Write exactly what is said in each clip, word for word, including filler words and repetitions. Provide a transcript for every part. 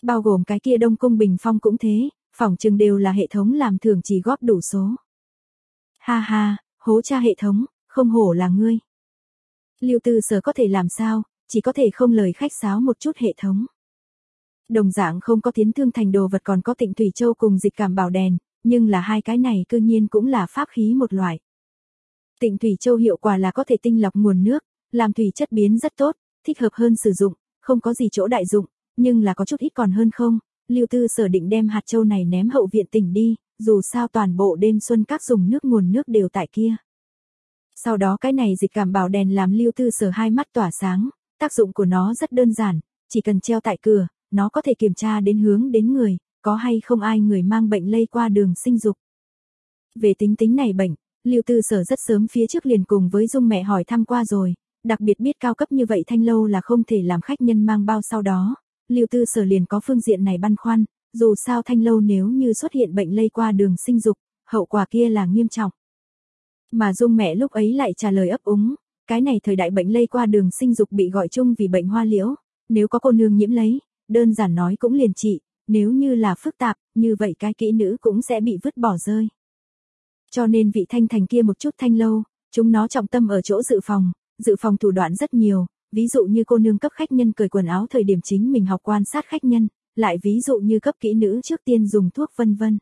Bao gồm cái kia Đông Cung Bình Phong cũng thế, phỏng chừng đều là hệ thống làm thưởng chỉ góp đủ số. Ha ha, hố cha hệ thống, không hổ là ngươi. Lưu Tư Sở có thể làm sao, chỉ có thể không lời khách sáo một chút hệ thống. Đồng dạng không có tiến thương thành đồ vật còn có Tịnh Thủy Châu cùng dịch cảm bảo đèn, nhưng là hai cái này cư nhiên cũng là pháp khí một loại. Tịnh Thủy Châu hiệu quả là có thể tinh lọc nguồn nước, làm thủy chất biến rất tốt, thích hợp hơn sử dụng, không có gì chỗ đại dụng, nhưng là có chút ít còn hơn không. Lưu Tư Sở định đem hạt châu này ném hậu viện tỉnh đi, dù sao toàn bộ đêm xuân các dùng nước nguồn nước đều tại kia. Sau đó cái này dịch cảm bảo đèn làm Lưu Tư Sở hai mắt tỏa sáng, tác dụng của nó rất đơn giản, chỉ cần treo tại cửa, nó có thể kiểm tra đến hướng đến người, có hay không ai người mang bệnh lây qua đường sinh dục. Về tính tính này bệnh, Lưu Tư Sở rất sớm phía trước liền cùng với Dung mẹ hỏi thăm qua rồi, đặc biệt biết cao cấp như vậy thanh lâu là không thể làm khách nhân mang bao sau đó. Lưu Tư Sở liền có phương diện này băn khoăn, dù sao thanh lâu nếu như xuất hiện bệnh lây qua đường sinh dục, hậu quả kia là nghiêm trọng. Mà Dung mẹ lúc ấy lại trả lời ấp úng, cái này thời đại bệnh lây qua đường sinh dục bị gọi chung vì bệnh hoa liễu, nếu có cô nương nhiễm lấy, đơn giản nói cũng liền trị, nếu như là phức tạp, như vậy cái kỹ nữ cũng sẽ bị vứt bỏ rơi. Cho nên vị thanh thành kia một chút thanh lâu, chúng nó trọng tâm ở chỗ dự phòng, dự phòng thủ đoạn rất nhiều, ví dụ như cô nương cấp khách nhân cởi quần áo thời điểm chính mình học quan sát khách nhân, lại ví dụ như cấp kỹ nữ trước tiên dùng thuốc vân vân.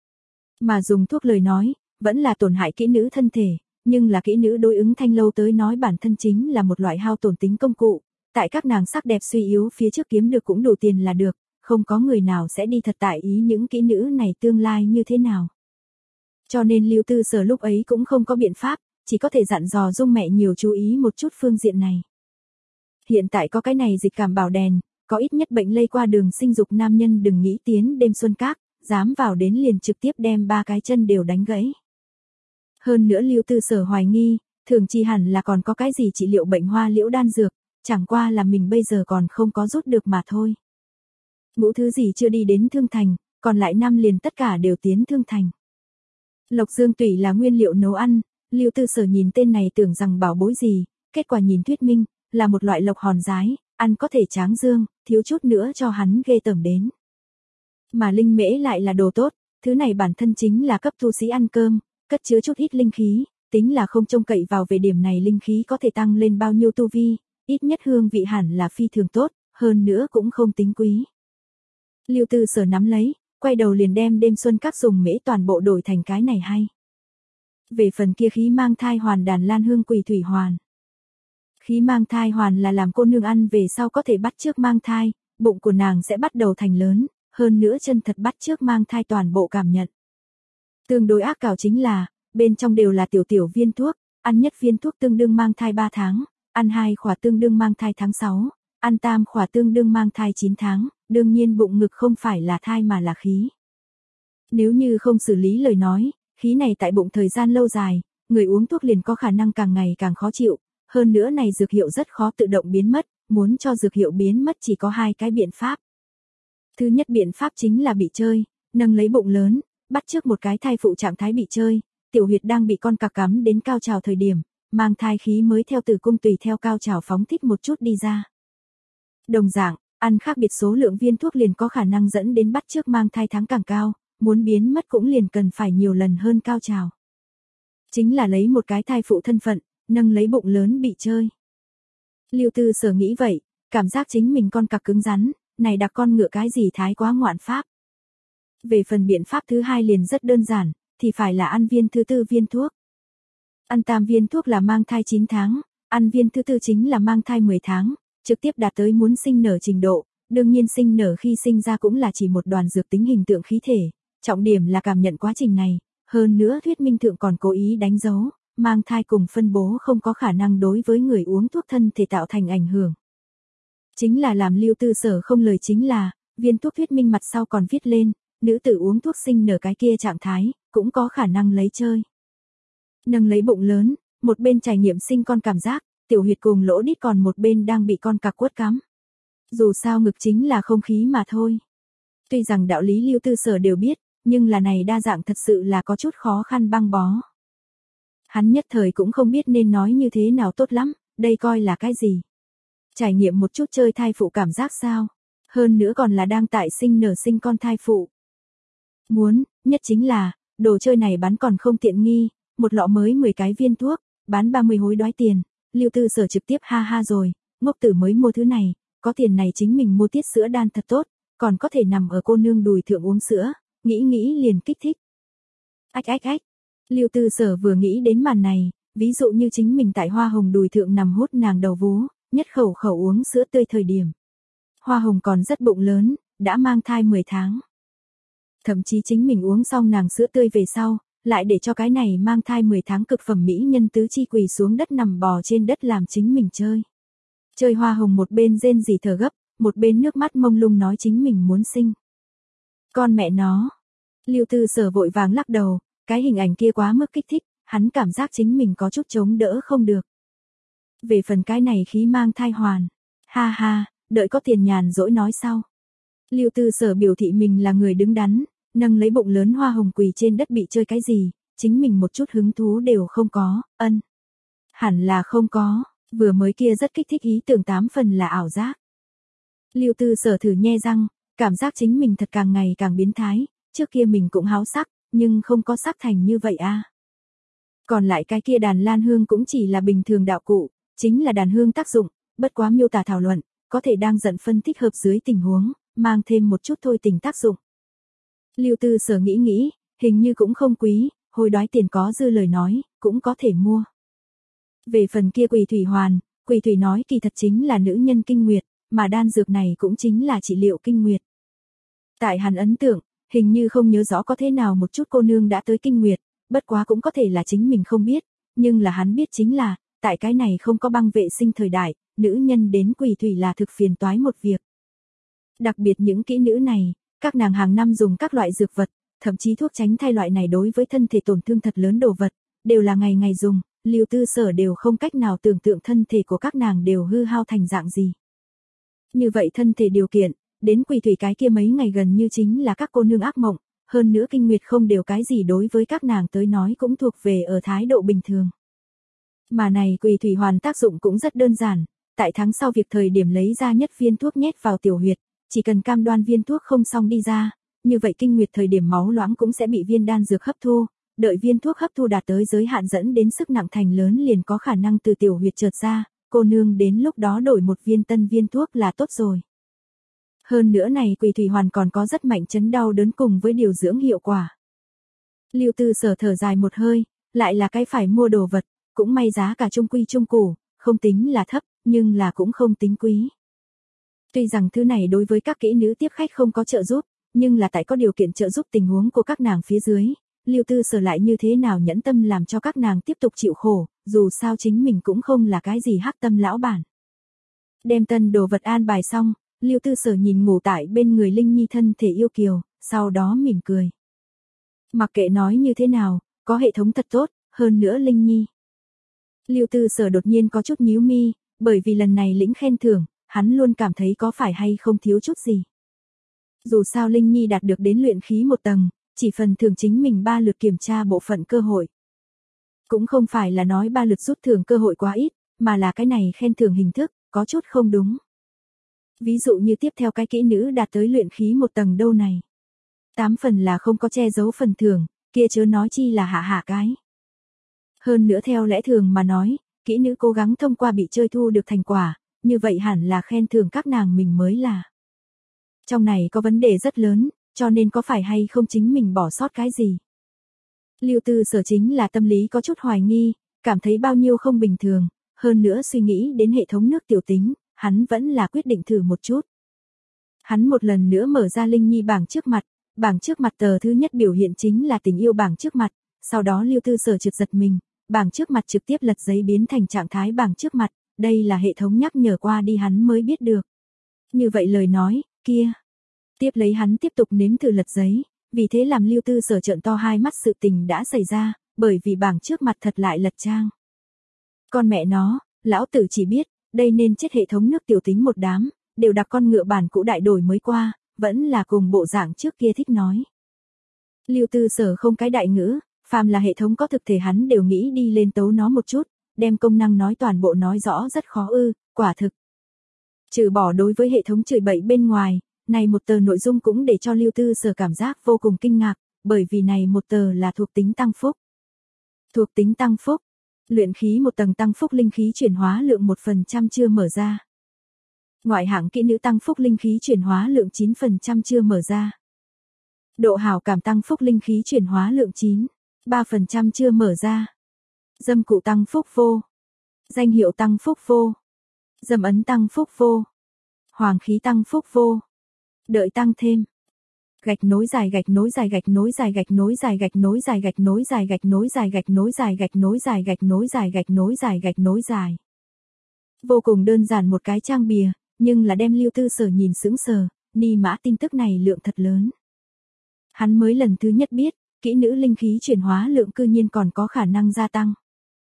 Mà dùng thuốc lời nói, vẫn là tổn hại kỹ nữ thân thể, nhưng là kỹ nữ đối ứng thanh lâu tới nói bản thân chính là một loại hao tổn tính công cụ, tại các nàng sắc đẹp suy yếu phía trước kiếm được cũng đủ tiền là được, không có người nào sẽ đi thật tại ý những kỹ nữ này tương lai như thế nào. Cho nên Lưu Tư Sở lúc ấy cũng không có biện pháp, chỉ có thể dặn dò Dung mẹ nhiều chú ý một chút phương diện này. Hiện tại có cái này dịch cảm bảo đèn, có ít nhất bệnh lây qua đường sinh dục nam nhân đừng nghĩ tiến đêm xuân các, dám vào đến liền trực tiếp đem ba cái chân đều đánh gãy. Hơn nữa Lưu Tư Sở hoài nghi, thường chi hẳn là còn có cái gì trị liệu bệnh hoa liễu đan dược, chẳng qua là mình bây giờ còn không có rút được mà thôi. Ngũ thứ gì chưa đi đến thương thành, còn lại năm liền tất cả đều tiến thương thành. Lộc dương tủy là nguyên liệu nấu ăn, Lưu Tư Sở nhìn tên này tưởng rằng bảo bối gì, kết quả nhìn thuyết minh, là một loại lộc hòn giái, ăn có thể tráng dương, thiếu chút nữa cho hắn ghê tởm đến. Mà linh mễ lại là đồ tốt, thứ này bản thân chính là cấp tu sĩ ăn cơm, cất chứa chút ít linh khí, tính là không trông cậy vào về điểm này linh khí có thể tăng lên bao nhiêu tu vi, ít nhất hương vị hẳn là phi thường tốt, hơn nữa cũng không tính quý. Lưu Tư Sở nắm lấy, quay đầu liền đem đêm xuân các dùng mễ toàn bộ đổi thành cái này hay. Về phần kia khí mang thai hoàn đàn lan hương quỳ thủy hoàn. Khí mang thai hoàn là làm cô nương ăn về sau có thể bắt chước mang thai, bụng của nàng sẽ bắt đầu thành lớn, hơn nữa chân thật bắt chước mang thai toàn bộ cảm nhận. Tương đối ác cảo chính là, bên trong đều là tiểu tiểu viên thuốc, ăn nhất viên thuốc tương đương mang thai ba tháng, ăn hai khỏa tương đương mang thai tháng sáu, ăn tam khỏa tương đương mang thai chín tháng, đương nhiên bụng ngực không phải là thai mà là khí. Nếu như không xử lý lời nói, khí này tại bụng thời gian lâu dài, người uống thuốc liền có khả năng càng ngày càng khó chịu, hơn nữa này dược hiệu rất khó tự động biến mất, muốn cho dược hiệu biến mất chỉ có hai cái biện pháp. Thứ nhất biện pháp chính là bị chơi, nâng lấy bụng lớn, bắt chước một cái thai phụ trạng thái bị chơi, tiểu huyệt đang bị con cặc cắm đến cao trào thời điểm, mang thai khí mới theo tử cung tùy theo cao trào phóng thích một chút đi ra. Đồng dạng, ăn khác biệt số lượng viên thuốc liền có khả năng dẫn đến bắt chước mang thai tháng càng cao, muốn biến mất cũng liền cần phải nhiều lần hơn cao trào. Chính là lấy một cái thai phụ thân phận, nâng lấy bụng lớn bị chơi. Lưu Tư Sở nghĩ vậy, cảm giác chính mình con cặc cứng rắn, này đặc con ngựa cái gì thái quá ngoạn pháp. Về phần biện pháp thứ hai liền rất đơn giản, thì phải là ăn viên thứ tư viên thuốc. Ăn tam viên thuốc là mang thai chín tháng, ăn viên thứ tư chính là mang thai mười tháng, trực tiếp đạt tới muốn sinh nở trình độ, đương nhiên sinh nở khi sinh ra cũng là chỉ một đoàn dược tính hình tượng khí thể, trọng điểm là cảm nhận quá trình này, hơn nữa thuyết minh thượng còn cố ý đánh dấu, mang thai cùng phân bố không có khả năng đối với người uống thuốc thân thể tạo thành ảnh hưởng. Chính là làm Lưu Tư Sở không lời chính là, viên thuốc thuyết minh mặt sau còn viết lên, nữ tử uống thuốc sinh nở cái kia trạng thái, cũng có khả năng lấy chơi. Nâng lấy bụng lớn, một bên trải nghiệm sinh con cảm giác, tiểu huyệt cùng lỗ đít còn một bên đang bị con cặc quất cắm. Dù sao ngực chính là không khí mà thôi. Tuy rằng đạo lý Lưu Tư Sở đều biết, nhưng là này đa dạng thật sự là có chút khó khăn băng bó. Hắn nhất thời cũng không biết nên nói như thế nào tốt lắm, đây coi là cái gì. Trải nghiệm một chút chơi thai phụ cảm giác sao? Hơn nữa còn là đang tại sinh nở sinh con thai phụ. Muốn, nhất chính là, đồ chơi này bán còn không tiện nghi, một lọ mới mười cái viên thuốc, bán ba mươi hối đoái tiền. Lưu Tư Sở trực tiếp ha ha rồi, ngốc tử mới mua thứ này, có tiền này chính mình mua tiết sữa đan thật tốt, còn có thể nằm ở cô nương đùi thượng uống sữa, nghĩ nghĩ liền kích thích. Ách ách ách, Lưu Tư Sở vừa nghĩ đến màn này, ví dụ như chính mình tại Hoa Hồng đùi thượng nằm hút nàng đầu vú, nhất khẩu khẩu uống sữa tươi thời điểm. Hoa Hồng còn rất bụng lớn, đã mang thai mười tháng. Thậm chí chính mình uống xong nàng sữa tươi về sau, lại để cho cái này mang thai mười tháng cực phẩm mỹ nhân tứ chi quỳ xuống đất nằm bò trên đất làm chính mình chơi. Chơi Hoa Hồng một bên rên rỉ thở gấp, một bên nước mắt mông lung nói chính mình muốn sinh. Con mẹ nó. Lưu Tư Sở vội vàng lắc đầu, cái hình ảnh kia quá mức kích thích, hắn cảm giác chính mình có chút chống đỡ không được. Về phần cái này khí mang thai hoàn. Ha ha, đợi có tiền nhàn rỗi nói sau. Lưu Tư Sở biểu thị mình là người đứng đắn, nâng lấy bụng lớn Hoa Hồng quỳ trên đất bị chơi cái gì, chính mình một chút hứng thú đều không có, ân. Hẳn là không có, vừa mới kia rất kích thích ý tưởng tám phần là ảo giác. Lưu Tư Sở thử nhe răng, cảm giác chính mình thật càng ngày càng biến thái, trước kia mình cũng háo sắc, nhưng không có sắc thành như vậy a. Còn lại cái kia đàn lan hương cũng chỉ là bình thường đạo cụ, chính là đàn hương tác dụng, bất quá miêu tả thảo luận, có thể đang giận phân thích hợp dưới tình huống, mang thêm một chút thôi tình tác dụng. Lưu Tư Sở nghĩ nghĩ, hình như cũng không quý, hồi đoái tiền có dư lời nói, cũng có thể mua. Về phần kia Quỳ Thủy Hoàn, Quỳ Thủy nói kỳ thật chính là nữ nhân kinh nguyệt, mà đan dược này cũng chính là trị liệu kinh nguyệt. Tại hắn ấn tượng, hình như không nhớ rõ có thế nào một chút cô nương đã tới kinh nguyệt, bất quá cũng có thể là chính mình không biết, nhưng là hắn biết chính là, tại cái này không có băng vệ sinh thời đại, nữ nhân đến Quỳ Thủy là thực phiền toái một việc. Đặc biệt những kỹ nữ này, các nàng hàng năm dùng các loại dược vật, thậm chí thuốc tránh thai loại này đối với thân thể tổn thương thật lớn đồ vật, đều là ngày ngày dùng, Lưu Tư Sở đều không cách nào tưởng tượng thân thể của các nàng đều hư hao thành dạng gì. Như vậy thân thể điều kiện, đến Quỳ Thủy cái kia mấy ngày gần như chính là các cô nương ác mộng, hơn nữa kinh nguyệt không đều cái gì đối với các nàng tới nói cũng thuộc về ở thái độ bình thường. Mà này Quỳ Thủy Hoàn tác dụng cũng rất đơn giản, tại tháng sau việc thời điểm lấy ra nhất viên thuốc nhét vào tiểu huyệt, chỉ cần cam đoan viên thuốc không xong đi ra, như vậy kinh nguyệt thời điểm máu loãng cũng sẽ bị viên đan dược hấp thu, đợi viên thuốc hấp thu đạt tới giới hạn dẫn đến sức nặng thành lớn liền có khả năng từ tiểu huyệt trượt ra, cô nương đến lúc đó đổi một viên tân viên thuốc là tốt rồi. Hơn nữa này Quỳ Thủy Hoàn còn có rất mạnh chấn đau đớn cùng với điều dưỡng hiệu quả. Lưu Tư Sở thở dài một hơi, lại là cái phải mua đồ vật, cũng may giá cả trung quy trung củ, không tính là thấp, nhưng là cũng không tính quý. Tuy rằng thứ này đối với các kỹ nữ tiếp khách không có trợ giúp, nhưng là tại có điều kiện trợ giúp tình huống của các nàng phía dưới, Lưu Tư Sở lại như thế nào nhẫn tâm làm cho các nàng tiếp tục chịu khổ, dù sao chính mình cũng không là cái gì hắc tâm lão bản. Đem tân đồ vật an bài xong, Lưu Tư Sở nhìn ngủ tại bên người Linh Nhi thân thể yêu kiều, sau đó mỉm cười. Mặc kệ nói như thế nào, có hệ thống thật tốt, hơn nữa Linh Nhi. Lưu Tư Sở đột nhiên có chút nhíu mi, bởi vì lần này lĩnh khen thưởng, hắn luôn cảm thấy có phải hay không thiếu chút gì. Dù sao Linh Nhi đạt được đến luyện khí một tầng, chỉ phần thưởng chính mình ba lượt kiểm tra bộ phận cơ hội. Cũng không phải là nói ba lượt rút thưởng cơ hội quá ít, mà là cái này khen thưởng hình thức, có chút không đúng. Ví dụ như tiếp theo cái kỹ nữ đạt tới luyện khí một tầng đâu này. Tám phần là không có che giấu phần thưởng, kia chớ nói chi là hạ hạ cái. Hơn nữa theo lẽ thường mà nói, kỹ nữ cố gắng thông qua bị chơi thu được thành quả, như vậy hẳn là khen thưởng các nàng mình mới là. Trong này có vấn đề rất lớn, cho nên có phải hay không chính mình bỏ sót cái gì. Lưu Tư Sở chính là tâm lý có chút hoài nghi, cảm thấy bao nhiêu không bình thường, hơn nữa suy nghĩ đến hệ thống nước tiểu tính, hắn vẫn là quyết định thử một chút. Hắn một lần nữa mở ra Linh Nhi bảng trước mặt, bảng trước mặt tờ thứ nhất biểu hiện chính là tình yêu bảng trước mặt, sau đó Lưu Tư Sở chợt giật mình, bảng trước mặt trực tiếp lật giấy biến thành trạng thái bảng trước mặt, đây là hệ thống nhắc nhở qua đi hắn mới biết được. Như vậy lời nói, kia. Tiếp lấy hắn tiếp tục nếm thử lật giấy, vì thế làm Lưu Tư Sở trợn to hai mắt sự tình đã xảy ra, bởi vì bảng trước mặt thật lại lật trang. Con mẹ nó, lão tử chỉ biết, đây nên chết hệ thống nước tiểu tính một đám, đều đặt con ngựa bản cũ đại đổi mới qua, vẫn là cùng bộ dạng trước kia thích nói. Lưu Tư Sở không cái đại ngữ, phàm là hệ thống có thực thể hắn đều nghĩ đi lên tấu nó một chút, đem công năng nói toàn bộ nói rõ rất khó ư, quả thực. Trừ bỏ đối với hệ thống chửi bậy bên ngoài, này một tờ nội dung cũng để cho Lưu Tư Sở cảm giác vô cùng kinh ngạc, bởi vì này một tờ là thuộc tính tăng phúc. Thuộc tính tăng phúc, luyện khí một tầng tăng phúc linh khí chuyển hóa lượng một phần trăm chưa mở ra. Ngoại hạng kỹ nữ tăng phúc linh khí chuyển hóa lượng chín phần trăm chưa mở ra. Độ hảo cảm tăng phúc linh khí chuyển hóa lượng chín phẩy ba phần trăm chưa mở ra. Dâm cụ tăng phúc vô. Danh hiệu tăng phúc vô. Dâm ấn tăng phúc vô. Hoàng khí tăng phúc vô. Đợi tăng thêm. Gạch nối dài gạch nối dài gạch nối dài gạch nối dài gạch nối dài gạch nối dài gạch nối dài gạch nối dài gạch nối dài gạch nối dài gạch nối dài gạch nối dài. Vô cùng đơn giản một cái trang bìa, nhưng là đem Lưu Tư Sở nhìn sững sờ, ni mã tin tức này lượng thật lớn. Hắn mới lần thứ nhất biết, kỹ nữ linh khí chuyển hóa lượng cư nhiên còn có khả năng gia tăng.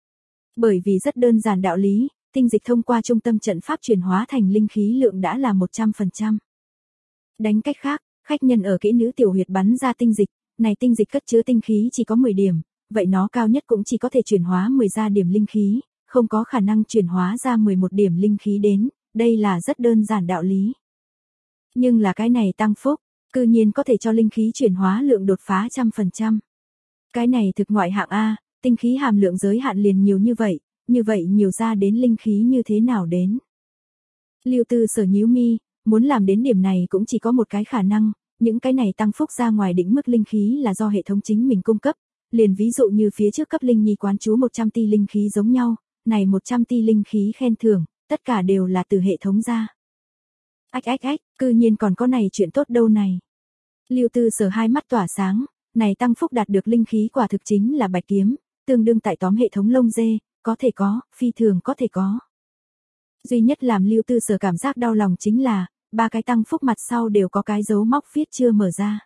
Bởi vì rất đơn giản đạo lý, tinh dịch thông qua trung tâm trận pháp chuyển hóa thành linh khí lượng đã là một trăm phần trăm. Đánh cách khác, khách nhân ở kỹ nữ tiểu huyệt bắn ra tinh dịch, này tinh dịch cất chứa tinh khí chỉ có mười điểm, vậy nó cao nhất cũng chỉ có thể chuyển hóa mười ra điểm linh khí, không có khả năng chuyển hóa ra mười một điểm linh khí đến, đây là rất đơn giản đạo lý. Nhưng là cái này tăng phúc, cư nhiên có thể cho linh khí chuyển hóa lượng đột phá trăm phần trăm. Cái này thực ngoại hạng A, tinh khí hàm lượng giới hạn liền nhiều như vậy, như vậy nhiều ra đến linh khí như thế nào đến. Lưu Tư Sở nhíu mi, muốn làm đến điểm này cũng chỉ có một cái khả năng, những cái này tăng phúc ra ngoài đỉnh mức linh khí là do hệ thống chính mình cung cấp, liền ví dụ như phía trước cấp linh nhi quán chú một trăm ti linh khí giống nhau, này một trăm ti linh khí khen thưởng, tất cả đều là từ hệ thống ra. Ách ách ách, cư nhiên còn có này chuyện tốt đâu này. Lưu Tư Sở hai mắt tỏa sáng, này tăng phúc đạt được linh khí quả thực chính là bạch kiếm, tương đương tại tóm hệ thống lông dê, có thể có, phi thường có thể có. Duy nhất làm Lưu Tư Sở cảm giác đau lòng chính là, ba cái tăng phúc mặt sau đều có cái dấu móc viết chưa mở ra.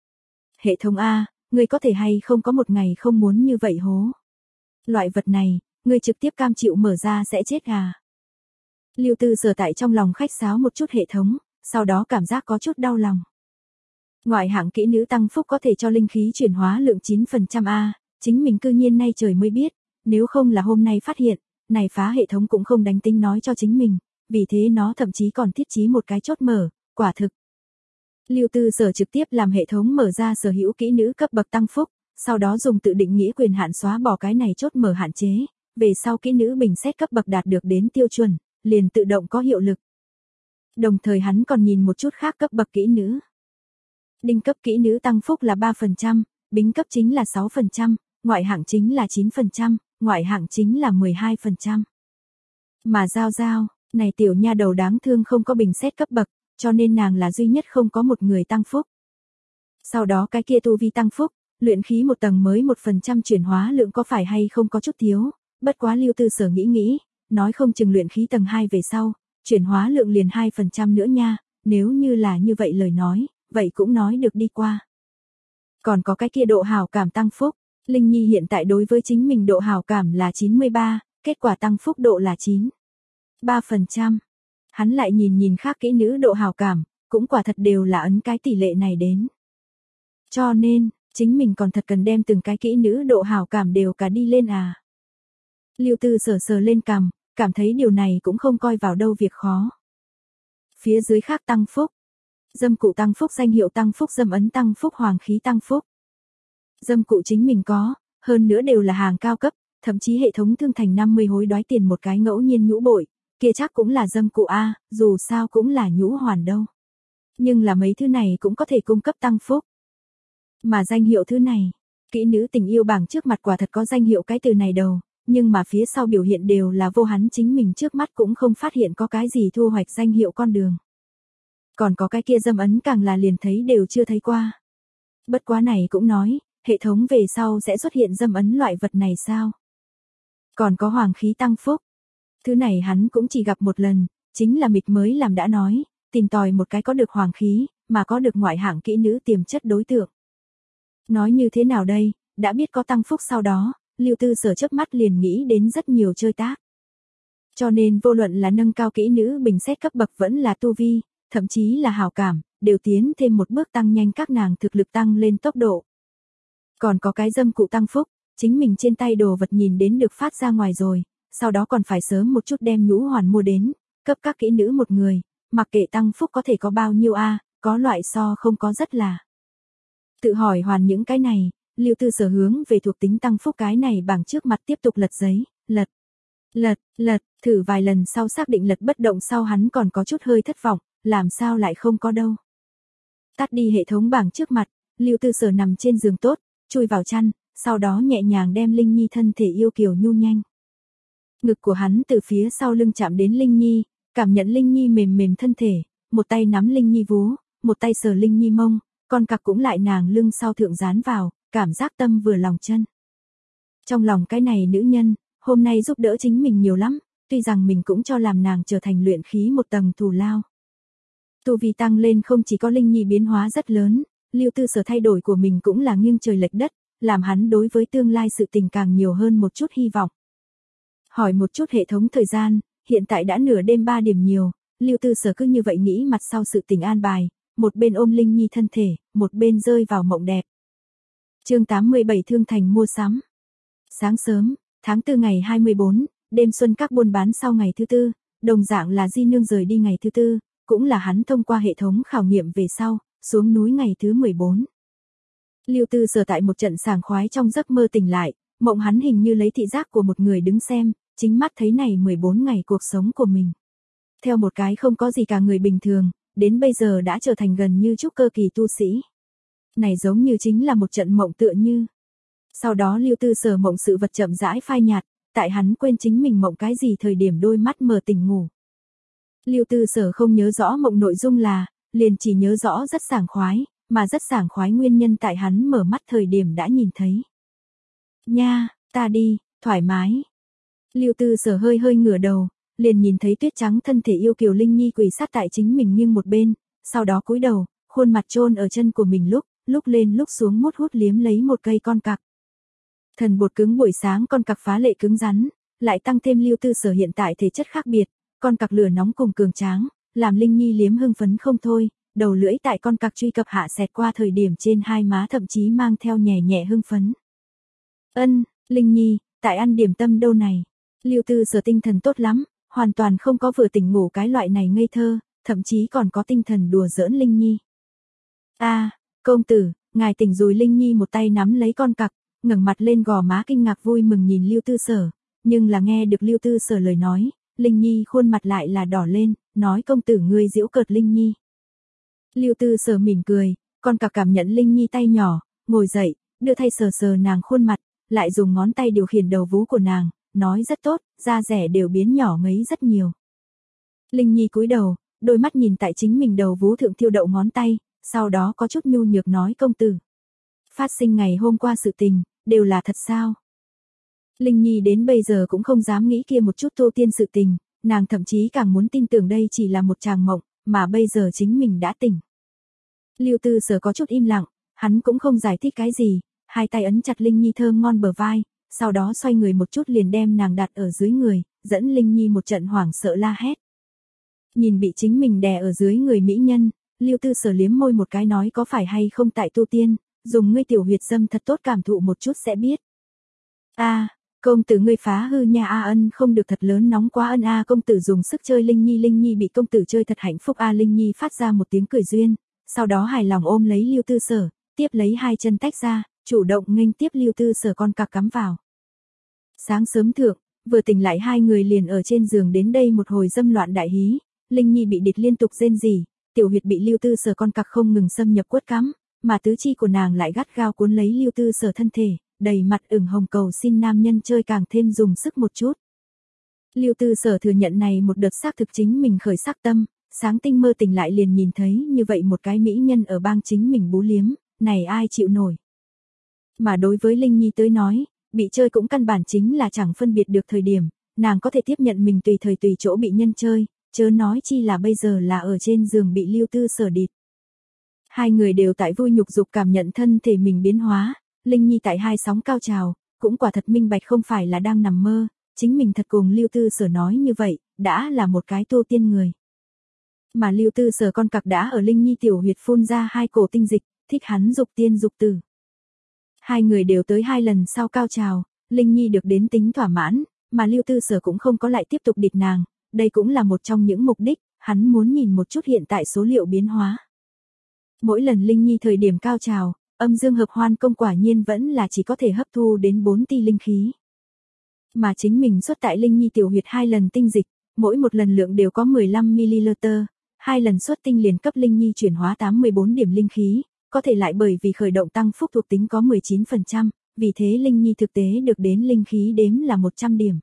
Hệ thống A, người có thể hay không có một ngày không muốn như vậy hố. Loại vật này, người trực tiếp cam chịu mở ra sẽ chết à. Lưu Tư Sở tại trong lòng khách sáo một chút hệ thống, sau đó cảm giác có chút đau lòng. Ngoại hạng kỹ nữ tăng phúc có thể cho linh khí chuyển hóa lượng chín phần trăm A, chính mình cư nhiên nay trời mới biết, nếu không là hôm nay phát hiện, này phá hệ thống cũng không đánh tính nói cho chính mình, vì thế nó thậm chí còn thiết trí một cái chốt mở, quả thực. Lưu Tư Sở trực tiếp làm hệ thống mở ra sở hữu kỹ nữ cấp bậc tăng phúc, sau đó dùng tự định nghĩa quyền hạn xóa bỏ cái này chốt mở hạn chế, về sau kỹ nữ bình xét cấp bậc đạt được đến tiêu chuẩn, liền tự động có hiệu lực. Đồng thời hắn còn nhìn một chút khác cấp bậc kỹ nữ. Đinh cấp kỹ nữ tăng phúc là ba phần trăm, bính cấp chính là sáu phần trăm, ngoại hạng chính là chín phần trăm, ngoại hạng chính là mười hai phần trăm. Mà Giao Giao, này tiểu nha đầu đáng thương không có bình xét cấp bậc, cho nên nàng là duy nhất không có một người tăng phúc. Sau đó cái kia tu vi tăng phúc, luyện khí một tầng mới một phần trăm chuyển hóa lượng có phải hay không có chút thiếu, bất quá Lưu Tư Sở nghĩ nghĩ, nói không chừng luyện khí tầng hai về sau, chuyển hóa lượng liền hai phần trăm nữa nha, nếu như là như vậy lời nói, vậy cũng nói được đi qua. Còn có cái kia độ hảo cảm tăng phúc, Linh Nhi hiện tại đối với chính mình độ hảo cảm là chín mươi ba, kết quả tăng phúc độ là chín phẩy ba phần trăm. Hắn lại nhìn nhìn khác kỹ nữ độ hảo cảm, cũng quả thật đều là ấn cái tỷ lệ này đến. Cho nên, chính mình còn thật cần đem từng cái kỹ nữ độ hảo cảm đều cả đi lên à. Lưu Tư Sở sờ lên cằm, cảm thấy điều này cũng không coi vào đâu việc khó. Phía dưới khác tăng phúc. Dâm cụ tăng phúc, danh hiệu tăng phúc, dâm ấn tăng phúc, hoàng khí tăng phúc. Dâm cụ chính mình có, hơn nữa đều là hàng cao cấp, thậm chí hệ thống thương thành năm mươi hối đoái tiền một cái ngẫu nhiên nhũ bội, kia chắc cũng là dâm cụ A, dù sao cũng là nhũ hoàn đâu. Nhưng là mấy thứ này cũng có thể cung cấp tăng phúc. Mà danh hiệu thứ này, kỹ nữ tình yêu bảng trước mặt quả thật có danh hiệu cái từ này đầu, nhưng mà phía sau biểu hiện đều là vô, hắn chính mình trước mắt cũng không phát hiện có cái gì thu hoạch danh hiệu con đường. Còn có cái kia dâm ấn càng là liền thấy đều chưa thấy qua. Bất quá này cũng nói, hệ thống về sau sẽ xuất hiện dâm ấn loại vật này sao? Còn có hoàng khí tăng phúc. Thứ này hắn cũng chỉ gặp một lần, chính là mịch mới làm đã nói, tìm tòi một cái có được hoàng khí, mà có được ngoại hạng kỹ nữ tiềm chất đối tượng. Nói như thế nào đây, đã biết có tăng phúc sau đó, Lưu Tư Sở chớp mắt liền nghĩ đến rất nhiều chơi tác. Cho nên vô luận là nâng cao kỹ nữ bình xét cấp bậc vẫn là tu vi, thậm chí là hảo cảm, đều tiến thêm một bước tăng nhanh các nàng thực lực tăng lên tốc độ. Còn có cái dâm cụ tăng phúc, chính mình trên tay đồ vật nhìn đến được phát ra ngoài rồi, sau đó còn phải sớm một chút đem nhũ hoàn mua đến, cấp các kỹ nữ một người, mặc kệ tăng phúc có thể có bao nhiêu a, có loại so không có rất là. Tự hỏi hoàn những cái này, Lưu Tư Sở hướng về thuộc tính tăng phúc cái này bảng trước mặt tiếp tục lật giấy, lật, lật, lật, thử vài lần sau xác định lật bất động sau hắn còn có chút hơi thất vọng, làm sao lại không có đâu. Tắt đi hệ thống bảng trước mặt, Lưu Tư Sở nằm trên giường tốt, chui vào chăn, sau đó nhẹ nhàng đem Linh Nhi thân thể yêu kiều nhu nhanh. Ngực của hắn từ phía sau lưng chạm đến Linh Nhi, cảm nhận Linh Nhi mềm mềm thân thể, một tay nắm Linh Nhi vú, một tay sờ Linh Nhi mông, con cặc cũng lại nàng lưng sau thượng dán vào, cảm giác tâm vừa lòng chân. Trong lòng cái này nữ nhân, hôm nay giúp đỡ chính mình nhiều lắm, tuy rằng mình cũng cho làm nàng trở thành luyện khí một tầng thù lao. Tu vi tăng lên không chỉ có Linh Nhi biến hóa rất lớn, Lưu Tư Sở thay đổi của mình cũng là nghiêng trời lệch đất, làm hắn đối với tương lai sự tình càng nhiều hơn một chút hy vọng. Hỏi một chút hệ thống thời gian, hiện tại đã nửa đêm ba điểm nhiều, Lưu Tư Sở cứ như vậy nghĩ mặt sau sự tình an bài, một bên ôm Linh Nhi thân thể, một bên rơi vào mộng đẹp. Chương tám mươi bảy Thương Thành mua sắm. Sáng sớm, tháng tư ngày hai mươi bốn, đêm xuân các buôn bán sau ngày thứ tư, đồng dạng là Di Nương rời đi ngày thứ tư, cũng là hắn thông qua hệ thống khảo nghiệm về sau, xuống núi ngày thứ mười bốn. Lưu Tư Sở tại một trận sảng khoái trong giấc mơ tỉnh lại, mộng hắn hình như lấy thị giác của một người đứng xem, chính mắt thấy này mười bốn ngày cuộc sống của mình. Theo một cái không có gì cả người bình thường, đến bây giờ đã trở thành gần như trúc cơ kỳ tu sĩ. Này giống như chính là một trận mộng tựa như. Sau đó Lưu Tư Sở mộng sự vật chậm rãi phai nhạt, tại hắn quên chính mình mộng cái gì thời điểm đôi mắt mở tỉnh ngủ. Lưu Tư Sở không nhớ rõ mộng nội dung là, liền chỉ nhớ rõ rất sảng khoái, mà rất sảng khoái nguyên nhân tại hắn mở mắt thời điểm đã nhìn thấy. Nha, ta đi, thoải mái. Lưu Tư Sở hơi hơi ngửa đầu, liền nhìn thấy tuyết trắng thân thể yêu kiều Linh Nhi quỳ sát tại chính mình nghiêng một bên, sau đó cúi đầu, khuôn mặt chôn ở chân của mình lúc, lúc lên lúc xuống mút hút liếm lấy một cây con cặc. Thần bột cứng buổi sáng con cặc phá lệ cứng rắn, lại tăng thêm Lưu Tư Sở hiện tại thể chất khác biệt, con cặc lửa nóng cùng cường tráng, làm Linh Nhi liếm hưng phấn không thôi, đầu lưỡi tại con cặc truy cập hạ xẹt qua thời điểm trên hai má thậm chí mang theo nhẹ nhẹ hưng phấn. Ân, Linh Nhi, tại ăn điểm tâm đâu này. Lưu Tư Sở tinh thần tốt lắm, hoàn toàn không có vừa tỉnh ngủ cái loại này ngây thơ, thậm chí còn có tinh thần đùa giỡn Linh Nhi. A, à, công tử, ngài tỉnh rồi. Linh Nhi một tay nắm lấy con cặc, ngẩng mặt lên gò má kinh ngạc vui mừng nhìn Lưu Tư Sở, nhưng là nghe được Lưu Tư Sở lời nói, Linh Nhi khuôn mặt lại là đỏ lên, nói công tử ngươi giễu cợt Linh Nhi. Lưu Tư Sở mỉm cười, con cặc cảm nhận Linh Nhi tay nhỏ, ngồi dậy, đưa tay sờ sờ nàng khuôn mặt, lại dùng ngón tay điều khiển đầu vú của nàng, nói rất tốt, da rẻ đều biến nhỏ ngấy rất nhiều. Linh Nhi cúi đầu, đôi mắt nhìn tại chính mình đầu vú thượng thiêu đậu ngón tay, sau đó có chút nhu nhược nói công tử. Phát sinh ngày hôm qua sự tình, đều là thật sao? Linh Nhi đến bây giờ cũng không dám nghĩ kia một chút tu tiên sự tình, nàng thậm chí càng muốn tin tưởng đây chỉ là một tràng mộng, mà bây giờ chính mình đã tỉnh. Lưu Tư Sở có chút im lặng, hắn cũng không giải thích cái gì, hai tay ấn chặt Linh Nhi thơm ngon bờ vai, sau đó xoay người một chút liền đem nàng đặt ở dưới người, dẫn Linh Nhi một trận hoảng sợ la hét. Nhìn bị chính mình đè ở dưới người mỹ nhân, Lưu Tư Sở liếm môi một cái nói có phải hay không tại tu tiên, dùng ngươi tiểu huyệt dâm thật tốt cảm thụ một chút sẽ biết. A, à, công tử ngươi phá hư nha. A ân không được thật lớn nóng quá ân a à, công tử dùng sức chơi Linh Nhi. Linh Nhi bị công tử chơi thật hạnh phúc a à, Linh Nhi phát ra một tiếng cười duyên, sau đó hài lòng ôm lấy Lưu Tư Sở, tiếp lấy hai chân tách ra, chủ động nghênh tiếp Lưu Tư Sở con cặc cắm vào. Sáng sớm thượng, vừa tỉnh lại hai người liền ở trên giường đến đây một hồi dâm loạn đại hí, Linh Nhi bị địch liên tục rên rỉ, tiểu huyệt bị Lưu Tư Sở con cặc không ngừng xâm nhập quất cắm, mà tứ chi của nàng lại gắt gao cuốn lấy Lưu Tư Sở thân thể, đầy mặt ửng hồng cầu xin nam nhân chơi càng thêm dùng sức một chút. Lưu Tư Sở thừa nhận này một đợt xác thực chính mình khởi sắc tâm, sáng tinh mơ tỉnh lại liền nhìn thấy như vậy một cái mỹ nhân ở bang chính mình bú liếm, này ai chịu nổi. Mà đối với Linh Nhi tới nói, bị chơi cũng căn bản chính là chẳng phân biệt được thời điểm, nàng có thể tiếp nhận mình tùy thời tùy chỗ bị nhân chơi, chớ nói chi là bây giờ là ở trên giường bị Lưu Tư Sở địt. Hai người đều tại vui nhục dục cảm nhận thân thể mình biến hóa, Linh Nhi tại hai sóng cao trào, cũng quả thật minh bạch không phải là đang nằm mơ, chính mình thật cùng Lưu Tư Sở nói như vậy, đã là một cái tu tiên người. Mà Lưu Tư Sở con cặc đã ở Linh Nhi tiểu huyệt phun ra hai cổ tinh dịch, thích hắn dục tiên dục tử. Hai người đều tới hai lần sau cao trào, Linh Nhi được đến tính thỏa mãn, mà Lưu Tư Sở cũng không có lại tiếp tục địt nàng, đây cũng là một trong những mục đích, hắn muốn nhìn một chút hiện tại số liệu biến hóa. Mỗi lần Linh Nhi thời điểm cao trào, âm dương hợp hoan công quả nhiên vẫn là chỉ có thể hấp thu đến bốn ti linh khí. Mà chính mình xuất tại Linh Nhi tiểu huyệt hai lần tinh dịch, mỗi một lần lượng đều có mười lăm mi-li-liter, hai lần xuất tinh liền cấp Linh Nhi chuyển hóa tám mươi bốn điểm linh khí, có thể lại bởi vì khởi động tăng phúc thuộc tính có mười chín phần trăm, vì thế Linh Nhi thực tế được đến linh khí đếm là một trăm điểm.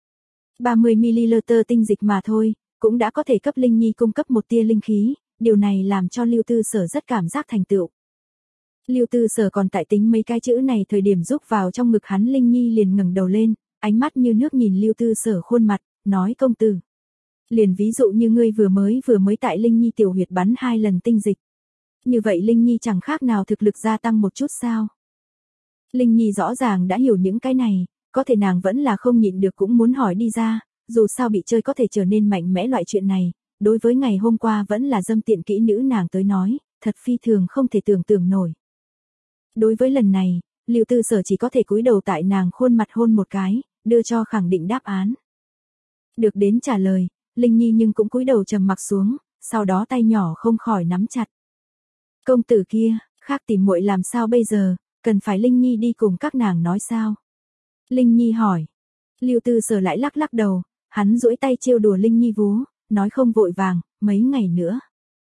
ba mươi mi-li-liter tinh dịch mà thôi, cũng đã có thể cấp Linh Nhi cung cấp một tia linh khí, điều này làm cho Lưu Tư Sở rất cảm giác thành tựu. Lưu Tư Sở còn tại tính mấy cái chữ này thời điểm rúc vào trong ngực hắn, Linh Nhi liền ngẩng đầu lên, ánh mắt như nước nhìn Lưu Tư Sở khuôn mặt, nói công tử. Liền ví dụ như ngươi vừa mới vừa mới tại Linh Nhi tiểu huyệt bắn hai lần tinh dịch. Như vậy Linh Nhi chẳng khác nào thực lực gia tăng một chút sao. Linh Nhi rõ ràng đã hiểu những cái này, có thể nàng vẫn là không nhịn được cũng muốn hỏi đi ra, dù sao bị chơi có thể trở nên mạnh mẽ loại chuyện này, đối với ngày hôm qua vẫn là dâm tiện kỹ nữ nàng tới nói, thật phi thường không thể tưởng tượng nổi. Đối với lần này, Lưu Tư Sở chỉ có thể cúi đầu tại nàng khuôn mặt hôn một cái, đưa cho khẳng định đáp án. Được đến trả lời, Linh Nhi nhưng cũng cúi đầu trầm mặc xuống, sau đó tay nhỏ không khỏi nắm chặt. Công tử kia, khác tìm muội làm sao bây giờ, cần phải Linh Nhi đi cùng các nàng nói sao? Linh Nhi hỏi. Lưu Tư Sở lại lắc lắc đầu, hắn duỗi tay trêu đùa Linh Nhi vú, nói không vội vàng, mấy ngày nữa.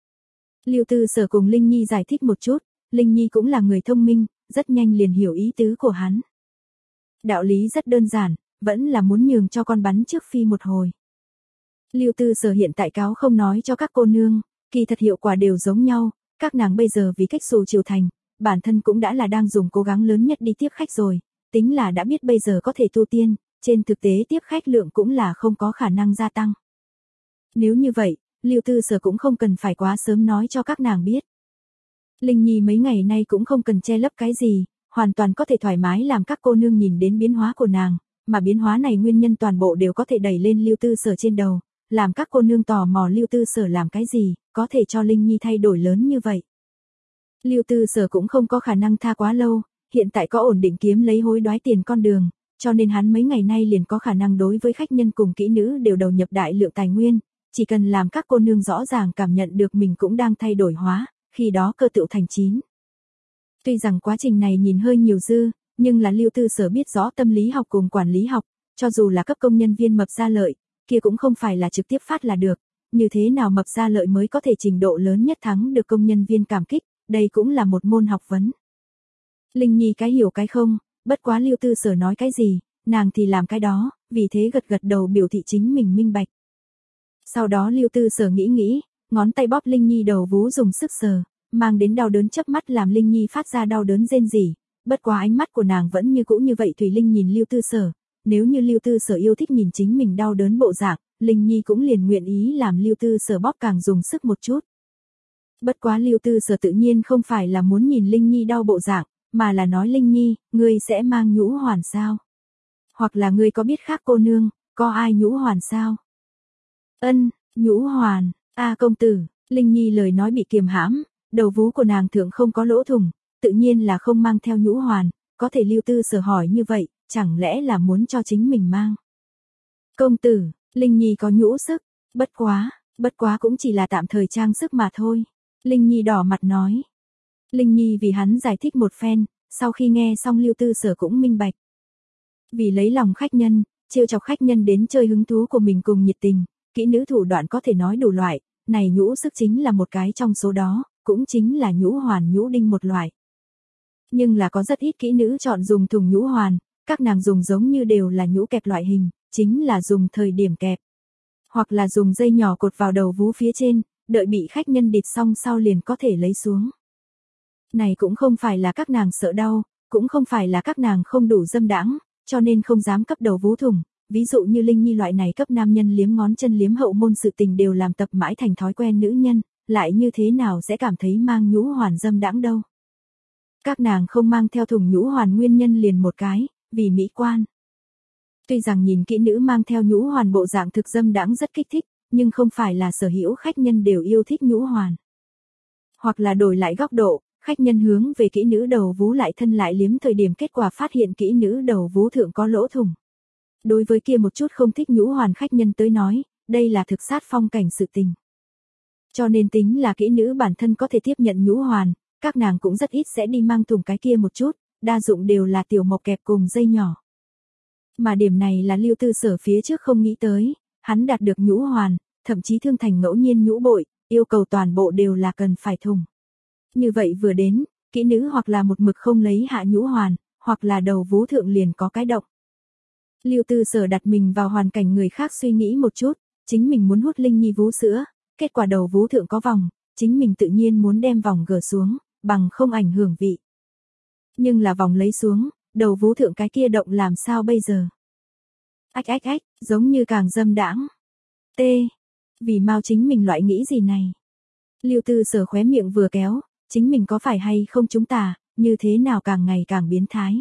Lưu Tư Sở cùng Linh Nhi giải thích một chút, Linh Nhi cũng là người thông minh, rất nhanh liền hiểu ý tứ của hắn. Đạo lý rất đơn giản, vẫn là muốn nhường cho con bắn trước phi một hồi. Lưu Tư Sở hiện tại cáo không nói cho các cô nương, kỳ thật hiệu quả đều giống nhau, các nàng bây giờ vì cách xù triều thành, bản thân cũng đã là đang dùng cố gắng lớn nhất đi tiếp khách rồi, tính là đã biết bây giờ có thể tu tiên, trên thực tế tiếp khách lượng cũng là không có khả năng gia tăng. Nếu như vậy, Lưu Tư Sở cũng không cần phải quá sớm nói cho các nàng biết. Linh Nhi mấy ngày nay cũng không cần che lấp cái gì, hoàn toàn có thể thoải mái làm các cô nương nhìn đến biến hóa của nàng, mà biến hóa này nguyên nhân toàn bộ đều có thể đẩy lên Lưu Tư Sở trên đầu, làm các cô nương tò mò Lưu Tư Sở làm cái gì, có thể cho Linh Nhi thay đổi lớn như vậy. Lưu Tư Sở cũng không có khả năng tha quá lâu, hiện tại có ổn định kiếm lấy hối đoái tiền con đường, cho nên hắn mấy ngày nay liền có khả năng đối với khách nhân cùng kỹ nữ đều đầu nhập đại lượng tài nguyên, chỉ cần làm các cô nương rõ ràng cảm nhận được mình cũng đang thay đổi hóa, khi đó cơ tựu thành chín. Tuy rằng quá trình này nhìn hơi nhiều dư, nhưng là Lưu Tư Sở biết rõ tâm lý học cùng quản lý học, cho dù là cấp công nhân viên mập ra lợi, kia cũng không phải là trực tiếp phát là được, như thế nào mập ra lợi mới có thể trình độ lớn nhất thắng được công nhân viên cảm kích, đây cũng là một môn học vấn. Linh Nhi cái hiểu cái không, bất quá Lưu Tư Sở nói cái gì, nàng thì làm cái đó, vì thế gật gật đầu biểu thị chính mình minh bạch. Sau đó Lưu Tư Sở nghĩ nghĩ, ngón tay bóp Linh Nhi đầu vú dùng sức sờ, mang đến đau đớn chớp mắt làm Linh Nhi phát ra đau đớn rên rỉ, bất quá ánh mắt của nàng vẫn như cũ như vậy Thủy Linh nhìn Lưu Tư Sở, nếu như Lưu Tư Sở yêu thích nhìn chính mình đau đớn bộ dạng, Linh Nhi cũng liền nguyện ý làm Lưu Tư Sở bóp càng dùng sức một chút. Bất quá Lưu Tư Sở tự nhiên không phải là muốn nhìn Linh Nhi đau bộ dạng, mà là nói Linh Nhi, ngươi sẽ mang nhũ hoàn sao? Hoặc là ngươi có biết khác cô nương, có ai nhũ hoàn sao? Ân, nhũ hoàn, a công tử, Linh Nhi lời nói bị kiềm hãm, đầu vú của nàng thượng không có lỗ thủng, tự nhiên là không mang theo nhũ hoàn, có thể Lưu Tư Sở hỏi như vậy, chẳng lẽ là muốn cho chính mình mang? Công tử, Linh Nhi có nhũ sức, bất quá, bất quá cũng chỉ là tạm thời trang sức mà thôi. Linh Nhi đỏ mặt nói. Linh Nhi vì hắn giải thích một phen, sau khi nghe xong Lưu Tư Sở cũng minh bạch. Vì lấy lòng khách nhân, trêu chọc khách nhân đến chơi hứng thú của mình cùng nhiệt tình, kỹ nữ thủ đoạn có thể nói đủ loại, này nhũ sức chính là một cái trong số đó, cũng chính là nhũ hoàn nhũ đinh một loại. Nhưng là có rất ít kỹ nữ chọn dùng thùng nhũ hoàn, các nàng dùng giống như đều là nhũ kẹp loại hình, chính là dùng thời điểm kẹp. Hoặc là dùng dây nhỏ cột vào đầu vú phía trên, đợi bị khách nhân địt xong sau liền có thể lấy xuống. Này cũng không phải là các nàng sợ đau, cũng không phải là các nàng không đủ dâm đãng, cho nên không dám cấp đầu vú thủng, ví dụ như Linh Nhi loại này cấp nam nhân liếm ngón chân liếm hậu môn sự tình đều làm tập mãi thành thói quen nữ nhân, lại như thế nào sẽ cảm thấy mang nhũ hoàn dâm đãng đâu. Các nàng không mang theo thùng nhũ hoàn nguyên nhân liền một cái, vì mỹ quan. Tuy rằng nhìn kỹ nữ mang theo nhũ hoàn bộ dạng thực dâm đãng rất kích thích, nhưng không phải là sở hữu khách nhân đều yêu thích nhũ hoàn. Hoặc là đổi lại góc độ, khách nhân hướng về kỹ nữ đầu vú lại thân lại liếm thời điểm kết quả phát hiện kỹ nữ đầu vú thượng có lỗ thủng. Đối với kia một chút không thích nhũ hoàn khách nhân tới nói, đây là thực sát phong cảnh sự tình. Cho nên tính là kỹ nữ bản thân có thể tiếp nhận nhũ hoàn, các nàng cũng rất ít sẽ đi mang thùng cái kia một chút, đa dụng đều là tiểu mộc kẹp cùng dây nhỏ. Mà điểm này là Lưu Tư Sở phía trước không nghĩ tới, hắn đạt được nhũ hoàn, thậm chí thương thành ngẫu nhiên nhũ bội, yêu cầu toàn bộ đều là cần phải thùng. Như vậy vừa đến, kỹ nữ hoặc là một mực không lấy hạ nhũ hoàn, hoặc là đầu vú thượng liền có cái động. Lưu Tư Sở đặt mình vào hoàn cảnh người khác suy nghĩ một chút, chính mình muốn hút Linh Nhi vú sữa, kết quả đầu vú thượng có vòng, chính mình tự nhiên muốn đem vòng gỡ xuống, bằng không ảnh hưởng vị. Nhưng là vòng lấy xuống, đầu vú thượng cái kia động làm sao bây giờ? Ách ách ách, giống như càng dâm đãng. T. Vì mau chính mình loại nghĩ gì này? Lưu Tư Sở khóe miệng vừa kéo, chính mình có phải hay không chúng ta, như thế nào càng ngày càng biến thái.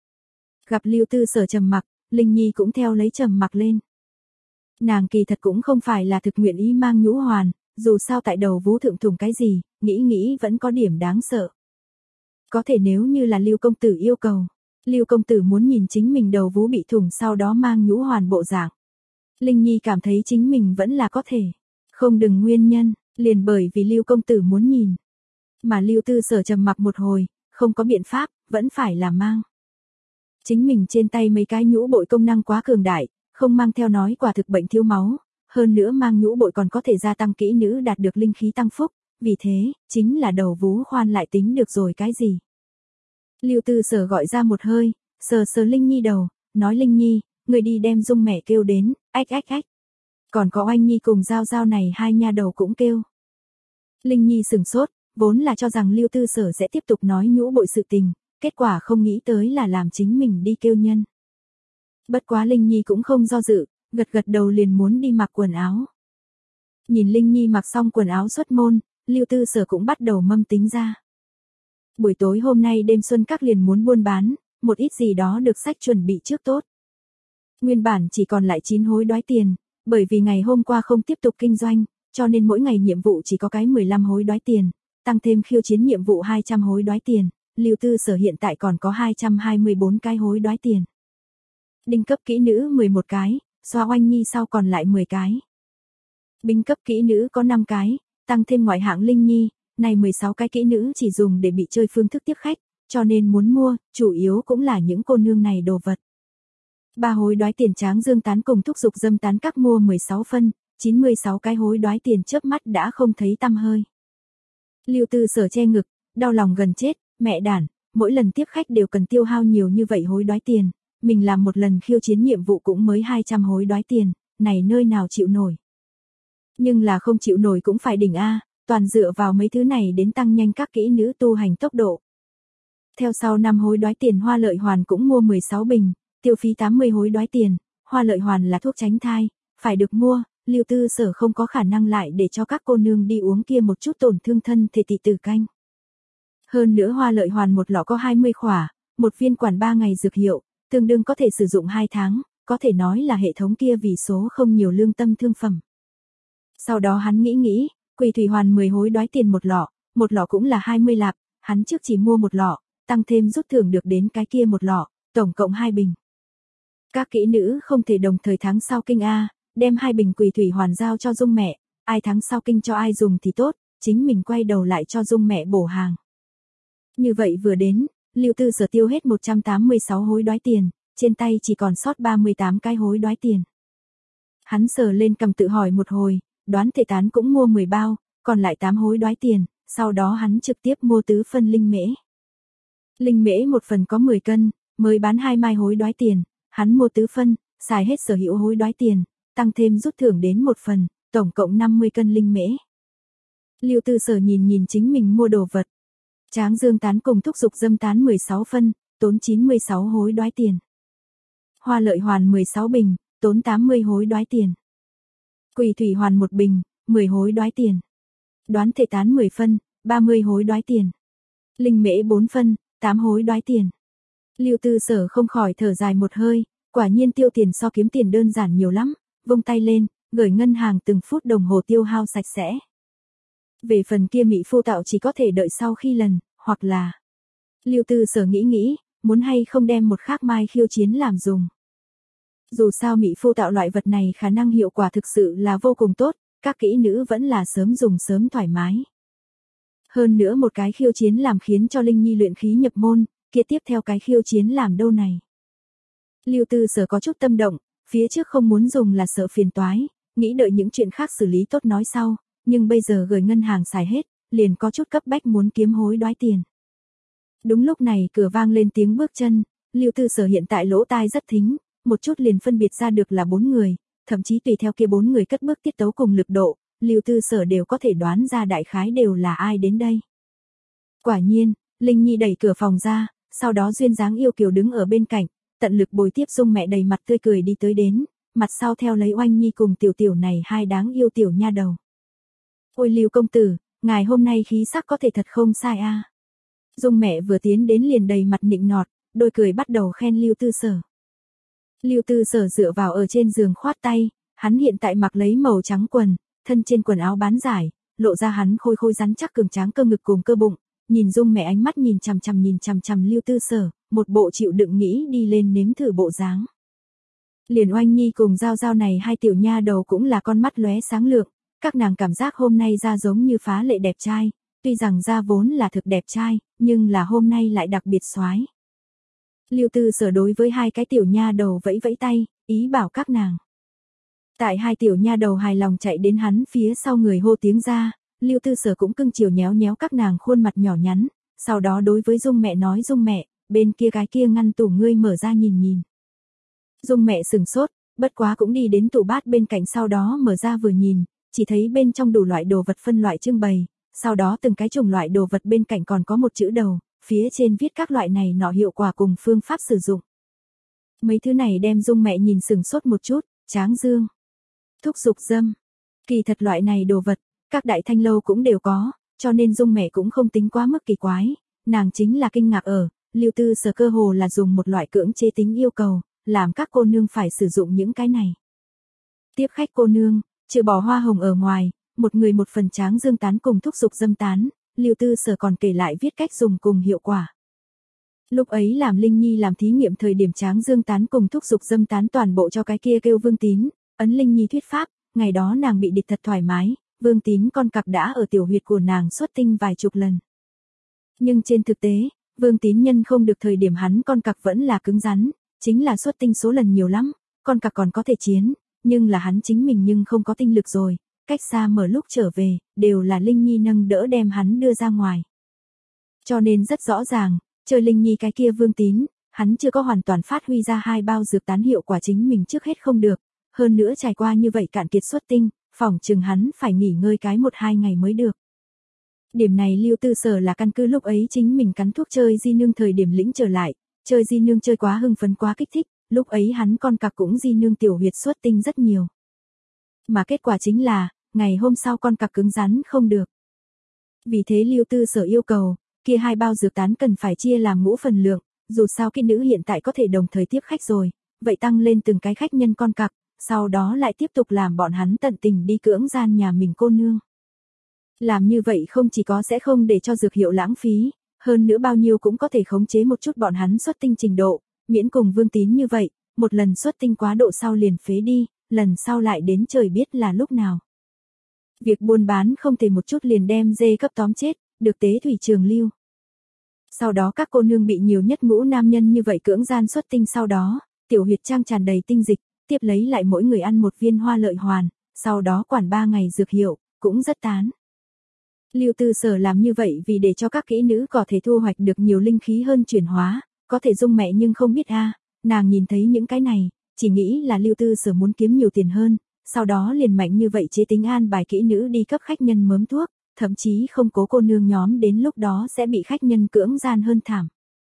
Gặp Lưu Tư Sở trầm mặc, Linh Nhi cũng theo lấy trầm mặc lên. Nàng kỳ thật cũng không phải là thực nguyện ý mang nhũ hoàn, dù sao tại đầu vú thượng thùng cái gì, nghĩ nghĩ vẫn có điểm đáng sợ. Có thể nếu như là Lưu công tử yêu cầu, Lưu công tử muốn nhìn chính mình đầu vú bị thùng sau đó mang nhũ hoàn bộ dạng. Linh Nhi cảm thấy chính mình vẫn là có thể. Không đừng nguyên nhân, liền bởi vì Lưu công tử muốn nhìn. Mà Lưu Tư Sở trầm mặc một hồi, không có biện pháp, vẫn phải là mang. Chính mình trên tay mấy cái nhũ bội công năng quá cường đại, không mang theo nói quả thực bệnh thiếu máu, hơn nữa mang nhũ bội còn có thể gia tăng kỹ nữ đạt được linh khí tăng phúc, vì thế, chính là đầu vú khoan lại tính được rồi cái gì. Lưu Tư Sở gọi ra một hơi, sờ sờ Linh Nhi đầu, nói Linh Nhi, người đi đem Dung mẹ kêu đến, ách ách ách. Còn có Oanh Nhi cùng Giao Giao này hai nha đầu cũng kêu. Linh Nhi sừng sốt, vốn là cho rằng Lưu Tư Sở sẽ tiếp tục nói nhũ bội sự tình, kết quả không nghĩ tới là làm chính mình đi kêu nhân. Bất quá Linh Nhi cũng không do dự, gật gật đầu liền muốn đi mặc quần áo. Nhìn Linh Nhi mặc xong quần áo xuất môn, Lưu Tư Sở cũng bắt đầu mâm tính ra. Buổi tối hôm nay đêm xuân các liền muốn buôn bán, một ít gì đó được sách chuẩn bị trước tốt. Nguyên bản chỉ còn lại chín hối đoái tiền, bởi vì ngày hôm qua không tiếp tục kinh doanh, cho nên mỗi ngày nhiệm vụ chỉ có cái mười lăm hối đoái tiền, tăng thêm khiêu chiến nhiệm vụ hai trăm hối đoái tiền, Lưu Tư Sở hiện tại còn có hai trăm hai mươi bốn cái hối đoái tiền. Đinh cấp kỹ nữ mười một cái, xoa Oanh Nhi sau còn lại mười cái. Binh cấp kỹ nữ có năm cái, tăng thêm ngoại hạng Linh Nhi, này mười sáu cái kỹ nữ chỉ dùng để bị chơi phương thức tiếp khách, cho nên muốn mua, chủ yếu cũng là những cô nương này đồ vật. Ba hối đoái tiền Tráng Dương tán cùng thúc dục dâm tán các mua mười sáu phân, chín mươi sáu cái hối đoái tiền chớp mắt đã không thấy tăm hơi. Lưu Tư Sở che ngực, đau lòng gần chết, mẹ đản, mỗi lần tiếp khách đều cần tiêu hao nhiều như vậy hối đoái tiền, mình làm một lần khiêu chiến nhiệm vụ cũng mới hai trăm hối đoái tiền, này nơi nào chịu nổi. Nhưng là không chịu nổi cũng phải đỉnh A, toàn dựa vào mấy thứ này đến tăng nhanh các kỹ nữ tu hành tốc độ. Theo sau năm hối đoái tiền Hoa Lợi Hoàn cũng mua mười sáu bình, tiêu phí tám mươi hối đoái tiền, Hoa Lợi Hoàn là thuốc tránh thai, phải được mua, Lưu Tư Sở không có khả năng lại để cho các cô nương đi uống kia một chút tổn thương thân thể tỷ tử canh. Hơn nữa Hoa Lợi Hoàn một lọ có hai mươi khỏa, một viên quản ba ngày dược hiệu, tương đương có thể sử dụng hai tháng, có thể nói là hệ thống kia vì số không nhiều lương tâm thương phẩm. Sau đó hắn nghĩ nghĩ, Quỳ Thủy Hoàn mười hối đoái tiền một lọ, một lọ cũng là hai mươi lạp, hắn trước chỉ mua một lọ, tăng thêm rút thưởng được đến cái kia một lọ, tổng cộng hai bình. Các kỹ nữ không thể đồng thời tháng sau kinh A, đem hai bình Quỳ Thủy Hoàn giao cho Dung mẹ, ai tháng sau kinh cho ai dùng thì tốt, chính mình quay đầu lại cho Dung mẹ bổ hàng. Như vậy vừa đến, Lưu Tư Sở tiêu hết một trăm tám mươi sáu hối đoái tiền, trên tay chỉ còn sót ba mươi tám cái hối đoái tiền. Hắn sờ lên cầm tự hỏi một hồi, đoán thể tán cũng mua mười bao, còn lại tám hối đoái tiền, sau đó hắn trực tiếp mua tứ phân linh mễ. Linh mễ một phần có mười cân, mới bán hai mai hối đoái tiền, hắn mua tứ phân, xài hết sở hữu hối đoái tiền, tăng thêm rút thưởng đến một phần, tổng cộng năm mươi cân linh mễ. Lưu Tư Sở nhìn nhìn chính mình mua đồ vật. Tráng Dương tán cùng thúc dục dâm tán mười sáu phân, tốn chín mươi sáu hối đoái tiền. Hoa Lợi Hoàn mười sáu bình, tốn tám mươi hối đoái tiền. Quỳ Thủy Hoàn một bình, mười hối đoái tiền. Đoán thể tán mười phân, ba mươi hối đoái tiền. Linh mễ bốn phân, tám hối đoái tiền. Lưu Tư Sở không khỏi thở dài một hơi, quả nhiên tiêu tiền so kiếm tiền đơn giản nhiều lắm, vung tay lên, gửi ngân hàng từng phút đồng hồ tiêu hao sạch sẽ. Về phần kia mỹ phu tạo chỉ có thể đợi sau khi lần, hoặc là Lưu Tư Sở nghĩ nghĩ, muốn hay không đem một khác mai khiêu chiến làm dùng. Dù sao mỹ phu tạo loại vật này khả năng hiệu quả thực sự là vô cùng tốt, các kỹ nữ vẫn là sớm dùng sớm thoải mái. Hơn nữa một cái khiêu chiến làm khiến cho Linh Nhi luyện khí nhập môn, kia tiếp theo cái khiêu chiến làm đâu này. Lưu Tư Sở có chút tâm động, phía trước không muốn dùng là sợ phiền toái, nghĩ đợi những chuyện khác xử lý tốt nói sau, nhưng bây giờ gửi ngân hàng xài hết, liền có chút cấp bách muốn kiếm hối đoái tiền. Đúng lúc này cửa vang lên tiếng bước chân, Lưu Tư Sở hiện tại lỗ tai rất thính, một chút liền phân biệt ra được là bốn người, thậm chí tùy theo kia bốn người cất bước tiết tấu cùng lực độ, Lưu Tư Sở đều có thể đoán ra đại khái đều là ai đến đây. Quả nhiên, Linh Nhi đẩy cửa phòng ra, sau đó duyên dáng yêu kiều đứng ở bên cạnh, tận lực bồi tiếp Dung mẹ đầy mặt tươi cười đi tới đến, mặt sau theo lấy Oanh Nhi cùng tiểu tiểu này hai đáng yêu tiểu nha đầu. Ôi Lưu công tử, ngài hôm nay khí sắc có thể thật không sai a. À. Dung mẹ vừa tiến đến liền đầy mặt nịnh nọt, đôi cười bắt đầu khen Lưu Tư Sở. Lưu Tư Sở dựa vào ở trên giường khoát tay, hắn hiện tại mặc lấy màu trắng quần, thân trên quần áo bán giải, lộ ra hắn khôi khôi rắn chắc cường tráng cơ ngực cùng cơ bụng, nhìn Dung mẹ ánh mắt nhìn chằm chằm nhìn chằm chằm Lưu Tư Sở, một bộ chịu đựng nghĩ đi lên nếm thử bộ dáng. Liền Oanh Nhi cùng Giao Giao này hai tiểu nha đầu cũng là con mắt lóe sáng lượng, các nàng cảm giác hôm nay da giống như phá lệ đẹp trai, tuy rằng da vốn là thực đẹp trai, nhưng là hôm nay lại đặc biệt xoái. Lưu Tư Sở đối với hai cái tiểu nha đầu vẫy vẫy tay, ý bảo các nàng. Tại hai tiểu nha đầu hài lòng chạy đến hắn phía sau người hô tiếng ra, Lưu Tư Sở cũng cưng chiều nhéo nhéo các nàng khuôn mặt nhỏ nhắn, sau đó đối với Dung mẹ nói Dung mẹ, bên kia cái kia ngăn tủ ngươi mở ra nhìn nhìn. Dung mẹ sừng sốt, bất quá cũng đi đến tủ bát bên cạnh sau đó mở ra vừa nhìn, chỉ thấy bên trong đủ loại đồ vật phân loại trưng bày, sau đó từng cái chủng loại đồ vật bên cạnh còn có một chữ đầu, phía trên viết các loại này nọ hiệu quả cùng phương pháp sử dụng. Mấy thứ này đem Dung mẹ nhìn sừng sốt một chút, tráng dương, thúc dục dâm. Kỳ thật loại này đồ vật, các đại thanh lâu cũng đều có, cho nên Dung mẹ cũng không tính quá mức kỳ quái, nàng chính là kinh ngạc ở, Lưu Tư Sở cơ hồ là dùng một loại cưỡng chế tính yêu cầu, làm các cô nương phải sử dụng những cái này. Tiếp khách cô nương, trừ bỏ hoa hồng ở ngoài, một người một phần tráng dương tán cùng thúc dục dâm tán, Lưu Tư Sở còn kể lại viết cách dùng cùng hiệu quả. Lúc ấy làm Linh Nhi làm thí nghiệm thời điểm tráng dương tán cùng thúc dục dâm tán toàn bộ cho cái kia kêu Vương Tín, ấn Linh Nhi thuyết pháp, ngày đó nàng bị địch thật thoải mái, Vương Tín con cặc đã ở tiểu huyệt của nàng xuất tinh vài chục lần. Nhưng trên thực tế, Vương Tín nhân không được thời điểm hắn con cặc vẫn là cứng rắn, chính là xuất tinh số lần nhiều lắm, con cặc còn có thể chiến, nhưng là hắn chính mình nhưng không có tinh lực rồi, cách xa mở lúc trở về, đều là Linh Nhi nâng đỡ đem hắn đưa ra ngoài. Cho nên rất rõ ràng, chơi Linh Nhi cái kia Vương Tín, hắn chưa có hoàn toàn phát huy ra hai bao dược tán hiệu quả chính mình trước hết không được, hơn nữa trải qua như vậy cạn kiệt xuất tinh, phỏng chừng hắn phải nghỉ ngơi cái một hai ngày mới được. Điểm này Lưu Tư Sở là căn cứ lúc ấy chính mình cắn thuốc chơi di nương thời điểm lĩnh trở lại, chơi di nương chơi quá hưng phấn quá kích thích, lúc ấy hắn con cặc cũng di nương tiểu huyệt xuất tinh rất nhiều. Mà kết quả chính là, ngày hôm sau con cặc cứng rắn không được. Vì thế Lưu Tư Sở yêu cầu, kia hai bao dược tán cần phải chia làm ngũ phần lượng, dù sao cái nữ hiện tại có thể đồng thời tiếp khách rồi, vậy tăng lên từng cái khách nhân con cặc, sau đó lại tiếp tục làm bọn hắn tận tình đi cưỡng gian nhà mình cô nương. Làm như vậy không chỉ có sẽ không để cho dược hiệu lãng phí, hơn nữa bao nhiêu cũng có thể khống chế một chút bọn hắn xuất tinh trình độ, miễn cùng Vương Tín như vậy, một lần xuất tinh quá độ sau liền phế đi, lần sau lại đến trời biết là lúc nào. Việc buôn bán không thể một chút liền đem dê cấp tóm chết, được tế thủy trường lưu. Sau đó các cô nương bị nhiều nhất ngũ nam nhân như vậy cưỡng gian xuất tinh sau đó, tiểu huyệt trang tràn đầy tinh dịch, tiếp lấy lại mỗi người ăn một viên hoa lợi hoàn, sau đó quản ba ngày dược hiệu, cũng rất tán. Lưu Tư Sở làm như vậy vì để cho các kỹ nữ có thể thu hoạch được nhiều linh khí hơn chuyển hóa, có thể Dung mẹ nhưng không biết a, à, nàng nhìn thấy những cái này, chỉ nghĩ là Lưu Tư Sở muốn kiếm nhiều tiền hơn, sau đó liền mạnh như vậy chế tính an bài kỹ nữ đi cấp khách nhân mớm thuốc, thậm chí không cố cô nương nhóm đến lúc đó sẽ bị khách nhân cưỡng gian hơn thảm.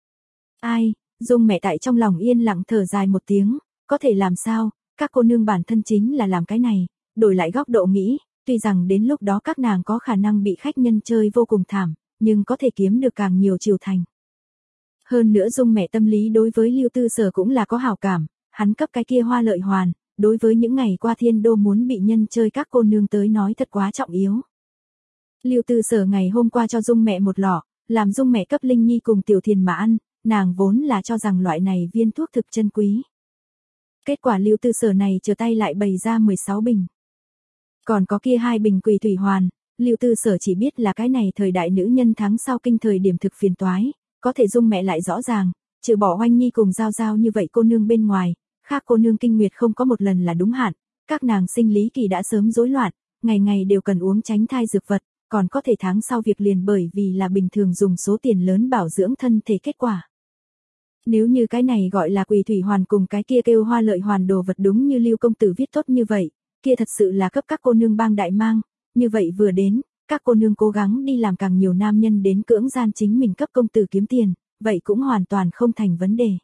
Ai, Dung mẹ tại trong lòng yên lặng thở dài một tiếng, có thể làm sao, các cô nương bản thân chính là làm cái này, đổi lại góc độ nghĩ, tuy rằng đến lúc đó các nàng có khả năng bị khách nhân chơi vô cùng thảm, nhưng có thể kiếm được càng nhiều chiều thành. Hơn nữa Dung mẹ tâm lý đối với Lưu Tư Sở cũng là có hảo cảm, hắn cấp cái kia hoa lợi hoàn, đối với những ngày qua thiên đô muốn bị nhân chơi các cô nương tới nói thật quá trọng yếu. Lưu Tư Sở ngày hôm qua cho Dung mẹ một lọ, làm Dung mẹ cấp Linh Nhi cùng Tiểu Thiền mà ăn, nàng vốn là cho rằng loại này viên thuốc thực chân quý. Kết quả Lưu Tư Sở này trở tay lại bày ra mười sáu bình. Còn có kia hai bình quỳ thủy hoàn, Lưu Tư Sở chỉ biết là cái này thời đại nữ nhân tháng sau kinh thời điểm thực phiền toái, có thể Dung mẹ lại rõ ràng, trừ bỏ Oanh Nhi cùng Giao Giao như vậy cô nương bên ngoài, khác cô nương kinh nguyệt không có một lần là đúng hạn, các nàng sinh lý kỳ đã sớm rối loạn, ngày ngày đều cần uống tránh thai dược vật, còn có thể tháng sau việc liền bởi vì là bình thường dùng số tiền lớn bảo dưỡng thân thể kết quả. Nếu như cái này gọi là quỳ thủy hoàn cùng cái kia kêu hoa lợi hoàn đồ vật đúng như Lưu công tử viết tốt như vậy, kia thật sự là cấp các cô nương bang đại mang, như vậy vừa đến, các cô nương cố gắng đi làm càng nhiều nam nhân đến cưỡng gian chính mình cấp công tử kiếm tiền, vậy cũng hoàn toàn không thành vấn đề.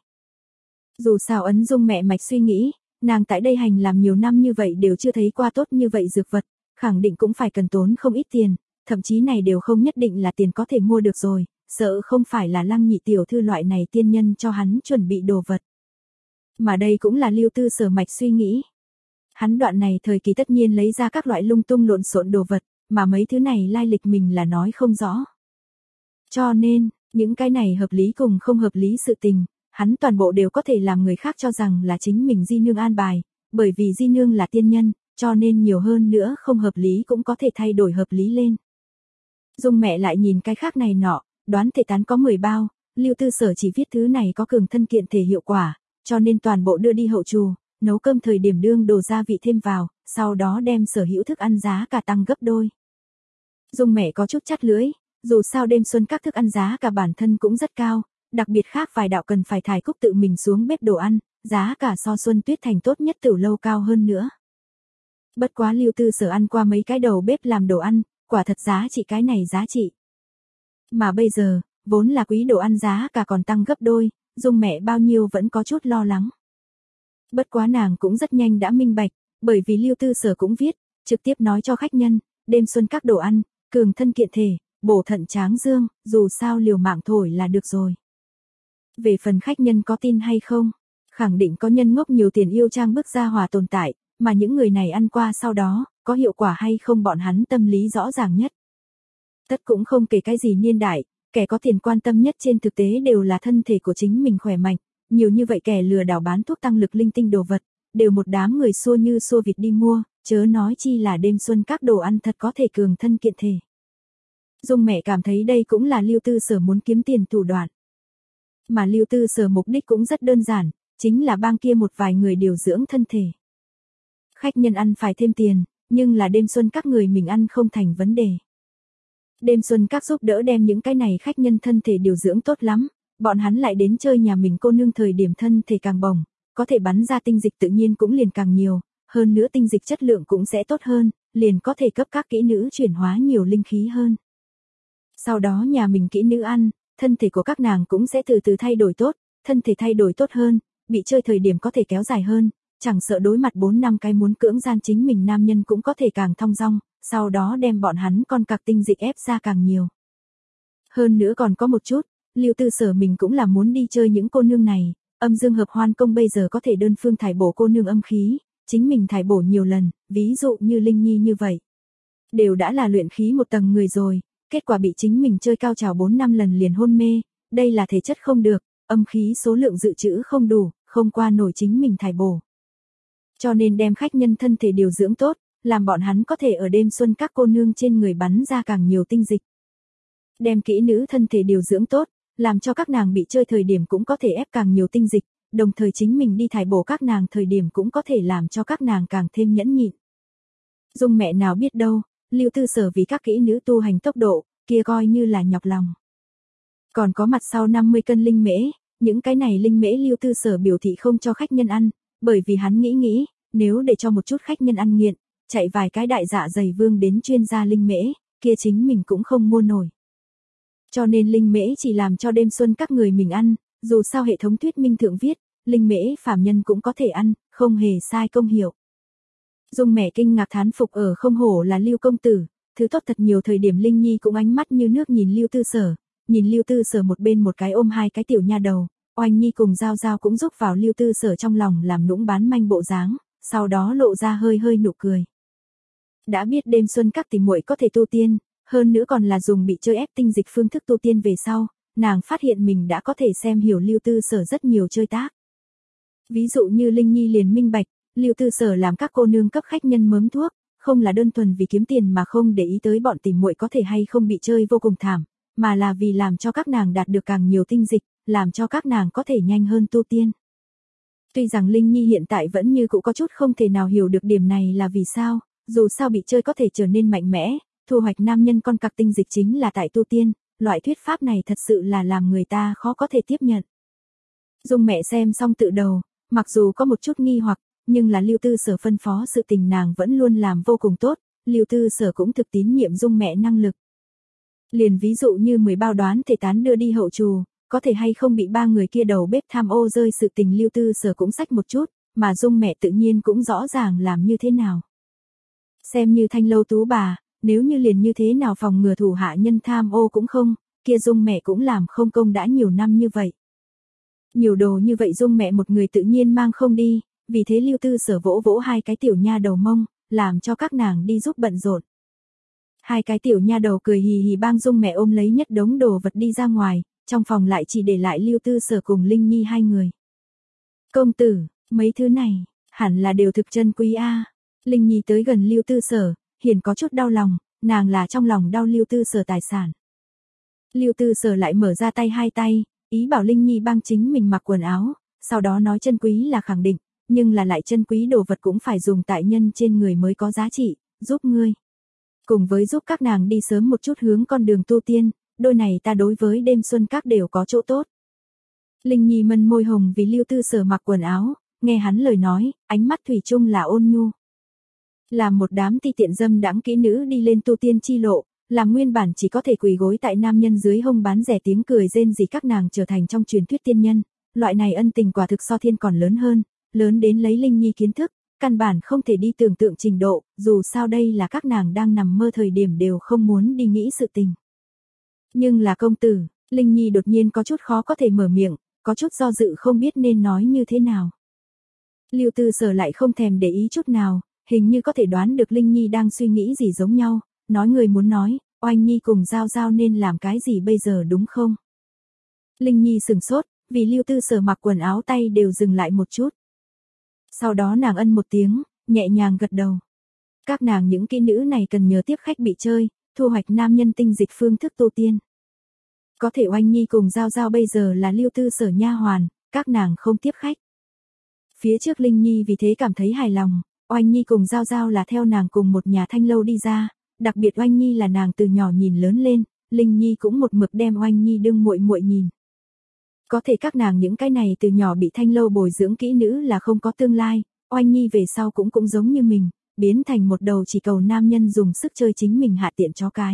Dù sao Ấn Dung mẹ mạch suy nghĩ, nàng tại đây hành làm nhiều năm như vậy đều chưa thấy qua tốt như vậy dược vật, khẳng định cũng phải cần tốn không ít tiền, thậm chí này đều không nhất định là tiền có thể mua được rồi, sợ không phải là Lăng nhị tiểu thư loại này tiên nhân cho hắn chuẩn bị đồ vật. Mà đây cũng là Lưu Tư Sở mạch suy nghĩ. Hắn đoạn này thời kỳ tất nhiên lấy ra các loại lung tung lộn xộn đồ vật, mà mấy thứ này lai lịch mình là nói không rõ. Cho nên, những cái này hợp lý cùng không hợp lý sự tình, hắn toàn bộ đều có thể làm người khác cho rằng là chính mình di nương an bài, bởi vì di nương là tiên nhân, cho nên nhiều hơn nữa không hợp lý cũng có thể thay đổi hợp lý lên. Dung mẹ lại nhìn cái khác này nọ, đoán thể tán có mười bao, Lưu Tư Sở chỉ viết thứ này có cường thân kiện thể hiệu quả, cho nên toàn bộ đưa đi hậu trù, nấu cơm thời điểm đương đồ gia vị thêm vào, sau đó đem sở hữu thức ăn giá cả tăng gấp đôi. Dung mẹ có chút chắt lưỡi, dù sao đêm xuân các thức ăn giá cả bản thân cũng rất cao, đặc biệt khác vài đạo cần phải thải cúc tự mình xuống bếp đồ ăn, giá cả so Xuân Tuyết Thành tốt nhất tiểu lâu cao hơn nữa. Bất quá Lưu Tư Sở ăn qua mấy cái đầu bếp làm đồ ăn, quả thật giá trị cái này giá trị. Mà bây giờ, vốn là quý đồ ăn giá cả còn tăng gấp đôi, Dung mẹ bao nhiêu vẫn có chút lo lắng. Bất quá nàng cũng rất nhanh đã minh bạch, bởi vì Lưu Tư Sở cũng viết, trực tiếp nói cho khách nhân, đêm xuân các đồ ăn, cường thân kiện thể, bổ thận tráng dương, dù sao liều mạng thổi là được rồi. Về phần khách nhân có tin hay không, khẳng định có nhân ngốc nhiều tiền yêu trang bức ra hòa tồn tại, mà những người này ăn qua sau đó, có hiệu quả hay không bọn hắn tâm lý rõ ràng nhất. Tất cũng không kể cái gì niên đại, kẻ có tiền quan tâm nhất trên thực tế đều là thân thể của chính mình khỏe mạnh, nhiều như vậy kẻ lừa đảo bán thuốc tăng lực linh tinh đồ vật, đều một đám người xua như xua vịt đi mua, chớ nói chi là đêm xuân các đồ ăn thật có thể cường thân kiện thể. Dung mẹ cảm thấy đây cũng là Lưu Tư Sở muốn kiếm tiền thủ đoạn. Mà Lưu Tư Sở mục đích cũng rất đơn giản, chính là bang kia một vài người điều dưỡng thân thể. Khách nhân ăn phải thêm tiền, nhưng là đêm xuân các người mình ăn không thành vấn đề. Đêm xuân các giúp đỡ đem những cái này khách nhân thân thể điều dưỡng tốt lắm, bọn hắn lại đến chơi nhà mình cô nương thời điểm thân thể càng bồng, có thể bắn ra tinh dịch tự nhiên cũng liền càng nhiều, hơn nữa tinh dịch chất lượng cũng sẽ tốt hơn, liền có thể cấp các kỹ nữ chuyển hóa nhiều linh khí hơn. Sau đó nhà mình kỹ nữ ăn, thân thể của các nàng cũng sẽ từ từ thay đổi tốt, thân thể thay đổi tốt hơn, bị chơi thời điểm có thể kéo dài hơn, chẳng sợ đối mặt bốn năm cái muốn cưỡng gian chính mình nam nhân cũng có thể càng thong dong, sau đó đem bọn hắn con cặc tinh dịch ép ra càng nhiều. Hơn nữa còn có một chút, Lưu Tư Sở mình cũng là muốn đi chơi những cô nương này, âm dương hợp hoan công bây giờ có thể đơn phương thải bổ cô nương âm khí, chính mình thải bổ nhiều lần, ví dụ như Linh Nhi như vậy. Đều đã là luyện khí một tầng người rồi, kết quả bị chính mình chơi cao trào bốn năm lần liền hôn mê, đây là thể chất không được, âm khí số lượng dự trữ không đủ, không qua nổi chính mình thải bổ. Cho nên đem khách nhân thân thể điều dưỡng tốt, làm bọn hắn có thể ở đêm xuân các cô nương trên người bắn ra càng nhiều tinh dịch. Đem kỹ nữ thân thể điều dưỡng tốt, làm cho các nàng bị chơi thời điểm cũng có thể ép càng nhiều tinh dịch, đồng thời chính mình đi thải bổ các nàng thời điểm cũng có thể làm cho các nàng càng thêm nhẫn nhịn. Dung mẹ nào biết đâu, Lưu Tư Sở vì các kỹ nữ tu hành tốc độ, kia coi như là nhọc lòng. Còn có mặt sau năm mươi cân linh mễ, những cái này linh mễ Lưu Tư Sở biểu thị không cho khách nhân ăn, bởi vì hắn nghĩ nghĩ, nếu để cho một chút khách nhân ăn nghiện, chạy vài cái đại dạ dày vương đến chuyên gia linh mễ, kia chính mình cũng không mua nổi. Cho nên linh mễ chỉ làm cho đêm xuân các người mình ăn, dù sao hệ thống thuyết minh thượng viết, linh mễ phàm nhân cũng có thể ăn, không hề sai công hiệu. Dung mẹ kinh ngạc thán phục ở không hổ là Lưu công tử, thứ tốt thật nhiều thời điểm Linh Nhi cũng ánh mắt như nước nhìn Lưu Tư Sở, nhìn Lưu Tư Sở một bên một cái ôm hai cái tiểu nha đầu, Oanh Nhi cùng Giao Giao cũng giúp vào Lưu Tư Sở trong lòng làm nũng bán manh bộ dáng, sau đó lộ ra hơi hơi nụ cười. Đã biết đêm xuân các tỷ muội có thể tu tiên, hơn nữa còn là dùng bị chơi ép tinh dịch phương thức tu tiên về sau, nàng phát hiện mình đã có thể xem hiểu Lưu Tư Sở rất nhiều chơi tác. Ví dụ như Linh Nhi liền minh bạch, Lưu Tư Sở làm các cô nương cấp khách nhân mớm thuốc, không là đơn thuần vì kiếm tiền mà không để ý tới bọn tỉ muội có thể hay không bị chơi vô cùng thảm, mà là vì làm cho các nàng đạt được càng nhiều tinh dịch, làm cho các nàng có thể nhanh hơn tu tiên. Tuy rằng Linh Nhi hiện tại vẫn như cũ có chút không thể nào hiểu được điểm này là vì sao, dù sao bị chơi có thể trở nên mạnh mẽ, thu hoạch nam nhân con cặc tinh dịch chính là tại tu tiên, loại thuyết pháp này thật sự là làm người ta khó có thể tiếp nhận. Dung mẹ xem xong tự đầu, mặc dù có một chút nghi hoặc, nhưng là Lưu Tư Sở phân phó sự tình nàng vẫn luôn làm vô cùng tốt, Lưu Tư Sở cũng thực tín nhiệm Dung mẹ năng lực. Liền ví dụ như mười bao đoán thể tán đưa đi hậu trù, có thể hay không bị ba người kia đầu bếp tham ô rơi sự tình Lưu Tư Sở cũng xách một chút, mà Dung mẹ tự nhiên cũng rõ ràng làm như thế nào. Xem như thanh lâu tú bà, nếu như liền như thế nào phòng ngừa thủ hạ nhân tham ô cũng không, kia Dung mẹ cũng làm không công đã nhiều năm như vậy. Nhiều đồ như vậy Dung mẹ một người tự nhiên mang không đi, vì thế Lưu Tư Sở vỗ vỗ hai cái tiểu nha đầu mông, làm cho các nàng đi giúp bận rộn. Hai cái tiểu nha đầu cười hì hì bang Dung mẹ ôm lấy nhất đống đồ vật đi ra ngoài, trong phòng lại chỉ để lại Lưu Tư Sở cùng Linh Nhi hai người. Công tử, mấy thứ này, hẳn là đều thực chân quý a. Linh Nhi tới gần Lưu Tư Sở, hiền có chút đau lòng, nàng là trong lòng đau Lưu Tư Sở tài sản. Lưu Tư Sở lại mở ra tay hai tay, ý bảo Linh Nhi bang chính mình mặc quần áo, sau đó nói chân quý là khẳng định, nhưng là lại chân quý đồ vật cũng phải dùng tại nhân trên người mới có giá trị, giúp ngươi. Cùng với giúp các nàng đi sớm một chút hướng con đường tu tiên, đôi này ta đối với đêm xuân các đều có chỗ tốt. Linh Nhi mân môi hồng vì Lưu Tư Sở mặc quần áo, nghe hắn lời nói, ánh mắt thủy chung là ôn nhu. Làm một đám ti tiện dâm đãng kỹ nữ đi lên tu tiên chi lộ, làm nguyên bản chỉ có thể quỳ gối tại nam nhân dưới hông bán rẻ tiếng cười rên rỉ các nàng trở thành trong truyền thuyết tiên nhân, loại này ân tình quả thực so thiên còn lớn hơn, lớn đến lấy Linh Nhi kiến thức, căn bản không thể đi tưởng tượng trình độ, dù sao đây là các nàng đang nằm mơ thời điểm đều không muốn đi nghĩ sự tình. Nhưng là công tử, Linh Nhi đột nhiên có chút khó có thể mở miệng, có chút do dự không biết nên nói như thế nào. Lưu Tư Sở lại không thèm để ý chút nào, hình như có thể đoán được Linh Nhi đang suy nghĩ gì giống nhau, nói người muốn nói, Oanh Nhi cùng Giao Giao nên làm cái gì bây giờ đúng không? Linh Nhi sừng sốt, vì Lưu Tư Sở mặc quần áo tay đều dừng lại một chút. Sau đó nàng ân một tiếng, nhẹ nhàng gật đầu. Các nàng những kỹ nữ này cần nhờ tiếp khách bị chơi, thu hoạch nam nhân tinh dịch phương thức tu tiên. Có thể Oanh Nhi cùng Giao Giao bây giờ là Lưu Tư Sở nha hoàn, các nàng không tiếp khách. Phía trước Linh Nhi vì thế cảm thấy hài lòng, Oanh Nhi cùng Giao Giao là theo nàng cùng một nhà thanh lâu đi ra, đặc biệt Oanh Nhi là nàng từ nhỏ nhìn lớn lên, Linh Nhi cũng một mực đem Oanh Nhi đương muội muội nhìn. Có thể các nàng những cái này từ nhỏ bị thanh lâu bồi dưỡng kỹ nữ là không có tương lai, Oanh Nhi về sau cũng cũng giống như mình, biến thành một đầu chỉ cầu nam nhân dùng sức chơi chính mình hạ tiện chó cái.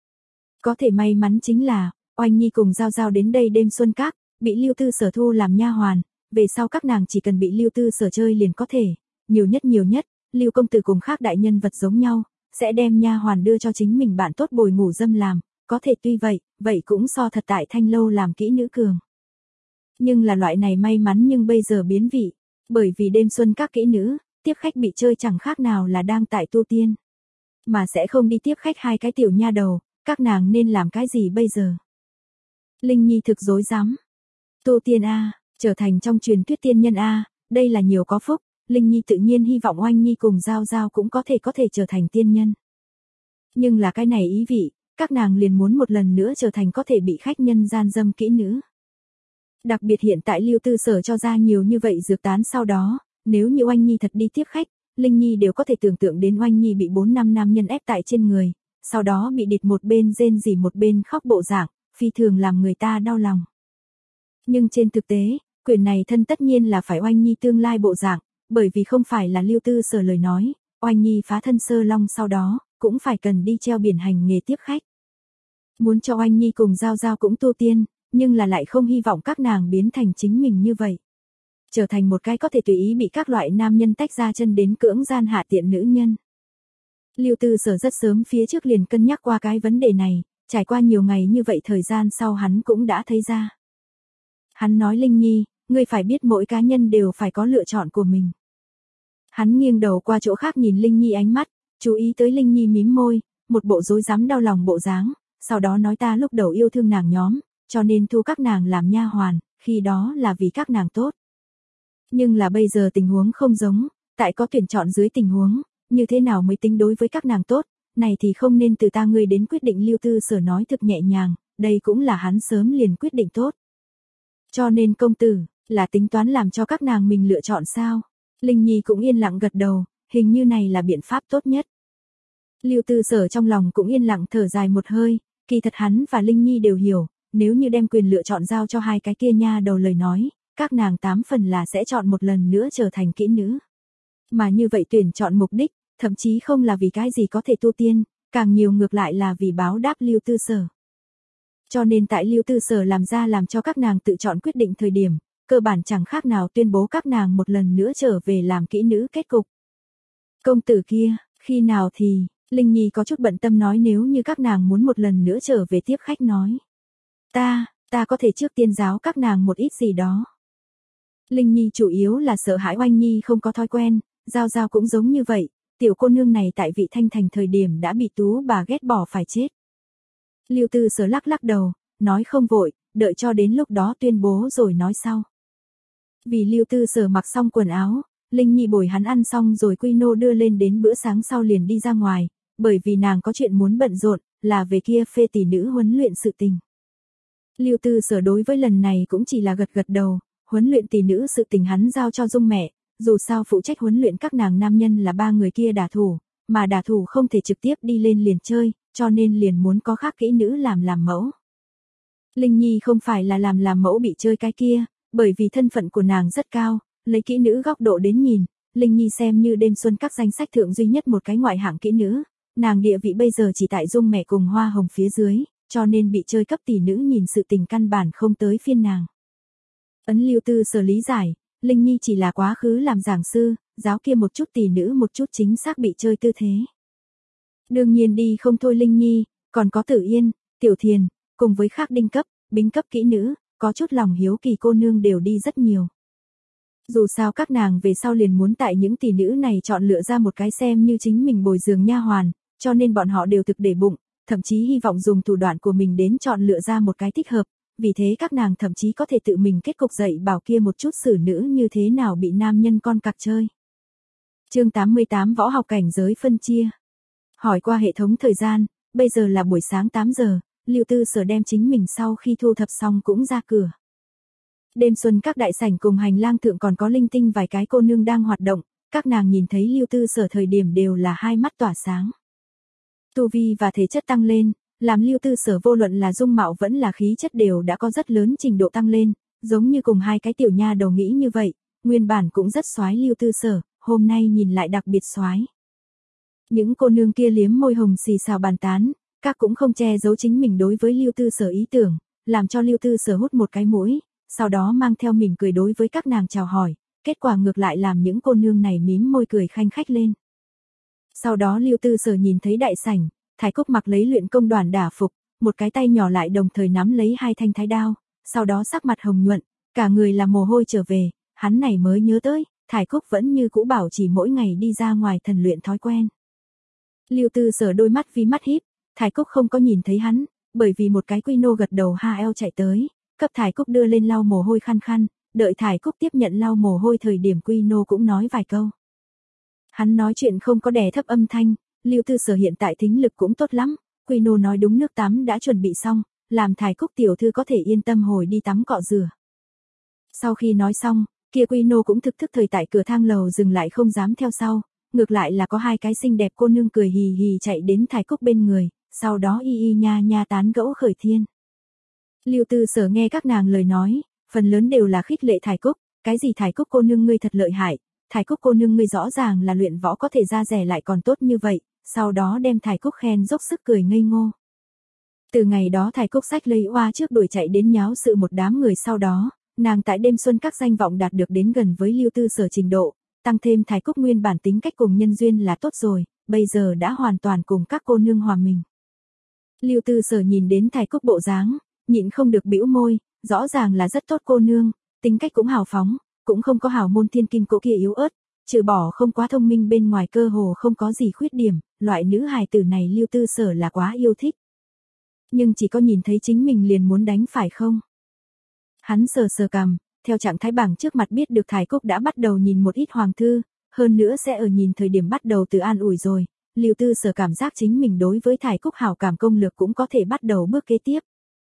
Có thể may mắn chính là, Oanh Nhi cùng Giao Giao đến đây đêm xuân các, bị Lưu Tư Sở thu làm nha hoàn, về sau các nàng chỉ cần bị Lưu Tư Sở chơi liền có thể, nhiều nhất nhiều nhất, Lưu công tử cùng khác đại nhân vật giống nhau, sẽ đem nha hoàn đưa cho chính mình bạn tốt bồi ngủ dâm làm, có thể tuy vậy, vậy cũng so thật tại thanh lâu làm kỹ nữ cường. Nhưng là loại này may mắn nhưng bây giờ biến vị, bởi vì đêm xuân các kỹ nữ, tiếp khách bị chơi chẳng khác nào là đang tại tu tiên. Mà sẽ không đi tiếp khách hai cái tiểu nha đầu, các nàng nên làm cái gì bây giờ? Linh Nhi thực dối rắm. Tu tiên A, trở thành trong truyền thuyết tiên nhân A, đây là nhiều có phúc, Linh Nhi tự nhiên hy vọng Oanh Nhi cùng Giao Giao cũng có thể có thể trở thành tiên nhân. Nhưng là cái này ý vị, các nàng liền muốn một lần nữa trở thành có thể bị khách nhân gian dâm kỹ nữ. Đặc biệt hiện tại Lưu Tư Sở cho ra nhiều như vậy dược tán sau đó, nếu như Oanh Nhi thật đi tiếp khách, Linh Nhi đều có thể tưởng tượng đến Oanh Nhi bị bốn năm nam nhân ép tại trên người, sau đó bị địt một bên rên rỉ một bên khóc bộ dạng, phi thường làm người ta đau lòng. Nhưng trên thực tế, quyền này thân tất nhiên là phải Oanh Nhi tương lai bộ dạng, bởi vì không phải là Lưu Tư Sở lời nói, Oanh Nhi phá thân sơ long sau đó, cũng phải cần đi treo biển hành nghề tiếp khách. Muốn cho Oanh Nhi cùng Giao Giao cũng tu tiên, nhưng là lại không hy vọng các nàng biến thành chính mình như vậy. Trở thành một cái có thể tùy ý bị các loại nam nhân tách ra chân đến cưỡng gian hạ tiện nữ nhân. Lưu Tư Sở rất sớm phía trước liền cân nhắc qua cái vấn đề này, trải qua nhiều ngày như vậy thời gian sau hắn cũng đã thấy ra. Hắn nói Linh Nhi, ngươi phải biết mỗi cá nhân đều phải có lựa chọn của mình. Hắn nghiêng đầu qua chỗ khác nhìn Linh Nhi ánh mắt, chú ý tới Linh Nhi mím môi, một bộ rối rắm đau lòng bộ dáng, sau đó nói ta lúc đầu yêu thương nàng nhóm, cho nên thu các nàng làm nha hoàn, khi đó là vì các nàng tốt. Nhưng là bây giờ tình huống không giống, tại có tuyển chọn dưới tình huống, như thế nào mới tính đối với các nàng tốt, này thì không nên từ ta ngươi đến quyết định. Lưu Tư Sở nói thực nhẹ nhàng, đây cũng là hắn sớm liền quyết định tốt. Cho nên công tử, là tính toán làm cho các nàng mình lựa chọn sao? Linh Nhi cũng yên lặng gật đầu, hình như này là biện pháp tốt nhất. Lưu Tư Sở trong lòng cũng yên lặng thở dài một hơi, kỳ thật hắn và Linh Nhi đều hiểu, nếu như đem quyền lựa chọn giao cho hai cái kia nha đầu lời nói, các nàng tám phần là sẽ chọn một lần nữa trở thành kỹ nữ. Mà như vậy tuyển chọn mục đích, thậm chí không là vì cái gì có thể tu tiên, càng nhiều ngược lại là vì báo đáp Lưu Tư Sở. Cho nên tại Lưu Tư Sở làm ra làm cho các nàng tự chọn quyết định thời điểm, cơ bản chẳng khác nào tuyên bố các nàng một lần nữa trở về làm kỹ nữ kết cục. Công tử kia, khi nào thì, Linh Nhi có chút bận tâm nói nếu như các nàng muốn một lần nữa trở về tiếp khách nói. Ta, ta có thể trước tiên giáo các nàng một ít gì đó. Linh Nhi chủ yếu là sợ hãi Oanh Nhi không có thói quen, Giao Giao cũng giống như vậy, tiểu cô nương này tại Vị Thanh Thành thời điểm đã bị Tú bà ghét bỏ phải chết. Lưu Tư Sở lắc lắc đầu, nói không vội, đợi cho đến lúc đó tuyên bố rồi nói sau. Vì Lưu Tư Sở mặc xong quần áo, Linh Nhi bồi hắn ăn xong rồi Quy Nô đưa lên đến bữa sáng sau liền đi ra ngoài, bởi vì nàng có chuyện muốn bận rộn, là về kia phê tỷ nữ huấn luyện sự tình. Lưu Tư Sở đối với lần này cũng chỉ là gật gật đầu, huấn luyện tỷ nữ sự tình hắn giao cho Dung mẹ, dù sao phụ trách huấn luyện các nàng nam nhân là ba người kia đả thủ, mà đả thủ không thể trực tiếp đi lên liền chơi, cho nên liền muốn có khác kỹ nữ làm làm mẫu. Linh Nhi không phải là làm làm mẫu bị chơi cái kia, bởi vì thân phận của nàng rất cao, lấy kỹ nữ góc độ đến nhìn, Linh Nhi xem như đêm xuân các danh sách thượng duy nhất một cái ngoại hạng kỹ nữ, nàng địa vị bây giờ chỉ tại Dung mẹ cùng Hoa Hồng phía dưới, cho nên bị chơi cấp tỷ nữ nhìn sự tình căn bản không tới phiên nàng. Ấn Lưu Tư Sở lý giải, Linh Nhi chỉ là quá khứ làm giảng sư, giáo kia một chút tỷ nữ một chút chính xác bị chơi tư thế. Đương nhiên đi không thôi Linh Nhi, còn có Tử Yên, Tiểu Thiền, cùng với khác đinh cấp, bính cấp kỹ nữ, có chút lòng hiếu kỳ cô nương đều đi rất nhiều. Dù sao các nàng về sau liền muốn tại những tỷ nữ này chọn lựa ra một cái xem như chính mình bồi dưỡng nha hoàn, cho nên bọn họ đều thực để bụng, thậm chí hy vọng dùng thủ đoạn của mình đến chọn lựa ra một cái thích hợp, vì thế các nàng thậm chí có thể tự mình kết cục dạy bảo kia một chút xử nữ như thế nào bị nam nhân con cặc chơi. Chương tám mươi tám Võ học cảnh giới phân chia. Hỏi qua hệ thống thời gian, bây giờ là buổi sáng tám giờ, Lưu Tư Sở đem chính mình sau khi thu thập xong cũng ra cửa. Đêm xuân các đại sảnh cùng hành lang thượng còn có linh tinh vài cái cô nương đang hoạt động, các nàng nhìn thấy Lưu Tư Sở thời điểm đều là hai mắt tỏa sáng. Tu vi và thể chất tăng lên, làm Lưu Tư Sở vô luận là dung mạo vẫn là khí chất đều đã có rất lớn trình độ tăng lên, giống như cùng hai cái tiểu nha đầu nghĩ như vậy, nguyên bản cũng rất xoái Lưu Tư Sở, hôm nay nhìn lại đặc biệt xoái. Những cô nương kia liếm môi hồng xì xào bàn tán, các cũng không che giấu chính mình đối với Lưu Tư Sở ý tưởng, làm cho Lưu Tư Sở hút một cái mũi, sau đó mang theo mỉm cười đối với các nàng chào hỏi, kết quả ngược lại làm những cô nương này mím môi cười khanh khách lên. Sau đó Lưu Tư Sở nhìn thấy đại sảnh, Thái Cúc mặc lấy luyện công đoàn đả phục, một cái tay nhỏ lại đồng thời nắm lấy hai thanh thái đao, sau đó sắc mặt hồng nhuận, cả người là mồ hôi trở về, hắn này mới nhớ tới, Thái Cúc vẫn như cũ bảo chỉ mỗi ngày đi ra ngoài thần luyện thói quen. Lưu Tư Sở đôi mắt vi mắt híp, Thái Cúc không có nhìn thấy hắn, bởi vì một cái Quy Nô gật đầu ha eo chạy tới, cấp Thái Cúc đưa lên lau mồ hôi khăn khăn, đợi Thái Cúc tiếp nhận lau mồ hôi thời điểm Quy Nô cũng nói vài câu. Hắn nói chuyện không có đè thấp âm thanh, Lưu Tư Sở hiện tại thính lực cũng tốt lắm, Quy Nô nói đúng nước tắm đã chuẩn bị xong, làm Thái Cúc tiểu thư có thể yên tâm hồi đi tắm cọ rửa. Sau khi nói xong, kia Quy Nô cũng thực thức thời tại cửa thang lầu dừng lại không dám theo sau, ngược lại là có hai cái xinh đẹp cô nương cười hì hì chạy đến Thái Cúc bên người, sau đó y y nha nha tán gẫu khởi thiên. Lưu Tư Sở nghe các nàng lời nói, phần lớn đều là khích lệ Thái Cúc, cái gì Thái Cúc cô nương ngươi thật lợi hại, Thái Cúc cô nương ngươi rõ ràng là luyện võ có thể ra rẻ lại còn tốt như vậy, sau đó đem Thái Cúc khen dốc sức cười ngây ngô. Từ ngày đó Thái Cúc sách lấy oa trước đuổi chạy đến nháo sự một đám người sau đó, nàng tại đêm xuân các danh vọng đạt được đến gần với Lưu Tư Sở trình độ, tăng thêm Thái Cúc nguyên bản tính cách cùng nhân duyên là tốt rồi, bây giờ đã hoàn toàn cùng các cô nương hòa mình. Lưu Tư Sở nhìn đến Thái Cúc bộ dáng, nhịn không được bĩu môi, rõ ràng là rất tốt cô nương, tính cách cũng hào phóng, cũng không có hào môn thiên kim cỗ kia yếu ớt, trừ bỏ không quá thông minh bên ngoài cơ hồ không có gì khuyết điểm, loại nữ hài tử này Lưu Tư Sở là quá yêu thích. Nhưng chỉ có nhìn thấy chính mình liền muốn đánh phải không? Hắn sờ sờ cằm, theo trạng thái bảng trước mặt biết được Thái Cúc đã bắt đầu nhìn một ít hoàng thư, hơn nữa sẽ ở nhìn thời điểm bắt đầu từ an ủi rồi, Lưu Tư Sở cảm giác chính mình đối với Thái Cúc hảo cảm công lược cũng có thể bắt đầu bước kế tiếp.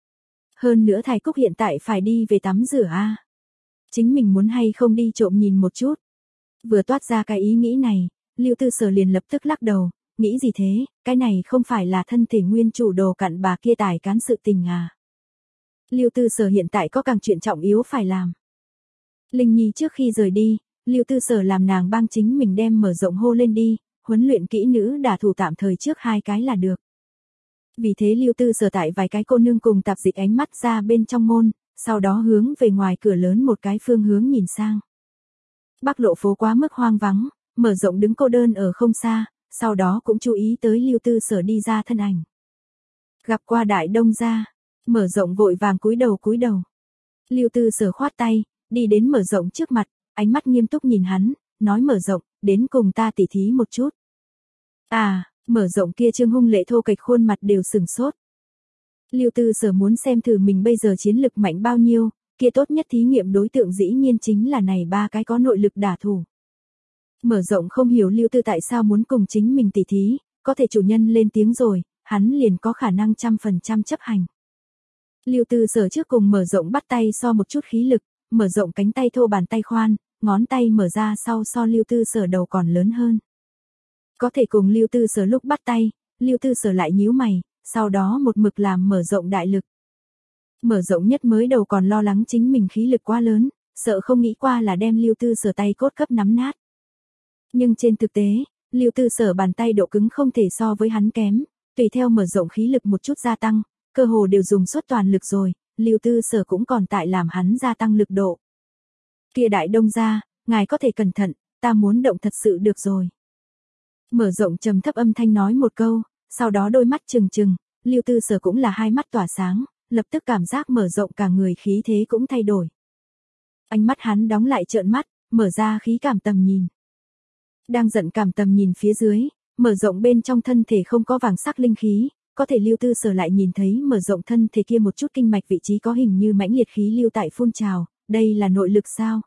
Hơn nữa Thái Cúc hiện tại phải đi về tắm rửa a. À. Chính mình muốn hay không đi trộm nhìn một chút. Vừa toát ra cái ý nghĩ này, Lưu Tư Sở liền lập tức lắc đầu, nghĩ gì thế, cái này không phải là thân thể nguyên chủ đồ cặn bà kia tài cán sự tình à. Lưu Tư Sở hiện tại có càng chuyện trọng yếu phải làm. Linh Nhi trước khi rời đi, Lưu Tư Sở làm nàng bang chính mình đem mở rộng hô lên đi, huấn luyện kỹ nữ đả thủ tạm thời trước hai cái là được. Vì thế Lưu Tư Sở tại vài cái cô nương cùng tạp dịch ánh mắt ra bên trong môn, sau đó hướng về ngoài cửa lớn một cái phương hướng nhìn sang. Bắc lộ phố quá mức hoang vắng, mở rộng đứng cô đơn ở không xa, sau đó cũng chú ý tới Lưu Tư Sở đi ra thân ảnh. Gặp qua Đại Đông gia, mở rộng vội vàng cúi đầu cúi đầu. Lưu Tư Sở khoát tay, đi đến mở rộng trước mặt, ánh mắt nghiêm túc nhìn hắn, nói mở rộng, đến cùng ta tỉ thí một chút. À, mở rộng kia trương hung lệ thô kệch khuôn mặt đều sừng sốt. Lưu Tư Sở muốn xem thử mình bây giờ chiến lực mạnh bao nhiêu, kia tốt nhất thí nghiệm đối tượng dĩ nhiên chính là này ba cái có nội lực đả thủ. Mở rộng không hiểu Lưu Tư tại sao muốn cùng chính mình tỉ thí, có thể chủ nhân lên tiếng rồi, hắn liền có khả năng trăm phần trăm chấp hành. Lưu Tư Sở trước cùng mở rộng bắt tay so một chút khí lực, mở rộng cánh tay thô bàn tay khoan, ngón tay mở ra sau so Lưu Tư Sở đầu còn lớn hơn. Có thể cùng Lưu Tư Sở lúc bắt tay, Lưu Tư Sở lại nhíu mày, sau đó một mực làm mở rộng đại lực. Mở rộng nhất mới đầu còn lo lắng chính mình khí lực quá lớn, sợ không nghĩ qua là đem Lưu Tư Sở tay cốt cấp nắm nát. Nhưng trên thực tế, Lưu Tư Sở bàn tay độ cứng không thể so với hắn kém, tùy theo mở rộng khí lực một chút gia tăng, cơ hồ đều dùng suốt toàn lực rồi, Lưu Tư Sở cũng còn tại làm hắn gia tăng lực độ. Kia Đại Đông gia, ngài có thể cẩn thận, ta muốn động thật sự được rồi. Mở rộng trầm thấp âm thanh nói một câu, sau đó đôi mắt trừng trừng, Lưu Tư Sở cũng là hai mắt tỏa sáng, lập tức cảm giác mở rộng cả người khí thế cũng thay đổi. Ánh mắt hắn đóng lại trợn mắt, mở ra khí cảm tầm nhìn. Đang giận cảm tầm nhìn phía dưới, mở rộng bên trong thân thể không có vàng sắc linh khí, có thể Lưu Tư Sở lại nhìn thấy mở rộng thân thể kia một chút kinh mạch vị trí có hình như mãnh liệt khí lưu tại phun trào, đây là nội lực sao?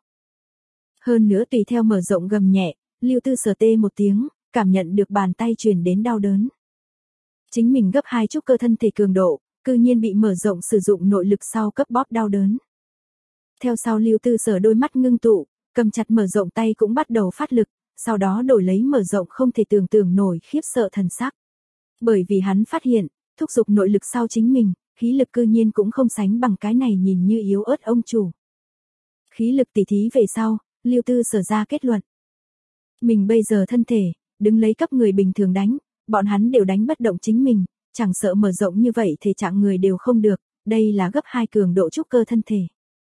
Hơn nữa tùy theo mở rộng gầm nhẹ, Lưu Tư Sở tê một tiếng, cảm nhận được bàn tay truyền đến đau đớn. Chính mình gấp hai chút cơ thân thể cường độ, cư nhiên bị mở rộng sử dụng nội lực sau cấp bóp đau đớn. Theo sau Lưu Tư Sở đôi mắt ngưng tụ, cầm chặt mở rộng tay cũng bắt đầu phát lực, sau đó đổi lấy mở rộng không thể tưởng tượng nổi khiếp sợ thần sắc. Bởi vì hắn phát hiện, thúc giục nội lực sau chính mình, khí lực cư nhiên cũng không sánh bằng cái này nhìn như yếu ớt ông chủ. Khí lực tỉ thí về sau, Lưu Tư Sở ra kết luận. Mình bây giờ thân thể, đứng lấy cấp người bình thường đánh, bọn hắn đều đánh bất động chính mình, chẳng sợ mở rộng như vậy thể trạng người đều không được, đây là gấp hai cường độ trúc cơ thân thể.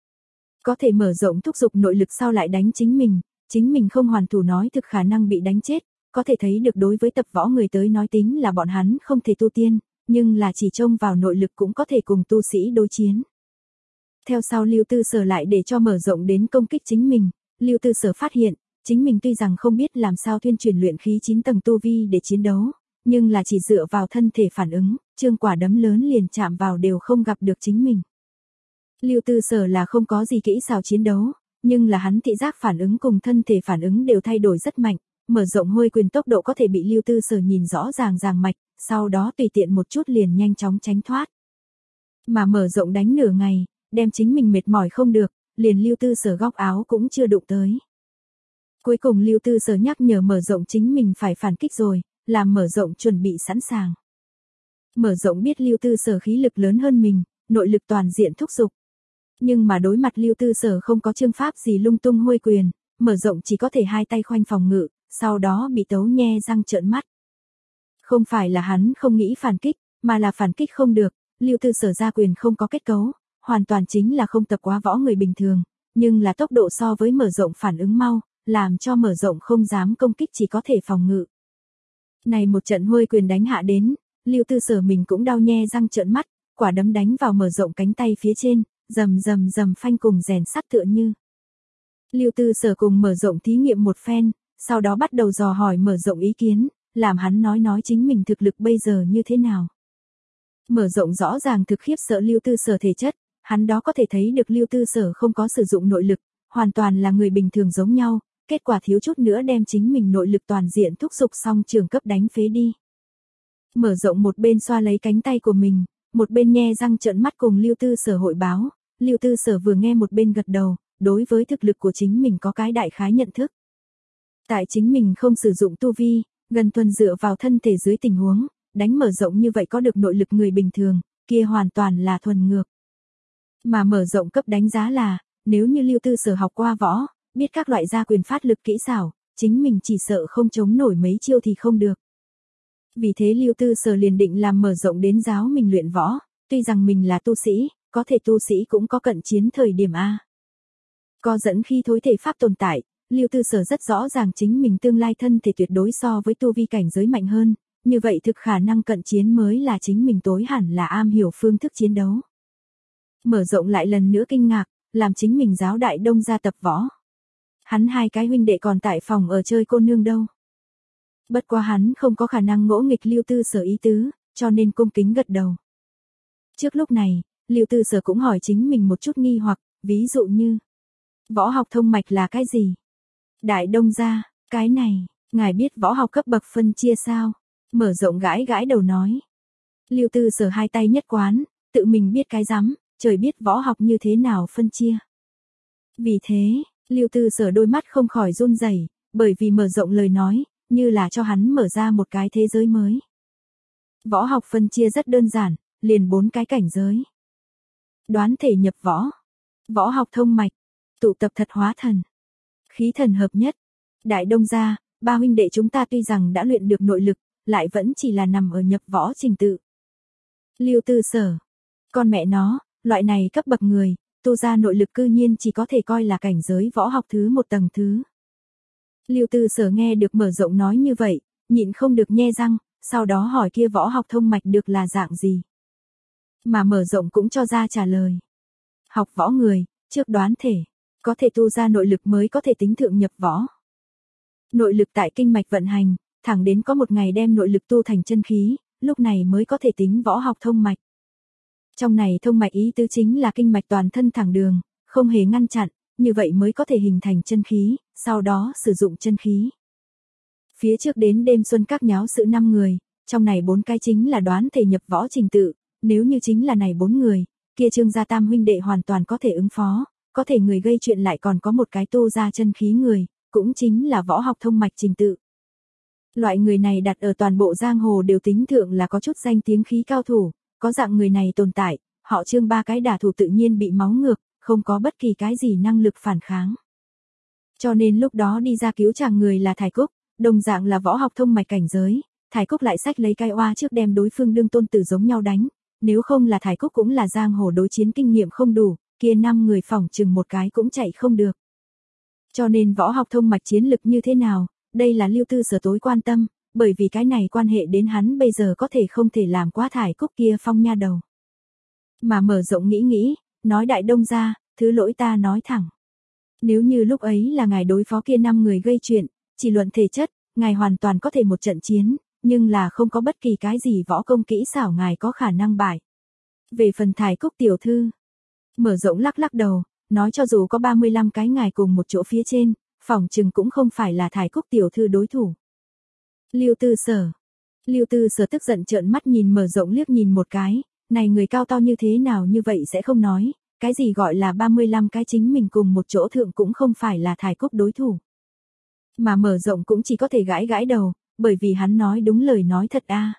Có thể mở rộng thúc giục nội lực sau lại đánh chính mình, chính mình không hoàn thủ nói thực khả năng bị đánh chết, có thể thấy được đối với tập võ người tới nói tính là bọn hắn không thể tu tiên, nhưng là chỉ trông vào nội lực cũng có thể cùng tu sĩ đối chiến. Theo sau Lưu Tư Sở lại để cho mở rộng đến công kích chính mình, Lưu Tư Sở phát hiện, chính mình tuy rằng không biết làm sao thuyên truyền luyện khí chín tầng tu vi để chiến đấu, nhưng là chỉ dựa vào thân thể phản ứng, trương quả đấm lớn liền chạm vào đều không gặp được chính mình. Lưu Tư Sở là không có gì kỹ xảo chiến đấu, nhưng là hắn thị giác phản ứng cùng thân thể phản ứng đều thay đổi rất mạnh, mở rộng hôi quyền tốc độ có thể bị Lưu Tư Sở nhìn rõ ràng ràng mạch, sau đó tùy tiện một chút liền nhanh chóng tránh thoát. Mà mở rộng đánh nửa ngày, đem chính mình mệt mỏi không được, liền Lưu Tư Sở góc áo cũng chưa đụng tới. Cuối cùng Lưu Tư Sở nhắc nhở mở rộng chính mình phải phản kích rồi, làm mở rộng chuẩn bị sẵn sàng. Mở rộng biết Lưu Tư Sở khí lực lớn hơn mình, nội lực toàn diện thúc giục. Nhưng mà đối mặt Lưu Tư Sở không có chương pháp gì lung tung huôi quyền, mở rộng chỉ có thể hai tay khoanh phòng ngự, sau đó bị tấu nhe răng trợn mắt. Không phải là hắn không nghĩ phản kích, mà là phản kích không được, Lưu Tư Sở ra quyền không có kết cấu, hoàn toàn chính là không tập quá võ người bình thường, nhưng là tốc độ so với mở rộng phản ứng mau, làm cho mở rộng không dám công kích chỉ có thể phòng ngự. Này một trận huôi quyền đánh hạ đến, Lưu Tư Sở mình cũng đau nhe răng trợn mắt, quả đấm đánh vào mở rộng cánh tay phía trên, rầm rầm rầm phanh cùng rèn sắt tựa như. Lưu Tư Sở cùng mở rộng thí nghiệm một phen, sau đó bắt đầu dò hỏi mở rộng ý kiến, làm hắn nói nói chính mình thực lực bây giờ như thế nào. Mở rộng rõ ràng thực khiếp sợ Lưu Tư Sở thể chất, hắn đó có thể thấy được Lưu Tư Sở không có sử dụng nội lực, hoàn toàn là người bình thường giống nhau, kết quả thiếu chút nữa đem chính mình nội lực toàn diện thúc giục xong trường cấp đánh phế đi. Mở rộng một bên xoa lấy cánh tay của mình, một bên nhe răng trợn mắt cùng Lưu Tư Sở hội báo, Lưu Tư Sở vừa nghe một bên gật đầu, đối với thực lực của chính mình có cái đại khái nhận thức. Tại chính mình không sử dụng tu vi, gần thuần dựa vào thân thể dưới tình huống, đánh mở rộng như vậy có được nội lực người bình thường, kia hoàn toàn là thuần ngược. Mà mở rộng cấp đánh giá là, nếu như Lưu Tư Sở học qua võ, biết các loại gia quyền phát lực kỹ xảo, chính mình chỉ sợ không chống nổi mấy chiêu thì không được. Vì thế Lưu Tư Sở liền định làm mở rộng đến giáo mình luyện võ, tuy rằng mình là tu sĩ, có thể tu sĩ cũng có cận chiến thời điểm A. Co dẫn khi thối thể pháp tồn tại, Lưu Tư Sở rất rõ ràng chính mình tương lai thân thể tuyệt đối so với tu vi cảnh giới mạnh hơn, như vậy thực khả năng cận chiến mới là chính mình tối hẳn là am hiểu phương thức chiến đấu. Mở rộng lại lần nữa kinh ngạc, làm chính mình giáo Đại Đông ra tập võ. Hắn hai cái huynh đệ còn tại phòng ở chơi cô nương đâu. Bất quá hắn không có khả năng ngỗ nghịch Lưu Tư Sở ý tứ, cho nên cung kính gật đầu. Trước lúc này, Lưu Tư Sở cũng hỏi chính mình một chút nghi hoặc, ví dụ như võ học thông mạch là cái gì? Đại Đông gia, cái này, ngài biết võ học cấp bậc phân chia sao? Mở rộng gãi gãi đầu nói. Lưu Tư Sở hai tay nhất quán, tự mình biết cái rắm, trời biết võ học như thế nào phân chia. Vì thế, Lưu Tư Sở đôi mắt không khỏi run rẩy, bởi vì mở rộng lời nói, như là cho hắn mở ra một cái thế giới mới. Võ học phân chia rất đơn giản, liền bốn cái cảnh giới. Đoán thể nhập võ, võ học thông mạch, tụ tập thật hóa thần, khí thần hợp nhất. Đại Đông gia, ba huynh đệ chúng ta tuy rằng đã luyện được nội lực, lại vẫn chỉ là nằm ở nhập võ trình tự. Lưu Tư Sở, con mẹ nó, loại này cấp bậc người, tu ra nội lực cư nhiên chỉ có thể coi là cảnh giới võ học thứ một tầng thứ. Lưu Tư Sở nghe được mở rộng nói như vậy, nhịn không được nhe răng, sau đó hỏi kia võ học thông mạch được là dạng gì. Mà mở rộng cũng cho ra trả lời. Học võ người, trước đoán thể, có thể tu ra nội lực mới có thể tính thượng nhập võ. Nội lực tại kinh mạch vận hành, thẳng đến có một ngày đem nội lực tu thành chân khí, lúc này mới có thể tính võ học thông mạch. Trong này thông mạch ý tứ chính là kinh mạch toàn thân thẳng đường, không hề ngăn chặn, như vậy mới có thể hình thành chân khí, sau đó sử dụng chân khí. Phía trước đến đêm xuân các nháo sự năm người, trong này bốn cái chính là đoán thể nhập võ trình tự, nếu như chính là này bốn người, kia Trương gia tam huynh đệ hoàn toàn có thể ứng phó, có thể người gây chuyện lại còn có một cái tu ra chân khí người, cũng chính là võ học thông mạch trình tự. Loại người này đặt ở toàn bộ giang hồ đều tính thượng là có chút danh tiếng khí cao thủ, có dạng người này tồn tại, họ Trương ba cái đả thủ tự nhiên bị máu ngược, không có bất kỳ cái gì năng lực phản kháng. Cho nên lúc đó đi ra cứu chàng người là Thải Cúc, đồng dạng là võ học thông mạch cảnh giới, Thải Cúc lại xách lấy cái oa trước đem đối phương đương tôn tử giống nhau đánh, nếu không là Thải Cúc cũng là giang hồ đối chiến kinh nghiệm không đủ, kia năm người phỏng chừng một cái cũng chạy không được. Cho nên võ học thông mạch chiến lực như thế nào, đây là Lưu Tư Sở tối quan tâm, bởi vì cái này quan hệ đến hắn bây giờ có thể không thể làm quá Thải Cúc kia phong nha đầu. Mà mở rộng nghĩ nghĩ, nói Đại Đông gia, thứ lỗi ta nói thẳng. Nếu như lúc ấy là ngài đối phó kia năm người gây chuyện, chỉ luận thể chất, ngài hoàn toàn có thể một trận chiến, nhưng là không có bất kỳ cái gì võ công kỹ xảo ngài có khả năng bại. Về phần Thải Cúc tiểu thư, mở rộng lắc lắc đầu, nói cho dù có ba mươi lăm cái ngài cùng một chỗ phía trên, phỏng chừng cũng không phải là Thải Cúc tiểu thư đối thủ. Lưu Tư Sở, Lưu Tư Sở tức giận trợn mắt nhìn mở rộng liếc nhìn một cái, này người cao to như thế nào như vậy sẽ không nói, cái gì gọi là ba mươi lăm cái chính mình cùng một chỗ thượng cũng không phải là Thải Cúc đối thủ. Mà mở rộng cũng chỉ có thể gãi gãi đầu, bởi vì hắn nói đúng lời nói thật a.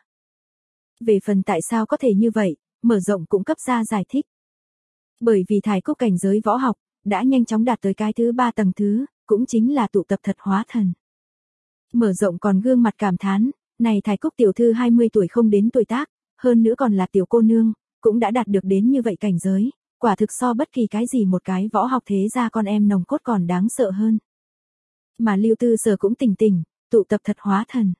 Về phần tại sao có thể như vậy, mở rộng cũng cấp ra giải thích. Bởi vì Thải Cúc cảnh giới võ học, đã nhanh chóng đạt tới cái thứ ba tầng thứ, cũng chính là tụ tập thật hóa thần. Mở rộng còn gương mặt cảm thán, này Thải Cúc tiểu thư hai mươi tuổi không đến tuổi tác, hơn nữa còn là tiểu cô nương, cũng đã đạt được đến như vậy cảnh giới, quả thực so bất kỳ cái gì một cái võ học thế ra con em nòng cốt còn đáng sợ hơn. Mà Lưu Tư Sở cũng tỉnh tỉnh, tụ tập thật hóa thần.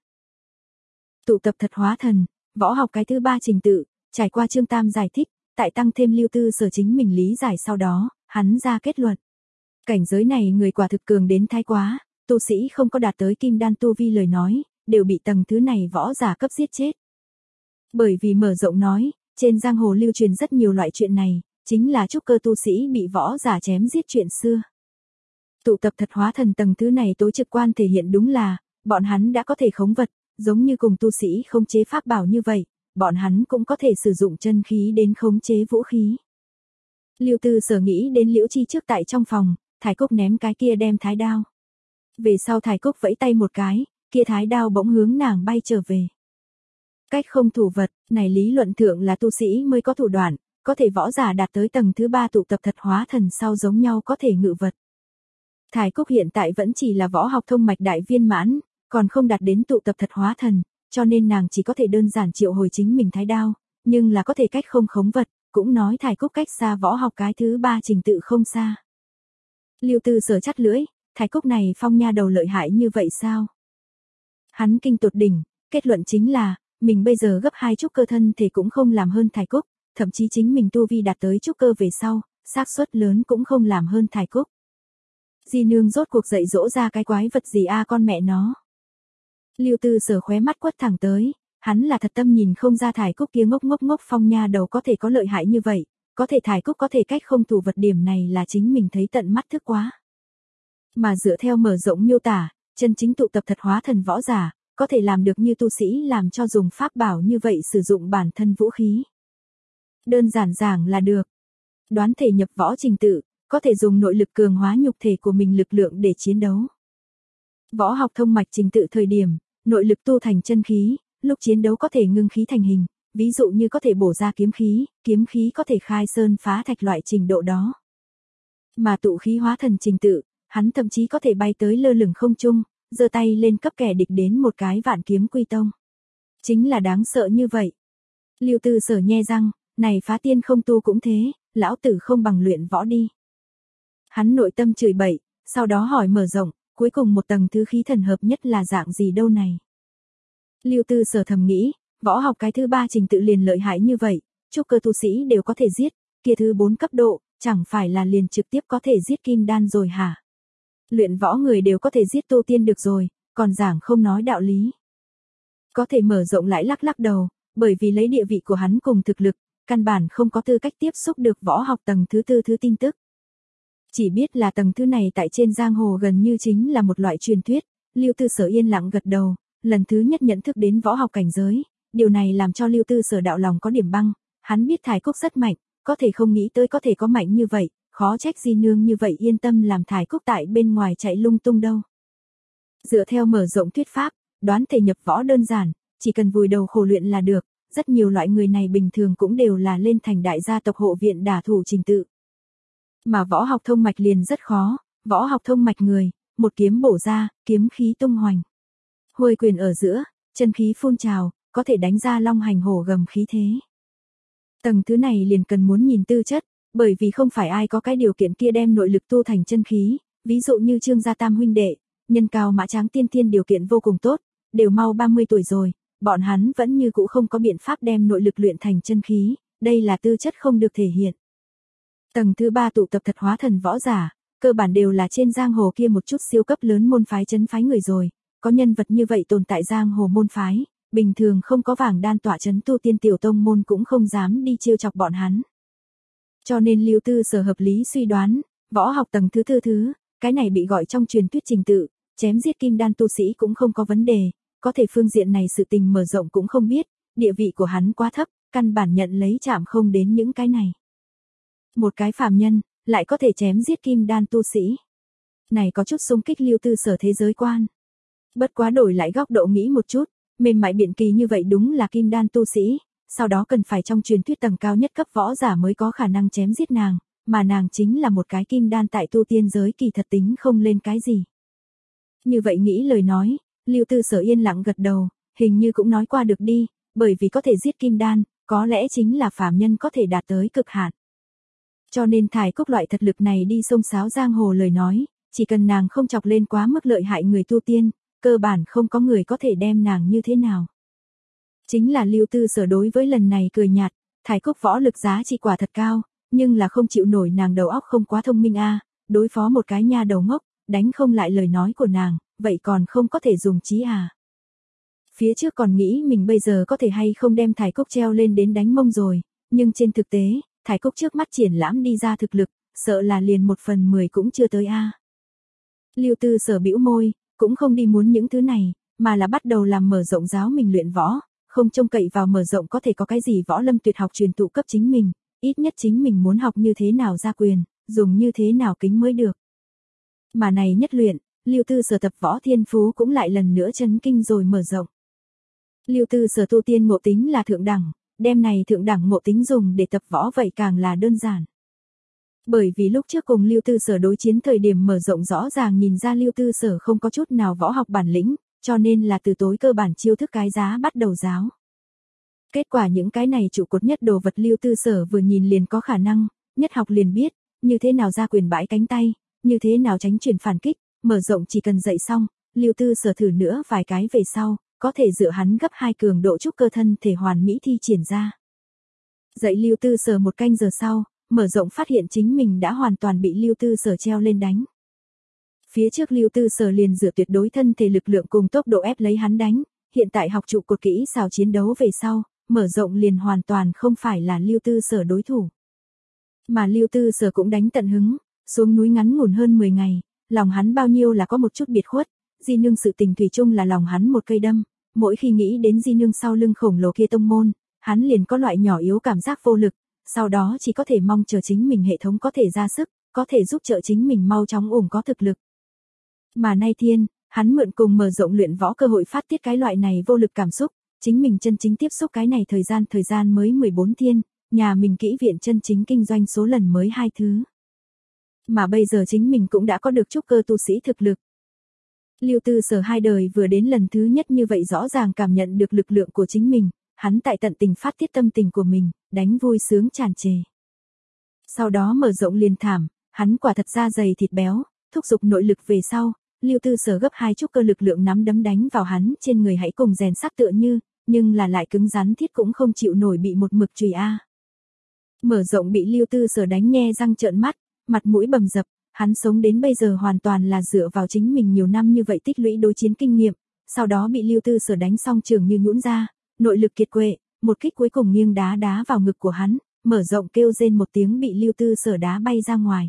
Tụ tập thật hóa thần, võ học cái thứ ba trình tự, trải qua Trương Tam giải thích, tại tăng thêm Lưu Tư Sở chính mình lý giải sau đó, hắn ra kết luận. Cảnh giới này người quả thực cường đến thái quá, tu sĩ không có đạt tới kim đan tu vi lời nói, đều bị tầng thứ này võ giả cấp giết chết. Bởi vì mở rộng nói, trên giang hồ lưu truyền rất nhiều loại chuyện này, chính là trúc cơ tu sĩ bị võ giả chém giết chuyện xưa. Tụ tập thật hóa thần tầng thứ này tối trực quan thể hiện đúng là, bọn hắn đã có thể khống vật, giống như cùng tu sĩ khống chế pháp bảo như vậy, bọn hắn cũng có thể sử dụng chân khí đến khống chế vũ khí. Lưu Tư Sở nghĩ đến Liễu Chi trước tại trong phòng, Thải Cúc ném cái kia đem thái đao. Về sau Thải Cúc vẫy tay một cái, kia thái đao bỗng hướng nàng bay trở về. Cách không thủ vật, này lý luận thượng là tu sĩ mới có thủ đoạn, có thể võ giả đạt tới tầng thứ ba tụ tập thật hóa thần sau giống nhau có thể ngự vật. Thải Cúc hiện tại vẫn chỉ là võ học thông mạch đại viên mãn, còn không đạt đến tụ tập thật hóa thần, cho nên nàng chỉ có thể đơn giản triệu hồi chính mình thái đao, nhưng là có thể cách không khống vật, cũng nói Thải Cúc cách xa võ học cái thứ ba trình tự không xa. Lưu Tư Sở chắt lưỡi, Thải Cúc này phong nha đầu lợi hại như vậy sao? Hắn kinh tột đỉnh, kết luận chính là, mình bây giờ gấp hai trúc cơ thân thể cũng không làm hơn Thải Cúc, thậm chí chính mình tu vi đạt tới trúc cơ về sau, xác suất lớn cũng không làm hơn Thải Cúc. Di nương rốt cuộc dạy dỗ ra cái quái vật gì a con mẹ nó. Lưu Tư Sở khóe mắt quất thẳng tới, hắn là thật tâm nhìn không ra Thải Cúc kia ngốc ngốc ngốc phong nha đầu có thể có lợi hại như vậy, có thể Thải Cúc có thể cách không thủ vật điểm này là chính mình thấy tận mắt thức quá. Mà dựa theo mở rộng miêu tả, chân chính tụ tập thật hóa thần võ giả, có thể làm được như tu sĩ làm cho dùng pháp bảo như vậy sử dụng bản thân vũ khí. Đơn giản giảng là được. Đoán thể nhập võ trình tự, có thể dùng nội lực cường hóa nhục thể của mình lực lượng để chiến đấu. Võ học thông mạch trình tự thời điểm, nội lực tu thành chân khí, lúc chiến đấu có thể ngưng khí thành hình, ví dụ như có thể bổ ra kiếm khí, kiếm khí có thể khai sơn phá thạch loại trình độ đó. Mà tụ khí hóa thần trình tự, hắn thậm chí có thể bay tới lơ lửng không trung, giơ tay lên cấp kẻ địch đến một cái vạn kiếm quy tông. Chính là đáng sợ như vậy. Lưu Tư Sở nhe răng, này phá tiên không tu cũng thế, lão tử không bằng luyện võ đi. Hắn nội tâm chửi bậy, sau đó hỏi mở rộng, cuối cùng một tầng thứ khí thần hợp nhất là dạng gì đâu này. Lưu Tư Sở thầm nghĩ, võ học cái thứ ba trình tự liền lợi hại như vậy, trúc cơ tu sĩ đều có thể giết, kia thứ bốn cấp độ, chẳng phải là liền trực tiếp có thể giết kim đan rồi hả? Luyện võ người đều có thể giết tu tiên được rồi, còn giảng không nói đạo lý. Có thể mở rộng lại lắc lắc đầu, bởi vì lấy địa vị của hắn cùng thực lực, căn bản không có tư cách tiếp xúc được võ học tầng thứ tư thứ tin tức. Chỉ biết là tầng thứ này tại trên giang hồ gần như chính là một loại truyền thuyết, Lưu Tư Sở yên lặng gật đầu, lần thứ nhất nhận thức đến võ học cảnh giới, điều này làm cho Lưu Tư Sở đạo lòng có điểm băng, hắn biết Thải Cúc rất mạnh, có thể không nghĩ tới có thể có mạnh như vậy, khó trách Di nương như vậy yên tâm làm Thải Cúc tại bên ngoài chạy lung tung đâu. Dựa theo mở rộng thuyết pháp, đoán thể nhập võ đơn giản, chỉ cần vùi đầu khổ luyện là được, rất nhiều loại người này bình thường cũng đều là lên thành đại gia tộc hộ viện đả thủ trình tự. Mà võ học thông mạch liền rất khó, võ học thông mạch người, một kiếm bổ ra, kiếm khí tung hoành. Huôi quyền ở giữa, chân khí phun trào, có thể đánh ra long hành hổ gầm khí thế. Tầng thứ này liền cần muốn nhìn tư chất, bởi vì không phải ai có cái điều kiện kia đem nội lực tu thành chân khí, ví dụ như Trương gia tam huynh đệ, nhân cao mã tráng tiên thiên điều kiện vô cùng tốt, đều mau ba mươi tuổi rồi, bọn hắn vẫn như cũ không có biện pháp đem nội lực luyện thành chân khí, đây là tư chất không được thể hiện. Tầng thứ ba tụ tập thật hóa thần võ giả, cơ bản đều là trên giang hồ kia một chút siêu cấp lớn môn phái chấn phái người rồi, có nhân vật như vậy tồn tại giang hồ môn phái, bình thường không có vàng đan tỏa chấn tu tiên tiểu tông môn cũng không dám đi trêu chọc bọn hắn. Cho nên Lưu Tư Sở hợp lý suy đoán, võ học tầng thứ tư thứ, cái này bị gọi trong truyền thuyết trình tự, chém giết kim đan tu sĩ cũng không có vấn đề, có thể phương diện này sự tình mở rộng cũng không biết, địa vị của hắn quá thấp, căn bản nhận lấy chạm không đến những cái này. Một cái phàm nhân, lại có thể chém giết kim đan tu sĩ. Này có chút xung kích Lưu Tư Sở thế giới quan. Bất quá đổi lại góc độ nghĩ một chút, mềm mại biện kỳ như vậy đúng là kim đan tu sĩ, sau đó cần phải trong truyền thuyết tầng cao nhất cấp võ giả mới có khả năng chém giết nàng, mà nàng chính là một cái kim đan tại tu tiên giới kỳ thật tính không lên cái gì. Như vậy nghĩ lời nói, Lưu Tư Sở yên lặng gật đầu, hình như cũng nói qua được đi, bởi vì có thể giết kim đan, có lẽ chính là phàm nhân có thể đạt tới cực hạn. Cho nên Thải Cúc loại thật lực này đi xông xáo giang hồ lời nói, chỉ cần nàng không chọc lên quá mức lợi hại người tu tiên, cơ bản không có người có thể đem nàng như thế nào. Chính là Lưu Tư Sở đối với lần này cười nhạt, Thải Cúc võ lực giá trị quả thật cao, nhưng là không chịu nổi nàng đầu óc không quá thông minh a, đối phó một cái nha đầu ngốc, đánh không lại lời nói của nàng, vậy còn không có thể dùng trí à. Phía trước còn nghĩ mình bây giờ có thể hay không đem Thải Cúc treo lên đến đánh mông rồi, nhưng trên thực tế, Thải Cúc trước mắt triển lãm đi ra thực lực, sợ là liền một phần mười cũng chưa tới a. Lưu Tư Sở bĩu môi, cũng không đi muốn những thứ này, mà là bắt đầu làm Mở Rộng giáo mình luyện võ, không trông cậy vào Mở Rộng có thể có cái gì võ lâm tuyệt học truyền thụ cấp chính mình, ít nhất chính mình muốn học như thế nào ra quyền, dùng như thế nào kính mới được. Mà này nhất luyện, Lưu Tư Sở tập võ thiên phú cũng lại lần nữa chấn kinh rồi Mở Rộng. Lưu Tư Sở tu tiên ngộ tính là thượng đẳng, đem này thượng đẳng ngộ tính dùng để tập võ vậy càng là đơn giản. Bởi vì lúc trước cùng Lưu Tư Sở đối chiến thời điểm Mở Rộng rõ ràng nhìn ra Lưu Tư Sở không có chút nào võ học bản lĩnh, cho nên là từ tối cơ bản chiêu thức cái giá bắt đầu giáo. Kết quả những cái này trụ cột nhất đồ vật Lưu Tư Sở vừa nhìn liền có khả năng, nhất học liền biết, như thế nào ra quyền bãi cánh tay, như thế nào tránh chuyển phản kích, Mở Rộng chỉ cần dạy xong, Lưu Tư Sở thử nữa vài cái về sau, có thể dựa hắn gấp hai cường độ trúc cơ thân thể hoàn mỹ thi triển ra. Dạy Lưu Tư Sở một canh giờ sau, Mở Rộng phát hiện chính mình đã hoàn toàn bị Lưu Tư Sở treo lên đánh. Phía trước Lưu Tư Sở liền dựa tuyệt đối thân thể lực lượng cùng tốc độ ép lấy hắn đánh, hiện tại học trụ cột kỹ xảo chiến đấu về sau, Mở Rộng liền hoàn toàn không phải là Lưu Tư Sở đối thủ. Mà Lưu Tư Sở cũng đánh tận hứng, xuống núi ngắn ngủn hơn mười ngày, lòng hắn bao nhiêu là có một chút biệt khuất, Di Nương sự tình thủy chung là lòng hắn một cây đâm, mỗi khi nghĩ đến Di Nương sau lưng khổng lồ kia tông môn, hắn liền có loại nhỏ yếu cảm giác vô lực, sau đó chỉ có thể mong chờ chính mình hệ thống có thể ra sức, có thể giúp trợ chính mình mau chóng ủng có thực lực. Mà nay thiên, hắn mượn cùng Mở Rộng luyện võ cơ hội phát tiết cái loại này vô lực cảm xúc, chính mình chân chính tiếp xúc cái này thời gian thời gian mới mười bốn thiên, nhà mình kỹ viện chân chính kinh doanh số lần mới hai thứ. Mà bây giờ chính mình cũng đã có được trúc cơ tu sĩ thực lực. Lưu Tư Sở hai đời vừa đến lần thứ nhất như vậy rõ ràng cảm nhận được lực lượng của chính mình, hắn tại tận tình phát tiết tâm tình của mình, đánh vui sướng tràn trề. Sau đó Mở Rộng liền thảm, hắn quả thật da dày thịt béo, thúc giục nội lực về sau, Lưu Tư Sở gấp hai trúc cơ lực lượng nắm đấm đánh vào hắn trên người hãy cùng rèn sắc tựa như, nhưng là lại cứng rắn thiết cũng không chịu nổi bị một mực chùy a. Mở Rộng bị Lưu Tư Sở đánh nhe răng trợn mắt, mặt mũi bầm dập, hắn sống đến bây giờ hoàn toàn là dựa vào chính mình nhiều năm như vậy tích lũy đối chiến kinh nghiệm, sau đó bị Lưu Tư Sở đánh xong trường như nhũn ra, nội lực kiệt quệ, một kích cuối cùng nghiêng đá đá vào ngực của hắn, Mở Rộng kêu rên một tiếng bị Lưu Tư Sở đá bay ra ngoài.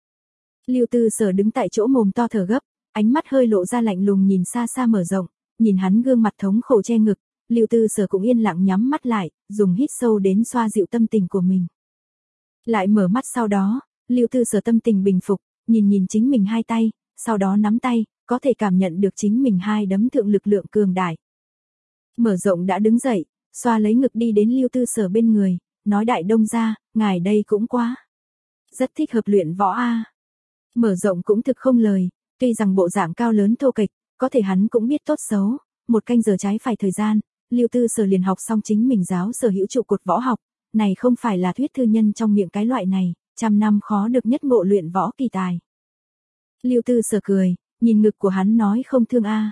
Lưu Tư Sở đứng tại chỗ mồm to thở gấp, ánh mắt hơi lộ ra lạnh lùng nhìn xa xa Mở Rộng, nhìn hắn gương mặt thống khổ che ngực, Lưu Tư Sở cũng yên lặng nhắm mắt lại, dùng hít sâu đến xoa dịu tâm tình của mình. Lại mở mắt sau đó, Lưu Tư Sở tâm tình bình phục, nhìn nhìn chính mình hai tay, sau đó nắm tay, có thể cảm nhận được chính mình hai đấm thượng lực lượng cường đại. Mở Rộng đã đứng dậy, xoa lấy ngực đi đến Lưu Tư Sở bên người, nói đại đông gia, ngài đây cũng quá. Rất thích hợp luyện võ a. Mở Rộng cũng thực không lời, tuy rằng bộ dạng cao lớn thô kệch, có thể hắn cũng biết tốt xấu, một canh giờ trái phải thời gian, Lưu Tư Sở liền học xong chính mình giáo sở hữu trụ cột võ học, này không phải là thuyết thư nhân trong miệng cái loại này, trăm năm khó được nhất ngộ luyện võ kỳ tài. Lưu Tư Sở cười, nhìn ngực của hắn nói không thương a.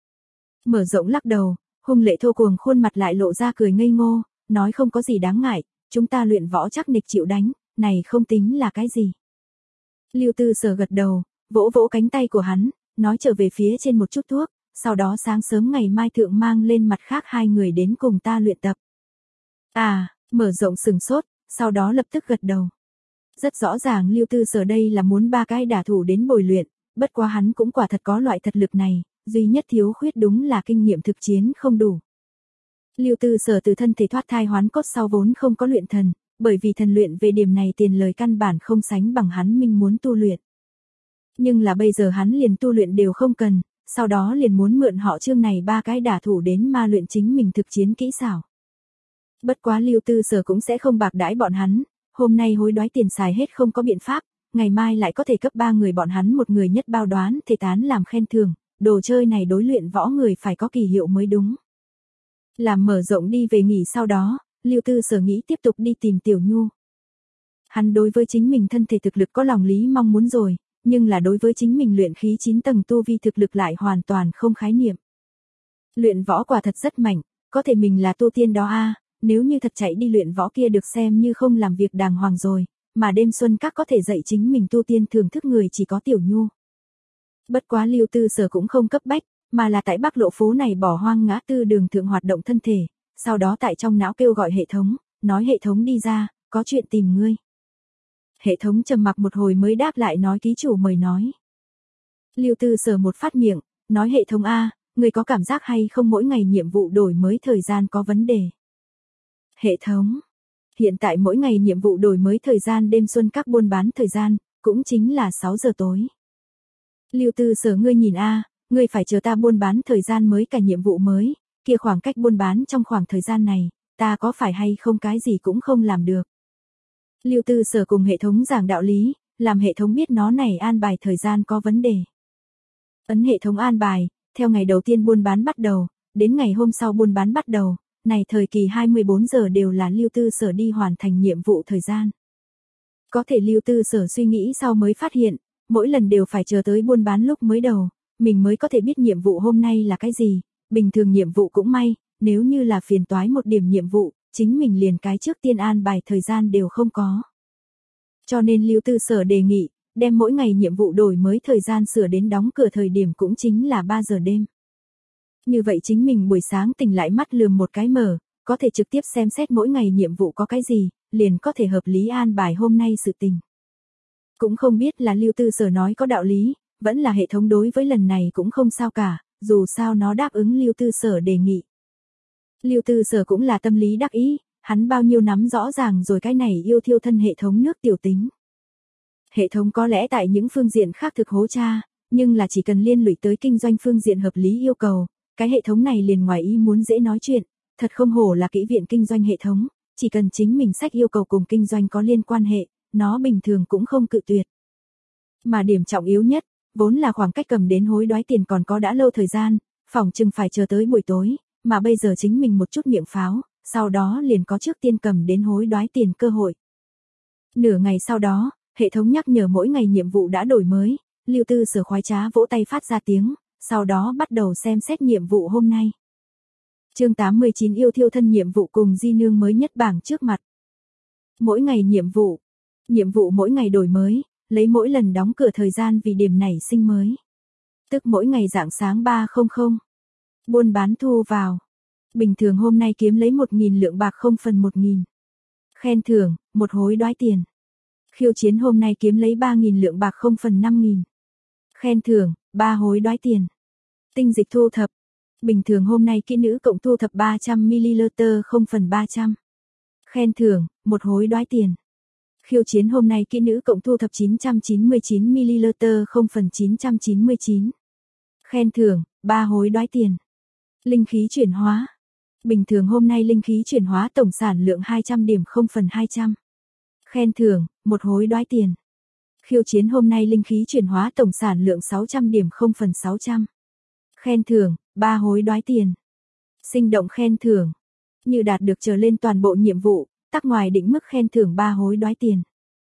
Mở Rộng lắc đầu, hung lệ thô cuồng khuôn mặt lại lộ ra cười ngây ngô, nói không có gì đáng ngại, chúng ta luyện võ chắc nịch chịu đánh, này không tính là cái gì. Lưu Tư Sở gật đầu, vỗ vỗ cánh tay của hắn, nói trở về phía trên một chút thuốc, sau đó sáng sớm ngày mai thượng mang lên mặt khác hai người đến cùng ta luyện tập. À, Mở Rộng sừng sốt, sau đó lập tức gật đầu. Rất rõ ràng Lưu Tư Sở đây là muốn ba cái đả thủ đến bồi luyện, bất quá hắn cũng quả thật có loại thật lực này, duy nhất thiếu khuyết đúng là kinh nghiệm thực chiến không đủ. Lưu Tư Sở từ thân thể thoát thai hoán cốt sau vốn không có luyện thần, bởi vì thần luyện về điểm này tiền lời căn bản không sánh bằng hắn minh muốn tu luyện. Nhưng là bây giờ hắn liền tu luyện đều không cần, sau đó liền muốn mượn họ Trương này ba cái đả thủ đến ma luyện chính mình thực chiến kỹ xảo. Bất quá Lưu Tư Sở cũng sẽ không bạc đãi bọn hắn, hôm nay hối đoái tiền xài hết không có biện pháp, ngày mai lại có thể cấp ba người bọn hắn một người nhất bao đoán thể tán làm khen thưởng, đồ chơi này đối luyện võ người phải có kỳ hiệu mới đúng. Làm Mở Rộng đi về nghỉ sau đó, Lưu Tư Sở nghĩ tiếp tục đi tìm Tiểu Nhu. Hắn đối với chính mình thân thể thực lực có lòng lý mong muốn rồi, nhưng là đối với chính mình luyện khí chín tầng tu vi thực lực lại hoàn toàn không khái niệm. Luyện võ quả thật rất mạnh, có thể mình là tu tiên đó a, nếu như thật chạy đi luyện võ kia được xem như không làm việc đàng hoàng rồi, mà đêm xuân các có thể dạy chính mình tu tiên thưởng thức người chỉ có Tiểu Nhu. Bất quá Lưu Tư Sở cũng không cấp bách, mà là tại Bắc Lộ phố này bỏ hoang ngã tư đường thượng hoạt động thân thể, sau đó tại trong não kêu gọi hệ thống, nói hệ thống đi ra, có chuyện tìm ngươi. Hệ thống trầm mặc một hồi mới đáp lại nói ký chủ mời nói. Lưu Tư Sở một phát miệng, nói hệ thống A, người có cảm giác hay không mỗi ngày nhiệm vụ đổi mới thời gian có vấn đề? Hệ thống. Hiện tại mỗi ngày nhiệm vụ đổi mới thời gian đêm xuân các buôn bán thời gian, cũng chính là sáu giờ tối. Lưu Tư Sở ngươi nhìn A, ngươi phải chờ ta buôn bán thời gian mới cả nhiệm vụ mới, kia khoảng cách buôn bán trong khoảng thời gian này, ta có phải hay không cái gì cũng không làm được. Lưu Tư Sở cùng hệ thống giảng đạo lý, làm hệ thống biết nó này an bài thời gian có vấn đề. Ấn hệ thống an bài, theo ngày đầu tiên buôn bán bắt đầu, đến ngày hôm sau buôn bán bắt đầu, này thời kỳ hai mươi bốn giờ đều là Lưu Tư Sở đi hoàn thành nhiệm vụ thời gian. Có thể Lưu Tư Sở suy nghĩ sau mới phát hiện, mỗi lần đều phải chờ tới buôn bán lúc mới đầu, mình mới có thể biết nhiệm vụ hôm nay là cái gì, bình thường nhiệm vụ cũng may, nếu như là phiền toái một điểm nhiệm vụ, chính mình liền cái trước tiên an bài thời gian đều không có. Cho nên Lưu Tư Sở đề nghị, đem mỗi ngày nhiệm vụ đổi mới thời gian sửa đến đóng cửa thời điểm cũng chính là ba giờ đêm. Như vậy chính mình buổi sáng tỉnh lại mắt lườm một cái mở, có thể trực tiếp xem xét mỗi ngày nhiệm vụ có cái gì, liền có thể hợp lý an bài hôm nay sự tình. Cũng không biết là Lưu Tư Sở nói có đạo lý, vẫn là hệ thống đối với lần này cũng không sao cả, dù sao nó đáp ứng Lưu Tư Sở đề nghị. Lưu Tư Sở cũng là tâm lý đắc ý, hắn bao nhiêu nắm rõ ràng rồi cái này yêu thiêu thân hệ thống nước tiểu tính. Hệ thống có lẽ tại những phương diện khác thực hố cha, nhưng là chỉ cần liên lụy tới kinh doanh phương diện hợp lý yêu cầu, cái hệ thống này liền ngoài ý muốn dễ nói chuyện, thật không hổ là kỹ viện kinh doanh hệ thống, chỉ cần chính mình sách yêu cầu cùng kinh doanh có liên quan hệ, nó bình thường cũng không cự tuyệt. Mà điểm trọng yếu nhất, vốn là khoảng cách cầm đến hối đoái tiền còn có đã lâu thời gian, phỏng chừng phải chờ tới buổi tối, mà bây giờ chính mình một chút miệng pháo, sau đó liền có trước tiên cầm đến hối đoái tiền cơ hội. Nửa ngày sau đó, hệ thống nhắc nhở mỗi ngày nhiệm vụ đã đổi mới, Lưu Tư Sở khoái trá vỗ tay phát ra tiếng, sau đó bắt đầu xem xét nhiệm vụ hôm nay. Chương tám mươi chín yêu thiêu thân nhiệm vụ cùng di nương mới nhất bảng trước mặt. Mỗi ngày nhiệm vụ. Nhiệm vụ mỗi ngày đổi mới, lấy mỗi lần đóng cửa thời gian vì điểm nảy sinh mới. Tức mỗi ngày rạng sáng ba giờ. Buôn bán thu vào. Bình thường hôm nay kiếm lấy một nghìn lượng bạc không phần một nghìn. Khen thưởng, một hối đoái tiền. Khiêu chiến hôm nay kiếm lấy ba nghìn lượng bạc không phần năm nghìn. Khen thưởng, ba hối đoái tiền. Tinh dịch thu thập. Bình thường hôm nay kỹ nữ cộng thu thập ba trăm mi-li-liter không phần ba trăm. Khen thưởng, một hối đoái tiền. Khiêu chiến hôm nay kỹ nữ cộng thu thập chín trăm chín mươi chín mi-li-liter không phần chín trăm chín mươi chín. Khen thưởng, ba hối đoái tiền. Linh khí chuyển hóa. Bình thường hôm nay linh khí chuyển hóa tổng sản lượng hai trăm điểm không phần hai trăm. Khen thưởng, một hối đoái tiền. Khiêu chiến hôm nay linh khí chuyển hóa tổng sản lượng sáu trăm điểm không phần sáu trăm. Khen thưởng, ba hối đoái tiền. Sinh động khen thưởng. Như đạt được trở lên toàn bộ nhiệm vụ, tắc ngoài định mức khen thưởng ba hối đoái tiền.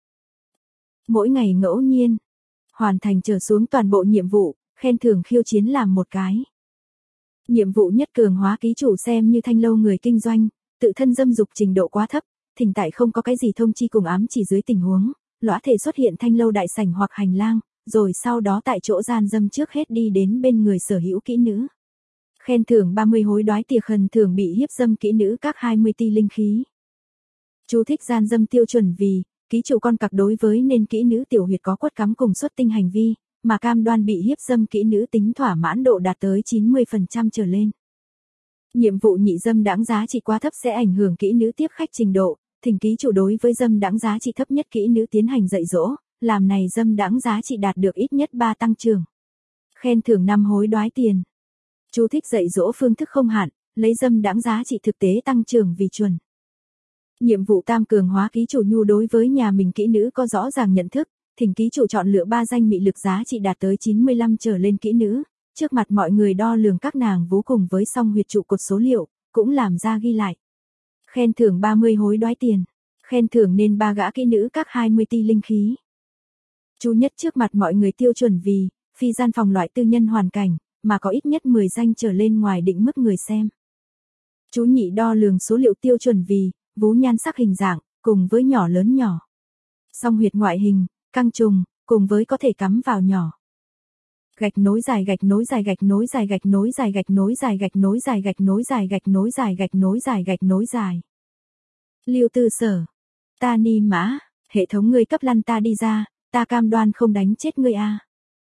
Mỗi ngày ngẫu nhiên. Hoàn thành trở xuống toàn bộ nhiệm vụ, khen thưởng khiêu chiến làm một cái. Nhiệm vụ nhất cường hóa ký chủ xem như thanh lâu người kinh doanh, tự thân dâm dục trình độ quá thấp, thỉnh tại không có cái gì thông chi cùng ám chỉ dưới tình huống, lõa thể xuất hiện thanh lâu đại sảnh hoặc hành lang, rồi sau đó tại chỗ gian dâm trước hết đi đến bên người sở hữu kỹ nữ. Khen thưởng ba mươi hối đoái tiệc khẩn thưởng bị hiếp dâm kỹ nữ các hai mươi ti linh khí. Chú thích gian dâm tiêu chuẩn vì, ký chủ con cặc đối với nên kỹ nữ tiểu huyệt có quất cắm cùng xuất tinh hành vi, mà cam đoan bị hiếp dâm kỹ nữ tính thỏa mãn độ đạt tới chín mươi phần trăm trở lên. Nhiệm vụ nhị dâm đãng giá trị quá thấp sẽ ảnh hưởng kỹ nữ tiếp khách trình độ, thỉnh ký chủ đối với dâm đãng giá trị thấp nhất kỹ nữ tiến hành dạy dỗ, làm này dâm đãng giá trị đạt được ít nhất ba tăng trưởng. Khen thưởng năm hối đoái tiền. Chú thích dạy dỗ phương thức không hạn, lấy dâm đãng giá trị thực tế tăng trưởng vì chuẩn. Nhiệm vụ tam cường hóa ký chủ nhu đối với nhà mình kỹ nữ có rõ ràng nhận thức, thỉnh ký chủ chọn lựa ba danh mị lực giá trị đạt tới chín mươi lăm trở lên kỹ nữ, trước mặt mọi người đo lường các nàng vú cùng với song huyệt trụ cột số liệu, cũng làm ra ghi lại. Khen thưởng ba mươi hối đoái tiền. Khen thưởng nên ba gã kỹ nữ các hai mươi ti linh khí. Chú nhất trước mặt mọi người tiêu chuẩn vì, phi gian phòng loại tư nhân hoàn cảnh, mà có ít nhất mười danh trở lên ngoài định mức người xem. Chú nhị đo lường số liệu tiêu chuẩn vì, vú nhan sắc hình dạng, cùng với nhỏ lớn nhỏ. Song huyệt ngoại hình, căng trùng, cùng với có thể cắm vào nhỏ. Gạch nối dài gạch nối dài gạch nối dài gạch nối dài gạch nối dài gạch nối dài gạch nối dài gạch nối dài gạch nối dài gạch nối dài. Lưu Tư Sở. Ta ni mã, hệ thống ngươi cấp lăn ta đi ra, ta cam đoan không đánh chết ngươi a.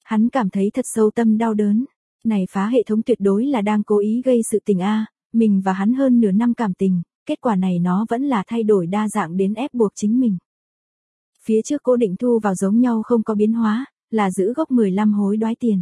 Hắn cảm thấy thật sâu tâm đau đớn. Này phá hệ thống tuyệt đối là đang cố ý gây sự tình a, mình và hắn hơn nửa năm cảm tình, kết quả này nó vẫn là thay đổi đa dạng đến ép buộc chính mình. Phía trước cố định thu vào giống nhau không có biến hóa, là giữ gốc mười lăm hối đoái tiền.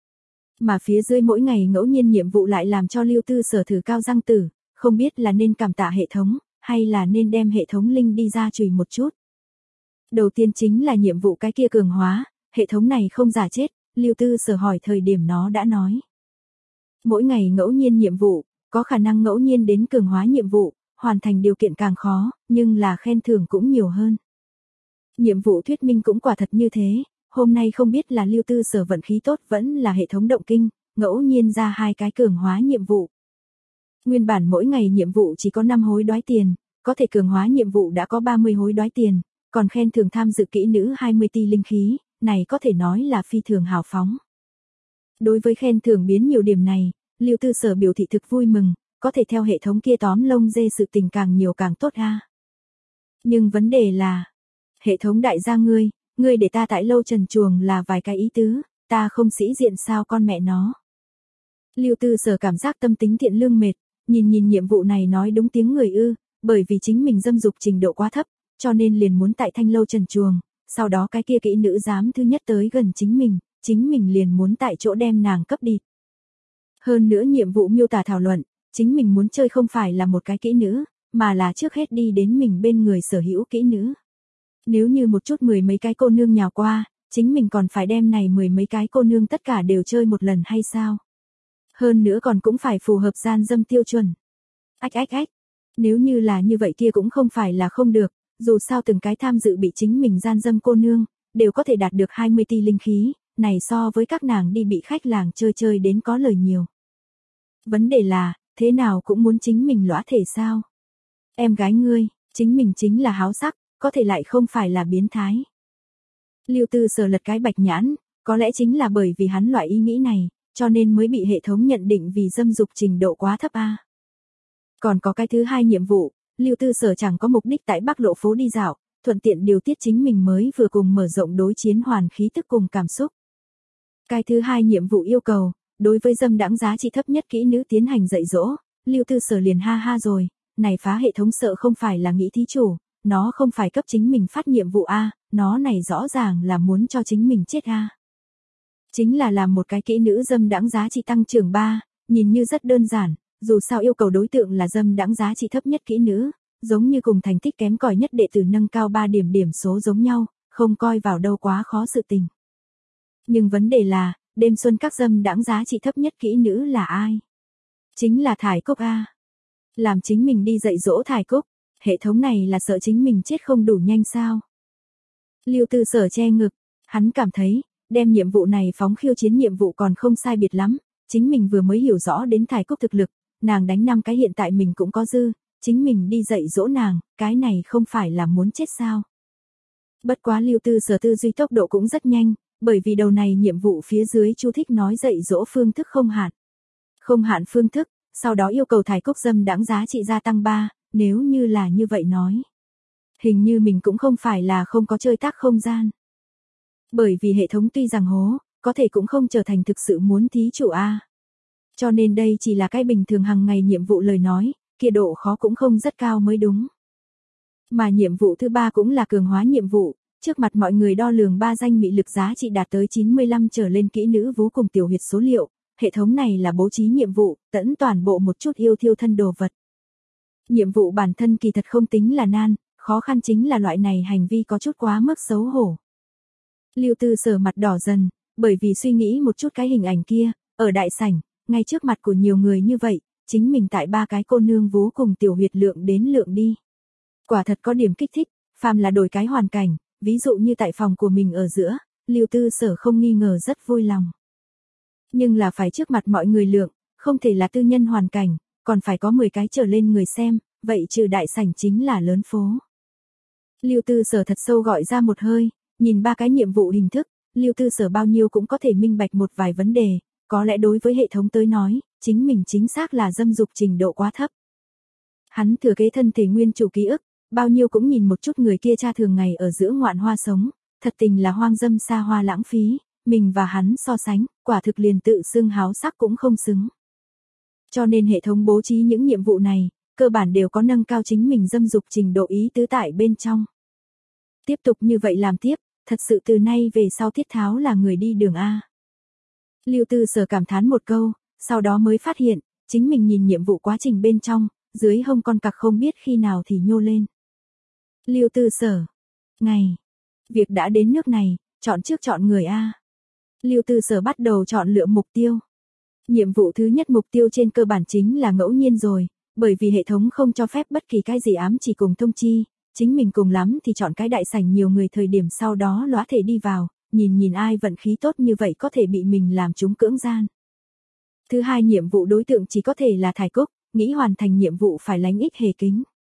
Mà phía dưới mỗi ngày ngẫu nhiên nhiệm vụ lại làm cho Lưu Tư Sở thử cao răng tử, không biết là nên cảm tạ hệ thống, hay là nên đem hệ thống linh đi ra chùy một chút. Đầu tiên chính là nhiệm vụ cái kia cường hóa, hệ thống này không giả chết, Lưu Tư Sở hỏi thời điểm nó đã nói. Mỗi ngày ngẫu nhiên nhiệm vụ, có khả năng ngẫu nhiên đến cường hóa nhiệm vụ, hoàn thành điều kiện càng khó, nhưng là khen thưởng cũng nhiều hơn. Nhiệm vụ thuyết minh cũng quả thật như thế, hôm nay không biết là Lưu Tư Sở vận khí tốt vẫn là hệ thống động kinh, ngẫu nhiên ra hai cái cường hóa nhiệm vụ. Nguyên bản mỗi ngày nhiệm vụ chỉ có năm hối đoái tiền, có thể cường hóa nhiệm vụ đã có ba mươi hối đoái tiền, còn khen thưởng tham dự kỹ nữ hai mươi ti linh khí, này có thể nói là phi thường hào phóng. Đối với khen thưởng biến nhiều điểm này, Lưu Tư Sở biểu thị thực vui mừng, có thể theo hệ thống kia tóm lông dê sự tình càng nhiều càng tốt ha. Nhưng vấn đề là, hệ thống đại gia ngươi, ngươi để ta tại lâu trần chuồng là vài cái ý tứ, ta không sĩ diện sao con mẹ nó. Lưu Tư Sở cảm giác tâm tính thiện lương mệt, nhìn nhìn nhiệm vụ này nói đúng tiếng người ư, bởi vì chính mình dâm dục trình độ quá thấp, cho nên liền muốn tại thanh lâu trần chuồng, sau đó cái kia kỹ nữ dám thứ nhất tới gần chính mình, chính mình liền muốn tại chỗ đem nàng cấp đi. Hơn nữa nhiệm vụ miêu tả thảo luận, chính mình muốn chơi không phải là một cái kỹ nữ, mà là trước hết đi đến mình bên người sở hữu kỹ nữ. Nếu như một chút mười mấy cái cô nương nhào qua, chính mình còn phải đem này mười mấy cái cô nương tất cả đều chơi một lần hay sao? Hơn nữa còn cũng phải phù hợp gian dâm tiêu chuẩn. Ách ách ách, nếu như là như vậy kia cũng không phải là không được, dù sao từng cái tham dự bị chính mình gian dâm cô nương, đều có thể đạt được hai mươi ti linh khí, này so với các nàng đi bị khách làng chơi chơi đến có lời nhiều. Vấn đề là, thế nào cũng muốn chính mình lõa thể sao? Em gái ngươi, chính mình chính là háo sắc, có thể lại không phải là biến thái. Lưu Tư Sở lật cái bạch nhãn, có lẽ chính là bởi vì hắn loại ý nghĩ này, cho nên mới bị hệ thống nhận định vì dâm dục trình độ quá thấp a. Còn có cái thứ hai nhiệm vụ, Lưu Tư Sở chẳng có mục đích tại Bắc Lộ phố đi dạo, thuận tiện điều tiết chính mình mới vừa cùng mở rộng đối chiến hoàn khí tức cùng cảm xúc. Cái thứ hai nhiệm vụ yêu cầu, đối với dâm đãng giá trị thấp nhất kỹ nữ tiến hành dạy dỗ, Lưu Tư Sở liền ha ha rồi, này phá hệ thống sợ không phải là nghĩ thí chủ, nó không phải cấp chính mình phát nhiệm vụ a, nó này rõ ràng là muốn cho chính mình chết a. Chính là làm một cái kỹ nữ dâm đãng giá trị tăng trưởng ba, nhìn như rất đơn giản, dù sao yêu cầu đối tượng là dâm đãng giá trị thấp nhất kỹ nữ, giống như cùng thành tích kém cỏi nhất đệ tử nâng cao ba điểm điểm số giống nhau, không coi vào đâu quá khó sự tình. Nhưng vấn đề là, đêm xuân các dâm đãng giá trị thấp nhất kỹ nữ là ai? Chính là Thải Cúc a. Làm chính mình đi dạy dỗ Thải Cúc, hệ thống này là sợ chính mình chết không đủ nhanh sao? Lưu Tư Sở che ngực, hắn cảm thấy, đem nhiệm vụ này phóng khiêu chiến nhiệm vụ còn không sai biệt lắm, chính mình vừa mới hiểu rõ đến Thải Cúc thực lực, nàng đánh năm cái hiện tại mình cũng có dư, chính mình đi dạy dỗ nàng, cái này không phải là muốn chết sao? Bất quá Lưu Tư Sở tư duy tốc độ cũng rất nhanh, bởi vì đầu này nhiệm vụ phía dưới chú thích nói dạy dỗ phương thức không hạn. Không hạn phương thức, sau đó yêu cầu Thải Cúc dâm đãng giá trị gia tăng ba, nếu như là như vậy nói. Hình như mình cũng không phải là không có chơi tác không gian. Bởi vì hệ thống tuy rằng hố, có thể cũng không trở thành thực sự muốn thí chủ A. Cho nên đây chỉ là cái bình thường hàng ngày nhiệm vụ lời nói, kia độ khó cũng không rất cao mới đúng. Mà nhiệm vụ thứ ba cũng là cường hóa nhiệm vụ, trước mặt mọi người đo lường ba danh mị lực giá trị đạt tới chín mươi lăm trở lên kỹ nữ vô cùng tiểu huyệt số liệu, hệ thống này là bố trí nhiệm vụ, tẫn toàn bộ một chút yêu thiêu thân đồ vật. Nhiệm vụ bản thân kỳ thật không tính là nan, khó khăn chính là loại này hành vi có chút quá mức xấu hổ. Lưu Tư Sở mặt đỏ dần, bởi vì suy nghĩ một chút cái hình ảnh kia, ở đại sảnh, ngay trước mặt của nhiều người như vậy, chính mình tại ba cái cô nương vú cùng tiểu huyệt lượng đến lượng đi. Quả thật có điểm kích thích, phàm là đổi cái hoàn cảnh, ví dụ như tại phòng của mình ở giữa, Lưu Tư Sở không nghi ngờ rất vui lòng. Nhưng là phải trước mặt mọi người lượng, không thể là tư nhân hoàn cảnh, còn phải có mười cái trở lên người xem, vậy trừ đại sảnh chính là lớn phố. Lưu Tư Sở thật sâu gọi ra một hơi, nhìn ba cái nhiệm vụ hình thức, Lưu Tư Sở bao nhiêu cũng có thể minh bạch một vài vấn đề, có lẽ đối với hệ thống tới nói, chính mình chính xác là dâm dục trình độ quá thấp. Hắn thừa kế thân thể nguyên chủ ký ức, bao nhiêu cũng nhìn một chút người kia cha thường ngày ở giữa ngoạn hoa sống, thật tình là hoang dâm xa hoa lãng phí, mình và hắn so sánh, quả thực liền tự xưng háo sắc cũng không xứng. Cho nên hệ thống bố trí những nhiệm vụ này, cơ bản đều có nâng cao chính mình dâm dục trình độ ý tứ tại bên trong. Tiếp tục như vậy làm tiếp, thật sự từ nay về sau Tiết Tháo là người đi đường A. Lưu Tư Sở cảm thán một câu, sau đó mới phát hiện, chính mình nhìn nhiệm vụ quá trình bên trong, dưới hông con cặc không biết khi nào thì nhô lên. Lưu Tư Sở. Ngày. Việc đã đến nước này, chọn trước chọn người A. Lưu Tư Sở bắt đầu chọn lựa mục tiêu. Nhiệm vụ thứ nhất mục tiêu trên cơ bản chính là ngẫu nhiên rồi, bởi vì hệ thống không cho phép bất kỳ cái gì ám chỉ cùng thông chi, chính mình cùng lắm thì chọn cái đại sảnh nhiều người thời điểm sau đó lóa thể đi vào, nhìn nhìn ai vận khí tốt như vậy có thể bị mình làm trúng cưỡng gian. Thứ hai nhiệm vụ đối tượng chỉ có thể là Thải Cúc, nghĩ hoàn thành nhiệm vụ phải lánh ích hề kính.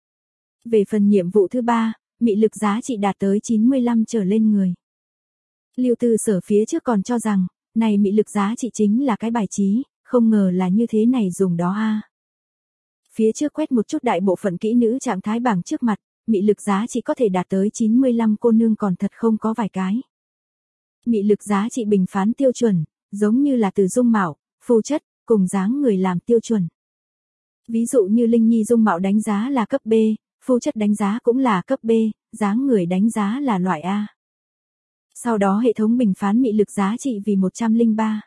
Về phần nhiệm vụ thứ ba, mị lực giá trị đạt tới chín mươi lăm trở lên người. Lưu Tư Sở phía trước còn cho rằng, này mị lực giá trị chính là cái bài trí, không ngờ là như thế này dùng đó a. Phía trước quét một chút đại bộ phận kỹ nữ trạng thái bảng trước mặt, mị lực giá trị có thể đạt tới chín mươi lăm cô nương còn thật không có vài cái. Mị lực giá trị bình phán tiêu chuẩn, giống như là từ dung mạo, phù chất, cùng dáng người làm tiêu chuẩn. Ví dụ như Linh Nhi dung mạo đánh giá là cấp B, phù chất đánh giá cũng là cấp B, dáng người đánh giá là loại A. Sau đó hệ thống bình phán mị lực giá trị vì một trăm lẻ ba.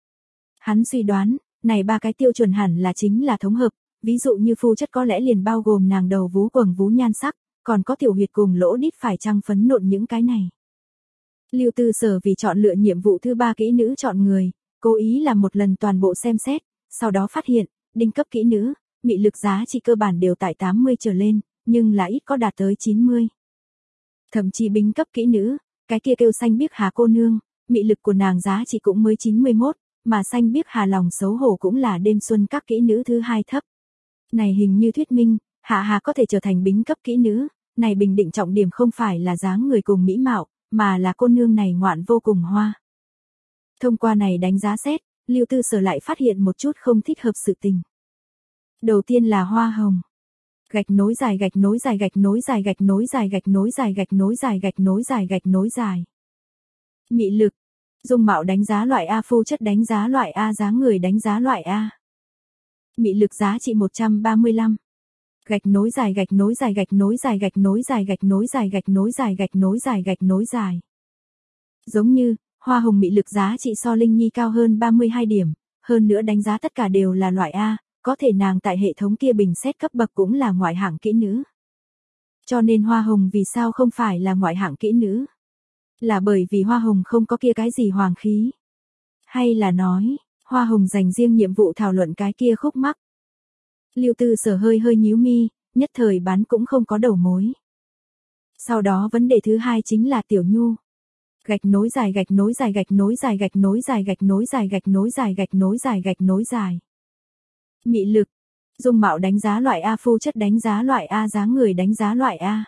Hắn suy đoán, này ba cái tiêu chuẩn hẳn là chính là thống hợp, ví dụ như phù chất có lẽ liền bao gồm nàng đầu vú quầng vú nhan sắc, còn có tiểu huyệt cùng lỗ đít phải chăng phấn nộn những cái này. Lưu Tư Sở vì chọn lựa nhiệm vụ thứ ba kỹ nữ chọn người, cố ý làm một lần toàn bộ xem xét, sau đó phát hiện, đinh cấp kỹ nữ, mị lực giá trị cơ bản đều tại tám mươi trở lên, nhưng là ít có đạt tới chín mươi. Thậm chí bính cấp kỹ nữ, cái kia kêu xanh biếc hà cô nương, mị lực của nàng giá trị cũng mới chín mươi mốt, mà xanh biếc hà lòng xấu hổ cũng là đêm xuân các kỹ nữ thứ hai thấp. Này hình như thuyết minh, hạ hà có thể trở thành bính cấp kỹ nữ, này bình định trọng điểm không phải là dáng người cùng mỹ mạo, mà là cô nương này ngoạn vô cùng hoa. Thông qua này đánh giá xét, Lưu Tư Sở lại phát hiện một chút không thích hợp sự tình. Đầu tiên là hoa hồng. Gạch nối dài gạch nối dài gạch nối dài gạch nối dài gạch nối dài gạch nối dài gạch nối dài gạch nối dài. Mị lực. Dung mạo đánh giá loại A, phù chất đánh giá loại A, dáng người đánh giá loại A. Mị lực giá trị một trăm ba mươi lăm. Gạch nối dài gạch nối dài gạch nối dài gạch nối dài gạch nối dài gạch nối dài gạch nối dài gạch nối dài. Giống như, hoa hồng mị lực giá trị so Linh Nhi cao hơn ba mươi hai điểm, hơn nữa đánh giá tất cả đều là loại A, có thể nàng tại hệ thống kia bình xét cấp bậc cũng là ngoại hạng kỹ nữ. Cho nên hoa hồng vì sao không phải là ngoại hạng kỹ nữ? Là bởi vì hoa hồng không có kia cái gì hoàng khí. Hay là nói, hoa hồng dành riêng nhiệm vụ thảo luận cái kia khúc mắc. Lưu Tư Sở hơi hơi nhíu mi, nhất thời bán cũng không có đầu mối. Sau đó vấn đề thứ hai chính là Tiểu Nhu. Gạch nối dài gạch nối dài gạch nối dài gạch nối dài gạch nối dài gạch nối dài gạch nối dài gạch nối dài. Mị lực. Dung mạo đánh giá loại A, phù chất đánh giá loại A, dáng người đánh giá loại A.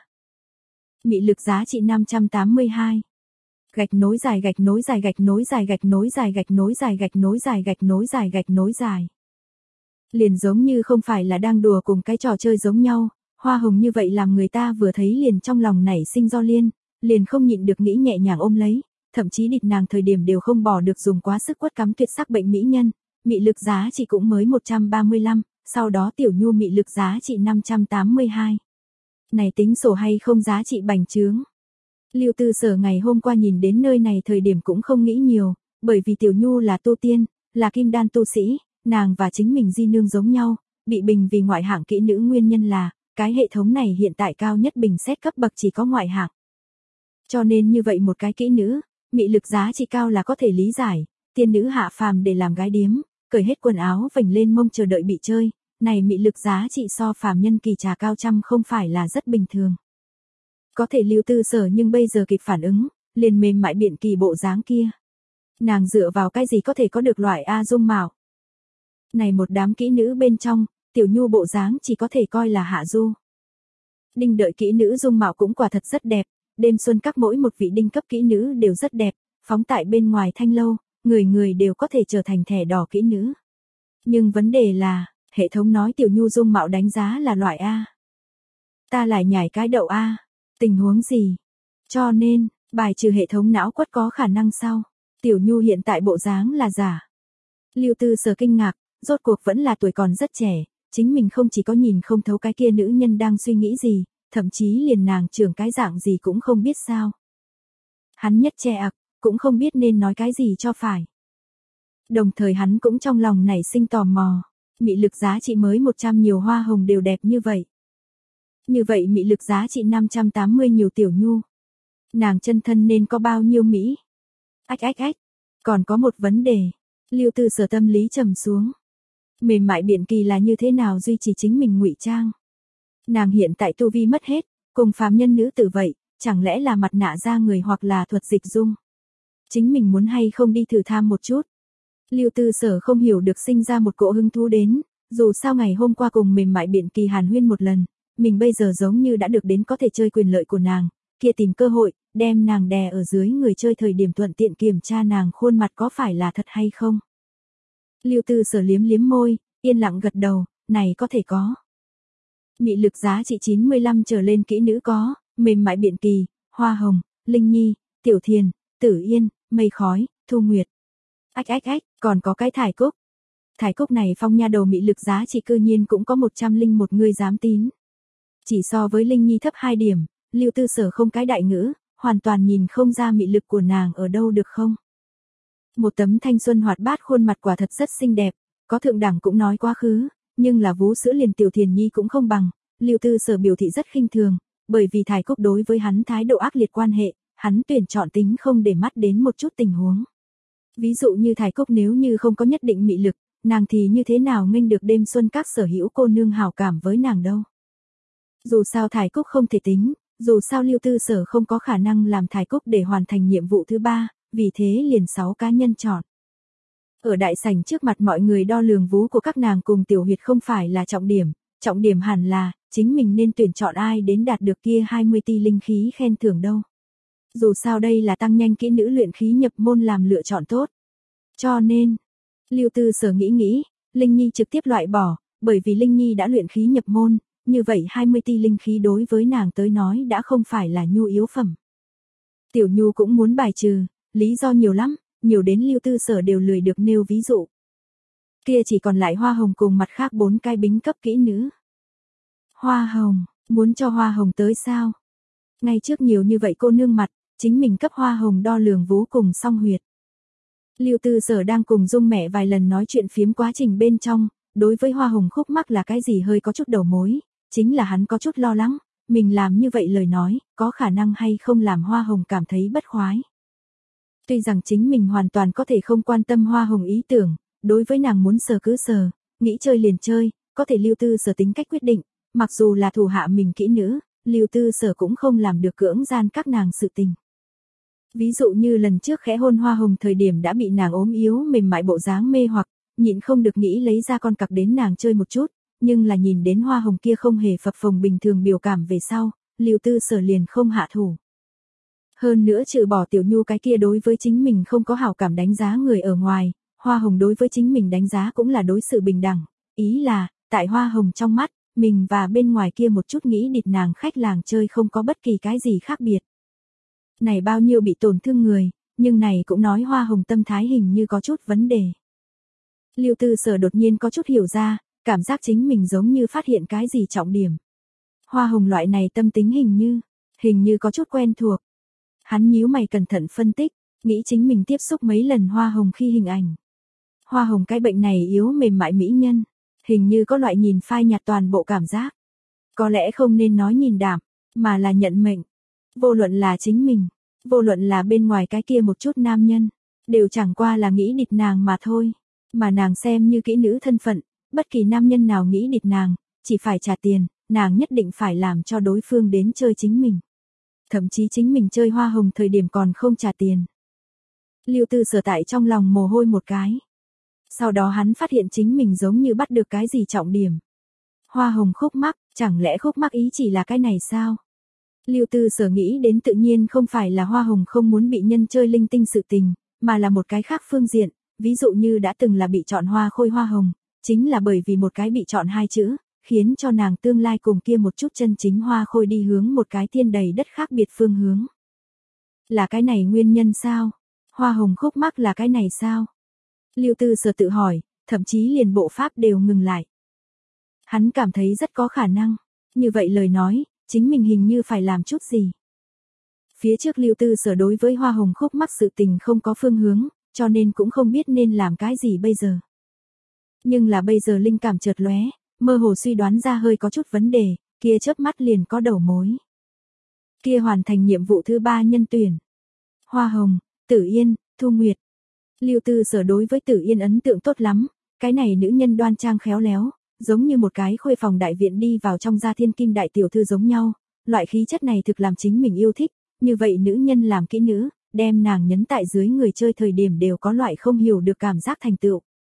Mị lực giá trị năm trăm tám mươi hai. Gạch nối dài gạch nối dài gạch nối dài gạch nối dài gạch nối dài gạch nối dài gạch nối dài gạch nối dài. Liền giống như không phải là đang đùa cùng cái trò chơi giống nhau, hoa hồng như vậy làm người ta vừa thấy liền trong lòng nảy sinh do liên, liền không nhịn được nghĩ nhẹ nhàng ôm lấy, thậm chí địt nàng thời điểm đều không bỏ được dùng quá sức quất cắm tuyệt sắc bệnh mỹ nhân, mị lực giá trị cũng mới một trăm ba mươi lăm, sau đó Tiểu Nhu mị lực giá trị năm trăm tám mươi hai. Này tính sổ hay không giá trị bành trướng. Lưu Tư Sở ngày hôm qua nhìn đến nơi này thời điểm cũng không nghĩ nhiều, bởi vì Tiểu Nhu là tu tiên, là kim đan tu sĩ, nàng và chính mình di nương giống nhau, bị bình vì ngoại hạng kỹ nữ nguyên nhân là, cái hệ thống này hiện tại cao nhất bình xét cấp bậc chỉ có ngoại hạng. Cho nên như vậy một cái kỹ nữ, mị lực giá trị cao là có thể lý giải, tiên nữ hạ phàm để làm gái điếm, cởi hết quần áo vành lên mông chờ đợi bị chơi, này mị lực giá trị so phàm nhân kỳ trà cao trăm không phải là rất bình thường. Có thể Lưu Tư Sở nhưng bây giờ kịp phản ứng, liền mềm mại biện kỳ bộ dáng kia. Nàng dựa vào cái gì có thể có được loại A dung mạo. Này một đám kỹ nữ bên trong, Tiểu Nhu bộ dáng chỉ có thể coi là hạ du. Đinh đợi kỹ nữ dung mạo cũng quả thật rất đẹp, đêm xuân các mỗi một vị đinh cấp kỹ nữ đều rất đẹp, phóng tại bên ngoài thanh lâu, người người đều có thể trở thành thẻ đỏ kỹ nữ. Nhưng vấn đề là, hệ thống nói Tiểu Nhu dung mạo đánh giá là loại A. Ta lại nhảy cái đậu A, tình huống gì? Cho nên, bài trừ hệ thống não quất có khả năng sau. Tiểu Nhu hiện tại bộ dáng là giả. Lưu Tư Sở kinh ngạc, rốt cuộc vẫn là tuổi còn rất trẻ, chính mình không chỉ có nhìn không thấu cái kia nữ nhân đang suy nghĩ gì, thậm chí liền nàng trưởng cái dạng gì cũng không biết sao. Hắn nhất che ặc, cũng không biết nên nói cái gì cho phải. Đồng thời hắn cũng trong lòng nảy sinh tò mò, mị lực giá trị mới một trăm nhiều hoa hồng đều đẹp như vậy. Như vậy mị lực giá trị năm trăm tám mươi nhiều Tiểu Nhu. Nàng chân thân nên có bao nhiêu Mỹ? Ách ách ách, còn có một vấn đề. Lưu Tư Sở tâm lý trầm xuống. Mềm mại biện kỳ là như thế nào duy trì chính mình ngụy trang? Nàng hiện tại tu vi mất hết, cùng phàm nhân nữ tử vậy, chẳng lẽ là mặt nạ da người hoặc là thuật dịch dung? Chính mình muốn hay không đi thử tham một chút? Lưu Tư Sở không hiểu được sinh ra một cỗ hứng thú đến, dù sao ngày hôm qua cùng mềm mại biện kỳ hàn huyên một lần, mình bây giờ giống như đã được đến có thể chơi quyền lợi của nàng, kia tìm cơ hội, đem nàng đè ở dưới người chơi thời điểm thuận tiện kiểm tra nàng khuôn mặt có phải là thật hay không. Lưu Tư Sở liếm liếm môi, yên lặng gật đầu, này có thể có. Mị lực giá trị chín mươi lăm trở lên kỹ nữ có, mềm mại biện kỳ, hoa hồng, linh nhi, tiểu thiền, tử yên, mây khói, thu nguyệt. Ách ách ách, còn có cái thải cúc. Thải cúc này phong nha đầu mị lực giá trị cư nhiên cũng có một trăm linh một người dám tín. Chỉ so với linh nhi thấp hai điểm, Lưu Tư Sở không cái đại ngữ, hoàn toàn nhìn không ra mị lực của nàng ở đâu được không. Một tấm thanh xuân hoạt bát khuôn mặt quả thật rất xinh đẹp, có thượng đẳng cũng nói quá khứ, nhưng là vú sữa liền tiểu thiền nhi cũng không bằng, Lưu Tư Sở biểu thị rất khinh thường, bởi vì thải cúc đối với hắn thái độ ác liệt quan hệ, hắn tuyển chọn tính không để mắt đến một chút tình huống. Ví dụ như thải cúc nếu như không có nhất định mị lực, nàng thì như thế nào nghênh được đêm xuân các sở hữu cô nương hảo cảm với nàng đâu. Dù sao thải cúc không thể tính, dù sao Lưu Tư Sở không có khả năng làm thải cúc để hoàn thành nhiệm vụ thứ ba, vì thế liền sáu cá nhân chọn. Ở đại sảnh trước mặt mọi người đo lường vú của các nàng cùng tiểu huyệt không phải là trọng điểm, trọng điểm hẳn là, chính mình nên tuyển chọn ai đến đạt được kia hai mươi ti linh khí khen thưởng đâu. Dù sao đây là tăng nhanh kỹ nữ luyện khí nhập môn làm lựa chọn tốt. Cho nên, Lưu Tư Sở nghĩ nghĩ, Linh Nhi trực tiếp loại bỏ, bởi vì Linh Nhi đã luyện khí nhập môn, như vậy hai mươi ti linh khí đối với nàng tới nói đã không phải là nhu yếu phẩm. Tiểu Nhu cũng muốn bài trừ, lý do nhiều lắm, nhiều đến Lưu Tư Sở đều lười được nêu ví dụ. Kia chỉ còn lại hoa hồng cùng mặt khác bốn cái bính cấp kỹ nữ. Hoa hồng, muốn cho hoa hồng tới sao? Ngay trước nhiều như vậy cô nương mặt, chính mình cấp hoa hồng đo lường vú cùng song huyệt. Lưu Tư Sở đang cùng Dung mẹ vài lần nói chuyện phiếm quá trình bên trong, đối với hoa hồng khúc mắc là cái gì hơi có chút đầu mối, chính là hắn có chút lo lắng, mình làm như vậy lời nói, có khả năng hay không làm hoa hồng cảm thấy bất khoái. Tuy rằng chính mình hoàn toàn có thể không quan tâm hoa hồng ý tưởng, đối với nàng muốn sờ cứ sờ, nghĩ chơi liền chơi, có thể Lưu Tư Sở tính cách quyết định, mặc dù là thủ hạ mình kỹ nữ, Lưu Tư Sở cũng không làm được cưỡng gian các nàng sự tình. Ví dụ như lần trước khẽ hôn hoa hồng thời điểm đã bị nàng ốm yếu mềm mại bộ dáng mê hoặc, nhịn không được nghĩ lấy ra con cặc đến nàng chơi một chút, nhưng là nhìn đến hoa hồng kia không hề phập phồng bình thường biểu cảm về sau, Lưu Tư Sở liền không hạ thủ. Hơn nữa trừ bỏ Tiểu Nhu cái kia đối với chính mình không có hảo cảm đánh giá người ở ngoài, hoa hồng đối với chính mình đánh giá cũng là đối xử bình đẳng, ý là, tại hoa hồng trong mắt, mình và bên ngoài kia một chút nghĩ địt nàng khách làng chơi không có bất kỳ cái gì khác biệt. Này bao nhiêu bị tổn thương người, nhưng này cũng nói hoa hồng tâm thái hình như có chút vấn đề. Lưu Tư Sở đột nhiên có chút hiểu ra, cảm giác chính mình giống như phát hiện cái gì trọng điểm. Hoa hồng loại này tâm tính hình như, hình như có chút quen thuộc. Hắn nhíu mày cẩn thận phân tích, nghĩ chính mình tiếp xúc mấy lần hoa hồng khi hình ảnh. Hoa hồng cái bệnh này yếu mềm mại mỹ nhân, hình như có loại nhìn phai nhạt toàn bộ cảm giác. Có lẽ không nên nói nhìn đảm, mà là nhận mệnh. Vô luận là chính mình, vô luận là bên ngoài cái kia một chút nam nhân, đều chẳng qua là nghĩ địt nàng mà thôi. Mà nàng xem như kỹ nữ thân phận, bất kỳ nam nhân nào nghĩ địt nàng, chỉ phải trả tiền, nàng nhất định phải làm cho đối phương đến chơi chính mình. Thậm chí chính mình chơi hoa hồng thời điểm còn không trả tiền. Lưu Tư Sở tại trong lòng mồ hôi một cái. Sau đó hắn phát hiện chính mình giống như bắt được cái gì trọng điểm. Hoa hồng khúc mắc, chẳng lẽ khúc mắc ý chỉ là cái này sao? Lưu Tư Sở nghĩ đến tự nhiên không phải là hoa hồng không muốn bị nhân chơi linh tinh sự tình, mà là một cái khác phương diện, ví dụ như đã từng là bị chọn hoa khôi hoa hồng, chính là bởi vì một cái bị chọn hai chữ, khiến cho nàng tương lai cùng kia một chút chân chính hoa khôi đi hướng một cái thiên đầy đất khác biệt phương hướng. Là cái này nguyên nhân sao? Hoa hồng khúc mắc là cái này sao? Lưu Tư Sở tự hỏi, thậm chí liền bộ pháp đều ngừng lại. Hắn cảm thấy rất có khả năng, như vậy lời nói, chính mình hình như phải làm chút gì. Phía trước Lưu Tư Sở đối với hoa hồng khúc mắc sự tình không có phương hướng, cho nên cũng không biết nên làm cái gì bây giờ. Nhưng là bây giờ linh cảm chợt lóe, mơ hồ suy đoán ra hơi có chút vấn đề, kia chớp mắt liền có đầu mối. Kia hoàn thành nhiệm vụ thứ ba nhân tuyển. Hoa hồng, Tử Yên, Thu Nguyệt. Lưu Tư Sở đối với Tử Yên ấn tượng tốt lắm, cái này nữ nhân đoan trang khéo léo, giống như một cái khuê phòng đại viện đi vào trong gia thiên kim đại tiểu thư giống nhau, loại khí chất này thực làm chính mình yêu thích, như vậy nữ nhân làm kỹ nữ, đem nàng nhấn tại dưới người chơi thời điểm đều có loại không hiểu được cảm giác thành tựu.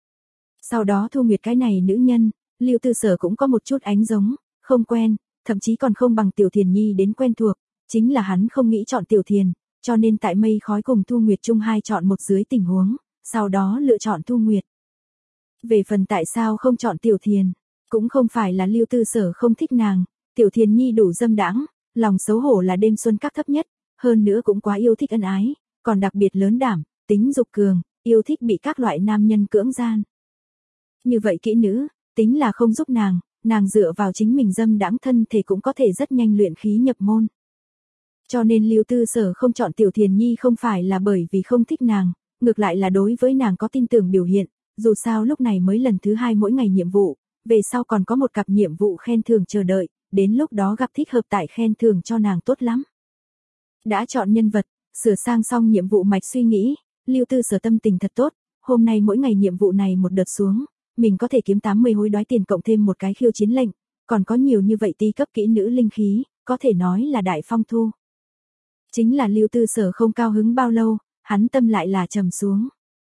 Sau đó Thu Nguyệt cái này nữ nhân, Lưu Tư Sở cũng có một chút ánh giống, không quen, thậm chí còn không bằng Tiểu Thiền Nhi đến quen thuộc, chính là hắn không nghĩ chọn Tiểu Thiền, cho nên tại mây khói cùng Thu Nguyệt chung hai chọn một dưới tình huống, sau đó lựa chọn Thu Nguyệt. Về phần tại sao không chọn Tiểu Thiền, cũng không phải là Lưu Tư Sở không thích nàng, Tiểu Thiền Nhi đủ dâm đãng, lòng xấu hổ là đêm xuân các thấp nhất, hơn nữa cũng quá yêu thích ân ái, còn đặc biệt lớn đảm, tính dục cường, yêu thích bị các loại nam nhân cưỡng gian. Như vậy kỹ nữ, tính là không giúp nàng, nàng dựa vào chính mình dâm đãng thân thể cũng có thể rất nhanh luyện khí nhập môn. Cho nên Lưu Tư Sở không chọn Tiểu Thiền Nhi không phải là bởi vì không thích nàng, ngược lại là đối với nàng có tin tưởng biểu hiện, dù sao lúc này mới lần thứ hai mỗi ngày nhiệm vụ, về sau còn có một cặp nhiệm vụ khen thưởng chờ đợi, đến lúc đó gặp thích hợp tại khen thưởng cho nàng tốt lắm. Đã chọn nhân vật, sửa sang xong nhiệm vụ mạch suy nghĩ, Lưu Tư Sở tâm tình thật tốt, hôm nay mỗi ngày nhiệm vụ này một đợt xuống, mình có thể kiếm tám mươi hối đoái tiền cộng thêm một cái khiêu chiến lệnh, còn có nhiều như vậy ti cấp kỹ nữ linh khí, có thể nói là đại phong thu. Chính là Lưu Tư Sở không cao hứng bao lâu, hắn tâm lại là trầm xuống.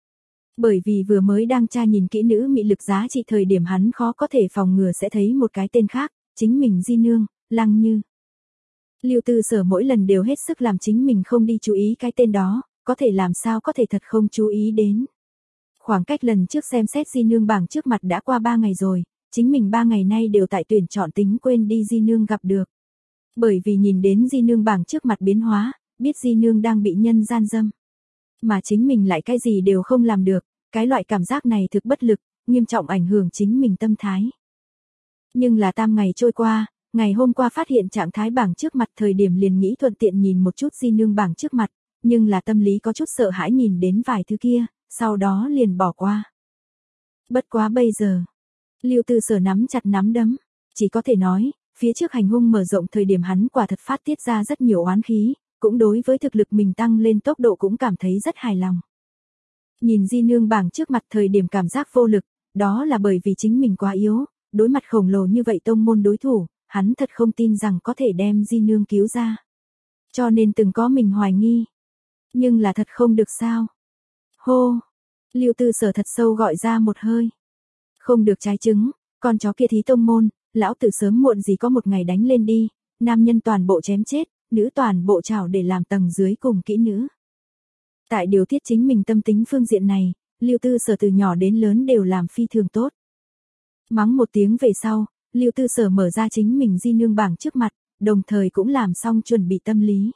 Bởi vì vừa mới đang tra nhìn kỹ nữ mị lực giá trị thời điểm hắn khó có thể phòng ngừa sẽ thấy một cái tên khác, chính mình Di Nương, Lăng Như. Lưu Tư Sở mỗi lần đều hết sức làm chính mình không đi chú ý cái tên đó, có thể làm sao có thể thật không chú ý đến. Khoảng cách lần trước xem xét Di Nương bảng trước mặt đã qua ba ngày rồi, chính mình ba ngày nay đều tại tuyển chọn tính quên đi Di Nương gặp được. Bởi vì nhìn đến Di Nương bảng trước mặt biến hóa, biết Di Nương đang bị nhân gian dâm. Mà chính mình lại cái gì đều không làm được, cái loại cảm giác này thực bất lực, nghiêm trọng ảnh hưởng chính mình tâm thái. Nhưng là tam ngày trôi qua, ngày hôm qua phát hiện trạng thái bảng trước mặt thời điểm liền nghĩ thuận tiện nhìn một chút Di Nương bảng trước mặt, nhưng là tâm lý có chút sợ hãi nhìn đến vài thứ kia, sau đó liền bỏ qua. Bất quá bây giờ, Lưu Tư Sở nắm chặt nắm đấm, chỉ có thể nói, phía trước hành hung mở rộng thời điểm hắn quả thật phát tiết ra rất nhiều oán khí, cũng đối với thực lực mình tăng lên tốc độ cũng cảm thấy rất hài lòng. Nhìn Di Nương bảng trước mặt thời điểm cảm giác vô lực, đó là bởi vì chính mình quá yếu, đối mặt khổng lồ như vậy tông môn đối thủ, hắn thật không tin rằng có thể đem Di Nương cứu ra. Cho nên từng có mình hoài nghi. Nhưng là thật không được sao. Hô! Lưu Tư Sở thật sâu gọi ra một hơi. Không được trái trứng, con chó kia thí tông môn, lão tử sớm muộn gì có một ngày đánh lên đi, nam nhân toàn bộ chém chết, nữ toàn bộ trảo để làm tầng dưới cùng kỹ nữ. Tại điều tiết chính mình tâm tính phương diện này, Lưu Tư Sở từ nhỏ đến lớn đều làm phi thường tốt. Mắng một tiếng về sau, Lưu Tư Sở mở ra chính mình Di Nương bảng trước mặt, đồng thời cũng làm xong chuẩn bị tâm lý.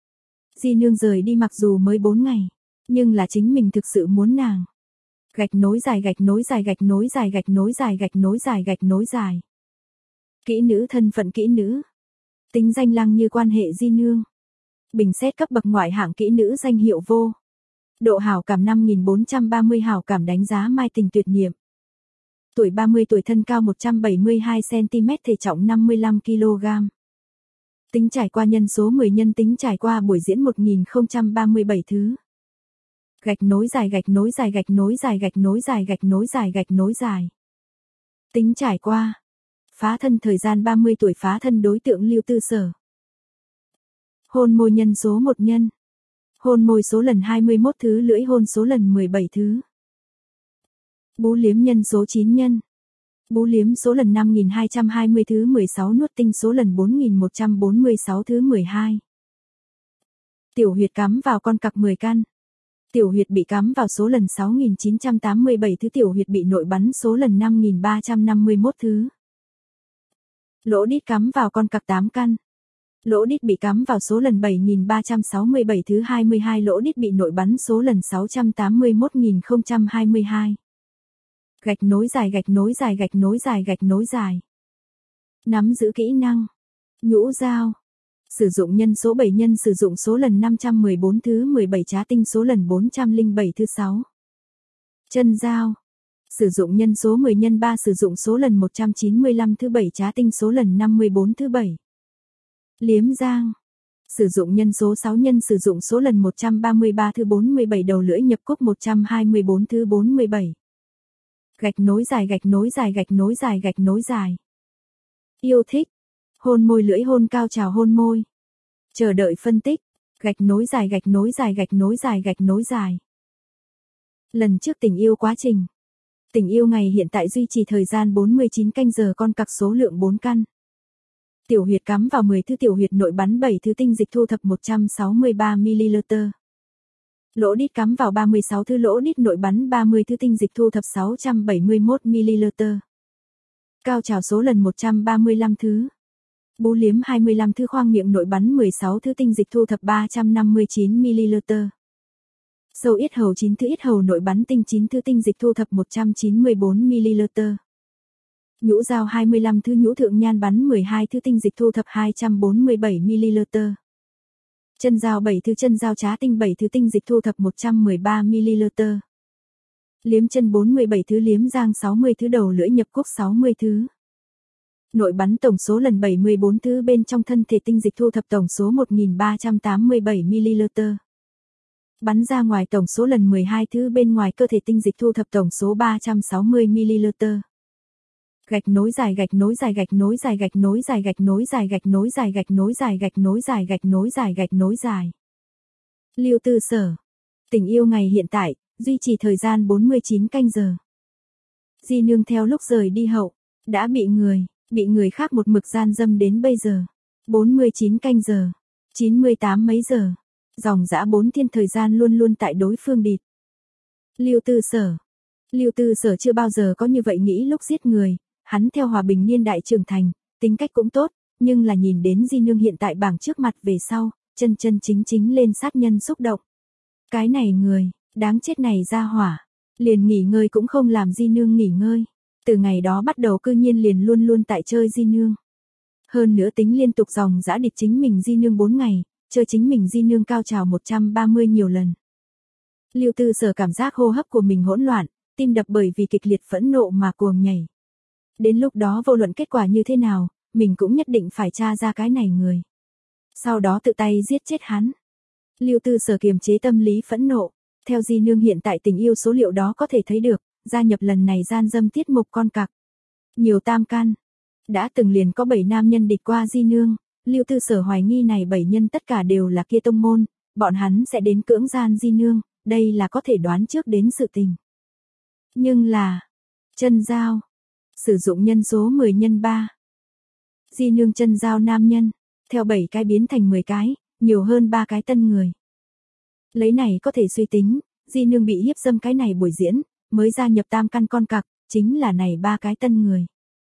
Di Nương rời đi mặc dù mới bốn ngày, nhưng là chính mình thực sự muốn nàng. Gạch nối dài gạch nối dài gạch nối dài gạch nối dài gạch nối dài gạch nối dài. Kỹ nữ thân phận kỹ nữ. Tính danh Lăng Như quan hệ Di Nương. Bình xét cấp bậc ngoại hạng kỹ nữ danh hiệu vô. Độ hảo cảm năm nghìn bốn trăm ba mươi hảo cảm đánh giá mai tình tuyệt niệm. Tuổi ba mươi tuổi thân cao một trăm bảy mươi hai xăng ti mét thể trọng năm mươi lăm ki lô gam. Tính trải qua nhân số mười nhân tính trải qua buổi diễn một nghìn không trăm ba mươi bảy thứ. Gạch nối dài gạch nối dài gạch nối dài gạch nối dài gạch nối dài gạch nối dài. Tính trải qua. Phá thân thời gian ba mươi tuổi phá thân đối tượng Lưu Tư Sở. Hôn môi nhân số một nhân. Hôn môi số lần hai mươi mốt thứ lưỡi hôn số lần mười bảy thứ. Bú liếm nhân số chín nhân. Bú liếm số lần năm nghìn hai trăm hai mươi thứ mười sáu nuốt tinh số lần bốn nghìn một trăm bốn mươi sáu thứ mười hai. Tiểu huyệt cắm vào con cặc mười căn. Tiểu huyệt bị cắm vào số lần sáu nghìn chín trăm tám mươi bảy thứ tiểu huyệt bị nội bắn số lần năm nghìn ba trăm năm mươi mốt thứ. Lỗ đít cắm vào con cặc tám căn. Lỗ đít bị cắm vào số lần bảy nghìn ba trăm sáu mươi bảy thứ hai mươi hai, lỗ đít bị nội bắn số lần sáu trăm tám mươi mốt nghìn không trăm hai mươi hai. Gạch nối dài, gạch nối dài, gạch nối dài, gạch nối dài. Nắm giữ kỹ năng. Nhũ dao. Sử dụng nhân số bảy nhân sử dụng số lần năm trăm mười bốn thứ mười bảy trá tinh số lần bốn trăm lẻ bảy thứ sáu. Chân dao. Sử dụng nhân số mười nhân ba sử dụng số lần một trăm chín mươi lăm thứ bảy trá tinh số lần năm mươi bốn thứ bảy. Liếm giang. Sử dụng nhân số sáu nhân sử dụng số lần một trăm ba mươi ba thứ bốn mươi bảy đầu lưỡi nhập cúc một trăm hai mươi bốn thứ bốn mươi bảy. Gạch nối dài, gạch nối dài, gạch nối dài, gạch nối dài. Yêu thích. Hôn môi lưỡi, hôn cao trào, hôn môi. Chờ đợi phân tích. Gạch nối dài, gạch nối dài, gạch nối dài, gạch nối dài. Lần trước tình yêu quá trình. Tình yêu ngày hiện tại duy trì thời gian bốn mươi chín canh giờ, con cặc số lượng bốn căn. Tiểu huyệt cắm vào mười thứ, tiểu huyệt nội bắn bảy thứ, tinh dịch thu thập một trăm sáu mươi ba mi-li-lít. Lỗ đít cắm vào ba mươi sáu thứ, lỗ đít nội bắn ba mươi thứ, tinh dịch thu thập sáu trăm bảy mươi mốt mi-li-lít. Cao trào số lần một trăm ba mươi lăm thứ. Bú liếm hai mươi lăm thứ, khoang miệng nội bắn mười sáu thứ, tinh dịch thu thập ba trăm năm mươi chín mi-li-lít. Sâu yết hầu chín thứ, yết hầu nội bắn tinh chín thứ, tinh dịch thu thập một trăm chín mươi bốn mi-li-lít. Nhũ dao hai mươi lăm thứ, nhũ thượng nhan bắn mười hai thứ, tinh dịch thu thập hai trăm bốn mươi bảy mi-li-lít. Chân dao bảy thứ, chân dao trá tinh bảy thứ, tinh dịch thu thập một trăm mười ba mi-li-lít. Liếm chân bốn mươi bảy thứ, liếm giang sáu mươi thứ, đầu lưỡi nhập cúc sáu mươi thứ. Nội bắn tổng số lần bảy mươi bốn thứ, bên trong thân thể tinh dịch thu thập tổng số một nghìn ba trăm tám mươi bảy mi-li-lít. Bắn ra ngoài tổng số lần mười hai thứ, bên ngoài cơ thể tinh dịch thu thập tổng số ba trăm sáu mươi mi-li-lít. Gạch nối dài, gạch nối dài, gạch nối dài, gạch nối dài, gạch nối dài, gạch nối dài, gạch nối dài, gạch nối dài, gạch nối dài, gạch nối dài. Lưu Tư Sở. Tình yêu ngày hiện tại, duy trì thời gian bốn mươi chín canh giờ. Di nương theo lúc rời đi hậu, đã bị người, bị người khác một mực gian dâm đến bây giờ. bốn mươi chín canh giờ, chín mươi tám mấy giờ. Dòng dã bốn thiên thời gian luôn luôn tại đối phương địt. Lưu Tư Sở. Lưu Tư Sở chưa bao giờ có như vậy nghĩ lúc giết người, hắn theo hòa bình niên đại trưởng thành, tính cách cũng tốt, nhưng là nhìn đến di nương hiện tại bảng trước mặt về sau, chân chân chính chính lên sát nhân xúc động. Cái này người, đáng chết này ra hỏa, liền nghỉ ngơi cũng không làm di nương nghỉ ngơi. Từ ngày đó bắt đầu cư nhiên liền luôn luôn tại chơi di nương. Hơn nữa tính liên tục dòng dã địch chính mình di nương bốn ngày, chơi chính mình di nương cao trào một trăm ba mươi nhiều lần. Lưu Tư Sở cảm giác hô hấp của mình hỗn loạn, tim đập bởi vì kịch liệt phẫn nộ mà cuồng nhảy. Đến lúc đó vô luận kết quả như thế nào, mình cũng nhất định phải tra ra cái này người. Sau đó tự tay giết chết hắn. Lưu Tư Sở kiềm chế tâm lý phẫn nộ, theo di nương hiện tại tình yêu số liệu đó có thể thấy được, gia nhập lần này gian dâm tiết mục con cặc. Nhiều tam can. Đã từng liền có bảy nam nhân địch qua di nương, Lưu Tư Sở hoài nghi này bảy nhân tất cả đều là kia tông môn, bọn hắn sẽ đến cưỡng gian di nương, đây là có thể đoán trước đến sự tình. Nhưng là, chân dao, sử dụng nhân số mười nhân ba. Di nương chân dao nam nhân, theo bảy cái biến thành mười cái, nhiều hơn ba cái tân người. Lấy này có thể suy tính, di nương bị hiếp dâm cái này buổi diễn, mới gia nhập tam căn con cặc, chính là này ba cái tân người.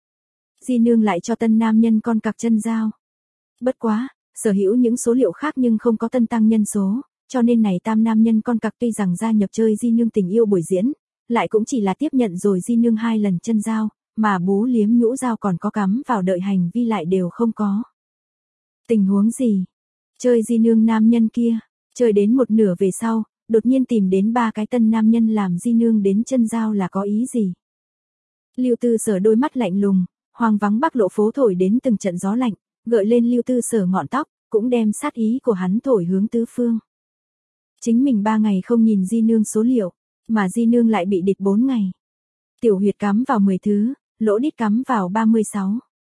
Di nương lại cho tân nam nhân con cặc chân dao. Bất quá, sở hữu những số liệu khác nhưng không có tân tăng nhân số, cho nên này tam nam nhân con cặc tuy rằng gia nhập chơi di nương tình yêu buổi diễn, lại cũng chỉ là tiếp nhận rồi di nương hai lần chân dao, mà bú liếm nhũ dao còn có cắm vào đợi hành vi lại đều không có. Tình huống gì? Chơi di nương nam nhân kia, chơi đến một nửa về sau, đột nhiên tìm đến ba cái tân nam nhân làm di nương đến chân dao là có ý gì? Lưu Tư Sở đôi mắt lạnh lùng, hoang vắng bắc lộ phố thổi đến từng trận gió lạnh, gợi lên Lưu Tư Sở ngọn tóc, cũng đem sát ý của hắn thổi hướng tứ phương. Chính mình ba ngày không nhìn di nương số liệu, mà di nương lại bị địch bốn ngày. Tiểu huyệt cắm vào mười thứ, lỗ đít cắm vào ba mươi sáu.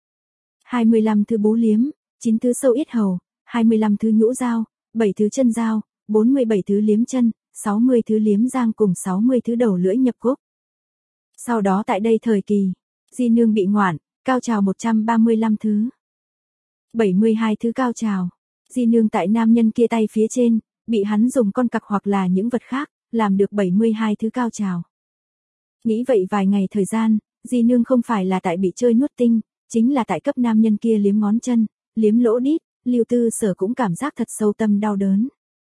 hai mươi lăm thứ bú liếm, chín thứ sâu yết hầu, hai mươi lăm thứ nhũ dao, bảy thứ chân dao, bốn mươi bảy thứ liếm chân, sáu mươi thứ liếm giang cùng sáu mươi thứ đầu lưỡi nhập cúc. Sau đó tại đây thời kỳ, di nương bị ngoạn, cao trào một trăm ba mươi lăm thứ. bảy mươi hai thứ cao trào, di nương tại nam nhân kia tay phía trên, bị hắn dùng con cặc hoặc là những vật khác, làm được bảy mươi hai thứ cao trào. Nghĩ vậy vài ngày thời gian, di nương không phải là tại bị chơi nuốt tinh, chính là tại cấp nam nhân kia liếm ngón chân, liếm lỗ đít, Lưu Tư Sở cũng cảm giác thật sâu tâm đau đớn.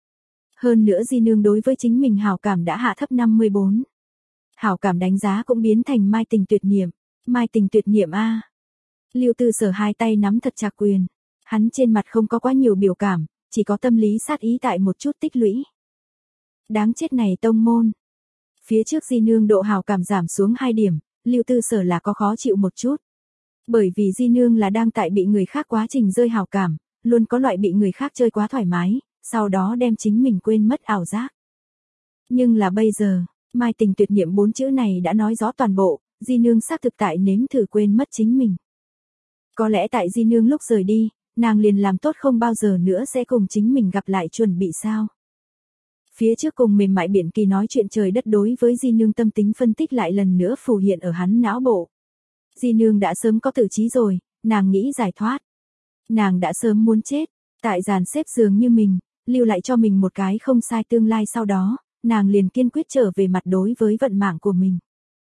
Hơn nữa Di Nương đối với chính mình hảo cảm đã hạ thấp năm mươi bốn. Hảo cảm đánh giá cũng biến thành mai tình tuyệt niệm. Mai tình tuyệt niệm a. Lưu Tư Sở hai tay nắm thật chặt quyền. Hắn trên mặt không có quá nhiều biểu cảm, chỉ có tâm lý sát ý tại một chút tích lũy. Đáng chết này tông môn. Phía trước Di Nương độ hảo cảm giảm xuống hai điểm, Lưu Tư Sở là có khó chịu một chút. Bởi vì Di Nương là đang tại bị người khác quá trình rơi hảo cảm, luôn có loại bị người khác chơi quá thoải mái, sau đó đem chính mình quên mất ảo giác. Nhưng là bây giờ, mai tình tuyệt niệm bốn chữ này đã nói rõ toàn bộ, Di Nương xác thực tại nếm thử quên mất chính mình. Có lẽ tại Di Nương lúc rời đi, nàng liền làm tốt không bao giờ nữa sẽ cùng chính mình gặp lại chuẩn bị sao. Phía trước cùng mềm mại biển kỳ nói chuyện trời đất đối với Di Nương tâm tính phân tích lại lần nữa phù hiện ở hắn não bộ. Di Nương đã sớm có tử trí rồi, nàng nghĩ giải thoát. Nàng đã sớm muốn chết, tại dàn xếp giường như mình, lưu lại cho mình một cái không sai tương lai sau đó, nàng liền kiên quyết trở về mặt đối với vận mạng của mình.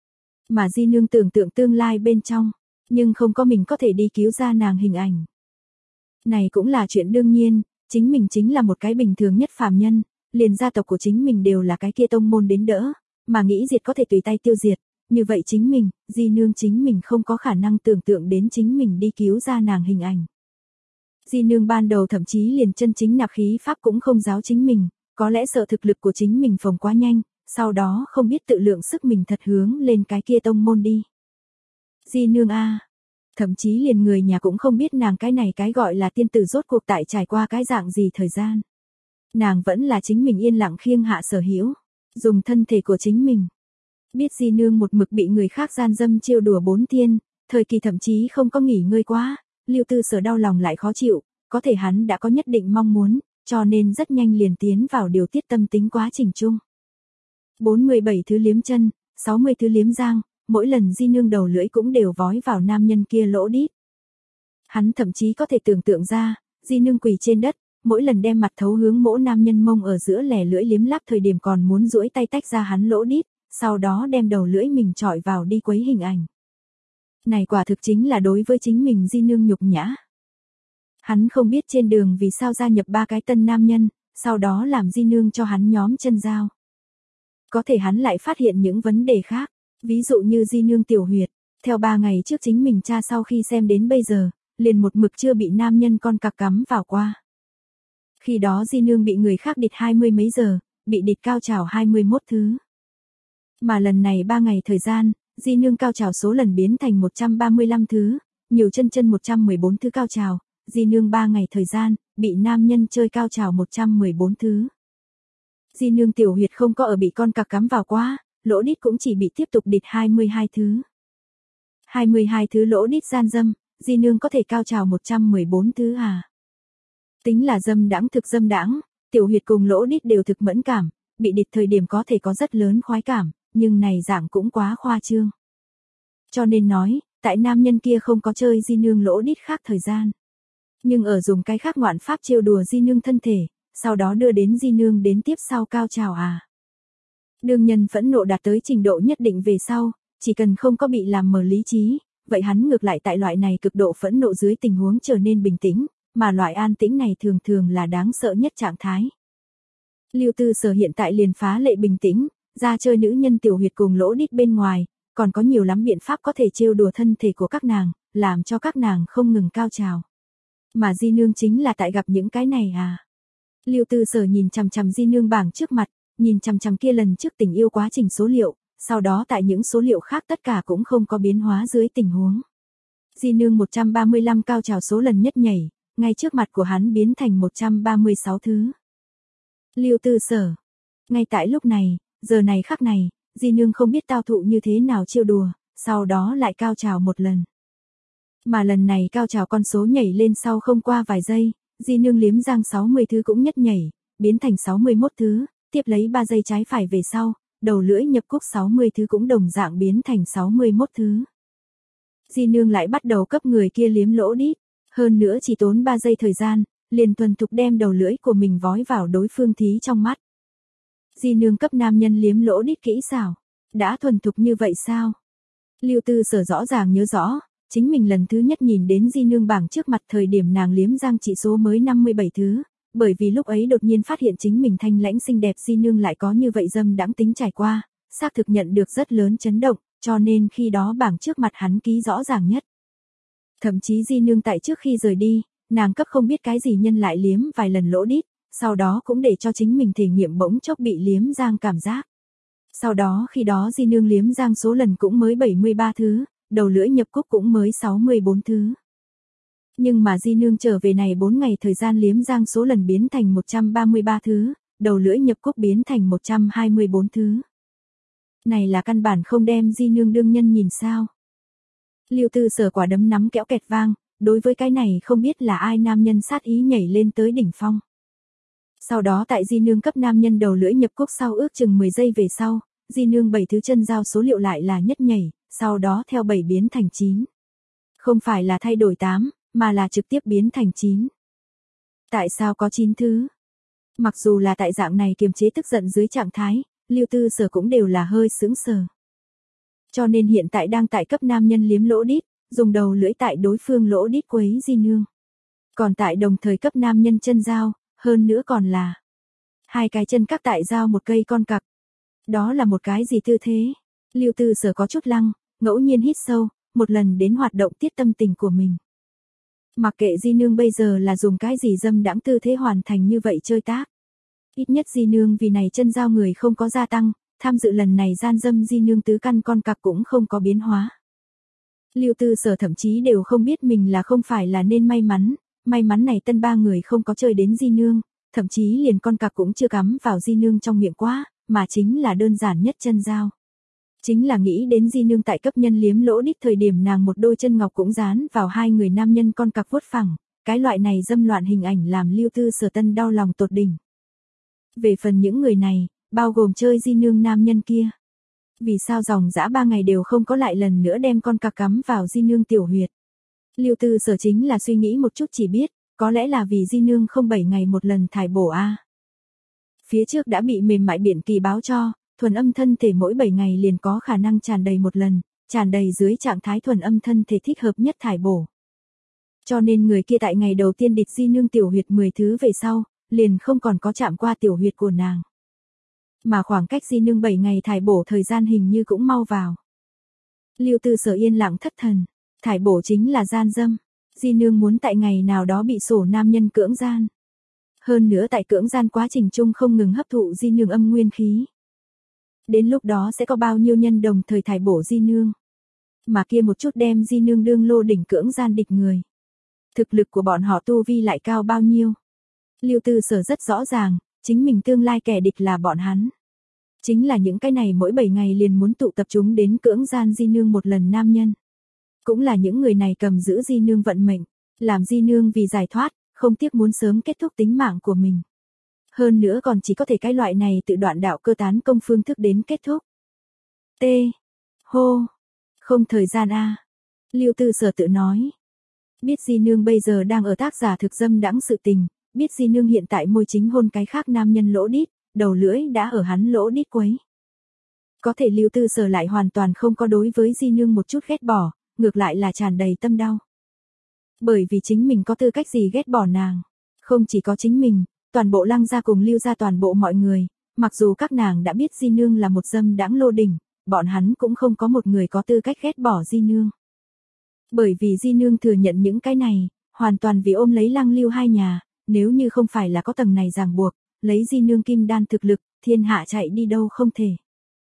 Mà Di Nương tưởng tượng tương lai bên trong, nhưng không có mình có thể đi cứu ra nàng hình ảnh. Này cũng là chuyện đương nhiên, chính mình chính là một cái bình thường nhất phàm nhân, liền gia tộc của chính mình đều là cái kia tông môn đến đỡ, mà nghĩ diệt có thể tùy tay tiêu diệt, như vậy chính mình, Di Nương chính mình không có khả năng tưởng tượng đến chính mình đi cứu ra nàng hình ảnh. Di Nương ban đầu thậm chí liền chân chính nạp khí pháp cũng không giáo chính mình, có lẽ sợ thực lực của chính mình phồng quá nhanh, sau đó không biết tự lượng sức mình thật hướng lên cái kia tông môn đi. Di Nương a, thậm chí liền người nhà cũng không biết nàng cái này cái gọi là tiên tử rốt cuộc tại trải qua cái dạng gì thời gian. Nàng vẫn là chính mình yên lặng khiêng hạ sở hữu, dùng thân thể của chính mình. Biết Di Nương một mực bị người khác gian dâm trêu đùa bốn thiên, thời kỳ thậm chí không có nghỉ ngơi quá, Lưu Tư Sở đau lòng lại khó chịu, có thể hắn đã có nhất định mong muốn, cho nên rất nhanh liền tiến vào điều tiết tâm tính quá trình chung. bốn mươi bảy thứ liếm chân, sáu mươi thứ liếm giang, mỗi lần Di Nương đầu lưỡi cũng đều vói vào nam nhân kia lỗ đít. Hắn thậm chí có thể tưởng tượng ra, Di Nương quỳ trên đất, mỗi lần đem mặt thấu hướng mỗ nam nhân mông ở giữa lẻ lưỡi liếm láp thời điểm còn muốn duỗi tay tách ra hắn lỗ đít, sau đó đem đầu lưỡi mình chọi vào đi quấy hình ảnh. Này quả thực chính là đối với chính mình Di Nương nhục nhã. Hắn không biết trên đường vì sao gia nhập ba cái tân nam nhân, sau đó làm Di Nương cho hắn nhóm chân dao. Có thể hắn lại phát hiện những vấn đề khác, ví dụ như Di Nương tiểu huyệt, theo ba ngày trước chính mình cha sau khi xem đến bây giờ, liền một mực chưa bị nam nhân con cặc cắm vào qua. Khi đó Di Nương bị người khác địt hai mươi mấy giờ, bị địt cao trào hai mươi mốt thứ. Mà lần này ba ngày thời gian, Di Nương cao trào số lần biến thành một trăm ba mươi lăm thứ, nhiều chân chân một trăm mười bốn thứ cao trào, Di Nương ba ngày thời gian, bị nam nhân chơi cao trào một trăm mười bốn thứ. Di Nương tiểu huyệt không có ở bị con cặc cắm vào quá, lỗ đít cũng chỉ bị tiếp tục địt hai mươi hai thứ. hai mươi hai thứ lỗ đít gian dâm, Di Nương có thể cao trào một trăm mười bốn thứ à. Tính là dâm đãng thực dâm đãng, tiểu huyệt cùng lỗ đít đều thực mẫn cảm, bị địt thời điểm có thể có rất lớn khoái cảm, nhưng này dạng cũng quá khoa trương. Cho nên nói, tại nam nhân kia không có chơi Di Nương lỗ đít khác thời gian. Nhưng ở dùng cái khác ngoạn pháp trêu đùa Di Nương thân thể, sau đó đưa đến Di Nương đến tiếp sau cao trào à. Đương nhân phẫn nộ đạt tới trình độ nhất định về sau, chỉ cần không có bị làm mờ lý trí, vậy hắn ngược lại tại loại này cực độ phẫn nộ dưới tình huống trở nên bình tĩnh, mà loại an tĩnh này thường thường là đáng sợ nhất trạng thái. Lưu Tư Sở hiện tại liền phá lệ bình tĩnh, ra chơi nữ nhân tiểu huyệt cùng lỗ đít bên ngoài, còn có nhiều lắm biện pháp có thể trêu đùa thân thể của các nàng, làm cho các nàng không ngừng cao trào. Mà Di Nương chính là tại gặp những cái này à. Lưu Tư Sở nhìn chằm chằm Di Nương bảng trước mặt, nhìn chằm chằm kia lần trước tình yêu quá trình số liệu, sau đó tại những số liệu khác tất cả cũng không có biến hóa dưới tình huống. Di Nương một trăm ba mươi lăm cao trào số lần nhất nhảy, ngay trước mặt của hắn biến thành một trăm ba mươi sáu thứ. Lưu Tư Sở. Ngay tại lúc này, giờ này khắc này, Di Nương không biết tao thụ như thế nào trêu đùa, sau đó lại cao trào một lần. Mà lần này cao trào con số nhảy lên sau không qua vài giây, Di Nương liếm giang sáu mươi thứ cũng nhất nhảy, biến thành sáu mươi mốt thứ, tiếp lấy ba giây trái phải về sau, đầu lưỡi nhập cúc sáu mươi thứ cũng đồng dạng biến thành sáu mươi mốt thứ. Di Nương lại bắt đầu cấp người kia liếm lỗ đít, hơn nữa chỉ tốn ba giây thời gian, liền thuần thục đem đầu lưỡi của mình vói vào đối phương thí trong mắt. Di Nương cấp nam nhân liếm lỗ đít kỹ xảo, đã thuần thục như vậy sao? Lưu Tư Sở rõ ràng nhớ rõ, chính mình lần thứ nhất nhìn đến Di Nương bảng trước mặt thời điểm nàng liếm răng trị số mới năm mươi bảy thứ, bởi vì lúc ấy đột nhiên phát hiện chính mình thanh lãnh xinh đẹp Di Nương lại có như vậy dâm đãng tính trải qua, xác thực nhận được rất lớn chấn động, cho nên khi đó bảng trước mặt hắn ký rõ ràng nhất. Thậm chí Di Nương tại trước khi rời đi, nàng cấp không biết cái gì nhân lại liếm vài lần lỗ đít, sau đó cũng để cho chính mình thể nghiệm bỗng chốc bị liếm răng cảm giác. Sau đó khi đó Di Nương liếm răng số lần cũng mới bảy mươi ba thứ, đầu lưỡi nhập cúc cũng mới sáu mươi bốn thứ. Nhưng mà Di Nương trở về này bốn ngày thời gian liếm răng số lần biến thành một trăm ba mươi ba thứ, đầu lưỡi nhập cúc biến thành một trăm hai mươi bốn thứ. Này là căn bản không đem Di Nương đương nhân nhìn sao. Lưu Tư Sở quả đấm nắm kẽo kẹt vang, đối với cái này không biết là ai nam nhân sát ý nhảy lên tới đỉnh phong. Sau đó tại Di Nương cấp nam nhân đầu lưỡi nhập cúc sau ước chừng mười giây về sau, Di Nương bảy thứ chân giao số liệu lại là nhất nhảy, sau đó theo bảy biến thành chín. Không phải là thay đổi tám, mà là trực tiếp biến thành chín. Tại sao có chín thứ? Mặc dù là tại dạng này kiềm chế tức giận dưới trạng thái, Lưu Tư Sở cũng đều là hơi sững sờ. Cho nên hiện tại đang tại cấp nam nhân liếm lỗ đít, dùng đầu lưỡi tại đối phương lỗ đít quấy Di Nương. Còn tại đồng thời cấp nam nhân chân giao, hơn nữa còn là hai cái chân các tại giao một cây con cặc. Đó là một cái gì tư thế? Lưu Tư Sở có chút lăng, ngẫu nhiên hít sâu, một lần đến hoạt động tiết tâm tình của mình. Mặc kệ Di Nương bây giờ là dùng cái gì dâm đãng tư thế hoàn thành như vậy chơi tác. Ít nhất Di Nương vì này chân giao người không có gia tăng, tham dự lần này gian dâm Di Nương tứ căn con cặc cũng không có biến hóa. Lưu Tư Sở thậm chí đều không biết mình là không phải là nên may mắn, may mắn này tân ba người không có chơi đến Di Nương, thậm chí liền con cặc cũng chưa cắm vào Di Nương trong miệng quá, mà chính là đơn giản nhất chân giao. Chính là nghĩ đến Di Nương tại cấp nhân liếm lỗ đít thời điểm nàng một đôi chân ngọc cũng dán vào hai người nam nhân con cặc vuốt phẳng, cái loại này dâm loạn hình ảnh làm Lưu Tư Sở tân đau lòng tột đỉnh. Về phần những người này, bao gồm chơi Di Nương nam nhân kia. Vì sao dòng dã ba ngày đều không có lại lần nữa đem con cặc cắm vào Di Nương tiểu huyệt. Lưu Tư Sở chính là suy nghĩ một chút chỉ biết, có lẽ là vì Di Nương không bảy ngày một lần thải bổ a. Phía trước đã bị mềm mại biển kỳ báo cho, thuần âm thân thể mỗi bảy ngày liền có khả năng tràn đầy một lần, tràn đầy dưới trạng thái thuần âm thân thể thích hợp nhất thải bổ. Cho nên người kia tại ngày đầu tiên địch Di Nương tiểu huyệt mười thứ về sau, liền không còn có chạm qua tiểu huyệt của nàng. Mà khoảng cách Di Nương bảy ngày thải bổ thời gian hình như cũng mau vào. Lưu Tư Sở yên lặng thất thần, thải bổ chính là gian dâm, Di Nương muốn tại ngày nào đó bị sổ nam nhân cưỡng gian. Hơn nữa tại cưỡng gian quá trình chung không ngừng hấp thụ Di Nương âm nguyên khí. Đến lúc đó sẽ có bao nhiêu nhân đồng thời thải bổ Di Nương. Mà kia một chút đem Di Nương đương lô đỉnh cưỡng gian địch người. Thực lực của bọn họ tu vi lại cao bao nhiêu. Lưu Tư Sở rất rõ ràng, chính mình tương lai kẻ địch là bọn hắn. Chính là những cái này mỗi bảy ngày liền muốn tụ tập chúng đến cưỡng gian Di Nương một lần nam nhân. Cũng là những người này cầm giữ Di Nương vận mệnh, làm Di Nương vì giải thoát, không tiếc muốn sớm kết thúc tính mạng của mình. Hơn nữa còn chỉ có thể cái loại này tự đoạn đạo cơ tán công phương thức đến kết thúc. T. Hô. Không thời gian a. Lưu Tư Sở tự nói. Biết Di Nương bây giờ đang ở tác giả thực dâm đãng sự tình, biết Di Nương hiện tại môi chính hôn cái khác nam nhân lỗ đít, đầu lưỡi đã ở hắn lỗ đít quấy. Có thể Lưu Tư Sở lại hoàn toàn không có đối với Di Nương một chút ghét bỏ, ngược lại là tràn đầy tâm đau. Bởi vì chính mình có tư cách gì ghét bỏ nàng. Không chỉ có chính mình, toàn bộ Lăng gia cùng Lưu gia toàn bộ mọi người, mặc dù các nàng đã biết Di Nương là một dâm đãng lô đỉnh, bọn hắn cũng không có một người có tư cách ghét bỏ Di Nương. Bởi vì Di Nương thừa nhận những cái này, hoàn toàn vì ôm lấy Lăng Lưu hai nhà, nếu như không phải là có tầng này ràng buộc, lấy Di Nương kim đan thực lực, thiên hạ chạy đi đâu không thể.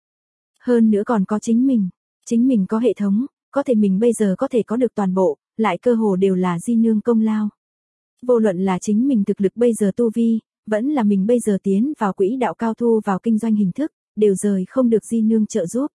Hơn nữa còn có chính mình, chính mình có hệ thống, có thể mình bây giờ có thể có được toàn bộ, lại cơ hồ đều là Di Nương công lao. Vô luận là chính mình thực lực bây giờ tu vi, vẫn là mình bây giờ tiến vào quỹ đạo cao thu vào kinh doanh hình thức, đều rời không được Di Nương trợ giúp.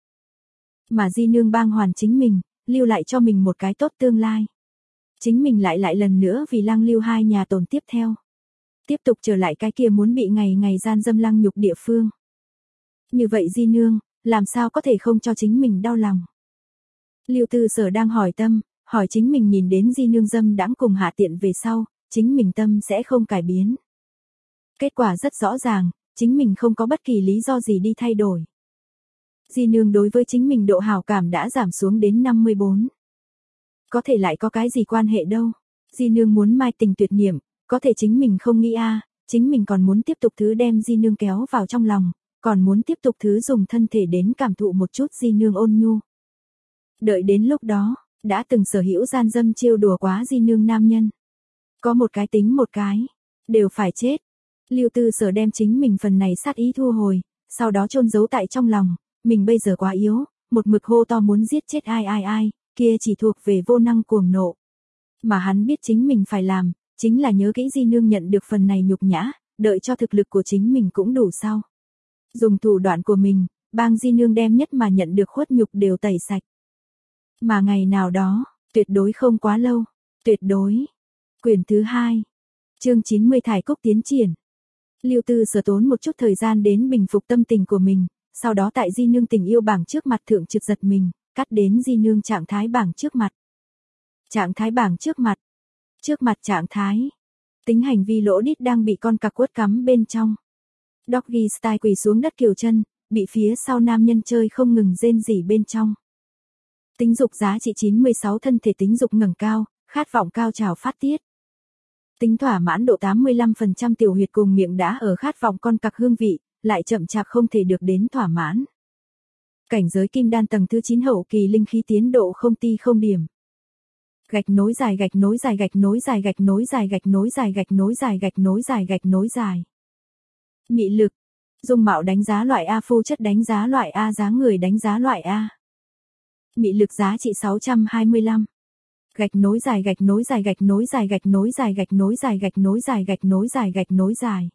Mà Di Nương bang hoàn chính mình, lưu lại cho mình một cái tốt tương lai. Chính mình lại lại lần nữa vì Lăng Lưu hai nhà tồn tiếp theo. Tiếp tục trở lại cái kia muốn bị ngày ngày gian dâm lăng nhục địa phương. Như vậy Di Nương, làm sao có thể không cho chính mình đau lòng. Lưu Tư Sở đang hỏi tâm, hỏi chính mình nhìn đến Di Nương dâm đãng cùng hạ tiện về sau, chính mình tâm sẽ không cải biến. Kết quả rất rõ ràng, chính mình không có bất kỳ lý do gì đi thay đổi. Di Nương đối với chính mình độ hảo cảm đã giảm xuống đến năm mươi bốn. Có thể lại có cái gì quan hệ đâu. Di nương muốn mai tình tuyệt niệm, có thể chính mình không nghĩ a, chính mình còn muốn tiếp tục thứ đem di nương kéo vào trong lòng, còn muốn tiếp tục thứ dùng thân thể đến cảm thụ một chút di nương ôn nhu. Đợi đến lúc đó, đã từng sở hữu gian dâm trêu đùa quá di nương nam nhân. Có một cái tính một cái, đều phải chết. Lưu Tư Sở đem chính mình phần này sát ý thu hồi, sau đó chôn giấu tại trong lòng, mình bây giờ quá yếu, một mực hô to muốn giết chết ai ai ai, kia chỉ thuộc về vô năng cuồng nộ. Mà hắn biết chính mình phải làm, chính là nhớ kỹ di nương nhận được phần này nhục nhã, đợi cho thực lực của chính mình cũng đủ sau. Dùng thủ đoạn của mình, bang di nương đem nhất mà nhận được khuất nhục đều tẩy sạch. Mà ngày nào đó, tuyệt đối không quá lâu, tuyệt đối. Quyển thứ hai, chương chín mươi Thải Cúc tiến triển. Lưu Tư Sở tốn một chút thời gian đến bình phục tâm tình của mình, sau đó tại di nương tình yêu bảng trước mặt thượng trực giật mình, cắt đến di nương trạng thái bảng trước mặt. Trạng thái bảng trước mặt. Trước mặt trạng thái. Tính hành vi lỗ đít đang bị con cặc quất cắm bên trong. Doggy style quỳ xuống đất kiều chân, bị phía sau nam nhân chơi không ngừng rên rỉ bên trong. Tính dục giá trị chín mươi sáu, thân thể tính dục ngẩng cao, khát vọng cao trào phát tiết. Tính thỏa mãn độ tám mươi lăm phần trăm, tiểu huyệt cùng miệng đã ở khát vọng con cặc hương vị, lại chậm chạp không thể được đến thỏa mãn. Cảnh giới kim đan tầng thứ chín hậu kỳ, linh khí tiến độ không ti không điểm. Gạch nối dài gạch nối dài gạch nối dài gạch nối dài gạch nối dài gạch nối dài gạch nối dài gạch nối dài. Mị lực, dung mạo đánh giá loại A, phu chất đánh giá loại A, dáng người đánh giá loại A. Mị lực giá trị sáu trăm hai mươi lăm. Gạch nối dài gạch nối dài gạch nối dài gạch nối dài gạch nối dài gạch nối dài gạch nối dài gạch nối dài.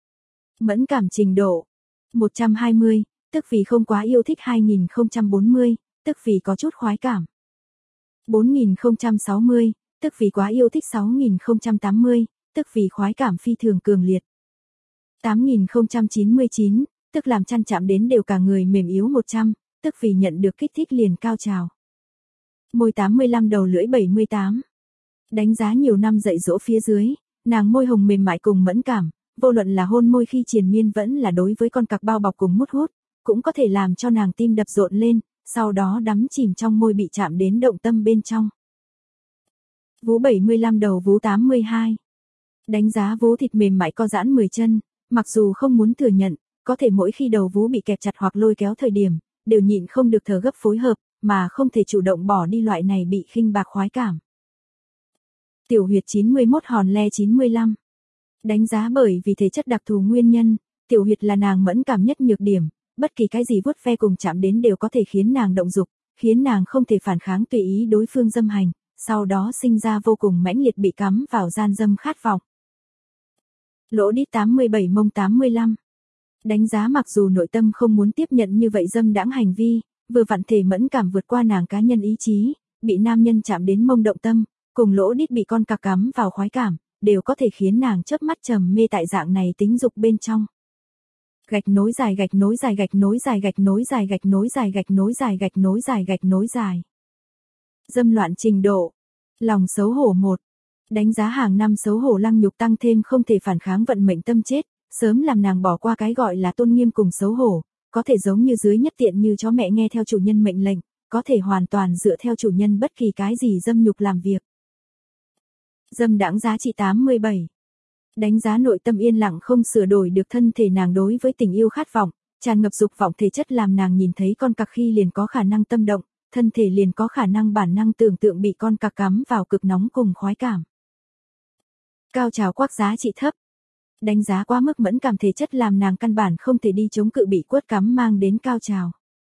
Mẫn cảm trình độ một trăm hai mươi, tức vì không quá yêu thích. Hai nghìn không trăm bốn mươi, tức vì có chút khoái cảm. Bốn nghìn không trăm sáu mươi, tức vì quá yêu thích. Sáu nghìn không trăm tám mươi, tức vì khoái cảm phi thường cường liệt. Tám nghìn không trăm chín mươi chín, tức làm chăn chạm đến đều cả người mềm yếu. Một trăm, tức vì nhận được kích thích liền cao trào. Môi tám mươi lăm, đầu lưỡi bảy mươi tám. Đánh giá nhiều năm dạy dỗ phía dưới, nàng môi hồng mềm mại cùng mẫn cảm, vô luận là hôn môi khi triền miên vẫn là đối với con cặc bao bọc cùng mút hút, cũng có thể làm cho nàng tim đập rộn lên, sau đó đắm chìm trong môi bị chạm đến động tâm bên trong. Vú bảy mươi lăm, đầu vú tám mươi hai. Đánh giá vú thịt mềm mại co giãn mười chân, mặc dù không muốn thừa nhận, có thể mỗi khi đầu vú bị kẹp chặt hoặc lôi kéo thời điểm, đều nhịn không được thở gấp phối hợp, mà không thể chủ động bỏ đi loại này bị khinh bạc khoái cảm. Tiểu huyệt chín mươi mốt, hòn le chín mươi lăm. Đánh giá bởi vì thể chất đặc thù nguyên nhân, tiểu huyệt là nàng mẫn cảm nhất nhược điểm, bất kỳ cái gì vuốt ve cùng chạm đến đều có thể khiến nàng động dục, khiến nàng không thể phản kháng tùy ý đối phương dâm hành, sau đó sinh ra vô cùng mãnh liệt bị cắm vào gian dâm khát vọng. Lỗ đít tám mươi bảy, mông tám mươi lăm. Đánh giá mặc dù nội tâm không muốn tiếp nhận như vậy dâm đãng hành vi, vừa vặn thể mẫn cảm vượt qua nàng cá nhân ý chí, bị nam nhân chạm đến mông động tâm, cùng lỗ đít bị con cặc cắm vào khoái cảm, đều có thể khiến nàng chớp mắt trầm mê tại dạng này tính dục bên trong. Gạch nối dài gạch nối dài gạch nối dài gạch nối dài gạch nối dài gạch nối dài gạch nối dài gạch nối dài. Dâm loạn trình độ. Lòng xấu hổ một. Đánh giá hàng năm xấu hổ lăng nhục tăng thêm không thể phản kháng vận mệnh tâm chết, sớm làm nàng bỏ qua cái gọi là tôn nghiêm cùng xấu hổ, có thể giống như dưới nhất tiện như chó mẹ nghe theo chủ nhân mệnh lệnh, có thể hoàn toàn dựa theo chủ nhân bất kỳ cái gì dâm nhục làm việc. Dâm đãng giá trị tám mươi bảy. Đánh giá nội tâm yên lặng không sửa đổi được thân thể nàng đối với tình yêu khát vọng, tràn ngập dục vọng thể chất làm nàng nhìn thấy con cặc khi liền có khả năng tâm động, thân thể liền có khả năng bản năng tưởng tượng bị con cặc cắm vào cực nóng cùng khoái cảm. Cao trào quắc giá trị thấp. Đánh giá quá mức mẫn cảm thể chất làm nàng căn bản không thể đi chống cự bị quất cắm mang đến cao trào.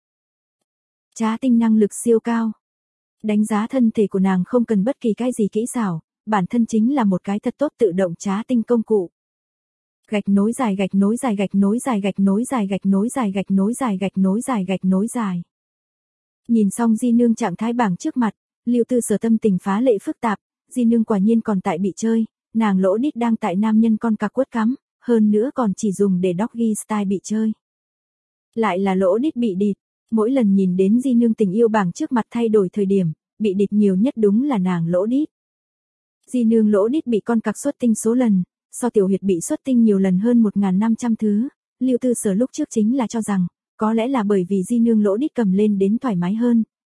Trá tinh năng lực siêu cao. Đánh giá thân thể của nàng không cần bất kỳ cái gì kỹ xảo, bản thân chính là một cái thật tốt tự động trá tinh công cụ. Gạch nối dài gạch nối dài gạch nối dài gạch nối dài gạch nối dài gạch nối dài gạch nối dài gạch nối dài. Nhìn xong di nương trạng thái bảng trước mặt, Lưu Tư Sở tâm tình phá lệ phức tạp, di nương quả nhiên còn tại bị chơi, nàng lỗ đít đang tại nam nhân con cặc quất cắm, hơn nữa còn chỉ dùng để doggy style bị chơi. Lại là lỗ đít bị địt, mỗi lần nhìn đến di nương tình yêu bảng trước mặt thay đổi thời điểm, bị địt nhiều nhất đúng là nàng lỗ đít. Di nương lỗ đít bị con cặc xuất tinh số lần, so tiểu huyệt bị xuất tinh nhiều lần hơn một nghìn năm trăm thứ, Lưu Tư Sở lúc trước chính là cho rằng, có lẽ là bởi vì di nương lỗ đít cầm lên đến thoải mái hơn,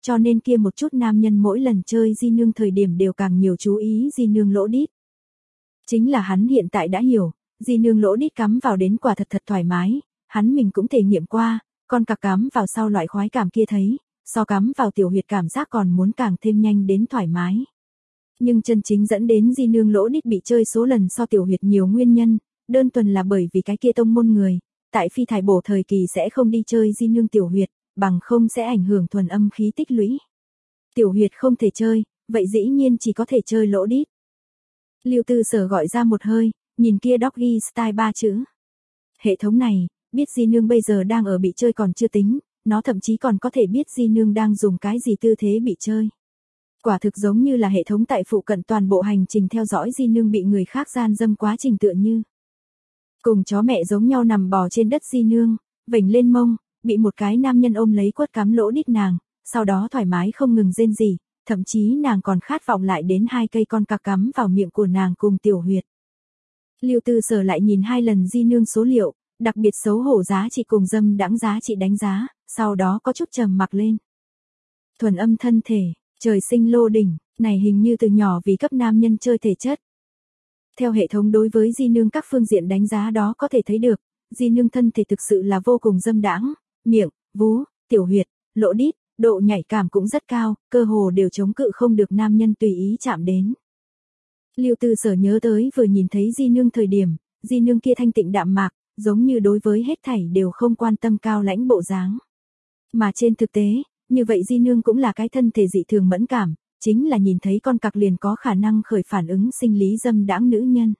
cho nên kia một chút nam nhân mỗi lần chơi di nương thời điểm đều càng nhiều chú ý di nương lỗ đít. Chính là hắn hiện tại đã hiểu, di nương lỗ đít cắm vào đến quả thật thật thoải mái, hắn mình cũng thể nghiệm qua, con cặc cắm vào sau loại khoái cảm kia thấy, so cắm vào tiểu huyệt cảm giác còn muốn càng thêm nhanh đến thoải mái. Nhưng chân chính dẫn đến di nương lỗ đít bị chơi số lần so tiểu huyệt nhiều nguyên nhân, đơn thuần là bởi vì cái kia tông môn người, tại phi thải bổ thời kỳ sẽ không đi chơi di nương tiểu huyệt, bằng không sẽ ảnh hưởng thuần âm khí tích lũy. Tiểu huyệt không thể chơi, vậy dĩ nhiên chỉ có thể chơi lỗ đít. Lưu Tư Sở gọi ra một hơi, nhìn kia doggy style ba chữ. Hệ thống này, biết di nương bây giờ đang ở bị chơi còn chưa tính, nó thậm chí còn có thể biết di nương đang dùng cái gì tư thế bị chơi. Quả thực giống như là hệ thống tại phụ cận toàn bộ hành trình theo dõi di nương bị người khác gian dâm quá trình tựa như. Cùng chó mẹ giống nhau nằm bò trên đất di nương, vểnh lên mông, bị một cái nam nhân ôm lấy quất cắm lỗ đít nàng, sau đó thoải mái không ngừng rên rỉ, thậm chí nàng còn khát vọng lại đến hai cây con cặc cắm vào miệng của nàng cùng tiểu huyệt. Lưu Tư Sở lại nhìn hai lần di nương số liệu, đặc biệt xấu hổ giá trị cùng dâm đãng giá trị đánh giá, sau đó có chút trầm mặc lên. Thuần âm thân thể, trời sinh lô đỉnh, này hình như từ nhỏ vì cấp nam nhân chơi thể chất. Theo hệ thống đối với di nương các phương diện đánh giá đó có thể thấy được, di nương thân thể thực sự là vô cùng dâm đãng, miệng, vú, tiểu huyệt, lỗ đít, độ nhạy cảm cũng rất cao, cơ hồ đều chống cự không được nam nhân tùy ý chạm đến. Lưu Tư Sở nhớ tới vừa nhìn thấy di nương thời điểm, di nương kia thanh tịnh đạm mạc, giống như đối với hết thảy đều không quan tâm cao lãnh bộ dáng. Mà trên thực tế, như vậy di nương cũng là cái thân thể dị thường mẫn cảm, chính là nhìn thấy con cặc liền có khả năng khởi phản ứng sinh lý dâm đãng nữ nhân.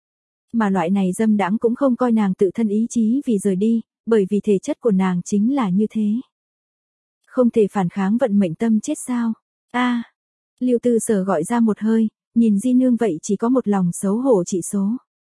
Mà loại này dâm đãng cũng không coi nàng tự thân ý chí vì rời đi, bởi vì thể chất của nàng chính là như thế. Không thể phản kháng vận mệnh tâm chết sao? A, à, Lưu Tư Sở gọi ra một hơi, nhìn di nương vậy chỉ có một lòng xấu hổ trị số.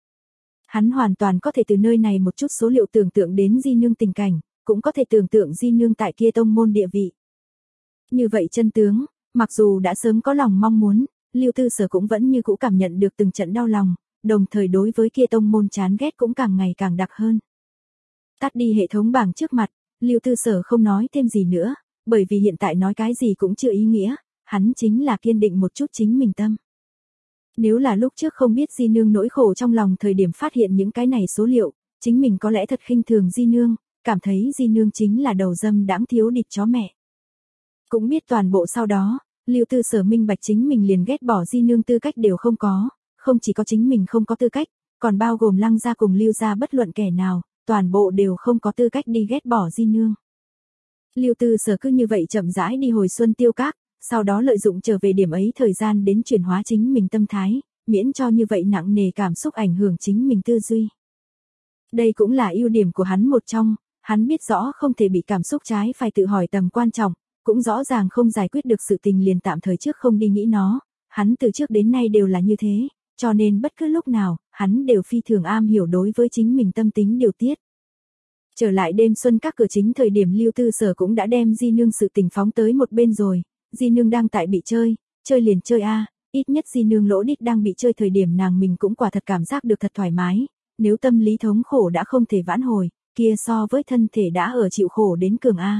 Hắn hoàn toàn có thể từ nơi này một chút số liệu tưởng tượng đến di nương tình cảnh, cũng có thể tưởng tượng di nương tại kia tông môn địa vị. Như vậy chân tướng, mặc dù đã sớm có lòng mong muốn, Lưu Tư Sở cũng vẫn như cũ cảm nhận được từng trận đau lòng, đồng thời đối với kia tông môn chán ghét cũng càng ngày càng đặc hơn. Tắt đi hệ thống bảng trước mặt, Lưu Tư Sở không nói thêm gì nữa, bởi vì hiện tại nói cái gì cũng chưa ý nghĩa, hắn chính là kiên định một chút chính mình tâm. Nếu là lúc trước không biết di nương nỗi khổ trong lòng thời điểm phát hiện những cái này số liệu, chính mình có lẽ thật khinh thường di nương, cảm thấy di nương chính là đầu dâm đãng thiếu địch chó mẹ. Cũng biết toàn bộ sau đó, Lưu Tư Sở minh bạch chính mình liền ghét bỏ di nương tư cách đều không có, không chỉ có chính mình không có tư cách, còn bao gồm Lăng gia cùng Lưu gia bất luận kẻ nào, toàn bộ đều không có tư cách đi ghét bỏ di nương. Lưu Tư Sở cứ như vậy chậm rãi đi hồi Xuân Tiêu Các, sau đó lợi dụng trở về điểm ấy thời gian đến chuyển hóa chính mình tâm thái, miễn cho như vậy nặng nề cảm xúc ảnh hưởng chính mình tư duy. Đây cũng là ưu điểm của hắn một trong, hắn biết rõ không thể bị cảm xúc trái phải tự hỏi tầm quan trọng, cũng rõ ràng không giải quyết được sự tình liền tạm thời trước không đi nghĩ nó, hắn từ trước đến nay đều là như thế, cho nên bất cứ lúc nào, hắn đều phi thường am hiểu đối với chính mình tâm tính điều tiết. Trở lại đêm xuân các cửa chính thời điểm Lưu Tư Sở cũng đã đem di nương sự tình phóng tới một bên rồi, di nương đang tại bị chơi, chơi liền chơi a, ít nhất di nương lỗ đít đang bị chơi thời điểm nàng mình cũng quả thật cảm giác được thật thoải mái, nếu tâm lý thống khổ đã không thể vãn hồi, kia so với thân thể đã ở chịu khổ đến cường a.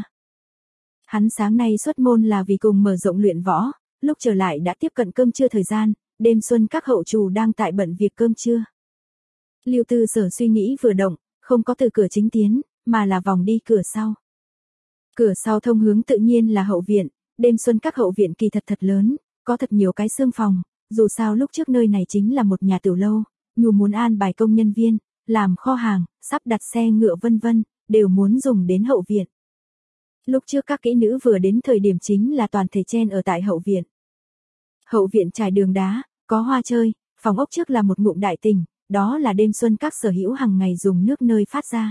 Hắn sáng nay xuất môn là vì cùng mở rộng luyện võ, lúc trở lại đã tiếp cận cơm trưa thời gian, đêm xuân các hậu trù đang tại bận việc cơm trưa. Lưu Tư Sở suy nghĩ vừa động, không có từ cửa chính tiến, mà là vòng đi cửa sau. Cửa sau thông hướng tự nhiên là hậu viện, đêm xuân các hậu viện kỳ thật thật lớn, có thật nhiều cái xương phòng, dù sao lúc trước nơi này chính là một nhà tiểu lâu, nhu muốn an bài công nhân viên, làm kho hàng, sắp đặt xe ngựa vân vân, đều muốn dùng đến hậu viện. Lúc trước các kỹ nữ vừa đến thời điểm chính là toàn thể chen ở tại hậu viện. Hậu viện trải đường đá, có hoa chơi, phòng ốc trước là một ngụm đại tỉnh, đó là đêm xuân các sở hữu hàng ngày dùng nước nơi phát ra.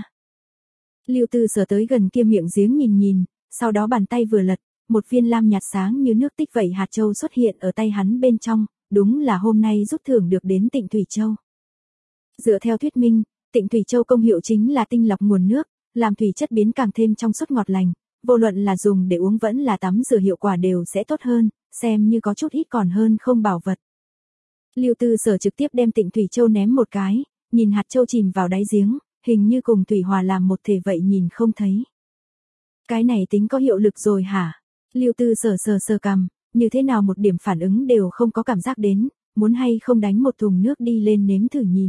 Lưu Tư Sở tới gần kia miệng giếng nhìn nhìn, sau đó bàn tay vừa lật, một viên lam nhạt sáng như nước tích vẩy hạt châu xuất hiện ở tay hắn bên trong, đúng là hôm nay rút thưởng được đến Tịnh Thủy Châu. Dựa theo thuyết minh, Tịnh Thủy Châu công hiệu chính là tinh lọc nguồn nước, làm thủy chất biến càng thêm trong suốt ngọt lành, vô luận là dùng để uống vẫn là tắm rửa hiệu quả đều sẽ tốt hơn, xem như có chút ít còn hơn không bảo vật. Lưu Tư Sở trực tiếp đem Tịnh Thủy Châu ném một cái, nhìn hạt châu chìm vào đáy giếng, hình như cùng thủy hòa làm một thể vậy nhìn không thấy. Cái này tính có hiệu lực rồi hả? Lưu Tư Sở sờ sờ cằm, như thế nào một điểm phản ứng đều không có cảm giác đến, muốn hay không đánh một thùng nước đi lên nếm thử nhìn.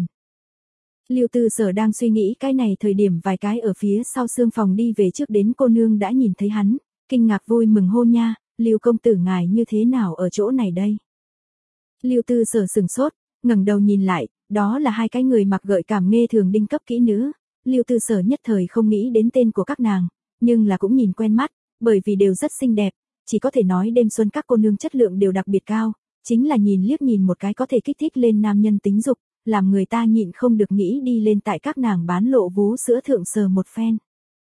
Lưu Tư Sở đang suy nghĩ cái này thời điểm vài cái ở phía sau xương phòng đi về trước đến cô nương đã nhìn thấy hắn, kinh ngạc vui mừng hô nha, Lưu công tử ngài như thế nào ở chỗ này đây? Lưu Tư Sở sừng sốt, ngẩng đầu nhìn lại, đó là hai cái người mặc gợi cảm nghe thường đinh cấp kỹ nữ. Lưu Tư Sở nhất thời không nghĩ đến tên của các nàng, nhưng là cũng nhìn quen mắt, bởi vì đều rất xinh đẹp, chỉ có thể nói đêm xuân các cô nương chất lượng đều đặc biệt cao, chính là nhìn liếc nhìn một cái có thể kích thích lên nam nhân tính dục, làm người ta nhịn không được nghĩ đi lên tại các nàng bán lộ vú sữa thượng sờ một phen.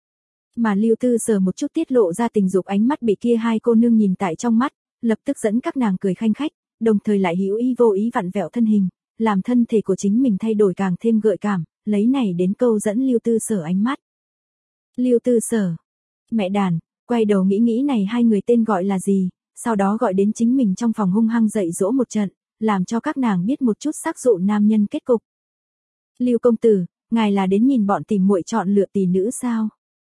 Mà Lưu Tư Sở một chút tiết lộ ra tình dục ánh mắt bị kia hai cô nương nhìn tại trong mắt, lập tức dẫn các nàng cười khanh khách, đồng thời lại hữu ý vô ý vặn vẹo thân hình, làm thân thể của chính mình thay đổi càng thêm gợi cảm, lấy này đến câu dẫn Lưu Tư Sở ánh mắt. Lưu Tư Sở, mẹ đàn, quay đầu nghĩ nghĩ này hai người tên gọi là gì, sau đó gọi đến chính mình trong phòng hung hăng dạy dỗ một trận, làm cho các nàng biết một chút sắc dụ nam nhân kết cục. Lưu công tử, ngài là đến nhìn bọn tìm muội chọn lựa tỷ nữ sao?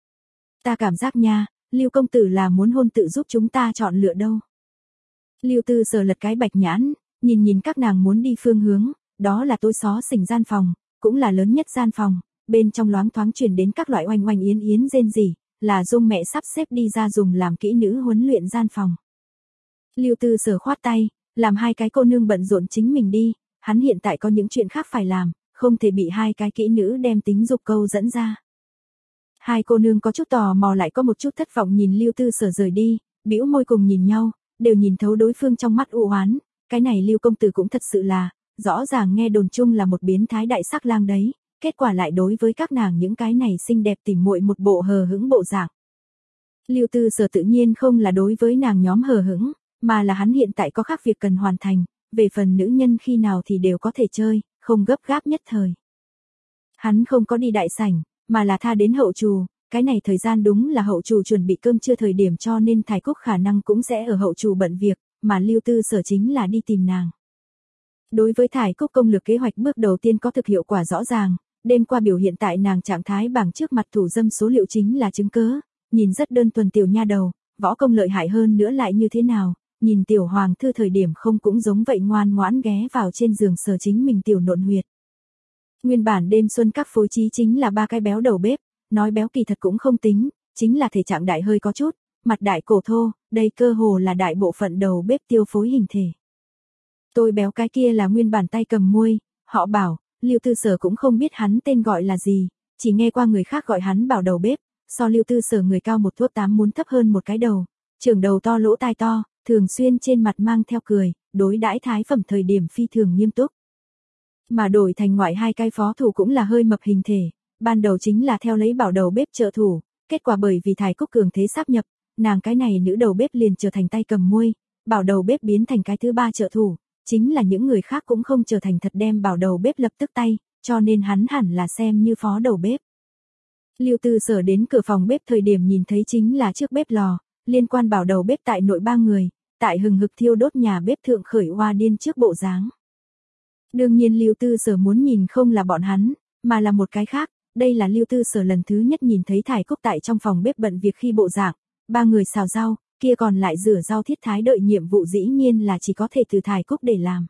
Ta cảm giác nha, Lưu công tử là muốn hôn tự giúp chúng ta chọn lựa đâu. Lưu Tư Sở lật cái bạch nhãn, nhìn nhìn các nàng muốn đi phương hướng, đó là tối xó xỉnh gian phòng, cũng là lớn nhất gian phòng, bên trong loáng thoáng truyền đến các loại oanh oanh yến yến rên rỉ, là Dung mẹ sắp xếp đi ra dùng làm kỹ nữ huấn luyện gian phòng. Lưu Tư Sở khoát tay, làm hai cái cô nương bận rộn chính mình đi, hắn hiện tại có những chuyện khác phải làm, không thể bị hai cái kỹ nữ đem tính dục câu dẫn ra. Hai cô nương có chút tò mò lại có một chút thất vọng nhìn Lưu Tư Sở rời đi, bĩu môi cùng nhìn nhau, đều nhìn thấu đối phương trong mắt u oán, cái này Lưu công tử cũng thật sự là, rõ ràng nghe đồn chung là một biến thái đại sắc lang đấy, kết quả lại đối với các nàng những cái này xinh đẹp tỉ muội một bộ hờ hững bộ dạng. Lưu Tư Sở tự nhiên không là đối với nàng nhóm hờ hững, mà là hắn hiện tại có khác việc cần hoàn thành, về phần nữ nhân khi nào thì đều có thể chơi, không gấp gáp nhất thời. Hắn không có đi đại sảnh, mà là tha đến hậu trù, cái này thời gian đúng là hậu trù chuẩn bị cơm trưa thời điểm cho nên Thái Cúc khả năng cũng sẽ ở hậu trù bận việc, mà Lưu Tư Sở chính là đi tìm nàng. Đối với Thái Cúc công lược kế hoạch bước đầu tiên có thực hiệu quả rõ ràng, đêm qua biểu hiện tại nàng trạng thái bảng trước mặt thủ dâm số liệu chính là chứng cớ, nhìn rất đơn thuần tiểu nha đầu, võ công lợi hại hơn nữa lại như thế nào, nhìn tiểu hoàng thư thời điểm không cũng giống vậy ngoan ngoãn ghé vào trên giường sờ chính mình tiểu nộn huyệt. Nguyên bản đêm xuân các phối trí chính là ba cái béo đầu bếp, nói béo kỳ thật cũng không tính, chính là thể trạng đại hơi có chút, mặt đại cổ thô, đây cơ hồ là đại bộ phận đầu bếp tiêu phối hình thể. Tôi béo cái kia là nguyên bản tay cầm muôi, họ bảo, Lưu Tư Sở cũng không biết hắn tên gọi là gì, chỉ nghe qua người khác gọi hắn bảo đầu bếp, so Lưu Tư Sở người cao một thước tám muốn thấp hơn một cái đầu, trưởng đầu to lỗ tai to, thường xuyên trên mặt mang theo cười, đối đãi thái phẩm thời điểm phi thường nghiêm túc. Mà đổi thành ngoại hai cái phó thủ cũng là hơi mập hình thể, ban đầu chính là theo lấy bảo đầu bếp trợ thủ, kết quả bởi vì Thái Cúc cường thế sáp nhập, nàng cái này nữ đầu bếp liền trở thành tay cầm muôi, bảo đầu bếp biến thành cái thứ ba trợ thủ, chính là những người khác cũng không trở thành thật đem bảo đầu bếp lập tức tay, cho nên hắn hẳn là xem như phó đầu bếp. Lưu Tư Sở đến cửa phòng bếp thời điểm nhìn thấy chính là trước bếp lò, liên quan bảo đầu bếp tại nội ba người, tại hừng hực thiêu đốt nhà bếp thượng khởi hoa điên trước bộ dáng. Đương nhiên Lưu Tư Sở muốn nhìn không là bọn hắn, mà là một cái khác, đây là Lưu Tư Sở lần thứ nhất nhìn thấy Thái Cúc tại trong phòng bếp bận việc khi bộ dạng, ba người xào rau, kia còn lại rửa rau thiết thái đợi nhiệm vụ dĩ nhiên là chỉ có thể từ Thái Cúc để làm.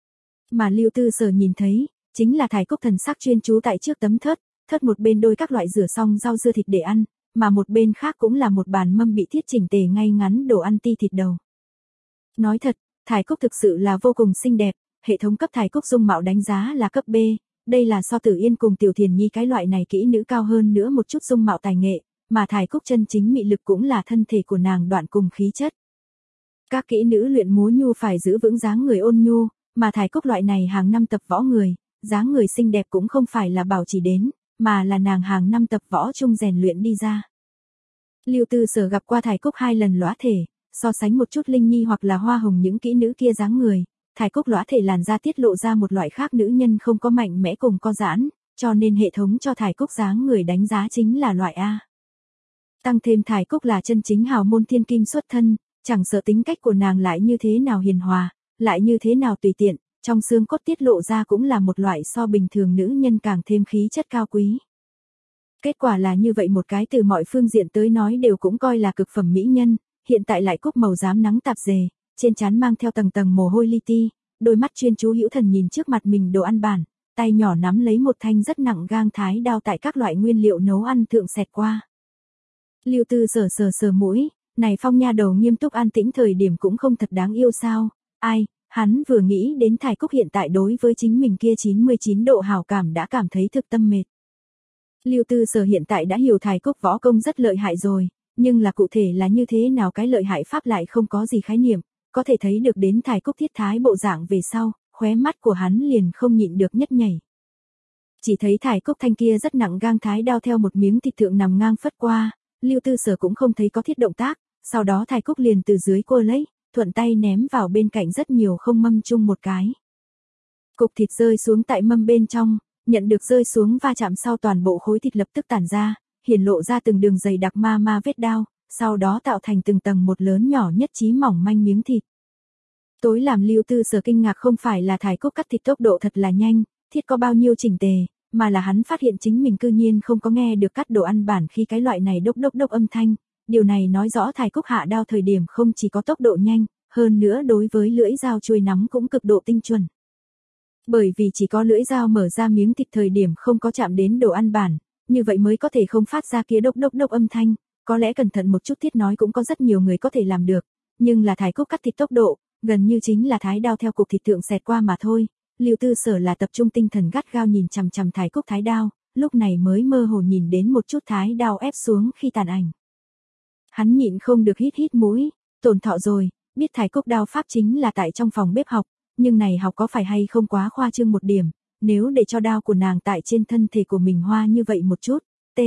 Mà Lưu Tư Sở nhìn thấy, chính là Thái Cúc thần sắc chuyên chú tại trước tấm thớt, thớt một bên đôi các loại rửa xong rau dưa thịt để ăn, mà một bên khác cũng là một bàn mâm bị thiết chỉnh tề ngay ngắn đồ ăn ti thịt đầu. Nói thật, Thái Cúc thực sự là vô cùng xinh đẹp, hệ thống cấp Thái Cúc dung mạo đánh giá là cấp B, đây là so Tử Yên cùng Tiểu Thiền Nhi cái loại này kỹ nữ cao hơn nữa một chút dung mạo tài nghệ, mà Thái Cúc chân chính mị lực cũng là thân thể của nàng đoạn cùng khí chất. Các kỹ nữ luyện múa nhu phải giữ vững dáng người ôn nhu, mà Thái Cúc loại này hàng năm tập võ người, dáng người xinh đẹp cũng không phải là bảo chỉ đến, mà là nàng hàng năm tập võ chung rèn luyện đi ra. Lưu Tư Sở gặp qua Thái Cúc hai lần lõa thể, so sánh một chút Linh Nhi hoặc là Hoa Hồng những kỹ nữ kia dáng người, Thái Cúc lõa thể làn da tiết lộ ra một loại khác nữ nhân không có mạnh mẽ cùng co giãn, cho nên hệ thống cho Thái Cúc dáng người đánh giá chính là loại A. Tăng thêm Thái Cúc là chân chính hào môn thiên kim xuất thân, chẳng sợ tính cách của nàng lại như thế nào hiền hòa, lại như thế nào tùy tiện, trong xương cốt tiết lộ ra cũng là một loại so bình thường nữ nhân càng thêm khí chất cao quý. Kết quả là như vậy một cái từ mọi phương diện tới nói đều cũng coi là cực phẩm mỹ nhân, hiện tại lại cúc màu rám nắng tạp dề, trên trán mang theo tầng tầng mồ hôi li ti, đôi mắt chuyên chú hữu thần nhìn trước mặt mình đồ ăn bản, tay nhỏ nắm lấy một thanh rất nặng gang thái đao tại các loại nguyên liệu nấu ăn thượng xẹt qua. Lưu Tư sờ sờ sờ mũi, này Phong nha đầu nghiêm túc an tĩnh thời điểm cũng không thật đáng yêu sao? Ai, hắn vừa nghĩ đến Thải Cúc hiện tại đối với chính mình kia chín mươi chín độ hảo cảm đã cảm thấy thực tâm mệt. Lưu Tư Sở hiện tại đã hiểu Thải Cúc võ công rất lợi hại rồi, nhưng là cụ thể là như thế nào cái lợi hại pháp lại không có gì khái niệm, có thể thấy được đến Thải Cúc thiết thái bộ dạng về sau, khóe mắt của hắn liền không nhịn được nhất nhảy. Chỉ thấy Thải Cúc thanh kia rất nặng gang thái đao theo một miếng thịt thượng nằm ngang phất qua, Lưu Tư Sở cũng không thấy có thiết động tác, sau đó Thải Cúc liền từ dưới cua lấy, thuận tay ném vào bên cạnh rất nhiều không mâm chung một cái. Cục thịt rơi xuống tại mâm bên trong, nhận được rơi xuống va chạm sau toàn bộ khối thịt lập tức tản ra, hiển lộ ra từng đường dày đặc ma ma vết đao, sau đó tạo thành từng tầng một lớn nhỏ nhất trí mỏng manh miếng thịt. Tối làm Lưu Tư Sở kinh ngạc không phải là Thải Cúc cắt thịt tốc độ thật là nhanh, thiết có bao nhiêu chỉnh tề, mà là hắn phát hiện chính mình cư nhiên không có nghe được cắt đồ ăn bản khi cái loại này đốc đốc đốc âm thanh, điều này nói rõ Thải Cúc hạ đao thời điểm không chỉ có tốc độ nhanh, hơn nữa đối với lưỡi dao chuôi nắm cũng cực độ tinh chuẩn. Bởi vì chỉ có lưỡi dao mở ra miếng thịt thời điểm không có chạm đến đồ ăn bản, như vậy mới có thể không phát ra kia đốc đốc đốc âm thanh, có lẽ cẩn thận một chút thiết nói cũng có rất nhiều người có thể làm được, nhưng là Thải Cúc cắt thịt tốc độ, gần như chính là thái đao theo cục thịt thượng xẹt qua mà thôi. Lưu Tư Sở là tập trung tinh thần gắt gao nhìn chằm chằm Thải Cúc thái đao, lúc này mới mơ hồ nhìn đến một chút thái đao ép xuống khi tàn ảnh. Hắn nhịn không được hít hít mũi, tổn thọ rồi, biết Thải Cúc đao pháp chính là tại trong phòng bếp học, nhưng này học có phải hay không quá khoa trương một điểm, nếu để cho đao của nàng tại trên thân thể của mình hoa như vậy một chút, t.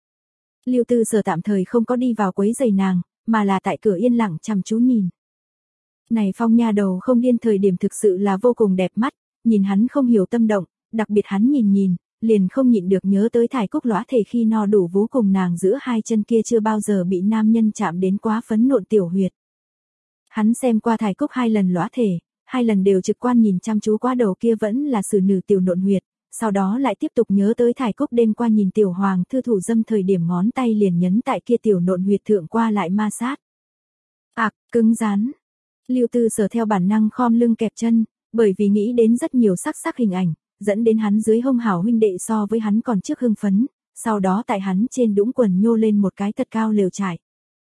Lưu Tư Sở tạm thời không có đi vào quấy giày nàng, mà là tại cửa yên lặng chăm chú nhìn. Này Phong nha đầu không điên thời điểm thực sự là vô cùng đẹp mắt, nhìn hắn không hiểu tâm động, đặc biệt hắn nhìn nhìn, liền không nhịn được nhớ tới Thải Cúc lõa thể khi no đủ vú cùng nàng giữa hai chân kia chưa bao giờ bị nam nhân chạm đến quá phấn nộn tiểu huyệt. Hắn xem qua Thải Cúc hai lần lõa thể, hai lần đều trực quan nhìn chăm chú qua đầu kia vẫn là xử nữ tiểu nộn huyệt, sau đó lại tiếp tục nhớ tới Thải Cúc đêm qua nhìn tiểu hoàng thư thủ dâm thời điểm ngón tay liền nhấn tại kia tiểu nộn huyệt thượng qua lại ma sát. Ạc, cứng rắn. Lưu Tư Sở theo bản năng khom lưng kẹp chân, bởi vì nghĩ đến rất nhiều sắc sắc hình ảnh, dẫn đến hắn dưới hông hảo huynh đệ so với hắn còn trước hưng phấn, sau đó tại hắn trên đũng quần nhô lên một cái thật cao lều trải.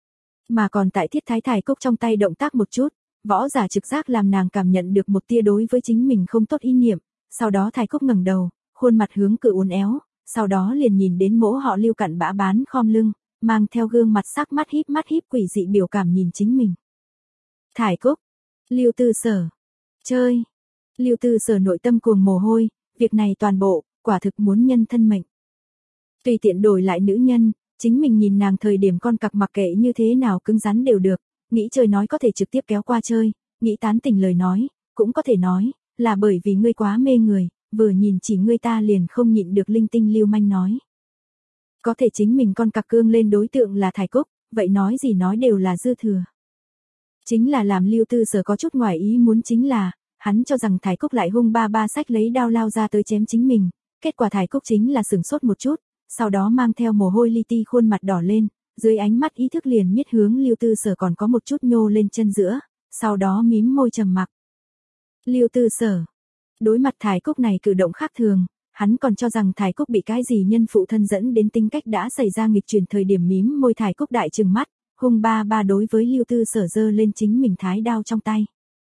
Mà còn tại thiết thái Thải Cúc trong tay động tác một chút, võ giả trực giác làm nàng cảm nhận được một tia đối với chính mình không tốt ý niệm, sau đó Thải Cúc ngẩng đầu, khuôn mặt hướng cửa uốn éo, sau đó liền nhìn đến mỗ họ Lưu cặn bã bán khom lưng, mang theo gương mặt sắc mắt híp mắt híp quỷ dị biểu cảm nhìn chính mình. Thải Cúc, Lưu Tư Sở, chơi. Lưu Tư Sở nội tâm cuồng mồ hôi, việc này toàn bộ, quả thực muốn nhân thân mệnh. Tùy tiện đổi lại nữ nhân, chính mình nhìn nàng thời điểm con cặc mặc kệ như thế nào cứng rắn đều được, nghĩ chơi nói có thể trực tiếp kéo qua chơi, nghĩ tán tình lời nói, cũng có thể nói, là bởi vì ngươi quá mê người, vừa nhìn chỉ ngươi ta liền không nhịn được linh tinh lưu manh nói. Có thể chính mình con cặc cương lên đối tượng là Thải Cúc, vậy nói gì nói đều là dư thừa. Chính là làm Lưu Tư Sở có chút ngoài ý muốn chính là, hắn cho rằng Thải Cúc lại hung ba ba sách lấy đao lao ra tới chém chính mình, kết quả Thải Cúc chính là sửng sốt một chút, sau đó mang theo mồ hôi li ti khuôn mặt đỏ lên, dưới ánh mắt ý thức liền miết hướng Lưu Tư Sở còn có một chút nhô lên chân giữa, sau đó mím môi trầm mặc. Lưu Tư Sở, đối mặt Thải Cúc này cử động khác thường, hắn còn cho rằng Thải Cúc bị cái gì nhân phụ thân dẫn đến tính cách đã xảy ra nghịch chuyển thời điểm mím môi Thải Cúc đại trừng mắt, hung ba ba đối với Lưu Tư Sở giơ lên chính mình thái đao trong tay.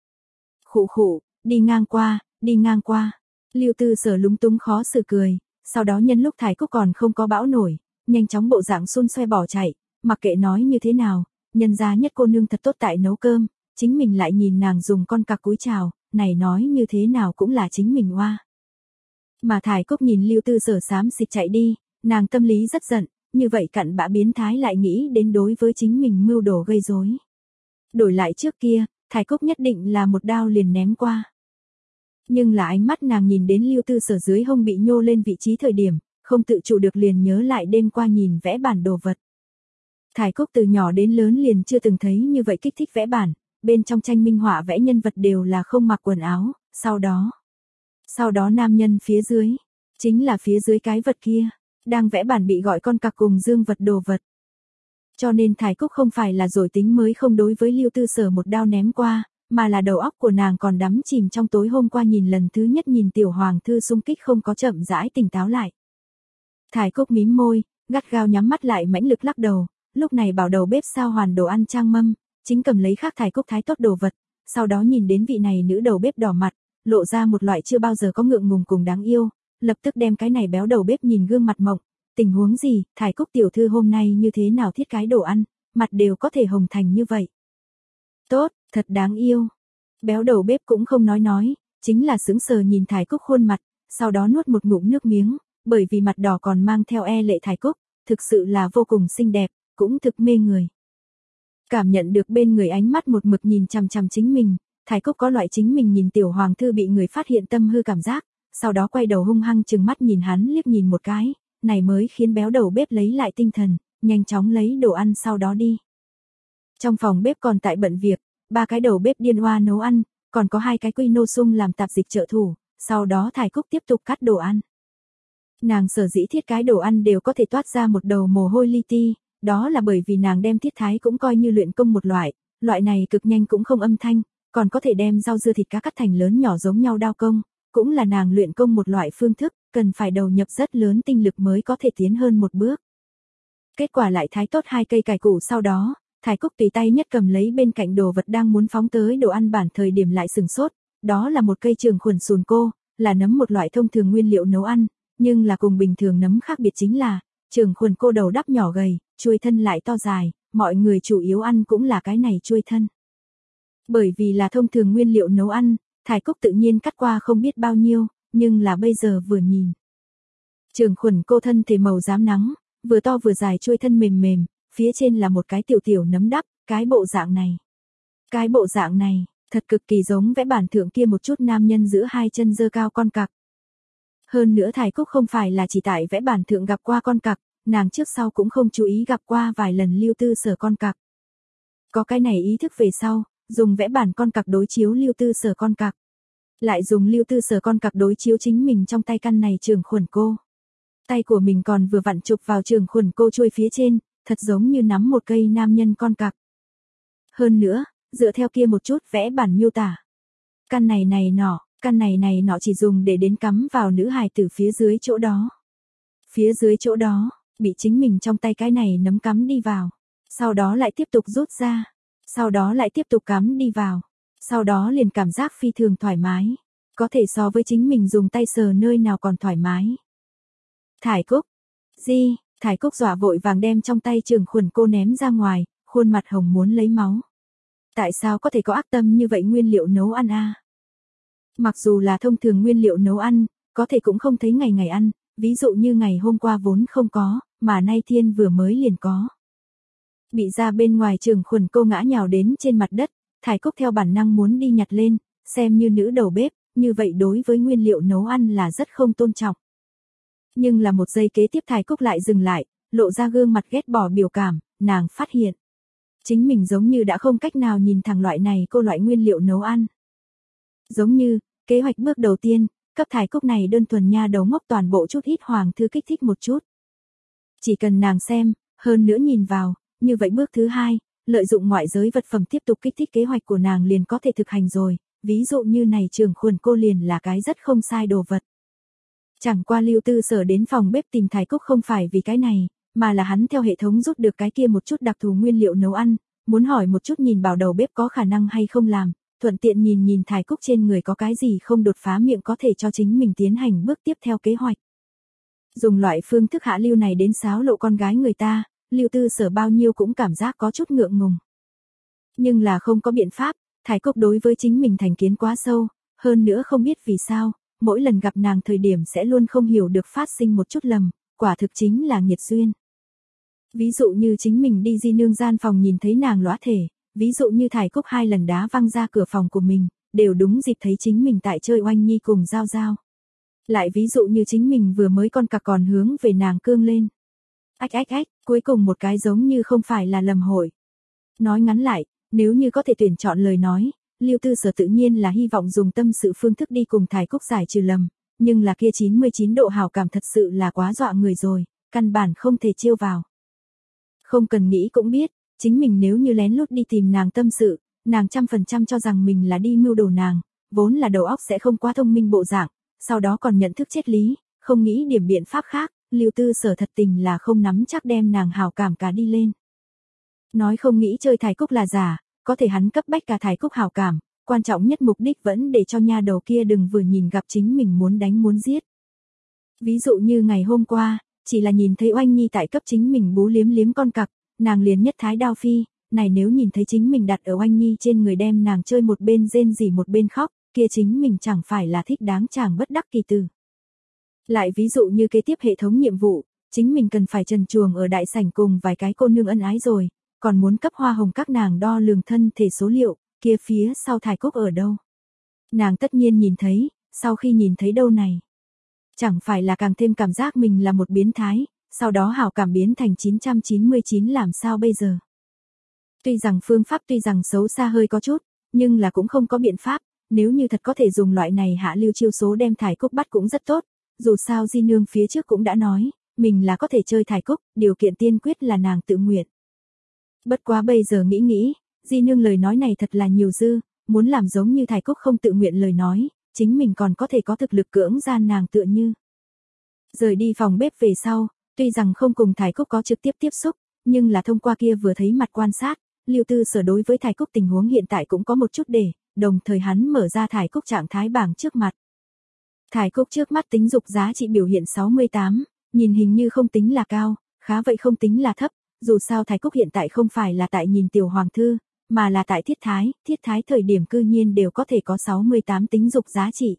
Khụ khụ, đi ngang qua, đi ngang qua. Lưu Tư Sở lúng túng khó xử cười, sau đó nhân lúc Thải Cúc còn không có bão nổi, nhanh chóng bộ dạng xun xoe bỏ chạy, mặc kệ nói như thế nào, nhân gia nhất cô nương thật tốt tại nấu cơm, chính mình lại nhìn nàng dùng con cặc cúi chào, này nói như thế nào cũng là chính mình oa. Mà Thải Cúc nhìn Lưu Tư Sở xám xịt chạy đi, nàng tâm lý rất giận, như vậy cặn bã biến thái lại nghĩ đến đối với chính mình mưu đồ gây rối. Đổi lại trước kia, Thải Cúc nhất định là một đao liền ném qua. Nhưng là ánh mắt nàng nhìn đến Lưu Tư Sở dưới hông bị nhô lên vị trí thời điểm, không tự chủ được liền nhớ lại đêm qua nhìn vẽ bản đồ vật. Thải Cúc từ nhỏ đến lớn liền chưa từng thấy như vậy kích thích vẽ bản, bên trong tranh minh họa vẽ nhân vật đều là không mặc quần áo, sau đó. Sau đó nam nhân phía dưới, chính là phía dưới cái vật kia, đang vẽ bản bị gọi con cặc cùng dương vật đồ vật. Cho nên Thải Cúc không phải là rồi tính mới không đối với Lưu Tư Sở một đao ném qua, mà là đầu óc của nàng còn đắm chìm trong tối hôm qua nhìn lần thứ nhất nhìn tiểu hoàng thư xung kích không có chậm rãi tỉnh táo lại. Thải Cúc mím môi, gắt gao nhắm mắt lại mãnh lực lắc đầu, lúc này bảo đầu bếp sao hoàn đồ ăn trang mâm, chính cầm lấy khác Thải Cúc thái tốt đồ vật, sau đó nhìn đến vị này nữ đầu bếp đỏ mặt, lộ ra một loại chưa bao giờ có ngượng ngùng cùng đáng yêu, lập tức đem cái này béo đầu bếp nhìn gương mặt mộng, tình huống gì, Thải Cúc tiểu thư hôm nay như thế nào thiết cái đồ ăn, mặt đều có thể hồng thành như vậy. Tốt, thật đáng yêu. Béo đầu bếp cũng không nói nói, chính là sững sờ nhìn Thải Cúc khuôn mặt, sau đó nuốt một ngụm nước miếng, bởi vì mặt đỏ còn mang theo e lệ Thải Cúc, thực sự là vô cùng xinh đẹp, cũng thực mê người. Cảm nhận được bên người ánh mắt một mực nhìn chằm chằm chính mình, Thải Cúc có loại chính mình nhìn tiểu hoàng thư bị người phát hiện tâm hư cảm giác, sau đó quay đầu hung hăng trừng mắt nhìn hắn liếc nhìn một cái, này mới khiến béo đầu bếp lấy lại tinh thần, nhanh chóng lấy đồ ăn sau đó đi. Trong phòng bếp còn tại bận việc, ba cái đầu bếp điên hoa nấu ăn, còn có hai cái quy nô sung làm tạp dịch trợ thủ, sau đó Thải Cúc tiếp tục cắt đồ ăn. Nàng sở dĩ thiết cái đồ ăn đều có thể toát ra một đầu mồ hôi li ti, đó là bởi vì nàng đem thiết thái cũng coi như luyện công một loại, loại này cực nhanh cũng không âm thanh, còn có thể đem rau dưa thịt cá cắt thành lớn nhỏ giống nhau đao công, cũng là nàng luyện công một loại phương thức, cần phải đầu nhập rất lớn tinh lực mới có thể tiến hơn một bước. Kết quả lại thái tốt hai cây cải củ sau đó, Thải Cúc tùy tay nhất cầm lấy bên cạnh đồ vật đang muốn phóng tới đồ ăn bản thời điểm lại sừng sốt, đó là một cây trường khuẩn sùn cô, là nấm một loại thông thường nguyên liệu nấu ăn, nhưng là cùng bình thường nấm khác biệt chính là, trường khuẩn cô đầu đắp nhỏ gầy, chuôi thân lại to dài, mọi người chủ yếu ăn cũng là cái này chuôi thân. Bởi vì là thông thường nguyên liệu nấu ăn, Thải Cúc tự nhiên cắt qua không biết bao nhiêu, nhưng là bây giờ vừa nhìn. Trường khuẩn cô thân thể màu rám nắng, vừa to vừa dài chuôi thân mềm mềm, phía trên là một cái tiểu tiểu nấm đắp, cái bộ dạng này. Cái bộ dạng này, thật cực kỳ giống vẽ bản thượng kia một chút nam nhân giữa hai chân giơ cao con cặc. Hơn nữa Thải Cúc không phải là chỉ tại vẽ bản thượng gặp qua con cặc, nàng trước sau cũng không chú ý gặp qua vài lần Lưu Tư Sở con cặc. Có cái này ý thức về sau, dùng vẽ bản con cặc đối chiếu Lưu Tư Sở con cặc. Lại dùng Lưu Tư Sở con cặc đối chiếu chính mình trong tay căn này trường khuẩn cô. Tay của mình còn vừa vặn chụp vào trường khuẩn cô chuôi phía trên, thật giống như nắm một cây nam nhân con cặc. Hơn nữa, dựa theo kia một chút vẽ bản miêu tả. Căn này này nọ, căn này này nọ chỉ dùng để đến cắm vào nữ hài tử phía dưới chỗ đó. Phía dưới chỗ đó, bị chính mình trong tay cái này nấm cắm đi vào. Sau đó lại tiếp tục rút ra. Sau đó lại tiếp tục cắm đi vào. Sau đó liền cảm giác phi thường thoải mái. Có thể so với chính mình dùng tay sờ nơi nào còn thoải mái. Thải Cúc. Di, Thải Cúc dọa vội vàng đem trong tay trường khuẩn cô ném ra ngoài, khuôn mặt hồng muốn lấy máu. Tại sao có thể có ác tâm như vậy nguyên liệu nấu ăn a? À? Mặc dù là thông thường nguyên liệu nấu ăn, có thể cũng không thấy ngày ngày ăn, ví dụ như ngày hôm qua vốn không có, mà nay thiên vừa mới liền có. Bị ra bên ngoài trường khuẩn cô ngã nhào đến trên mặt đất, Thải Cúc theo bản năng muốn đi nhặt lên, xem như nữ đầu bếp, như vậy đối với nguyên liệu nấu ăn là rất không tôn trọng. Nhưng là một giây kế tiếp Thải Cúc lại dừng lại, lộ ra gương mặt ghét bỏ biểu cảm, nàng phát hiện. Chính mình giống như đã không cách nào nhìn thẳng loại này cô loại nguyên liệu nấu ăn. Giống như, kế hoạch bước đầu tiên, cấp Thải Cúc này đơn thuần nha đầu ngốc toàn bộ chút ít hoàng thư kích thích một chút. Chỉ cần nàng xem, hơn nữa nhìn vào, như vậy bước thứ hai, lợi dụng ngoại giới vật phẩm tiếp tục kích thích kế hoạch của nàng liền có thể thực hành rồi, ví dụ như này trường khuẩn cô liền là cái rất không sai đồ vật. Chẳng qua Lưu Tư Sở đến phòng bếp tìm Thải Cúc không phải vì cái này, mà là hắn theo hệ thống rút được cái kia một chút đặc thù nguyên liệu nấu ăn, muốn hỏi một chút nhìn bảo đầu bếp có khả năng hay không làm, thuận tiện nhìn nhìn Thải Cúc trên người có cái gì không đột phá miệng có thể cho chính mình tiến hành bước tiếp theo kế hoạch. Dùng loại phương thức hạ lưu này đến xáo lộ con gái người ta, Lưu Tư Sở bao nhiêu cũng cảm giác có chút ngượng ngùng. Nhưng là không có biện pháp, Thải Cúc đối với chính mình thành kiến quá sâu, hơn nữa không biết vì sao, mỗi lần gặp nàng thời điểm sẽ luôn không hiểu được phát sinh một chút lầm, quả thực chính là nghiệt duyên. Ví dụ như chính mình đi di nương gian phòng nhìn thấy nàng lõa thể, ví dụ như Thải Cúc hai lần đá văng ra cửa phòng của mình, đều đúng dịp thấy chính mình tại chơi oanh nhi cùng giao giao. Lại ví dụ như chính mình vừa mới con cặc còn hướng về nàng cương lên. Ách ách ách, cuối cùng một cái giống như không phải là lầm hội. Nói ngắn lại, nếu như có thể tuyển chọn lời nói, Lưu Tư Sở tự nhiên là hy vọng dùng tâm sự phương thức đi cùng Thải Cúc giải trừ lầm, nhưng là kia chín mươi chín độ hảo cảm thật sự là quá dọa người rồi, căn bản không thể chiêu vào. Không cần nghĩ cũng biết, chính mình nếu như lén lút đi tìm nàng tâm sự, nàng trăm phần trăm cho rằng mình là đi mưu đồ nàng, vốn là đầu óc sẽ không quá thông minh bộ dạng, sau đó còn nhận thức triết lý, không nghĩ điểm biện pháp khác, Lưu Tư Sở thật tình là không nắm chắc đem nàng hào cảm cả đi lên. Nói không nghĩ chơi Thái Cúc là giả, có thể hắn cấp bách cả Thái Cúc hào cảm, quan trọng nhất mục đích vẫn để cho nha đầu kia đừng vừa nhìn gặp chính mình muốn đánh muốn giết. Ví dụ như ngày hôm qua, chỉ là nhìn thấy Oanh Nhi tại cấp chính mình bú liếm liếm con cặc, nàng liền nhất thái đao phi, này nếu nhìn thấy chính mình đặt ở Oanh Nhi trên người đem nàng chơi một bên rên rỉ một bên khóc, kia chính mình chẳng phải là thích đáng chàng bất đắc kỳ từ. Lại ví dụ như kế tiếp hệ thống nhiệm vụ, chính mình cần phải trần truồng ở đại sảnh cùng vài cái cô nương ân ái rồi, còn muốn cấp hoa hồng các nàng đo lường thân thể số liệu, kia phía sau Thái Cúc ở đâu. Nàng tất nhiên nhìn thấy, sau khi nhìn thấy đâu này. Chẳng phải là càng thêm cảm giác mình là một biến thái, sau đó hảo cảm biến thành chín trăm chín mươi chín làm sao bây giờ. Tuy rằng phương pháp tuy rằng xấu xa hơi có chút, nhưng là cũng không có biện pháp, nếu như thật có thể dùng loại này hạ lưu chiêu số đem Thái Cúc bắt cũng rất tốt, dù sao Di Nương phía trước cũng đã nói, mình là có thể chơi Thái Cúc, điều kiện tiên quyết là nàng tự nguyện. Bất quá bây giờ nghĩ nghĩ, Di Nương lời nói này thật là nhiều dư, muốn làm giống như Thái Cúc không tự nguyện lời nói, chính mình còn có thể có thực lực cưỡng gian nàng tựa như. Rời đi phòng bếp về sau, tuy rằng không cùng Thái Cúc có trực tiếp tiếp xúc, nhưng là thông qua kia vừa thấy mặt quan sát, Lưu Tư Sở đối với Thái Cúc tình huống hiện tại cũng có một chút để, đồng thời hắn mở ra Thái Cúc trạng thái bảng trước mặt. Thái Cúc trước mắt tính dục giá trị biểu hiện sáu mươi tám, nhìn hình như không tính là cao, khá vậy không tính là thấp, dù sao Thái Cúc hiện tại không phải là tại nhìn tiểu hoàng thư, mà là tại thiết thái, thiết thái thời điểm cư nhiên đều có thể có sáu mươi tám tính dục giá trị.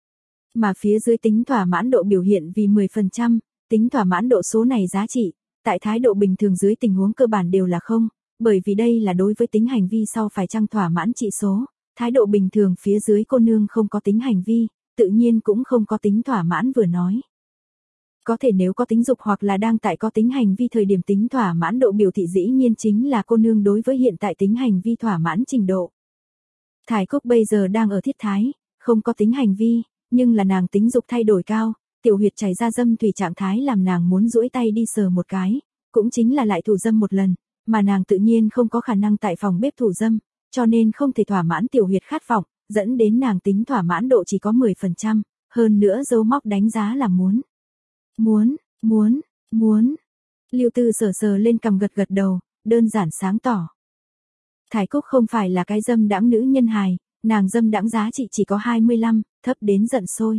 Mà phía dưới tính thỏa mãn độ biểu hiện vì mười phần trăm, tính thỏa mãn độ số này giá trị, tại thái độ bình thường dưới tình huống cơ bản đều là không, bởi vì đây là đối với tính hành vi sau phải chăng thỏa mãn trị số, thái độ bình thường phía dưới cô nương không có tính hành vi, tự nhiên cũng không có tính thỏa mãn vừa nói. Có thể nếu có tính dục hoặc là đang tại có tính hành vi thời điểm tính thỏa mãn độ biểu thị dĩ nhiên chính là cô nương đối với hiện tại tính hành vi thỏa mãn trình độ. Thái Cúc bây giờ đang ở thiết thái, không có tính hành vi, nhưng là nàng tính dục thay đổi cao, tiểu huyệt chảy ra dâm thủy trạng thái làm nàng muốn duỗi tay đi sờ một cái, cũng chính là lại thủ dâm một lần, mà nàng tự nhiên không có khả năng tại phòng bếp thủ dâm, cho nên không thể thỏa mãn tiểu huyệt khát vọng, dẫn đến nàng tính thỏa mãn độ chỉ có mười phần trăm, hơn nữa dấu móc đánh giá là muốn. Muốn, muốn, muốn. Lưu Tư sờ sờ lên cằm gật gật đầu, đơn giản sáng tỏ. Thái Cúc không phải là cái dâm đãng nữ nhân hài, nàng dâm đãng giá trị chỉ có hai mươi lăm, thấp đến giận sôi.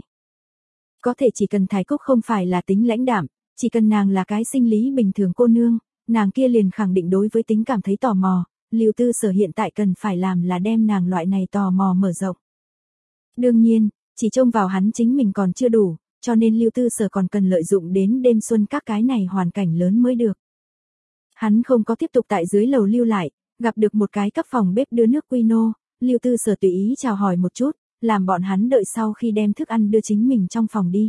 Có thể chỉ cần Thái Cúc không phải là tính lãnh đạm, chỉ cần nàng là cái sinh lý bình thường cô nương, nàng kia liền khẳng định đối với tính cảm thấy tò mò, Lưu Tư Sở hiện tại cần phải làm là đem nàng loại này tò mò mở rộng. Đương nhiên, chỉ trông vào hắn chính mình còn chưa đủ, cho nên Lưu Tư Sở còn cần lợi dụng đến đêm xuân các cái này hoàn cảnh lớn mới được. Hắn không có tiếp tục tại dưới lầu lưu lại, gặp được một cái cấp phòng bếp đưa nước quy nô, Lưu Tư Sở tùy ý chào hỏi một chút, làm bọn hắn đợi sau khi đem thức ăn đưa chính mình trong phòng đi.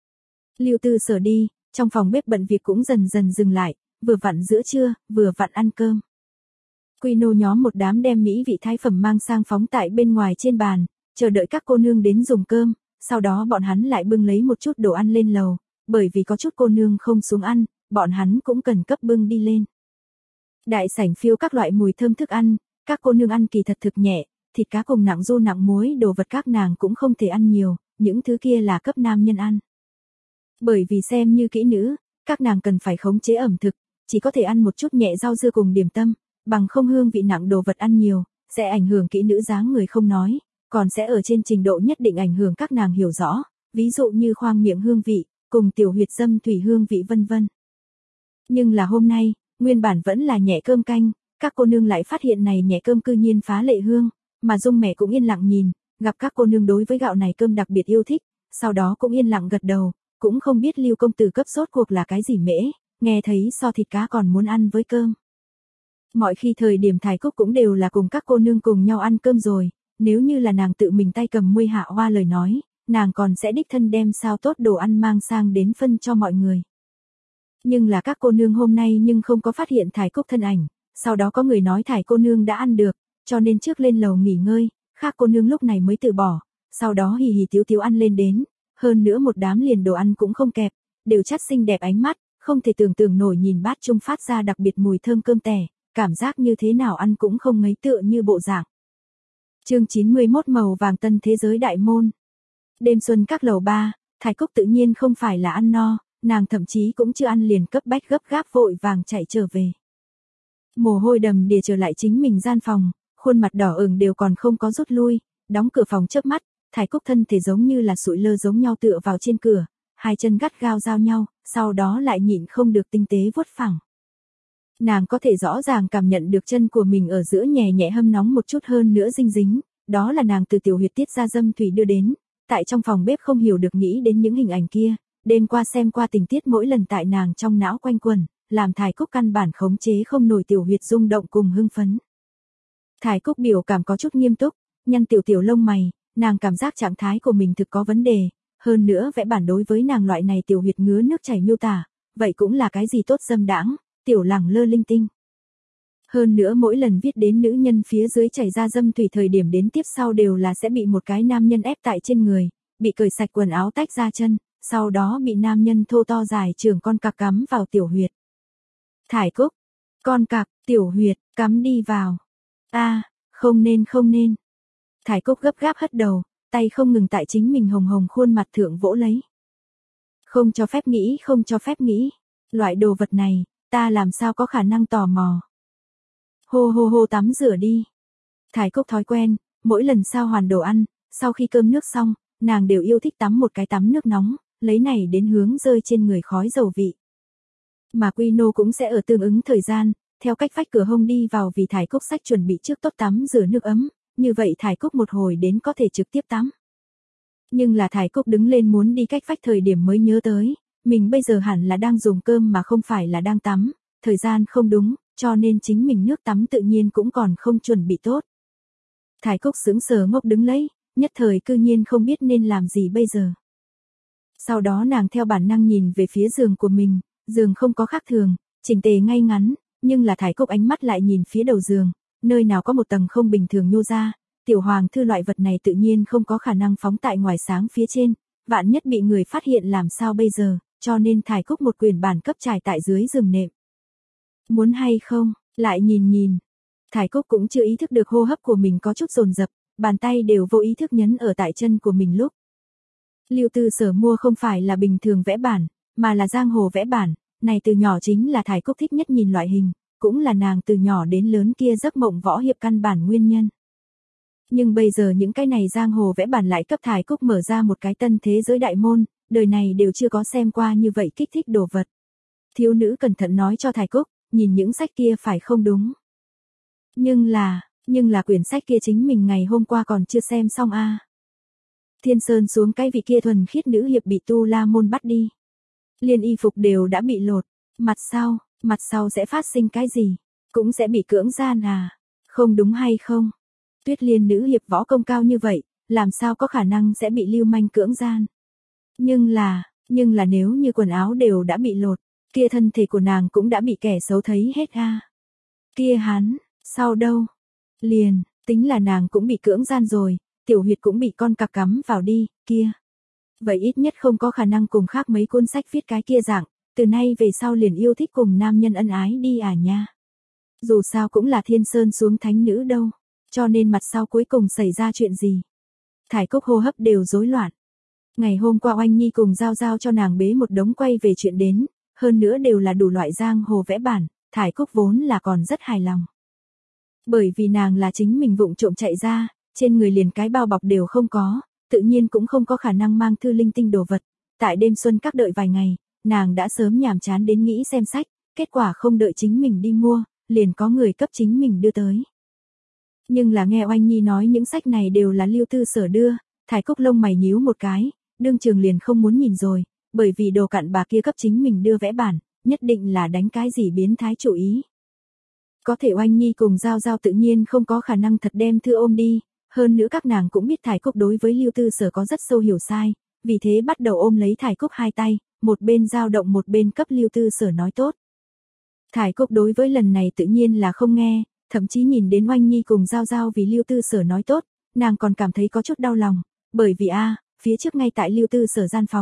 Lưu Tư Sở đi, trong phòng bếp bận việc cũng dần dần dừng lại, vừa vặn giữa trưa, vừa vặn ăn cơm. Quy nô nhóm một đám đem mỹ vị thái phẩm mang sang phóng tại bên ngoài trên bàn, chờ đợi các cô nương đến dùng cơm, sau đó bọn hắn lại bưng lấy một chút đồ ăn lên lầu, bởi vì có chút cô nương không xuống ăn, bọn hắn cũng cần cấp bưng đi lên. Đại sảnh phiêu các loại mùi thơm thức ăn, các cô nương ăn kỳ thật thực nhẹ, thịt cá cùng nặng ru nặng muối đồ vật các nàng cũng không thể ăn nhiều, những thứ kia là cấp nam nhân ăn. Bởi vì xem như kỹ nữ, các nàng cần phải khống chế ẩm thực, chỉ có thể ăn một chút nhẹ rau dưa cùng điểm tâm, bằng không hương vị nặng đồ vật ăn nhiều, sẽ ảnh hưởng kỹ nữ dáng người không nói, còn sẽ ở trên trình độ nhất định ảnh hưởng các nàng hiểu rõ, ví dụ như khoang miệng hương vị, cùng tiểu huyệt dâm thủy hương vị vân vân. Nhưng là hôm nay, nguyên bản vẫn là nhẹ cơm canh, các cô nương lại phát hiện này nhẹ cơm cư nhiên phá lệ hương, mà Dung mẹ cũng yên lặng nhìn, gặp các cô nương đối với gạo này cơm đặc biệt yêu thích, sau đó cũng yên lặng gật đầu, cũng không biết Lưu công tử cấp sốt cuộc là cái gì mễ, nghe thấy so thịt cá còn muốn ăn với cơm. Mọi khi thời điểm Thái Cúc cũng đều là cùng các cô nương cùng nhau ăn cơm rồi, nếu như là nàng tự mình tay cầm muôi hạ hoa lời nói, nàng còn sẽ đích thân đem sao tốt đồ ăn mang sang đến phân cho mọi người. Nhưng là các cô nương hôm nay nhưng không có phát hiện Thái Cúc thân ảnh, sau đó có người nói Thái cô nương đã ăn được, cho nên trước lên lầu nghỉ ngơi, khác cô nương lúc này mới từ bỏ, sau đó hì hì tiếu tiếu ăn lên đến, hơn nữa một đám liền đồ ăn cũng không kẹp, đều chắt xinh đẹp ánh mắt, không thể tưởng tượng nổi nhìn bát chung phát ra đặc biệt mùi thơm cơm tẻ, cảm giác như thế nào ăn cũng không ngấy tựa như bộ dạng. Chương chín mươi mốt màu vàng tân thế giới đại môn. Đêm xuân các lầu ba, Thái Cúc tự nhiên không phải là ăn no, nàng thậm chí cũng chưa ăn liền cấp bách gấp gáp vội vàng chạy trở về. Mồ hôi đầm đìa trở lại chính mình gian phòng, khuôn mặt đỏ ửng đều còn không có rút lui, đóng cửa phòng chớp mắt, Thái Cúc thân thể giống như là sụi lơ giống nhau tựa vào trên cửa, hai chân gắt gao giao nhau, sau đó lại nhịn không được tinh tế vuốt phẳng. Nàng có thể rõ ràng cảm nhận được chân của mình ở giữa nhẹ nhẹ hâm nóng một chút hơn nữa dinh dính, đó là nàng từ tiểu huyệt tiết ra dâm thủy đưa đến, tại trong phòng bếp không hiểu được nghĩ đến những hình ảnh kia, đêm qua xem qua tình tiết mỗi lần tại nàng trong não quanh quẩn, làm Thái Cúc căn bản khống chế không nổi tiểu huyệt rung động cùng hưng phấn. Thái Cúc biểu cảm có chút nghiêm túc, nhăn tiểu tiểu lông mày, nàng cảm giác trạng thái của mình thực có vấn đề, hơn nữa vẽ bản đối với nàng loại này tiểu huyệt ngứa nước chảy miêu tả, vậy cũng là cái gì tốt dâm đãng, tiểu lẳng lơ linh tinh. Hơn nữa mỗi lần viết đến nữ nhân phía dưới chảy ra dâm thủy thời điểm đến tiếp sau đều là sẽ bị một cái nam nhân ép tại trên người, bị cởi sạch quần áo tách ra chân, sau đó bị nam nhân thô to dài trường con cặc cắm vào tiểu huyệt. Thái Cúc, con cặc, tiểu huyệt, cắm đi vào. A, không nên không nên. Thái Cúc gấp gáp hất đầu, tay không ngừng tại chính mình hồng hồng khuôn mặt thượng vỗ lấy. Không cho phép nghĩ, không cho phép nghĩ. Loại đồ vật này, ta làm sao có khả năng tò mò. Hô hô hô tắm rửa đi. Thái Cúc thói quen, mỗi lần sao hoàn đồ ăn, sau khi cơm nước xong, nàng đều yêu thích tắm một cái tắm nước nóng, lấy này đến hướng rơi trên người khói dầu vị. Mà Quy Nô cũng sẽ ở tương ứng thời gian, theo cách vách cửa hông đi vào vì Thái Cúc sách chuẩn bị trước tốt tắm rửa nước ấm, như vậy Thái Cúc một hồi đến có thể trực tiếp tắm. Nhưng là Thái Cúc đứng lên muốn đi cách vách thời điểm mới nhớ tới, mình bây giờ hẳn là đang dùng cơm mà không phải là đang tắm, thời gian không đúng, cho nên chính mình nước tắm tự nhiên cũng còn không chuẩn bị tốt. Thái Cúc sững sờ ngốc đứng lấy, nhất thời cư nhiên không biết nên làm gì bây giờ. Sau đó nàng theo bản năng nhìn về phía giường của mình, giường không có khác thường, chỉnh tề ngay ngắn, nhưng là Thái Cúc ánh mắt lại nhìn phía đầu giường, nơi nào có một tầng không bình thường nhô ra, tiểu hoàng thư loại vật này tự nhiên không có khả năng phóng tại ngoài sáng phía trên, vạn nhất bị người phát hiện làm sao bây giờ, cho nên Thái Cúc một quyển bản cấp trải tại dưới giường nệm. Muốn hay không, lại nhìn nhìn. Thái Cúc cũng chưa ý thức được hô hấp của mình có chút dồn dập, bàn tay đều vô ý thức nhấn ở tại chân của mình lúc. Lưu Tư Sở mua không phải là bình thường vẽ bản, mà là giang hồ vẽ bản, này từ nhỏ chính là Thái Cúc thích nhất nhìn loại hình, cũng là nàng từ nhỏ đến lớn kia giấc mộng võ hiệp căn bản nguyên nhân. Nhưng bây giờ những cái này giang hồ vẽ bản lại cấp Thái Cúc mở ra một cái tân thế giới đại môn, đời này đều chưa có xem qua như vậy kích thích đồ vật. Thiếu nữ cẩn thận nói cho Thái Cúc, nhìn những sách kia phải không đúng. Nhưng là, nhưng là quyển sách kia chính mình ngày hôm qua còn chưa xem xong a. À. Thiên Sơn xuống cái vị kia thuần khiết nữ hiệp bị Tu La môn bắt đi. Liên y phục đều đã bị lột, mặt sau, mặt sau sẽ phát sinh cái gì, cũng sẽ bị cưỡng gian à, không đúng hay không? Tuyết Liên nữ hiệp võ công cao như vậy, làm sao có khả năng sẽ bị lưu manh cưỡng gian? Nhưng là, nhưng là nếu như quần áo đều đã bị lột, kia thân thể của nàng cũng đã bị kẻ xấu thấy hết a. À. Kia hắn, sao đâu? Liền, tính là nàng cũng bị cưỡng gian rồi, tiểu huyệt cũng bị con cặc cắm vào đi, kia. Vậy ít nhất không có khả năng cùng khác mấy cuốn sách viết cái kia dạng, từ nay về sau liền yêu thích cùng nam nhân ân ái đi à nha. Dù sao cũng là Thiên Sơn xuống thánh nữ đâu, cho nên mặt sau cuối cùng xảy ra chuyện gì. Thái Cúc hô hấp đều rối loạn. Ngày hôm qua Oanh Nhi cùng giao giao cho nàng bế một đống quay về chuyện đến, hơn nữa đều là đủ loại giang hồ vẽ bản, Thái Cúc vốn là còn rất hài lòng. Bởi vì nàng là chính mình vụng trộm chạy ra, trên người liền cái bao bọc đều không có, tự nhiên cũng không có khả năng mang thư linh tinh đồ vật. Tại đêm xuân các đợi vài ngày, nàng đã sớm nhàm chán đến nghĩ xem sách, kết quả không đợi chính mình đi mua, liền có người cấp chính mình đưa tới. Nhưng là nghe Oanh Nhi nói những sách này đều là Lưu Tư Sở đưa, Thái Cúc lông mày nhíu một cái, đương trường liền không muốn nhìn rồi, bởi vì đồ cặn bà kia cấp chính mình đưa vẽ bản, nhất định là đánh cái gì biến thái chủ ý. Có thể Oanh Nhi cùng Giao Giao tự nhiên không có khả năng thật đem thư ôm đi, hơn nữa các nàng cũng biết Thái Cúc đối với Lưu Tư Sở có rất sâu hiểu sai, vì thế bắt đầu ôm lấy Thái Cúc hai tay, một bên dao động một bên cấp Lưu Tư Sở nói tốt. Thái Cúc đối với lần này tự nhiên là không nghe, thậm chí nhìn đến Oanh Nhi cùng Giao Giao vì Lưu Tư Sở nói tốt, nàng còn cảm thấy có chút đau lòng, bởi vì a, phía trước ngay tại Lưu Tư Sở gian phòng,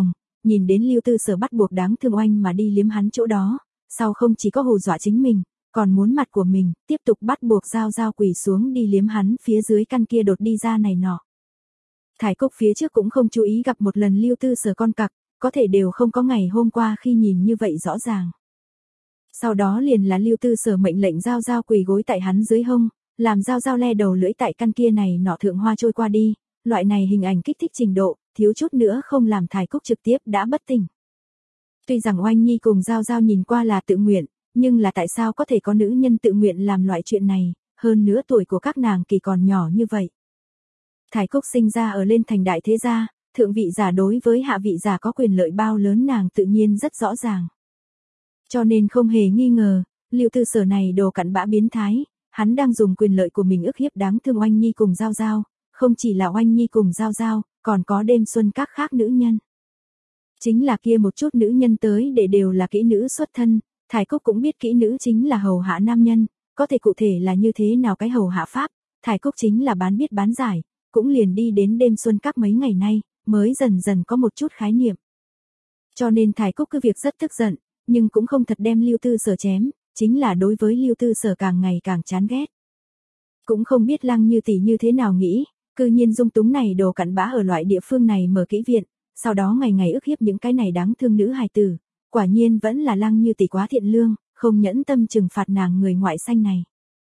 nhìn đến Lưu Tư Sở bắt buộc đáng thương oanh mà đi liếm hắn chỗ đó, sau không chỉ có hù dọa chính mình, còn muốn mặt của mình, tiếp tục bắt buộc Giao Giao quỳ xuống đi liếm hắn phía dưới căn kia đột đi ra này nọ. Thải Cúc phía trước cũng không chú ý gặp một lần Lưu Tư Sở con cặc, có thể đều không có ngày hôm qua khi nhìn như vậy rõ ràng. Sau đó liền là Lưu Tư Sở mệnh lệnh Giao Giao quỳ gối tại hắn dưới hông, làm Giao Giao le đầu lưỡi tại căn kia này nọ thượng hoa trôi qua đi, loại này hình ảnh kích thích trình độ, thiếu chút nữa không làm Thải Cúc trực tiếp đã bất tỉnh. Tuy rằng Oanh Nhi cùng Giao Giao nhìn qua là tự nguyện, nhưng là tại sao có thể có nữ nhân tự nguyện làm loại chuyện này, hơn nữa tuổi của các nàng kỳ còn nhỏ như vậy. Thải Cúc sinh ra ở lên thành đại thế gia, thượng vị giả đối với hạ vị giả có quyền lợi bao lớn nàng tự nhiên rất rõ ràng. Cho nên không hề nghi ngờ, Lưu Tư Sở này đồ cặn bã biến thái, hắn đang dùng quyền lợi của mình ức hiếp đáng thương Oanh Nhi cùng Giao Giao, không chỉ là Oanh Nhi cùng Giao Giao, còn có đêm xuân các khác nữ nhân. Chính là kia một chút nữ nhân tới để đều là kỹ nữ xuất thân, Thải Cúc cũng biết kỹ nữ chính là hầu hạ nam nhân, có thể cụ thể là như thế nào cái hầu hạ pháp, Thải Cúc chính là bán biết bán giải, cũng liền đi đến đêm xuân các mấy ngày nay, mới dần dần có một chút khái niệm. Cho nên Thải Cúc cứ việc rất tức giận, nhưng cũng không thật đem Lưu Tư Sở chém, chính là đối với Lưu Tư Sở càng ngày càng chán ghét. Cũng không biết Lăng Như tỷ như thế nào nghĩ, cư nhiên dung túng này đồ cặn bã ở loại địa phương này mở kỹ viện, sau đó ngày ngày ức hiếp những cái này đáng thương nữ hài tử, quả nhiên vẫn là Lăng Như tỷ quá thiện lương, không nhẫn tâm trừng phạt nàng người ngoại xanh này.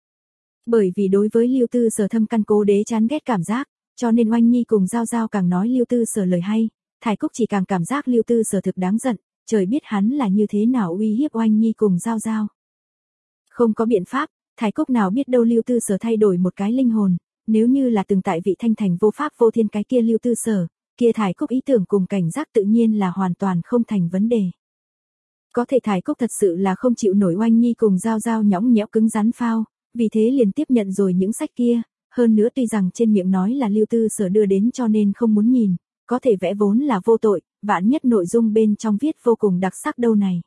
Bởi vì đối với Lưu Tư Sở thâm căn cố đế chán ghét cảm giác, cho nên Oanh Nhi cùng Giao Giao càng nói Lưu Tư Sở lời hay, Thải Cúc chỉ càng cảm giác Lưu Tư Sở thực đáng giận, trời biết hắn là như thế nào uy hiếp Oanh Nhi cùng Giao Giao. Không có biện pháp, Thải Cúc nào biết đâu Lưu Tư Sở thay đổi một cái linh hồn, nếu như là từng tại vị thanh thành vô pháp vô thiên cái kia Lưu Tư Sở, kia Thải Cúc ý tưởng cùng cảnh giác tự nhiên là hoàn toàn không thành vấn đề. Có thể Thải Cúc thật sự là không chịu nổi Oanh Nhi cùng Giao Giao nhõng nhẽo cứng rắn phao, vì thế liền tiếp nhận rồi những sách kia, hơn nữa tuy rằng trên miệng nói là Lưu Tư Sở đưa đến cho nên không muốn nhìn, có thể vẽ vốn là vô tội, vạn nhất nội dung bên trong viết vô cùng đặc sắc đâu này.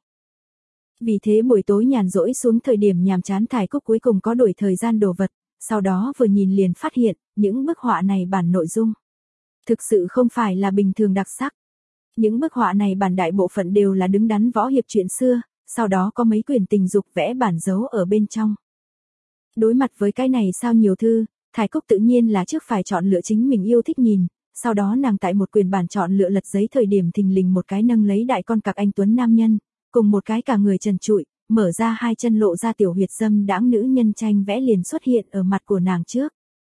Vì thế buổi tối nhàn rỗi xuống thời điểm nhàm chán Thải Cúc cuối cùng có đổi thời gian đồ vật, sau đó vừa nhìn liền phát hiện, những bức họa này bản nội dung. Thực sự không phải là bình thường đặc sắc. Những bức họa này bản đại bộ phận đều là đứng đắn võ hiệp chuyện xưa, sau đó có mấy quyển tình dục vẽ bản dấu ở bên trong. Đối mặt với cái này sao nhiều thư, Thải Cúc tự nhiên là trước phải chọn lựa chính mình yêu thích nhìn, sau đó nàng tại một quyển bản chọn lựa lật giấy thời điểm thình lình một cái nâng lấy đại con cặc anh tuấn nam nhân, cùng một cái cả người trần trụi, mở ra hai chân lộ ra tiểu huyệt dâm đãng nữ nhân tranh vẽ liền xuất hiện ở mặt của nàng trước.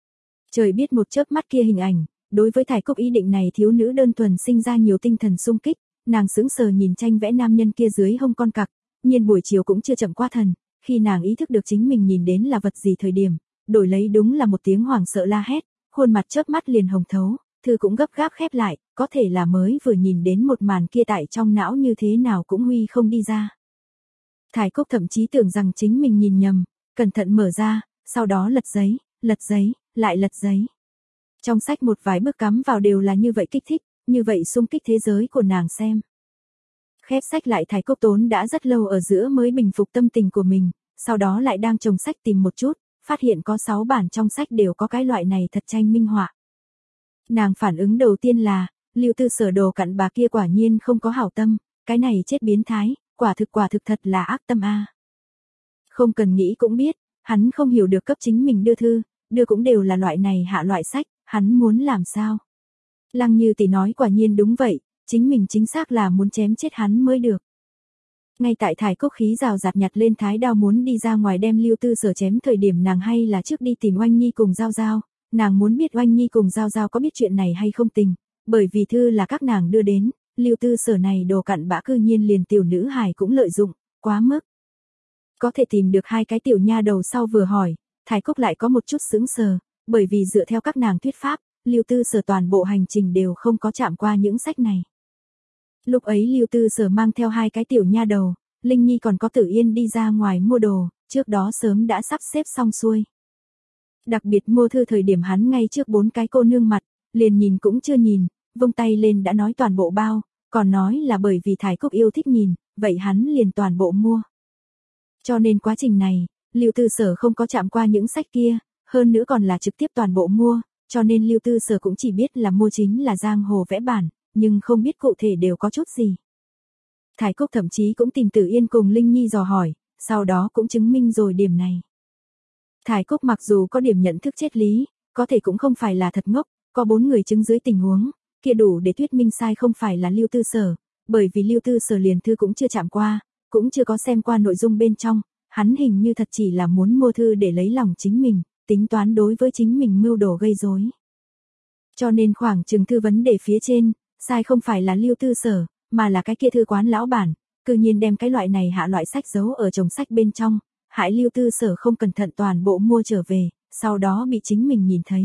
Trời biết một chớp mắt kia hình ảnh, đối với Thải Cúc ý định này thiếu nữ đơn thuần sinh ra nhiều tinh thần sung kích, nàng sững sờ nhìn tranh vẽ nam nhân kia dưới hông con cặc, nhiên buổi chiều cũng chưa chậm qua thần, khi nàng ý thức được chính mình nhìn đến là vật gì thời điểm, đổi lấy đúng là một tiếng hoảng sợ la hét, khuôn mặt chớp mắt liền hồng thấu, thư cũng gấp gáp khép lại, có thể là mới vừa nhìn đến một màn kia tại trong não như thế nào cũng huy không đi ra. Thải Cúc thậm chí tưởng rằng chính mình nhìn nhầm, cẩn thận mở ra, sau đó lật giấy, lật giấy, lại lật giấy. Trong sách một vài bước cắm vào đều là như vậy kích thích, như vậy xung kích thế giới của nàng xem. Khép sách lại Thải Cúc tốn đã rất lâu ở giữa mới bình phục tâm tình của mình, sau đó lại đang chồng sách tìm một chút, phát hiện có sáu bản trong sách đều có cái loại này thật tranh minh họa. Nàng phản ứng đầu tiên là, Lưu Tư Sở đồ cặn bà kia quả nhiên không có hảo tâm, cái này chết biến thái, quả thực quả thực thật là ác tâm a. Không cần nghĩ cũng biết, hắn không hiểu được cấp chính mình đưa thư, đưa cũng đều là loại này hạ loại sách, hắn muốn làm sao. Lăng Như tỷ nói quả nhiên đúng vậy, chính mình chính xác là muốn chém chết hắn mới được. Ngay tại Thải Cúc khí rào rạt nhặt lên thái đao muốn đi ra ngoài đem Lưu Tư Sở chém thời điểm nàng hay là trước đi tìm Oanh Nhi cùng Giao Giao, nàng muốn biết Oanh Nhi cùng Giao Giao có biết chuyện này hay không tình, bởi vì thư là các nàng đưa đến, Lưu Tư Sở này đồ cặn bã cư nhiên liền tiểu nữ hài cũng lợi dụng, quá mức. Có thể tìm được hai cái tiểu nha đầu sau vừa hỏi, Thải Cúc lại có một chút sững sờ, bởi vì dựa theo các nàng thuyết pháp, Lưu Tư Sở toàn bộ hành trình đều không có chạm qua những sách này. Lúc ấy Lưu Tư Sở mang theo hai cái tiểu nha đầu, Linh Nhi còn có Tử Yên đi ra ngoài mua đồ, trước đó sớm đã sắp xếp xong xuôi. Đặc biệt mua thư thời điểm hắn ngay trước bốn cái cô nương mặt, liền nhìn cũng chưa nhìn, vung tay lên đã nói toàn bộ bao, còn nói là bởi vì Thải Cúc yêu thích nhìn, vậy hắn liền toàn bộ mua. Cho nên quá trình này, Lưu Tư Sở không có chạm qua những sách kia, hơn nữa còn là trực tiếp toàn bộ mua, cho nên Lưu Tư Sở cũng chỉ biết là mua chính là giang hồ vẽ bản, nhưng không biết cụ thể đều có chút gì. Thải Cúc thậm chí cũng tìm Tử Yên cùng Linh Nhi dò hỏi, sau đó cũng chứng minh rồi điểm này. Thải Cúc mặc dù có điểm nhận thức triết lý, có thể cũng không phải là thật ngốc, có bốn người chứng dưới tình huống, kia đủ để thuyết minh sai không phải là Lưu Tư Sở, bởi vì Lưu Tư Sở liền thư cũng chưa chạm qua, cũng chưa có xem qua nội dung bên trong, hắn hình như thật chỉ là muốn mua thư để lấy lòng chính mình, tính toán đối với chính mình mưu đồ gây rối. Cho nên khoảng chừng thư vấn đề phía trên, sai không phải là Lưu Tư Sở, mà là cái kia thư quán lão bản, cư nhiên đem cái loại này hạ loại sách giấu ở chồng sách bên trong, hại Lưu Tư Sở không cẩn thận toàn bộ mua trở về, sau đó bị chính mình nhìn thấy.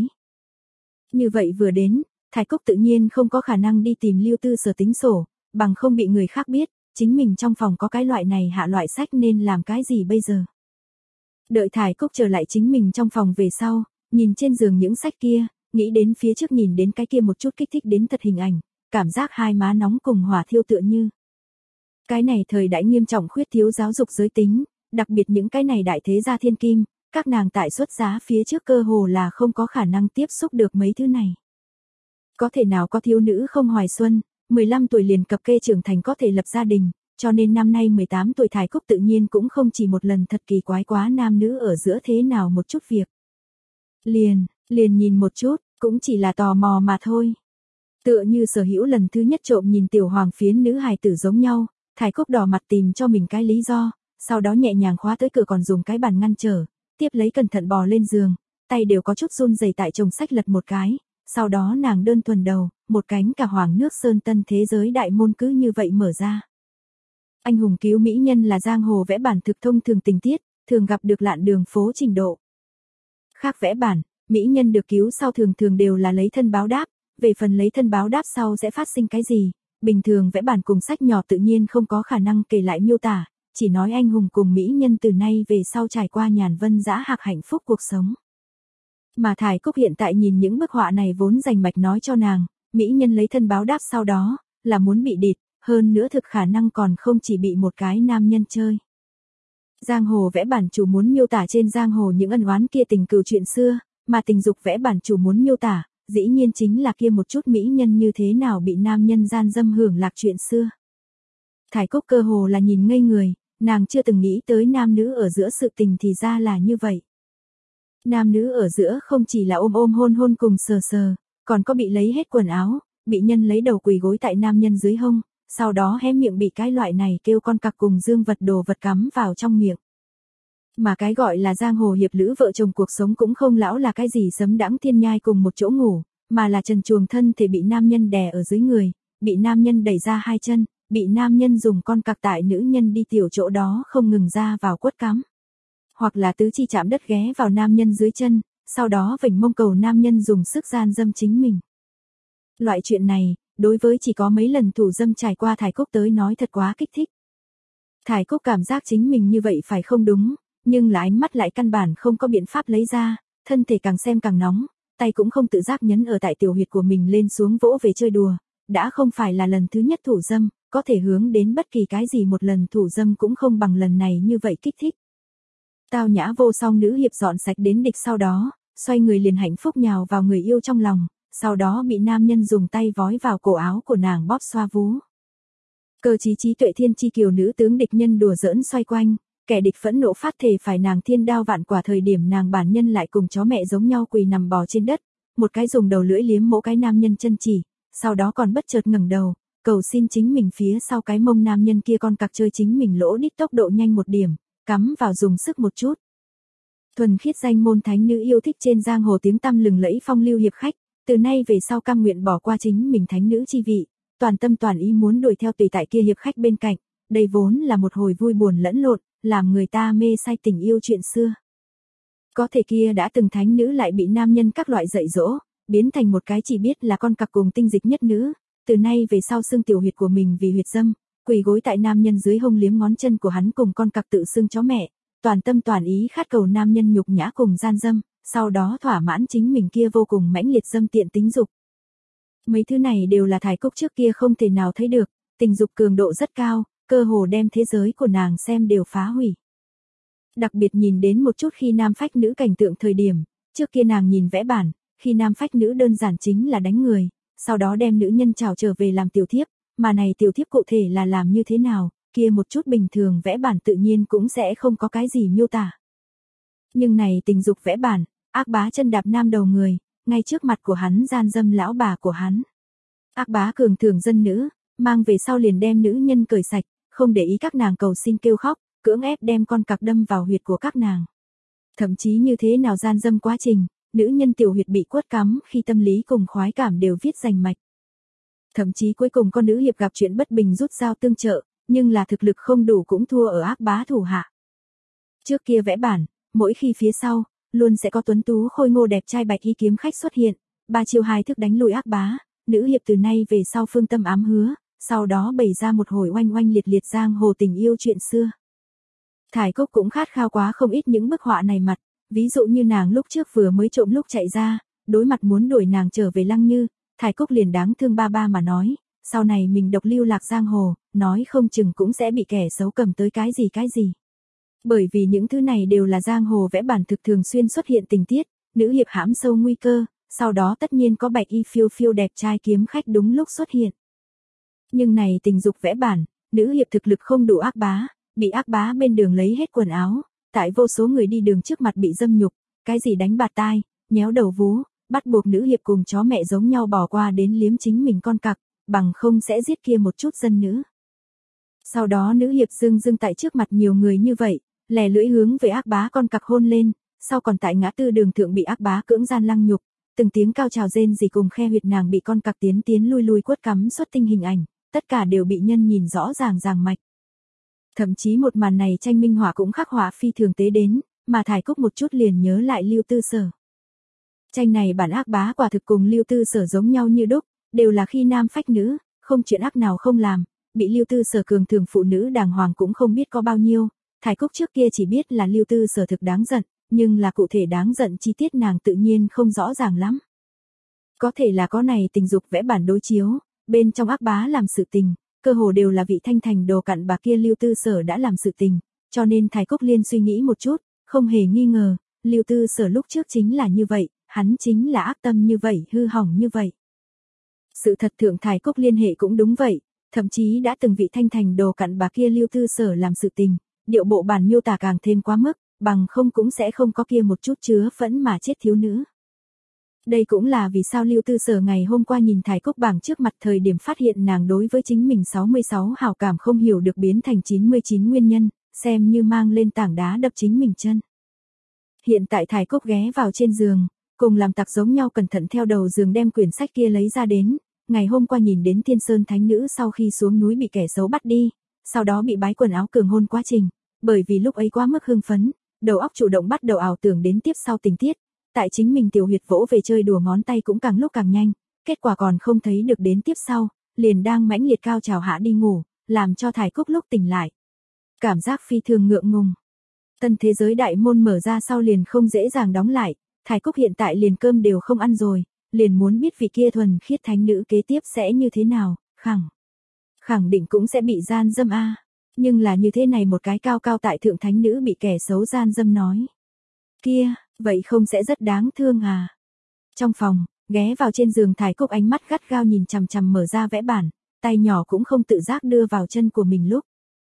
Như vậy vừa đến, Thải Cúc tự nhiên không có khả năng đi tìm Lưu Tư Sở tính sổ, bằng không bị người khác biết, chính mình trong phòng có cái loại này hạ loại sách nên làm cái gì bây giờ. Đợi Thải Cúc trở lại chính mình trong phòng về sau, nhìn trên giường những sách kia, nghĩ đến phía trước nhìn đến cái kia một chút kích thích đến thật hình ảnh, cảm giác hai má nóng cùng hỏa thiêu tựa như. Cái này thời đại nghiêm trọng khuyết thiếu giáo dục giới tính, đặc biệt những cái này đại thế gia thiên kim, các nàng tại xuất giá phía trước cơ hồ là không có khả năng tiếp xúc được mấy thứ này. Có thể nào có thiếu nữ không hoài xuân, mười lăm tuổi liền cập kê trưởng thành có thể lập gia đình, cho nên năm nay mười tám tuổi Thải Cúc tự nhiên cũng không chỉ một lần thật kỳ quái quá nam nữ ở giữa thế nào một chút việc. Liền, liền nhìn một chút, cũng chỉ là tò mò mà thôi. Tựa như Sở Hữu lần thứ nhất trộm nhìn tiểu hoàng phiến nữ hài tử giống nhau, Thải Cúc đỏ mặt tìm cho mình cái lý do, sau đó nhẹ nhàng khóa tới cửa còn dùng cái bàn ngăn trở, tiếp lấy cẩn thận bò lên giường, tay đều có chút run rẩy tại chồng sách lật một cái, sau đó nàng đơn thuần đầu, một cánh cả hoàng nước sơn tân thế giới đại môn cứ như vậy mở ra. Anh hùng cứu mỹ nhân là giang hồ vẽ bản thực thông thường tình tiết, thường gặp được lạn đường phố trình độ. Khác vẽ bản, mỹ nhân được cứu sau thường thường đều là lấy thân báo đáp, về phần lấy thân báo đáp sau sẽ phát sinh cái gì, bình thường vẽ bản cùng sách nhỏ tự nhiên không có khả năng kể lại miêu tả, chỉ nói anh hùng cùng mỹ nhân từ nay về sau trải qua nhàn vân dã hạc hạnh phúc cuộc sống. Mà Thải Cúc hiện tại nhìn những bức họa này vốn rành mạch nói cho nàng, mỹ nhân lấy thân báo đáp sau đó, là muốn bị địt, hơn nữa thực khả năng còn không chỉ bị một cái nam nhân chơi. Giang hồ vẽ bản chủ muốn miêu tả trên giang hồ những ân oán kia tình cừu chuyện xưa, mà tình dục vẽ bản chủ muốn miêu tả, dĩ nhiên chính là kia một chút mỹ nhân như thế nào bị nam nhân gian dâm hưởng lạc chuyện xưa. Thải Cúc cơ hồ là nhìn ngây người, nàng chưa từng nghĩ tới nam nữ ở giữa sự tình thì ra là như vậy. Nam nữ ở giữa không chỉ là ôm ôm hôn hôn cùng sờ sờ, còn có bị lấy hết quần áo, bị nhân lấy đầu quỳ gối tại nam nhân dưới hông, sau đó hé miệng bị cái loại này kêu con cặc cùng dương vật đồ vật cắm vào trong miệng. Mà cái gọi là giang hồ hiệp lữ vợ chồng cuộc sống cũng không lão là cái gì sấm đãng thiên nhai cùng một chỗ ngủ, mà là trần truồng thân thể bị nam nhân đè ở dưới người, bị nam nhân đẩy ra hai chân, bị nam nhân dùng con cặc tại nữ nhân đi tiểu chỗ đó không ngừng ra vào quất cắm. Hoặc là tứ chi chạm đất ghé vào nam nhân dưới chân, sau đó vểnh mông cầu nam nhân dùng sức gian dâm chính mình. Loại chuyện này, đối với chỉ có mấy lần thủ dâm trải qua Thải Cúc tới nói thật quá kích thích. Thải Cúc cảm giác chính mình như vậy phải không đúng, nhưng là ánh mắt lại căn bản không có biện pháp lấy ra, thân thể càng xem càng nóng, tay cũng không tự giác nhấn ở tại tiểu huyệt của mình lên xuống vỗ về chơi đùa, đã không phải là lần thứ nhất thủ dâm, có thể hướng đến bất kỳ cái gì một lần thủ dâm cũng không bằng lần này như vậy kích thích. Tao nhã vô song nữ hiệp dọn sạch đến địch sau đó, xoay người liền hạnh phúc nhào vào người yêu trong lòng, sau đó bị nam nhân dùng tay vói vào cổ áo của nàng bóp xoa vú. Cơ trí trí tuệ thiên chi kiều nữ tướng địch nhân đùa giỡn xoay quanh, kẻ địch phẫn nộ phát thể phải nàng thiên đao vạn quả thời điểm nàng bản nhân lại cùng chó mẹ giống nhau quỳ nằm bò trên đất, một cái dùng đầu lưỡi liếm mỗi cái nam nhân chân chỉ, sau đó còn bất chợt ngẩng đầu, cầu xin chính mình phía sau cái mông nam nhân kia con cặc chơi chính mình lỗ đít tốc độ nhanh một điểm, cắm vào dùng sức một chút. Thuần khiết danh môn thánh nữ yêu thích trên giang hồ tiếng tăm lừng lẫy phong lưu hiệp khách, từ nay về sau cam nguyện bỏ qua chính mình thánh nữ chi vị, toàn tâm toàn ý muốn đuổi theo tùy tại kia hiệp khách bên cạnh, đây vốn là một hồi vui buồn lẫn lộn, làm người ta mê say tình yêu chuyện xưa. Có thể kia đã từng thánh nữ lại bị nam nhân các loại dạy dỗ, biến thành một cái chỉ biết là con cặc cùng tinh dịch nhất nữ, từ nay về sau xưng tiểu huyệt của mình vì huyệt dâm, quỳ gối tại nam nhân dưới hông liếm ngón chân của hắn cùng con cặc tự xưng chó mẹ, toàn tâm toàn ý khát cầu nam nhân nhục nhã cùng gian dâm, sau đó thỏa mãn chính mình kia vô cùng mãnh liệt dâm tiện tính dục. Mấy thứ này đều là Thải Cúc trước kia không thể nào thấy được, tình dục cường độ rất cao, cơ hồ đem thế giới của nàng xem đều phá hủy. Đặc biệt nhìn đến một chút khi nam phách nữ cảnh tượng thời điểm, trước kia nàng nhìn vẽ bản, khi nam phách nữ đơn giản chính là đánh người, sau đó đem nữ nhân trảo trở về làm tiểu thiếp, mà này tiểu thiếp cụ thể là làm như thế nào, kia một chút bình thường vẽ bản tự nhiên cũng sẽ không có cái gì miêu tả. Nhưng này tình dục vẽ bản, ác bá chân đạp nam đầu người, ngay trước mặt của hắn gian dâm lão bà của hắn. Ác bá cường thường dân nữ, mang về sau liền đem nữ nhân cởi sạch, không để ý các nàng cầu xin kêu khóc, cưỡng ép đem con cặc đâm vào huyệt của các nàng. Thậm chí như thế nào gian dâm quá trình, nữ nhân tiểu huyệt bị quất cắm khi tâm lý cùng khoái cảm đều viết rành mạch. Thậm chí cuối cùng con nữ hiệp gặp chuyện bất bình rút dao tương trợ, nhưng là thực lực không đủ cũng thua ở ác bá thủ hạ. Trước kia vẽ bản, mỗi khi phía sau, luôn sẽ có tuấn tú khôi ngô đẹp trai bạch y kiếm khách xuất hiện, ba chiêu hai thức đánh lùi ác bá, nữ hiệp từ nay về sau phương tâm ám hứa, sau đó bày ra một hồi oanh oanh liệt liệt giang hồ tình yêu chuyện xưa. Thải Cúc cũng khát khao quá không ít những bức họa này mặt, ví dụ như nàng lúc trước vừa mới trộm lúc chạy ra, đối mặt muốn đuổi nàng trở về Lăng Như, Thải Cúc liền đáng thương ba ba mà nói, sau này mình độc lưu lạc giang hồ, nói không chừng cũng sẽ bị kẻ xấu cầm tới cái gì cái gì. Bởi vì những thứ này đều là giang hồ vẽ bản thực thường xuyên xuất hiện tình tiết, nữ hiệp hãm sâu nguy cơ, sau đó tất nhiên có bạch y phiêu phiêu đẹp trai kiếm khách đúng lúc xuất hiện. Nhưng này tình dục vẽ bản, nữ hiệp thực lực không đủ ác bá, bị ác bá bên đường lấy hết quần áo, tại vô số người đi đường trước mặt bị dâm nhục, cái gì đánh bạt tai, nhéo đầu vú, bắt buộc nữ hiệp cùng chó mẹ giống nhau bỏ qua đến liếm chính mình con cặc, bằng không sẽ giết kia một chút dân nữ. Sau đó nữ hiệp dưng dưng tại trước mặt nhiều người như vậy, lè lưỡi hướng về ác bá con cặc hôn lên, sau còn tại ngã tư đường thượng bị ác bá cưỡng gian lăng nhục, từng tiếng cao trào rên rỉ cùng khe huyệt nàng bị con cặc tiến tiến lui lui quất cắm xuất tinh hình ảnh, tất cả đều bị nhân nhìn rõ ràng ràng mạch. Thậm chí một màn này tranh minh họa cũng khắc họa phi thường tế đến, mà Thải Cúc một chút liền nhớ lại Lưu Tư Sở. Tranh này bản ác bá quả thực cùng Lưu Tư Sở giống nhau như đúc, đều là khi nam phách nữ, không chuyện ác nào không làm, bị Lưu Tư Sở cường thường phụ nữ đàng hoàng cũng không biết có bao nhiêu, Thải Cúc trước kia chỉ biết là Lưu Tư Sở thực đáng giận, nhưng là cụ thể đáng giận chi tiết nàng tự nhiên không rõ ràng lắm. Có thể là có này tình dục vẽ bản đối chiếu, bên trong ác bá làm sự tình, cơ hồ đều là vị thanh thành đồ cặn bà kia Lưu Tư Sở đã làm sự tình, cho nên Thải Cúc liên suy nghĩ một chút, không hề nghi ngờ, Lưu Tư Sở lúc trước chính là như vậy, hắn chính là ác tâm như vậy, hư hỏng như vậy. Sự thật thượng Thải Cúc liên hệ cũng đúng vậy, thậm chí đã từng vị thanh thành đồ cặn bà kia Lưu Tư Sở làm sự tình, điệu bộ bản miêu tả càng thêm quá mức, bằng không cũng sẽ không có kia một chút chứa phẫn mà chết thiếu nữ. Đây cũng là vì sao Lưu Tư Sở ngày hôm qua nhìn Thải Cúc bảng trước mặt thời điểm phát hiện nàng đối với chính mình sáu mươi sáu hảo cảm không hiểu được biến thành chín mươi chín nguyên nhân, xem như mang lên tảng đá đập chính mình chân. Hiện tại Thải Cúc ghé vào trên giường, cùng làm tặc giống nhau cẩn thận theo đầu giường đem quyển sách kia lấy ra đến, ngày hôm qua nhìn đến Thiên Sơn Thánh Nữ sau khi xuống núi bị kẻ xấu bắt đi, sau đó bị bái quần áo cường hôn quá trình, bởi vì lúc ấy quá mức hưng phấn, đầu óc chủ động bắt đầu ảo tưởng đến tiếp sau tình tiết, tại chính mình tiểu huyệt vỗ về chơi đùa ngón tay cũng càng lúc càng nhanh, kết quả còn không thấy được đến tiếp sau, liền đang mãnh liệt cao trào hạ đi ngủ, làm cho Thải Cúc lúc tỉnh lại. Cảm giác phi thường ngượng ngùng. Tân thế giới đại môn mở ra sau liền không dễ dàng đóng lại, Thải Cúc hiện tại liền cơm đều không ăn rồi, liền muốn biết vị kia thuần khiết thánh nữ kế tiếp sẽ như thế nào, khẳng. Khẳng định cũng sẽ bị gian dâm a. Nhưng là như thế này một cái cao cao tại thượng thánh nữ bị kẻ xấu gian dâm nói. Kia, vậy không sẽ rất đáng thương à? Trong phòng, ghé vào trên giường Thải Cúc ánh mắt gắt gao nhìn chằm chằm mở ra vẽ bản, tay nhỏ cũng không tự giác đưa vào chân của mình lúc.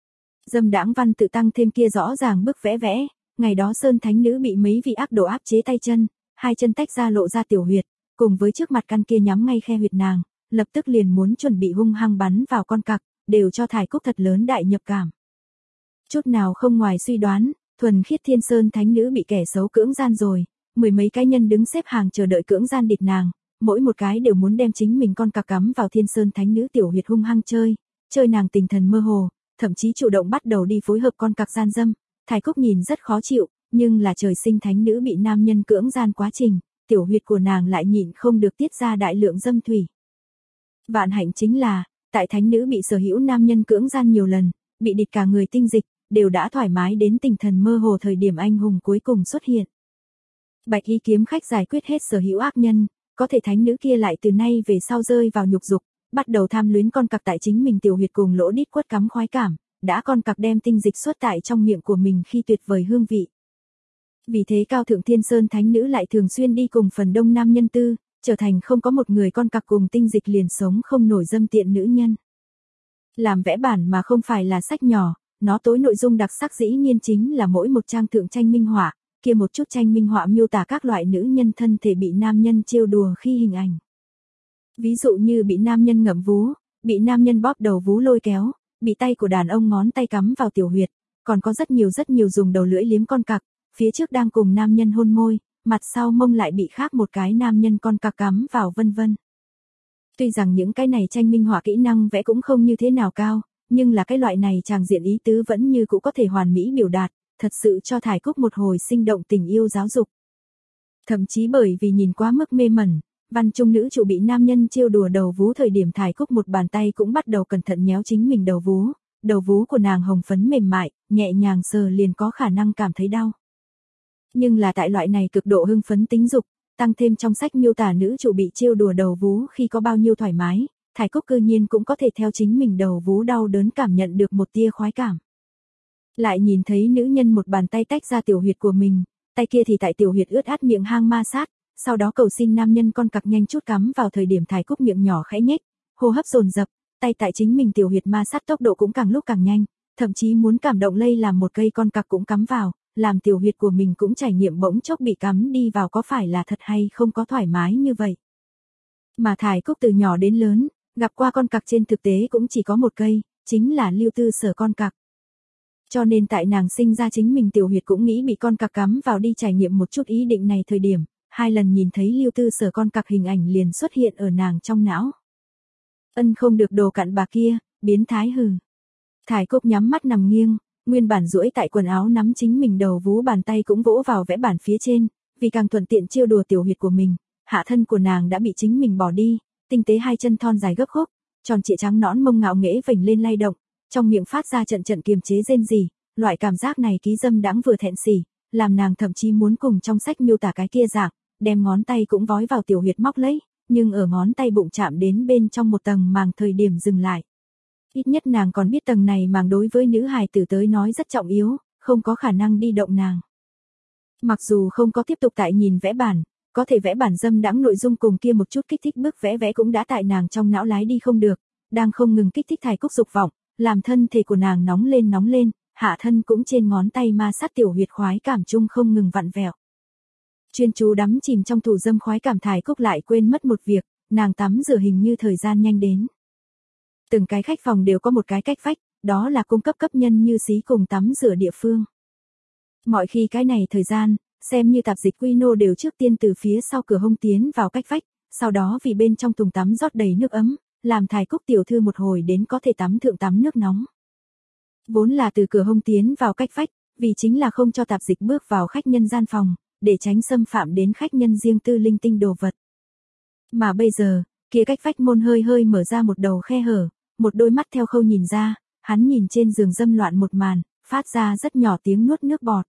Dâm đãng văn tự tăng thêm kia rõ ràng bức vẽ vẽ, ngày đó Sơn Thánh Nữ bị mấy vị ác đồ áp chế tay chân, hai chân tách ra lộ ra tiểu huyệt, cùng với trước mặt căn kia nhắm ngay khe huyệt nàng, lập tức liền muốn chuẩn bị hung hăng bắn vào con cặc, đều cho Thải Cúc thật lớn đại nhập cảm. Chút nào không ngoài suy đoán, thuần khiết Thiên Sơn Thánh Nữ bị kẻ xấu cưỡng gian rồi, mười mấy cái nhân đứng xếp hàng chờ đợi cưỡng gian địch nàng, mỗi một cái đều muốn đem chính mình con cặc cắm vào Thiên Sơn Thánh Nữ tiểu huyệt hung hăng chơi, chơi nàng tình thần mơ hồ, thậm chí chủ động bắt đầu đi phối hợp con cặc gian dâm. Thải Cúc nhìn rất khó chịu, nhưng là trời sinh thánh nữ bị nam nhân cưỡng gian quá trình, tiểu huyệt của nàng lại nhịn không được tiết ra đại lượng dâm thủy. Vạn hạnh chính là, tại thánh nữ bị sở hữu nam nhân cưỡng gian nhiều lần, bị địch cả người tinh dịch, đều đã thoải mái đến tình thần mơ hồ thời điểm anh hùng cuối cùng xuất hiện. Bạch y kiếm khách giải quyết hết sở hữu ác nhân, có thể thánh nữ kia lại từ nay về sau rơi vào nhục dục, bắt đầu tham luyến con cặc tại chính mình tiểu huyệt cùng lỗ đít quất cắm khoái cảm, đã con cặc đem tinh dịch xuất tại trong miệng của mình khi tuyệt vời hương vị. Vì thế cao thượng Thiên Sơn Thánh Nữ lại thường xuyên đi cùng phần đông nam nhân tư, trở thành không có một người con cặc cùng tinh dịch liền sống không nổi dâm tiện nữ nhân. Làm vẽ bản mà không phải là sách nhỏ, nó tối nội dung đặc sắc dĩ nhiên chính là mỗi một trang thượng tranh minh họa, kia một chút tranh minh họa miêu tả các loại nữ nhân thân thể bị nam nhân trêu đùa khi hình ảnh. Ví dụ như bị nam nhân ngậm vú, bị nam nhân bóp đầu vú lôi kéo, bị tay của đàn ông ngón tay cắm vào tiểu huyệt, còn có rất nhiều rất nhiều dùng đầu lưỡi liếm con cặc, phía trước đang cùng nam nhân hôn môi, mặt sau mông lại bị khác một cái nam nhân con cặc cắm vào vân vân. Tuy rằng những cái này tranh minh họa kỹ năng vẽ cũng không như thế nào cao, nhưng là cái loại này tràng diện ý tứ vẫn như cũ có thể hoàn mỹ biểu đạt, thật sự cho Thải Cúc một hồi sinh động tình yêu giáo dục. Thậm chí bởi vì nhìn quá mức mê mẩn, văn trung nữ chủ bị nam nhân trêu đùa đầu vú thời điểm Thải Cúc một bàn tay cũng bắt đầu cẩn thận nhéo chính mình đầu vú, đầu vú của nàng hồng phấn mềm mại, nhẹ nhàng sờ liền có khả năng cảm thấy đau. Nhưng là tại loại này cực độ hưng phấn tính dục, tăng thêm trong sách miêu tả nữ chủ bị trêu đùa đầu vú khi có bao nhiêu thoải mái, Thải Cúc cư nhiên cũng có thể theo chính mình đầu vú đau đớn cảm nhận được một tia khoái cảm. Lại nhìn thấy nữ nhân một bàn tay tách ra tiểu huyệt của mình, tay kia thì tại tiểu huyệt ướt át miệng hang ma sát, sau đó cầu xin nam nhân con cặc nhanh chút cắm vào thời điểm Thải Cúc miệng nhỏ khẽ nhếch, hô hấp dồn dập, tay tại chính mình tiểu huyệt ma sát tốc độ cũng càng lúc càng nhanh, thậm chí muốn cảm động lây làm một cây con cặc cũng cắm vào, làm tiểu huyệt của mình cũng trải nghiệm bỗng chốc bị cắm đi vào có phải là thật hay không có thoải mái như vậy. Mà Thải Cúc từ nhỏ đến lớn, gặp qua con cặc trên thực tế cũng chỉ có một cây, chính là Lưu Tư Sở con cặc. Cho nên tại nàng sinh ra chính mình tiểu huyệt cũng nghĩ bị con cặc cắm vào đi trải nghiệm một chút ý định này thời điểm, hai lần nhìn thấy Lưu Tư Sở con cặc hình ảnh liền xuất hiện ở nàng trong não. Ân không được đồ cặn bà kia, biến thái hừ. Thải Cúc nhắm mắt nằm nghiêng, nguyên bản duỗi tại quần áo nắm chính mình đầu vú bàn tay cũng vỗ vào vẽ bản phía trên, vì càng thuận tiện trêu đùa tiểu huyệt của mình, hạ thân của nàng đã bị chính mình bỏ đi, tinh tế hai chân thon dài gấp khúc, tròn trịa trắng nõn mông ngạo nghễ vểnh lên lay động, trong miệng phát ra trận trận kiềm chế rên rỉ, loại cảm giác này ký dâm đãng vừa thẹn sỉ, làm nàng thậm chí muốn cùng trong sách miêu tả cái kia dạng, đem ngón tay cũng vói vào tiểu huyệt móc lấy, nhưng ở ngón tay bụng chạm đến bên trong một tầng màng thời điểm dừng lại. Ít nhất nàng còn biết tầng này màng đối với nữ hài tử tới nói rất trọng yếu, không có khả năng đi động nàng. Mặc dù không có tiếp tục tại nhìn vẽ bản, có thể vẽ bản dâm đãng nội dung cùng kia một chút kích thích bước vẽ vẽ cũng đã tại nàng trong não lái đi không được, đang không ngừng kích thích Thải Cúc dục vọng, làm thân thể của nàng nóng lên nóng lên, hạ thân cũng trên ngón tay ma sát tiểu huyệt khoái cảm chung không ngừng vặn vẹo. Chuyên chú đắm chìm trong thủ dâm khoái cảm Thải Cúc lại quên mất một việc, nàng tắm rửa hình như thời gian nhanh đến. Từng cái khách phòng đều có một cái cách vách, đó là cung cấp cấp nhân như xí cùng tắm rửa địa phương. Mọi khi cái này thời gian, xem như tạp dịch quy nô đều trước tiên từ phía sau cửa hông tiến vào cách vách, sau đó vì bên trong thùng tắm rót đầy nước ấm, làm Thải Cúc tiểu thư một hồi đến có thể tắm thượng tắm nước nóng. Vốn là từ cửa hông tiến vào cách vách, vì chính là không cho tạp dịch bước vào khách nhân gian phòng, để tránh xâm phạm đến khách nhân riêng tư linh tinh đồ vật. Mà bây giờ, kia cách vách môn hơi hơi mở ra một đầu khe hở, một đôi mắt theo khâu nhìn ra, hắn nhìn trên giường dâm loạn một màn, phát ra rất nhỏ tiếng nuốt nước bọt.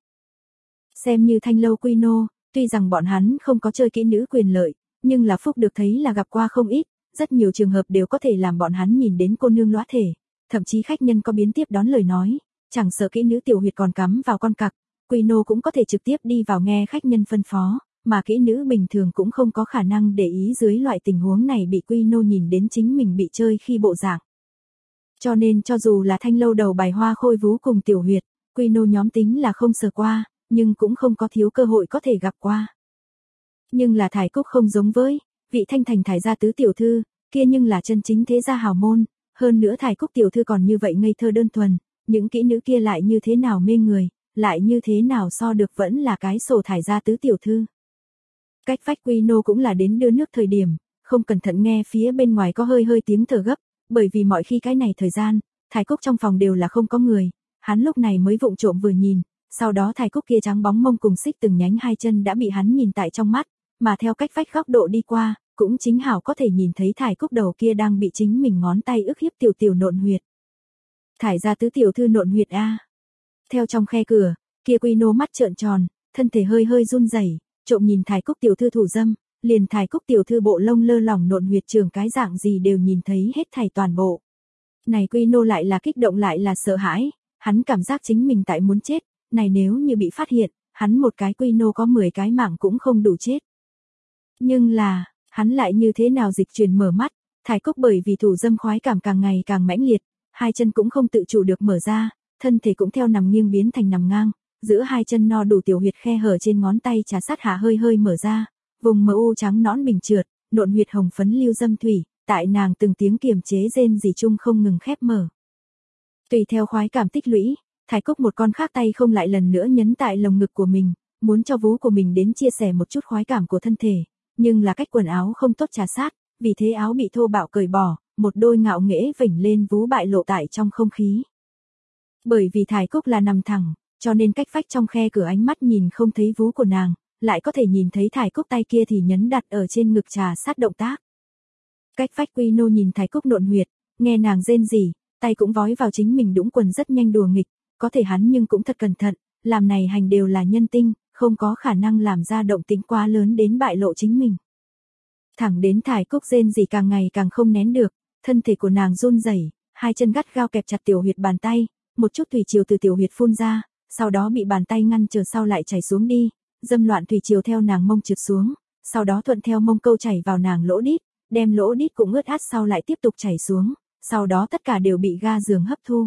Xem như thanh lâu quy nô, tuy rằng bọn hắn không có chơi kỹ nữ quyền lợi, nhưng là phúc được thấy là gặp qua không ít, rất nhiều trường hợp đều có thể làm bọn hắn nhìn đến cô nương lõa thể, thậm chí khách nhân có biến tiếp đón lời nói, chẳng sợ kỹ nữ tiểu huyệt còn cắm vào con cặc, quy nô cũng có thể trực tiếp đi vào nghe khách nhân phân phó, mà kỹ nữ bình thường cũng không có khả năng để ý dưới loại tình huống này bị quy nô nhìn đến chính mình bị chơi khi bộ dạng. Cho nên cho dù là thanh lâu đầu bài hoa khôi vú cùng tiểu huyệt, quy nô nhóm tính là không sờ qua, nhưng cũng không có thiếu cơ hội có thể gặp qua. Nhưng là Thải Cúc không giống với vị thanh thành Thải gia tứ tiểu thư, kia nhưng là chân chính thế gia hào môn, hơn nữa Thải Cúc tiểu thư còn như vậy ngây thơ đơn thuần, những kỹ nữ kia lại như thế nào mê người, lại như thế nào so được vẫn là cái sổ Thải gia tứ tiểu thư. Cách vách quy nô cũng là đến đưa nước thời điểm, không cẩn thận nghe phía bên ngoài có hơi hơi tiếng thở gấp, bởi vì mọi khi cái này thời gian, Thải Cúc trong phòng đều là không có người, hắn lúc này mới vụng trộm vừa nhìn, sau đó Thải Cúc kia trắng bóng mông cùng xích từng nhánh hai chân đã bị hắn nhìn tại trong mắt, mà theo cách vách góc độ đi qua, cũng chính hảo có thể nhìn thấy Thải Cúc đầu kia đang bị chính mình ngón tay ức hiếp tiểu tiểu nộn huyệt. Thải gia tứ tiểu thư nộn huyệt a. Theo trong khe cửa, kia quy nô mắt trợn tròn, thân thể hơi hơi run rẩy, trộm nhìn Thải Cúc tiểu thư thủ dâm, liền Thải Cúc tiểu thư bộ lông lơ lỏng nộn huyệt trường cái dạng gì đều nhìn thấy hết thảy toàn bộ. Này quy nô lại là kích động lại là sợ hãi, hắn cảm giác chính mình tại muốn chết, này nếu như bị phát hiện, hắn một cái quy nô có mười cái mạng cũng không đủ chết. Nhưng là, Hắn lại như thế nào dịch chuyển mở mắt, Thải Cúc bởi vì thủ dâm khoái cảm càng ngày càng mãnh liệt, hai chân cũng không tự chủ được mở ra, thân thể cũng theo nằm nghiêng biến thành nằm ngang, giữa hai chân no đủ tiểu huyệt khe hở trên ngón tay trà sát hạ hơi hơi mở ra, vùng mờ u trắng nõn bình trượt, nộn huyệt hồng phấn lưu dâm thủy, tại nàng từng tiếng kiềm chế rên rỉ chung không ngừng khép mở. Tùy theo khoái cảm tích lũy, Thải Cúc một con khác tay không lại lần nữa nhấn tại lồng ngực của mình, muốn cho vú của mình đến chia sẻ một chút khoái cảm của thân thể, nhưng là cách quần áo không tốt trà sát, vì thế áo bị thô bạo cởi bỏ, một đôi ngạo nghễ vểnh lên vú bại lộ tại trong không khí. Bởi vì Thải Cúc là nằm thẳng, cho nên cách vách trong khe cửa ánh mắt nhìn không thấy vú của nàng, lại có thể nhìn thấy Thải Cúc tay kia thì nhấn đặt ở trên ngực trà sát động tác. Cách vách Quy Nô nhìn Thải Cúc nộn huyệt, nghe nàng rên rỉ, tay cũng vói vào chính mình đũng quần rất nhanh đùa nghịch, có thể hắn nhưng cũng thật cẩn thận, làm này hành đều là nhân tinh, không có khả năng làm ra động tĩnh quá lớn đến bại lộ chính mình. Thẳng đến Thải Cúc rên rỉ càng ngày càng không nén được, thân thể của nàng run rẩy, hai chân gắt gao kẹp chặt tiểu huyệt bàn tay, một chút thủy triều từ tiểu huyệt phun ra, sau đó bị bàn tay ngăn trở sau lại chảy xuống đi, dâm loạn thủy triều theo nàng mông trượt xuống, sau đó thuận theo mông câu chảy vào nàng lỗ đít, đem lỗ đít cũng ướt át sau lại tiếp tục chảy xuống, sau đó tất cả đều bị ga giường hấp thu.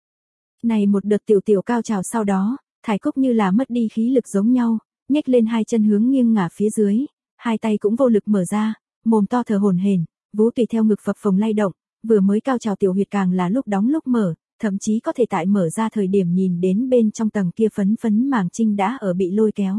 Này một đợt tiểu tiểu cao trào sau đó, Thải Cúc như là mất đi khí lực giống nhau, nhếch lên hai chân hướng nghiêng ngả phía dưới, hai tay cũng vô lực mở ra, mồm to thở hổn hển, vú tùy theo ngực phập phồng lay động, vừa mới cao trào tiểu huyệt càng là lúc đóng lúc mở, thậm chí có thể tại mở ra thời điểm nhìn đến bên trong tầng kia phấn phấn màng trinh đã ở bị lôi kéo.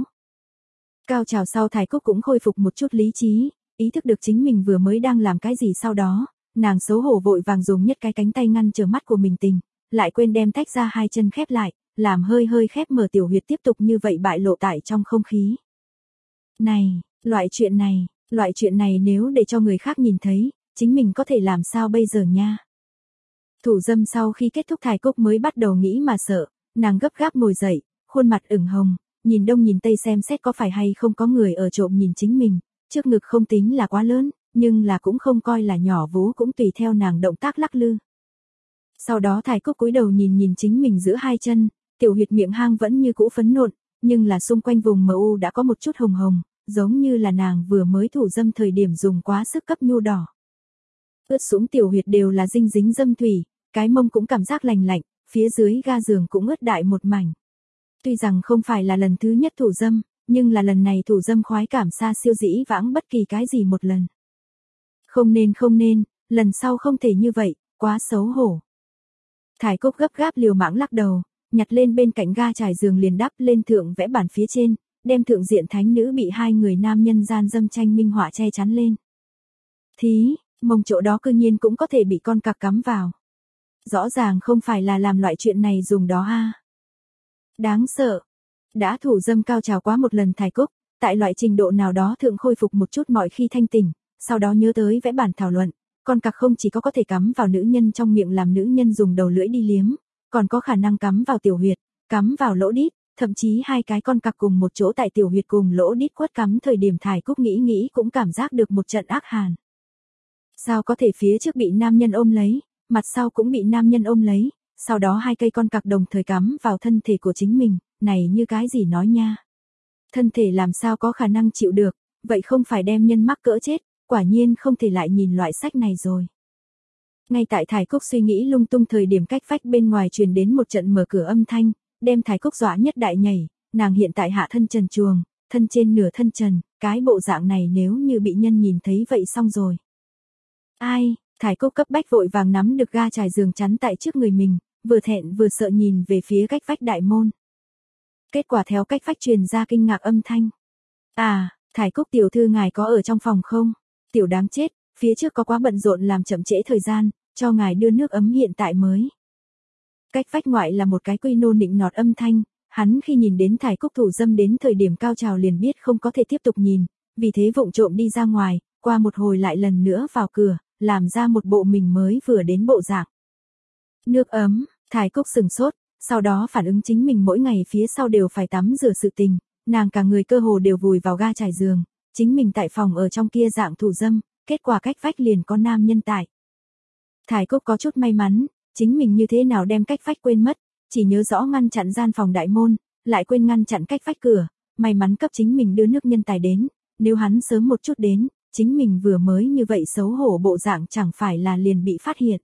Cao trào sau Thải Cúc cũng khôi phục một chút lý trí, ý thức được chính mình vừa mới đang làm cái gì sau đó, nàng xấu hổ vội vàng dùng nhất cái cánh tay ngăn trở mắt của mình tình, lại quên đem tách ra hai chân khép lại, làm hơi hơi khép mở tiểu huyệt tiếp tục như vậy bại lộ tại trong không khí. Này, loại chuyện này, loại chuyện này nếu để cho người khác nhìn thấy, chính mình có thể làm sao bây giờ nha. Thủ dâm sau khi kết thúc Thải Cúc mới bắt đầu nghĩ mà sợ, nàng gấp gáp ngồi dậy, khuôn mặt ửng hồng, nhìn đông nhìn tây xem xét có phải hay không có người ở trộm nhìn chính mình, trước ngực không tính là quá lớn, nhưng là cũng không coi là nhỏ, vú cũng tùy theo nàng động tác lắc lư. Sau đó Thải Cúc cúi đầu nhìn nhìn chính mình giữa hai chân, tiểu huyệt miệng hang vẫn như cũ phấn nộn, nhưng là xung quanh vùng mờ u đã có một chút hồng hồng, giống như là nàng vừa mới thủ dâm thời điểm dùng quá sức cấp nhu đỏ. Ướt sũng tiểu huyệt đều là dinh dính dâm thủy, cái mông cũng cảm giác lành lạnh, phía dưới ga giường cũng ướt đại một mảnh. Tuy rằng không phải là lần thứ nhất thủ dâm, nhưng là lần này thủ dâm khoái cảm xa siêu dĩ vãng bất kỳ cái gì một lần. Không nên không nên, lần sau không thể như vậy, quá xấu hổ. Thải Cúc gấp gáp liều mạng lắc đầu, nhặt lên bên cạnh ga trải giường liền đắp lên thượng vẽ bản phía trên, đem thượng diện thánh nữ bị hai người nam nhân gian dâm tranh minh họa che chắn lên. Thí, mông chỗ đó cư nhiên cũng có thể bị con cặc cắm vào. Rõ ràng không phải là làm loại chuyện này dùng đó a. Đáng sợ. Đã thủ dâm cao trào quá một lần Thải Cúc, tại loại trình độ nào đó thượng khôi phục một chút mọi khi thanh tỉnh, sau đó nhớ tới vẽ bản thảo luận, con cặc không chỉ có có thể cắm vào nữ nhân trong miệng làm nữ nhân dùng đầu lưỡi đi liếm, còn có khả năng cắm vào tiểu huyệt, cắm vào lỗ đít, thậm chí hai cái con cặc cùng một chỗ tại tiểu huyệt cùng lỗ đít quất cắm thời điểm Thải Cúc nghĩ nghĩ cũng cảm giác được một trận ác hàn. Sao có thể phía trước bị nam nhân ôm lấy, mặt sau cũng bị nam nhân ôm lấy, sau đó hai cây con cặc đồng thời cắm vào thân thể của chính mình, này như cái gì nói nha. Thân thể làm sao có khả năng chịu được, vậy không phải đem nhân mắc cỡ chết, quả nhiên không thể lại nhìn loại sách này rồi. Ngay tại Thải Cúc suy nghĩ lung tung thời điểm cách vách bên ngoài truyền đến một trận mở cửa âm thanh, đem Thải Cúc dọa nhất đại nhảy, nàng hiện tại hạ thân trần truồng, thân trên nửa thân trần, cái bộ dạng này nếu như bị nhân nhìn thấy vậy xong rồi. Ai, Thải Cúc cấp bách vội vàng nắm được ga trải giường chắn tại trước người mình, vừa thẹn vừa sợ nhìn về phía cách vách đại môn. Kết quả theo cách vách truyền ra kinh ngạc âm thanh. À, Thải Cúc tiểu thư ngài có ở trong phòng không? Tiểu đáng chết, phía trước có quá bận rộn làm chậm trễ thời gian, cho ngài đưa nước ấm hiện tại mới. Cách vách ngoại là một cái Quy Nô nịnh nọt âm thanh, hắn khi nhìn đến Thải Cúc thủ dâm đến thời điểm cao trào liền biết không có thể tiếp tục nhìn, vì thế vụng trộm đi ra ngoài, qua một hồi lại lần nữa vào cửa, làm ra một bộ mình mới vừa đến bộ dạng. Nước ấm, Thải Cúc sừng sốt, sau đó phản ứng chính mình mỗi ngày phía sau đều phải tắm rửa sự tình, nàng cả người cơ hồ đều vùi vào ga trải giường, chính mình tại phòng ở trong kia dạng thủ dâm, kết quả cách vách liền có nam nhân tại. Thải Cúc có chút may mắn, chính mình như thế nào đem cách vách quên mất, chỉ nhớ rõ ngăn chặn gian phòng đại môn, lại quên ngăn chặn cách vách cửa, may mắn cấp chính mình đưa nước nhân tài đến, nếu hắn sớm một chút đến, chính mình vừa mới như vậy xấu hổ bộ dạng chẳng phải là liền bị phát hiện.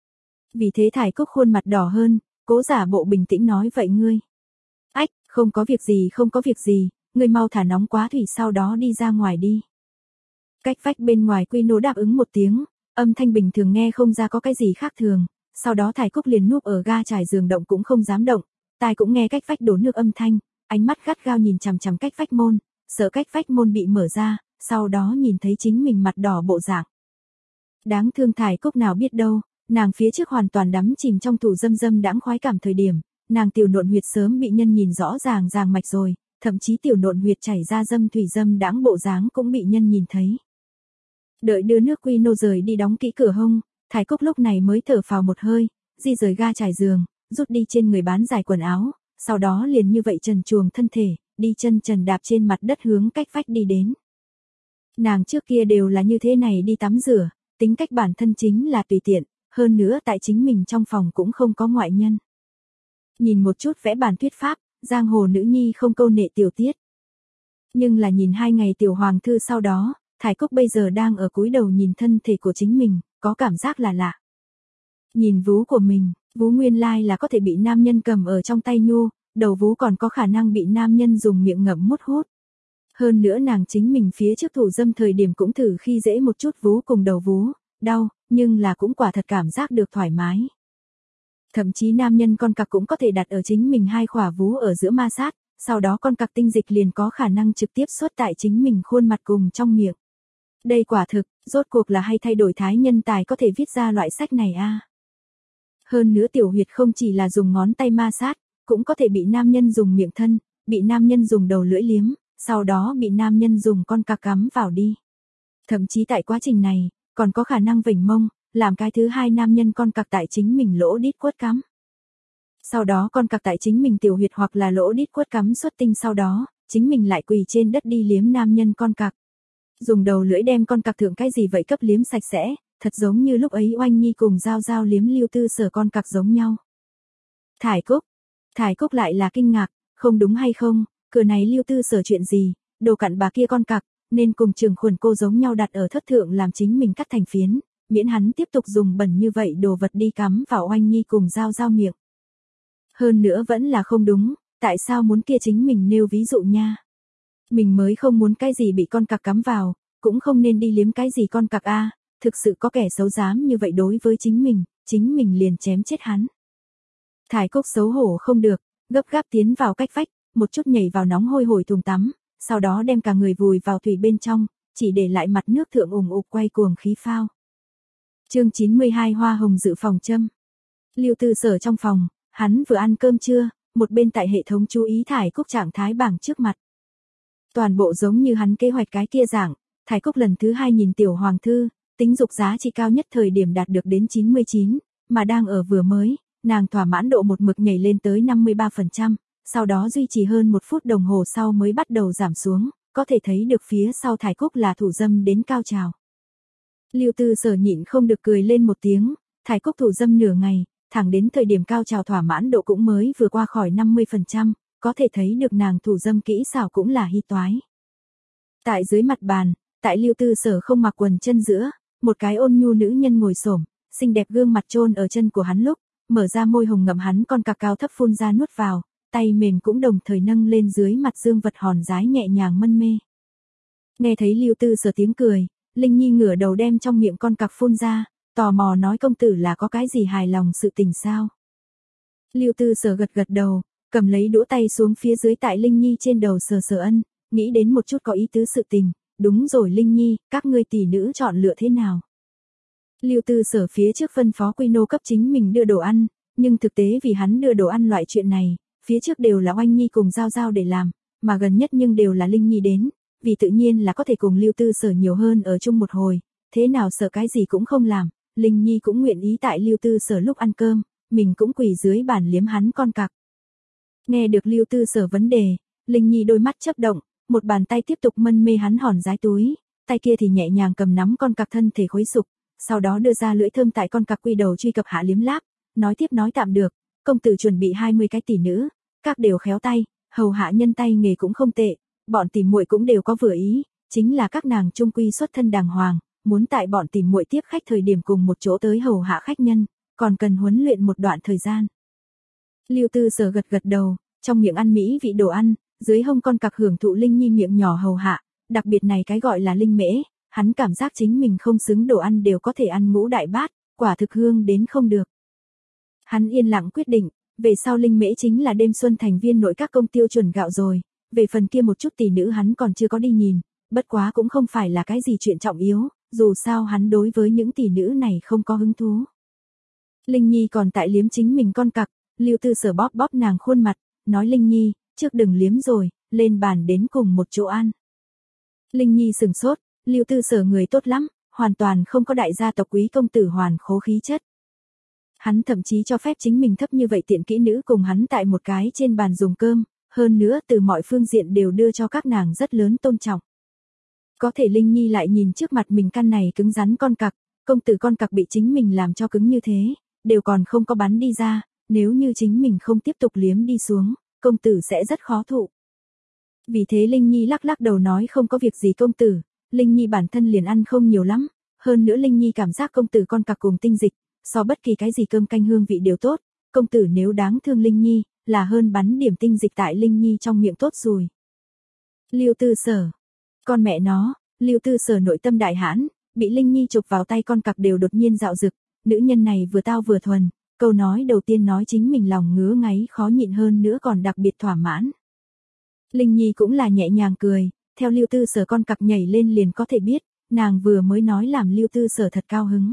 Vì thế Thải Cúc khuôn mặt đỏ hơn, cố giả bộ bình tĩnh nói vậy ngươi. Ách, không có việc gì không có việc gì, ngươi mau thả nóng quá thủy sau đó đi ra ngoài đi. Cách vách bên ngoài Quy Nô đáp ứng một tiếng, âm thanh bình thường nghe không ra có cái gì khác thường, sau đó Thải Cúc liền núp ở ga trải giường động cũng không dám động, tai cũng nghe cách vách đổ nước âm thanh, ánh mắt gắt gao nhìn chằm chằm cách vách môn, sợ cách vách môn bị mở ra, sau đó nhìn thấy chính mình mặt đỏ bộ dạng. Đáng thương Thải Cúc nào biết đâu, nàng phía trước hoàn toàn đắm chìm trong thủ dâm dâm đãng khoái cảm thời điểm, nàng tiểu nộn huyệt sớm bị nhân nhìn rõ ràng ràng mạch rồi, thậm chí tiểu nộn huyệt chảy ra dâm thủy dâm đãng bộ dáng cũng bị nhân nhìn thấy. Đợi đưa nước Quy Nô rời đi đóng kỹ cửa hông, Thải Cúc lúc này mới thở phào một hơi, di rời ga trải giường, rút đi trên người bán dài quần áo, sau đó liền như vậy trần truồng thân thể, đi chân trần đạp trên mặt đất hướng cách vách đi đến. Nàng trước kia đều là như thế này đi tắm rửa, tính cách bản thân chính là tùy tiện, hơn nữa tại chính mình trong phòng cũng không có ngoại nhân. Nhìn một chút vẽ bản thuyết pháp, giang hồ nữ nhi không câu nệ tiểu tiết. Nhưng là nhìn hai ngày tiểu hoàng thư sau đó, Thải Cúc bây giờ đang ở cúi đầu nhìn thân thể của chính mình, có cảm giác là lạ. Nhìn vú của mình, vú nguyên lai là có thể bị nam nhân cầm ở trong tay nhu, đầu vú còn có khả năng bị nam nhân dùng miệng ngậm mút hút. Hơn nữa nàng chính mình phía trước thủ dâm thời điểm cũng thử khi dễ một chút vú cùng đầu vú, đau, nhưng là cũng quả thật cảm giác được thoải mái. Thậm chí nam nhân con cặc cũng có thể đặt ở chính mình hai khỏa vú ở giữa ma sát, sau đó con cặc tinh dịch liền có khả năng trực tiếp xuất tại chính mình khuôn mặt cùng trong miệng. Đây quả thực, rốt cuộc là hay thay đổi thái nhân tài có thể viết ra loại sách này a. À. Hơn nữa tiểu huyệt không chỉ là dùng ngón tay ma sát, cũng có thể bị nam nhân dùng miệng thân, bị nam nhân dùng đầu lưỡi liếm, sau đó bị nam nhân dùng con cặc cắm vào đi. Thậm chí tại quá trình này, còn có khả năng vểnh mông, làm cái thứ hai nam nhân con cặc tại chính mình lỗ đít quất cắm. Sau đó con cặc tại chính mình tiểu huyệt hoặc là lỗ đít quất cắm xuất tinh sau đó, chính mình lại quỳ trên đất đi liếm nam nhân con cặc. Dùng đầu lưỡi đem con cặc thượng cái gì vậy cấp liếm sạch sẽ, thật giống như lúc ấy Oanh Nhi cùng Giao Giao liếm Lưu Tư Sở con cặc giống nhau. Thải Cúc, Thải Cúc lại là kinh ngạc, không đúng hay không, cửa này Lưu Tư Sở chuyện gì, đồ cặn bà kia con cặc, nên cùng Trường Khuẩn cô giống nhau đặt ở thất thượng làm chính mình cắt thành phiến, miễn hắn tiếp tục dùng bẩn như vậy đồ vật đi cắm vào Oanh Nhi cùng Giao Giao miệng. Hơn nữa vẫn là không đúng, tại sao muốn kia chính mình nêu ví dụ nha. Mình mới không muốn cái gì bị con cặc cắm vào, cũng không nên đi liếm cái gì con cặc a, thực sự có kẻ xấu dám như vậy đối với chính mình, chính mình liền chém chết hắn. Thải Cúc xấu hổ không được, gấp gáp tiến vào cách vách, một chút nhảy vào nóng hôi hổi thùng tắm, sau đó đem cả người vùi vào thủy bên trong, chỉ để lại mặt nước thượng ủng ục quay cuồng khí phao. Chương chín mươi hai Hoa Hồng dự phòng châm. Lưu Tư Sở trong phòng, hắn vừa ăn cơm trưa, một bên tại hệ thống chú ý Thải Cúc trạng thái bảng trước mặt. Toàn bộ giống như hắn kế hoạch cái kia dạng, Thải Cúc lần thứ hai nhìn tiểu hoàng thư, tính dục giá trị cao nhất thời điểm đạt được đến chín mươi chín, mà đang ở vừa mới, nàng thỏa mãn độ một mực nhảy lên tới năm mươi ba phần trăm, sau đó duy trì hơn một phút đồng hồ sau mới bắt đầu giảm xuống, có thể thấy được phía sau Thải Cúc là thủ dâm đến cao trào. Lưu Tư Sở nhịn không được cười lên một tiếng, Thải Cúc thủ dâm nửa ngày, thẳng đến thời điểm cao trào thỏa mãn độ cũng mới vừa qua khỏi năm mươi phần trăm, có thể thấy được nàng thủ dâm kỹ xảo cũng là hy toái. Tại dưới mặt bàn, tại Lưu Tư Sở không mặc quần chân giữa, một cái ôn nhu nữ nhân ngồi xổm, xinh đẹp gương mặt chôn ở chân của hắn lúc, mở ra môi hồng ngậm hắn con cặc cao thấp phun ra nuốt vào, tay mềm cũng đồng thời nâng lên dưới mặt dương vật hòn dái nhẹ nhàng mân mê. Nghe thấy Lưu Tư Sở tiếng cười, Linh Nhi ngửa đầu đem trong miệng con cặc phun ra, tò mò nói công tử là có cái gì hài lòng sự tình sao. Lưu Tư Sở gật gật đầu, cầm lấy đũa tay xuống phía dưới tại Linh Nhi trên đầu sờ sờ ân, nghĩ đến một chút có ý tứ sự tình, đúng rồi Linh Nhi, các ngươi tỷ nữ chọn lựa thế nào. Lưu Tư Sở phía trước phân phó Quy Nô cấp chính mình đưa đồ ăn, nhưng thực tế vì hắn đưa đồ ăn loại chuyện này, phía trước đều là Oanh Nhi cùng Giao Giao để làm, mà gần nhất nhưng đều là Linh Nhi đến, vì tự nhiên là có thể cùng Lưu Tư Sở nhiều hơn ở chung một hồi, thế nào sợ cái gì cũng không làm, Linh Nhi cũng nguyện ý tại Lưu Tư Sở lúc ăn cơm, mình cũng quỳ dưới bàn liếm hắn con cặc. Nghe được Lưu Tư Sở vấn đề, Linh Nhi đôi mắt chớp động, một bàn tay tiếp tục mân mê hắn hòn dái túi, tay kia thì nhẹ nhàng cầm nắm con cặc thân thể khuấy sục, sau đó đưa ra lưỡi thơm tại con cặc quy đầu truy cập hạ liếm láp, nói tiếp nói tạm được, công tử chuẩn bị hai mươi cái tỷ nữ, các đều khéo tay, hầu hạ nhân tay nghề cũng không tệ, bọn tỷ muội cũng đều có vừa ý, chính là các nàng trung quy xuất thân đàng hoàng, muốn tại bọn tìm muội tiếp khách thời điểm cùng một chỗ tới hầu hạ khách nhân, còn cần huấn luyện một đoạn thời gian. Lưu Tư Sở gật gật đầu, trong miệng ăn mỹ vị đồ ăn, dưới hông con cặc hưởng thụ Linh Nhi miệng nhỏ hầu hạ, đặc biệt này cái gọi là linh mễ, hắn cảm giác chính mình không xứng đồ ăn đều có thể ăn ngũ đại bát, quả thực hương đến không được. Hắn yên lặng quyết định, về sau linh mễ chính là đêm xuân thành viên nội các công tiêu chuẩn gạo rồi, về phần kia một chút tỷ nữ hắn còn chưa có đi nhìn, bất quá cũng không phải là cái gì chuyện trọng yếu, dù sao hắn đối với những tỷ nữ này không có hứng thú. Linh Nhi còn tại liếm chính mình con cặc, Lưu Tư Sở bóp bóp nàng khuôn mặt, nói Linh Nhi, trước đừng liếm rồi, lên bàn đến cùng một chỗ ăn. Linh Nhi sừng sốt, Lưu Tư Sở người tốt lắm, hoàn toàn không có đại gia tộc quý công tử hoàn khố khí chất. Hắn thậm chí cho phép chính mình thấp như vậy tiện kỹ nữ cùng hắn tại một cái trên bàn dùng cơm, hơn nữa từ mọi phương diện đều đưa cho các nàng rất lớn tôn trọng. Có thể Linh Nhi lại nhìn trước mặt mình căn này cứng rắn con cặc, công tử con cặc bị chính mình làm cho cứng như thế, đều còn không có bắn đi ra, nếu như chính mình không tiếp tục liếm đi xuống, công tử sẽ rất khó thụ. Vì thế Linh Nhi lắc lắc đầu nói không có việc gì công tử, Linh Nhi bản thân liền ăn không nhiều lắm, hơn nữa Linh Nhi cảm giác công tử con cặc cùng tinh dịch, so bất kỳ cái gì cơm canh hương vị đều tốt, công tử nếu đáng thương Linh Nhi, là hơn bắn điểm tinh dịch tại Linh Nhi trong miệng tốt rồi. Lưu Tư Sở, con mẹ nó, Lưu Tư Sở nội tâm đại hãn, bị Linh Nhi chụp vào tay con cặc đều đột nhiên dạo dực, nữ nhân này vừa tao vừa thuần, câu nói đầu tiên nói chính mình lòng ngứa ngáy khó nhịn hơn nữa còn đặc biệt thỏa mãn. Linh Nhi cũng là nhẹ nhàng cười, theo Lưu Tư Sở con cặc nhảy lên liền có thể biết, nàng vừa mới nói làm Lưu Tư Sở thật cao hứng.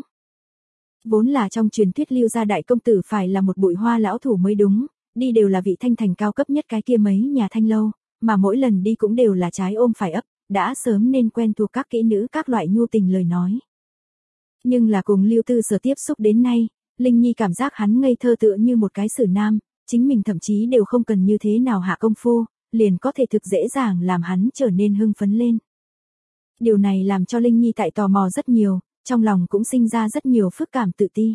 Vốn là trong truyền thuyết Lưu gia đại công tử phải là một bụi hoa lão thủ mới đúng, đi đều là vị thanh thành cao cấp nhất cái kia mấy nhà thanh lâu, mà mỗi lần đi cũng đều là trái ôm phải ấp, đã sớm nên quen thuộc các kỹ nữ các loại nhu tình lời nói. Nhưng là cùng Lưu Tư Sở tiếp xúc đến nay, Linh Nhi cảm giác hắn ngây thơ tựa như một cái sử nam, chính mình thậm chí đều không cần như thế nào hạ công phu, liền có thể thực dễ dàng làm hắn trở nên hưng phấn lên. Điều này làm cho Linh Nhi tại tò mò rất nhiều, trong lòng cũng sinh ra rất nhiều phức cảm tự ti.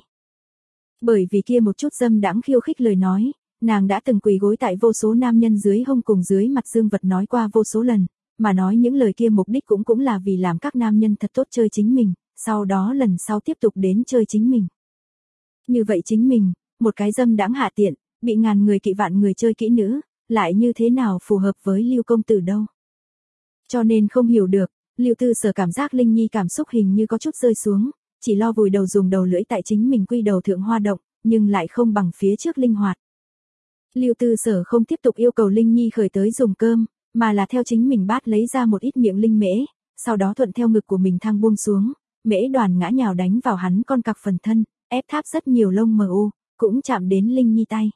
Bởi vì kia một chút dâm đãng khiêu khích lời nói, nàng đã từng quỳ gối tại vô số nam nhân dưới hông cùng dưới mặt dương vật nói qua vô số lần, mà nói những lời kia mục đích cũng cũng là vì làm các nam nhân thật tốt chơi chính mình, sau đó lần sau tiếp tục đến chơi chính mình. Như vậy chính mình, một cái dâm đãng hạ tiện, bị ngàn người kỵ vạn người chơi kỹ nữ, lại như thế nào phù hợp với Lưu công tử đâu. Cho nên không hiểu được, Lưu Tư Sở cảm giác Linh Nhi cảm xúc hình như có chút rơi xuống, chỉ lo vùi đầu dùng đầu lưỡi tại chính mình quy đầu thượng hoa động, nhưng lại không bằng phía trước linh hoạt. Lưu Tư Sở không tiếp tục yêu cầu Linh Nhi khởi tới dùng cơm, mà là theo chính mình bát lấy ra một ít miệng linh mễ, sau đó thuận theo ngực của mình thang buông xuống, mễ đoàn ngã nhào đánh vào hắn con cặc phần thân, ép tháp rất nhiều lông mờ u, cũng chạm đến Linh Nhi tay.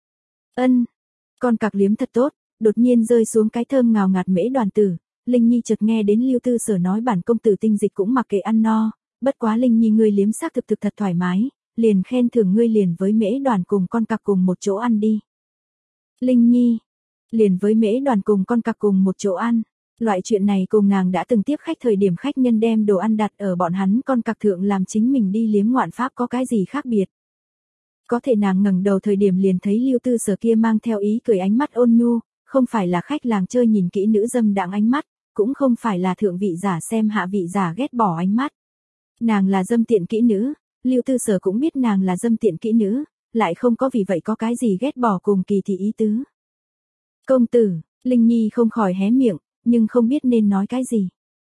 Ân, con cặc liếm thật tốt, đột nhiên rơi xuống cái thơm ngào ngạt mễ đoàn tử, Linh Nhi chợt nghe đến Lưu Tư Sở nói bản công tử tinh dịch cũng mặc kệ ăn no, bất quá Linh Nhi ngươi liếm xác thực thực thật thoải mái, liền khen thưởng ngươi liền với mễ đoàn cùng con cặc cùng một chỗ ăn đi. Linh Nhi, liền với mễ đoàn cùng con cặc cùng một chỗ ăn, loại chuyện này cùng nàng đã từng tiếp khách thời điểm khách nhân đem đồ ăn đặt ở bọn hắn con cặc thượng làm chính mình đi liếm ngoạn pháp có cái gì khác biệt. Có thể nàng ngẩng đầu thời điểm liền thấy Lưu Tư Sở kia mang theo ý cười ánh mắt ôn nhu, không phải là khách làng chơi nhìn kỹ nữ dâm đãng ánh mắt, cũng không phải là thượng vị giả xem hạ vị giả ghét bỏ ánh mắt. Nàng là dâm tiện kỹ nữ, Lưu Tư Sở cũng biết nàng là dâm tiện kỹ nữ, lại không có vì vậy có cái gì ghét bỏ cùng kỳ thị ý tứ. Công tử, Linh Nhi không khỏi hé miệng, nhưng không biết nên nói cái gì.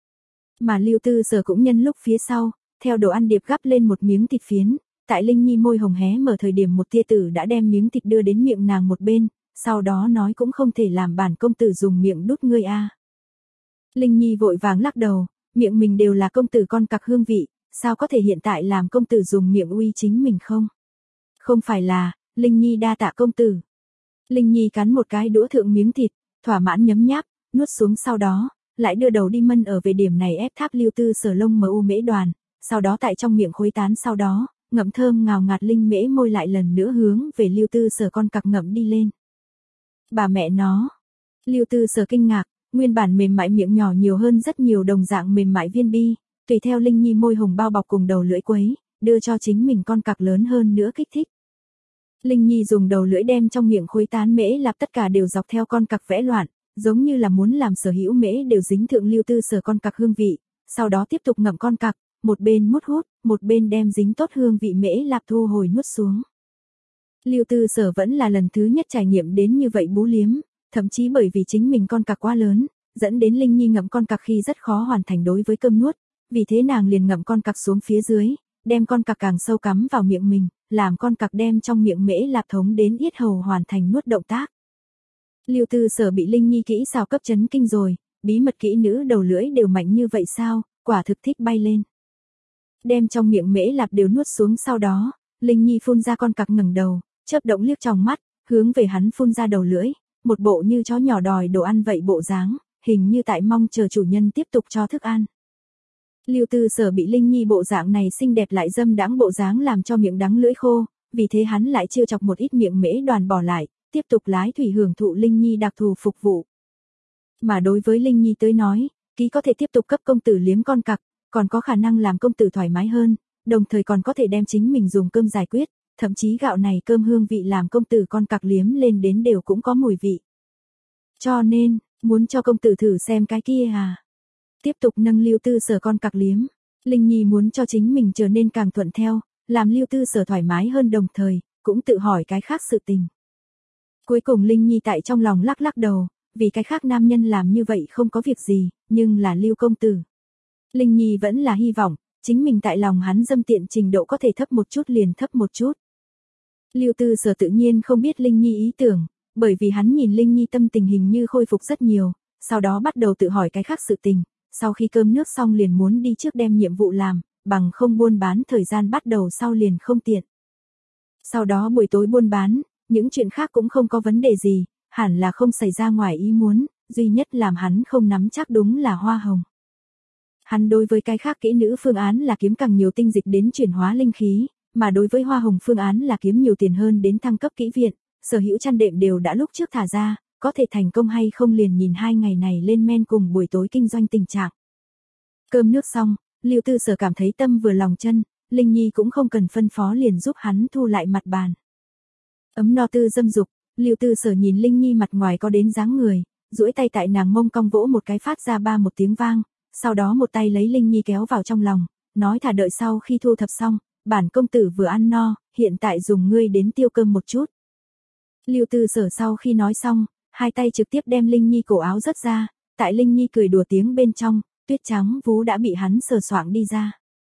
Mà Lưu Tư Sở cũng nhân lúc phía sau, theo đồ ăn điệp gắp lên một miếng thịt phiến, tại Linh Nhi môi hồng hé mở thời điểm một tia tử đã đem miếng thịt đưa đến miệng nàng một bên, sau đó nói cũng không thể làm bản công tử dùng miệng đút ngươi a. Linh Nhi vội vàng lắc đầu, miệng mình đều là công tử con cặc hương vị, sao có thể hiện tại làm công tử dùng miệng uy chính mình không? Không phải là, Linh Nhi đa tạ công tử. Linh Nhi cắn một cái đũa thượng miếng thịt, thỏa mãn nhấm nháp, nuốt xuống sau đó, lại đưa đầu đi mân ở về điểm này ép tháp Lưu Tư Sở lông mờ u mễ đoàn, sau đó tại trong miệng khuấy tán sau đó, ngậm thơm ngào ngạt linh mễ môi lại lần nữa hướng về Lưu Tư Sở con cặc ngậm đi lên. Bà mẹ nó. Lưu Tư Sở kinh ngạc, nguyên bản mềm mại miệng nhỏ nhiều hơn rất nhiều đồng dạng mềm mại viên bi, tùy theo Linh Nhi môi hồng bao bọc cùng đầu lưỡi quấy, đưa cho chính mình con cặc lớn hơn nữa kích thích. Linh Nhi dùng đầu lưỡi đem trong miệng khuấy tán mễ lạp tất cả đều dọc theo con cặc vẽ loạn, giống như là muốn làm sở hữu mễ đều dính thượng Lưu Tư Sở con cặc hương vị, sau đó tiếp tục ngậm con cặc, một bên mút hút, một bên đem dính tốt hương vị mễ lạp thu hồi nuốt xuống. Lưu Tư Sở vẫn là lần thứ nhất trải nghiệm đến như vậy bú liếm, thậm chí bởi vì chính mình con cặc quá lớn, dẫn đến Linh Nhi ngậm con cặc khi rất khó hoàn thành đối với cơm nuốt, vì thế nàng liền ngậm con cặc xuống phía dưới, đem con cặc càng sâu cắm vào miệng mình, làm con cặc đem trong miệng mễ lạp thống đến yết hầu hoàn thành nuốt động tác. Lưu Tư Sở bị Linh Nhi kỹ xào cấp chấn kinh rồi, bí mật kỹ nữ đầu lưỡi đều mạnh như vậy sao, quả thực thích bay lên. Đem trong miệng mễ lạp đều nuốt xuống sau đó, Linh Nhi phun ra con cặc ngẩng đầu, chớp động liếc trong mắt, hướng về hắn phun ra đầu lưỡi, một bộ như chó nhỏ đòi đồ ăn vậy bộ dáng, hình như tại mong chờ chủ nhân tiếp tục cho thức ăn. Lưu Tư Sở bị Linh Nhi bộ dạng này xinh đẹp lại dâm đãng bộ dáng làm cho miệng đắng lưỡi khô, vì thế hắn lại trêu chọc một ít miệng mễ đoàn bỏ lại, tiếp tục lái thủy hưởng thụ Linh Nhi đặc thù phục vụ. Mà đối với Linh Nhi tới nói, ký có thể tiếp tục cấp công tử liếm con cặc, còn có khả năng làm công tử thoải mái hơn, đồng thời còn có thể đem chính mình dùng cơm giải quyết, thậm chí gạo này cơm hương vị làm công tử con cặc liếm lên đến đều cũng có mùi vị. Cho nên, muốn cho công tử thử xem cái kia à. Tiếp tục nâng Lưu Tư Sở con cặc liếm, Linh Nhi muốn cho chính mình trở nên càng thuận theo, làm Lưu Tư Sở thoải mái hơn đồng thời, cũng tự hỏi cái khác sự tình. Cuối cùng Linh Nhi tại trong lòng lắc lắc đầu, vì cái khác nam nhân làm như vậy không có việc gì, nhưng là Lưu công tử. Linh Nhi vẫn là hy vọng, chính mình tại lòng hắn dâm tiện trình độ có thể thấp một chút liền thấp một chút. Lưu Tư Sở tự nhiên không biết Linh Nhi ý tưởng, bởi vì hắn nhìn Linh Nhi tâm tình hình như khôi phục rất nhiều, sau đó bắt đầu tự hỏi cái khác sự tình, sau khi cơm nước xong liền muốn đi trước đem nhiệm vụ làm, bằng không buôn bán thời gian bắt đầu sau liền không tiện. Sau đó buổi tối buôn bán, những chuyện khác cũng không có vấn đề gì, hẳn là không xảy ra ngoài ý muốn, duy nhất làm hắn không nắm chắc đúng là hoa hồng. Hắn đối với cái khác kỹ nữ phương án là kiếm càng nhiều tinh dịch đến chuyển hóa linh khí, mà đối với hoa hồng phương án là kiếm nhiều tiền hơn đến thăng cấp kỹ viện, sở hữu chăn đệm đều đã lúc trước thả ra, có thể thành công hay không liền nhìn hai ngày này lên men cùng buổi tối kinh doanh tình trạng. Cơm nước xong, Lưu Tư Sở cảm thấy tâm vừa lòng chân, Linh Nhi cũng không cần phân phó liền giúp hắn thu lại mặt bàn. Ấm no tư dâm dục, Lưu Tư Sở nhìn Linh Nhi mặt ngoài có đến dáng người, duỗi tay tại nàng mông cong vỗ một cái phát ra ba một tiếng vang, sau đó một tay lấy Linh Nhi kéo vào trong lòng, nói thả đợi sau khi thu thập xong, bản công tử vừa ăn no, hiện tại dùng ngươi đến tiêu cơm một chút. Lưu Tư Sở sau khi nói xong, hai tay trực tiếp đem Linh Nhi cổ áo rớt ra, tại Linh Nhi cười đùa tiếng bên trong, tuyết trắng vú đã bị hắn sờ soạng đi ra.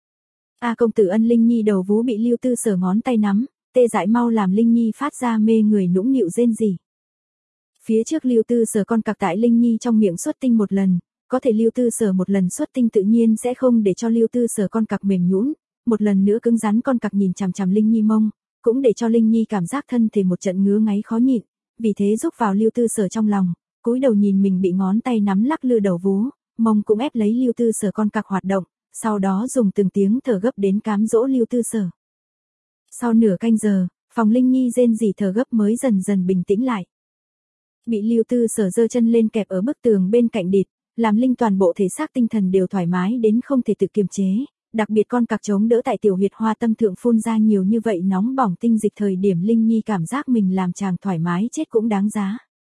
A công tử ân Linh Nhi đầu vú bị Lưu Tư Sở ngón tay nắm, tê dại mau làm Linh Nhi phát ra mê người nũng nịu rên rỉ. Phía trước Lưu Tư Sở con cặc tại Linh Nhi trong miệng xuất tinh một lần, có thể Lưu Tư Sở một lần xuất tinh tự nhiên sẽ không để cho Lưu Tư Sở con cặc mềm nhũn, một lần nữa cứng rắn con cặc nhìn chằm chằm Linh Nhi mông, cũng để cho Linh Nhi cảm giác thân thể một trận ngứa ngáy khó nhịn, vì thế rúc vào Lưu Tư Sở trong lòng, cúi đầu nhìn mình bị ngón tay nắm lắc lư đầu vú, mông cũng ép lấy Lưu Tư Sở con cặc hoạt động, sau đó dùng từng tiếng thở gấp đến cám dỗ Lưu Tư Sở. Sau nửa canh giờ, phòng Linh Nhi rên rỉ thở gấp mới dần dần bình tĩnh lại. Bị Lưu Tư Sở giơ chân lên kẹp ở bức tường bên cạnh địt, làm Linh toàn bộ thể xác tinh thần đều thoải mái đến không thể tự kiềm chế, đặc biệt con cặc chống đỡ tại tiểu huyệt hoa tâm thượng phun ra nhiều như vậy nóng bỏng tinh dịch thời điểm Linh Nhi cảm giác mình làm chàng thoải mái chết cũng đáng giá.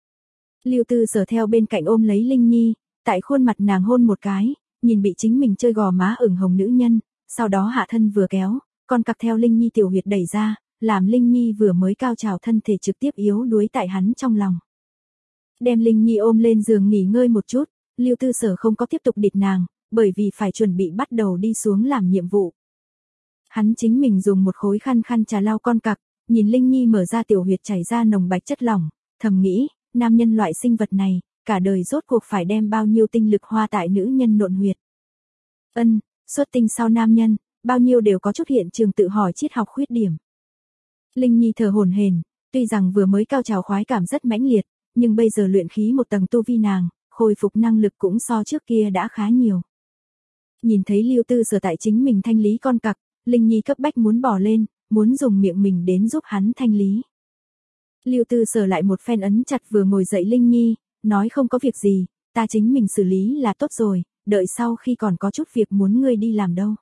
Lưu Tư Sở theo bên cạnh ôm lấy Linh Nhi, tại khuôn mặt nàng hôn một cái, nhìn bị chính mình chơi gò má ửng hồng nữ nhân, sau đó hạ thân vừa kéo, con cặc theo Linh Nhi tiểu huyệt đẩy ra, làm Linh Nhi vừa mới cao trào thân thể trực tiếp yếu đuối tại hắn trong lòng. Đem Linh Nhi ôm lên giường nghỉ ngơi một chút, Lưu Tư Sở không có tiếp tục địt nàng, bởi vì phải chuẩn bị bắt đầu đi xuống làm nhiệm vụ. Hắn chính mình dùng một khối khăn khăn trà lau con cặc, nhìn Linh Nhi mở ra tiểu huyệt chảy ra nồng bạch chất lỏng, thầm nghĩ, nam nhân loại sinh vật này, cả đời rốt cuộc phải đem bao nhiêu tinh lực hoa tại nữ nhân nộn huyệt. Ân, xuất tinh sau nam nhân, bao nhiêu đều có chút hiện trường tự hỏi triết học khuyết điểm. Linh Nhi thở hổn hển, tuy rằng vừa mới cao trào khoái cảm rất mãnh liệt, nhưng bây giờ luyện khí một tầng tu vi nàng, khôi phục năng lực cũng so trước kia đã khá nhiều. Nhìn thấy Lưu Tư Sở tại chính mình thanh lý con cặc, Linh Nhi cấp bách muốn bỏ lên, muốn dùng miệng mình đến giúp hắn thanh lý. Lưu Tư Sở lại một phen ấn chặt vừa ngồi dậy Linh Nhi, nói không có việc gì, ta chính mình xử lý là tốt rồi, đợi sau khi còn có chút việc muốn ngươi đi làm đâu.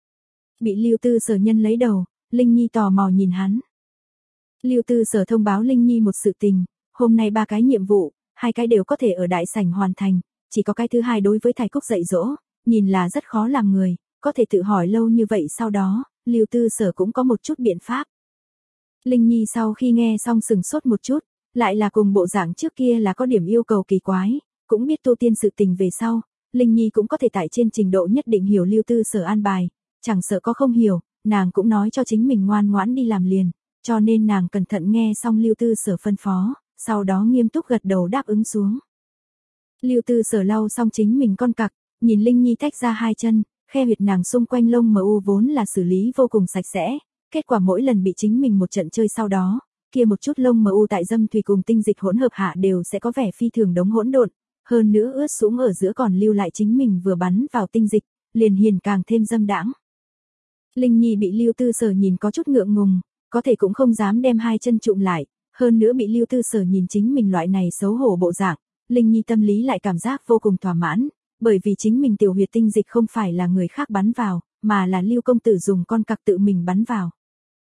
Bị Lưu Tư Sở nhân lấy đầu, Linh Nhi tò mò nhìn hắn. Lưu Tư Sở thông báo Linh Nhi một sự tình, hôm nay ba cái nhiệm vụ, hai cái đều có thể ở đại sảnh hoàn thành, chỉ có cái thứ hai đối với Thái Cúc dạy dỗ, nhìn là rất khó làm người, có thể tự hỏi lâu như vậy sau đó, Lưu Tư Sở cũng có một chút biện pháp. Linh Nhi sau khi nghe xong sừng sốt một chút, lại là cùng bộ dạng trước kia là có điểm yêu cầu kỳ quái, cũng biết tu tiên sự tình về sau, Linh Nhi cũng có thể tại trên trình độ nhất định hiểu Lưu Tư Sở an bài, chẳng sợ có không hiểu, nàng cũng nói cho chính mình ngoan ngoãn đi làm liền, cho nên nàng cẩn thận nghe xong Lưu Tư Sở phân phó, sau đó nghiêm túc gật đầu đáp ứng xuống. Lưu Tư Sở lau xong chính mình con cặc, nhìn Linh Nhi tách ra hai chân, khe huyệt nàng xung quanh lông mờ u vốn là xử lý vô cùng sạch sẽ, kết quả mỗi lần bị chính mình một trận chơi sau đó, kia một chút lông mờ u tại dâm thủy cùng tinh dịch hỗn hợp hạ đều sẽ có vẻ phi thường đống hỗn độn, hơn nữa ướt sũng ở giữa còn lưu lại chính mình vừa bắn vào tinh dịch, liền hiền càng thêm dâm đãng. Linh Nhi bị Lưu Tư Sở nhìn có chút ngượng ngùng, có thể cũng không dám đem hai chân trụm lại, hơn nữa bị Lưu Tư Sở nhìn chính mình loại này xấu hổ bộ dạng, Linh Nhi tâm lý lại cảm giác vô cùng thỏa mãn, bởi vì chính mình tiểu huyệt tinh dịch không phải là người khác bắn vào, mà là Lưu công tử dùng con cặc tự mình bắn vào.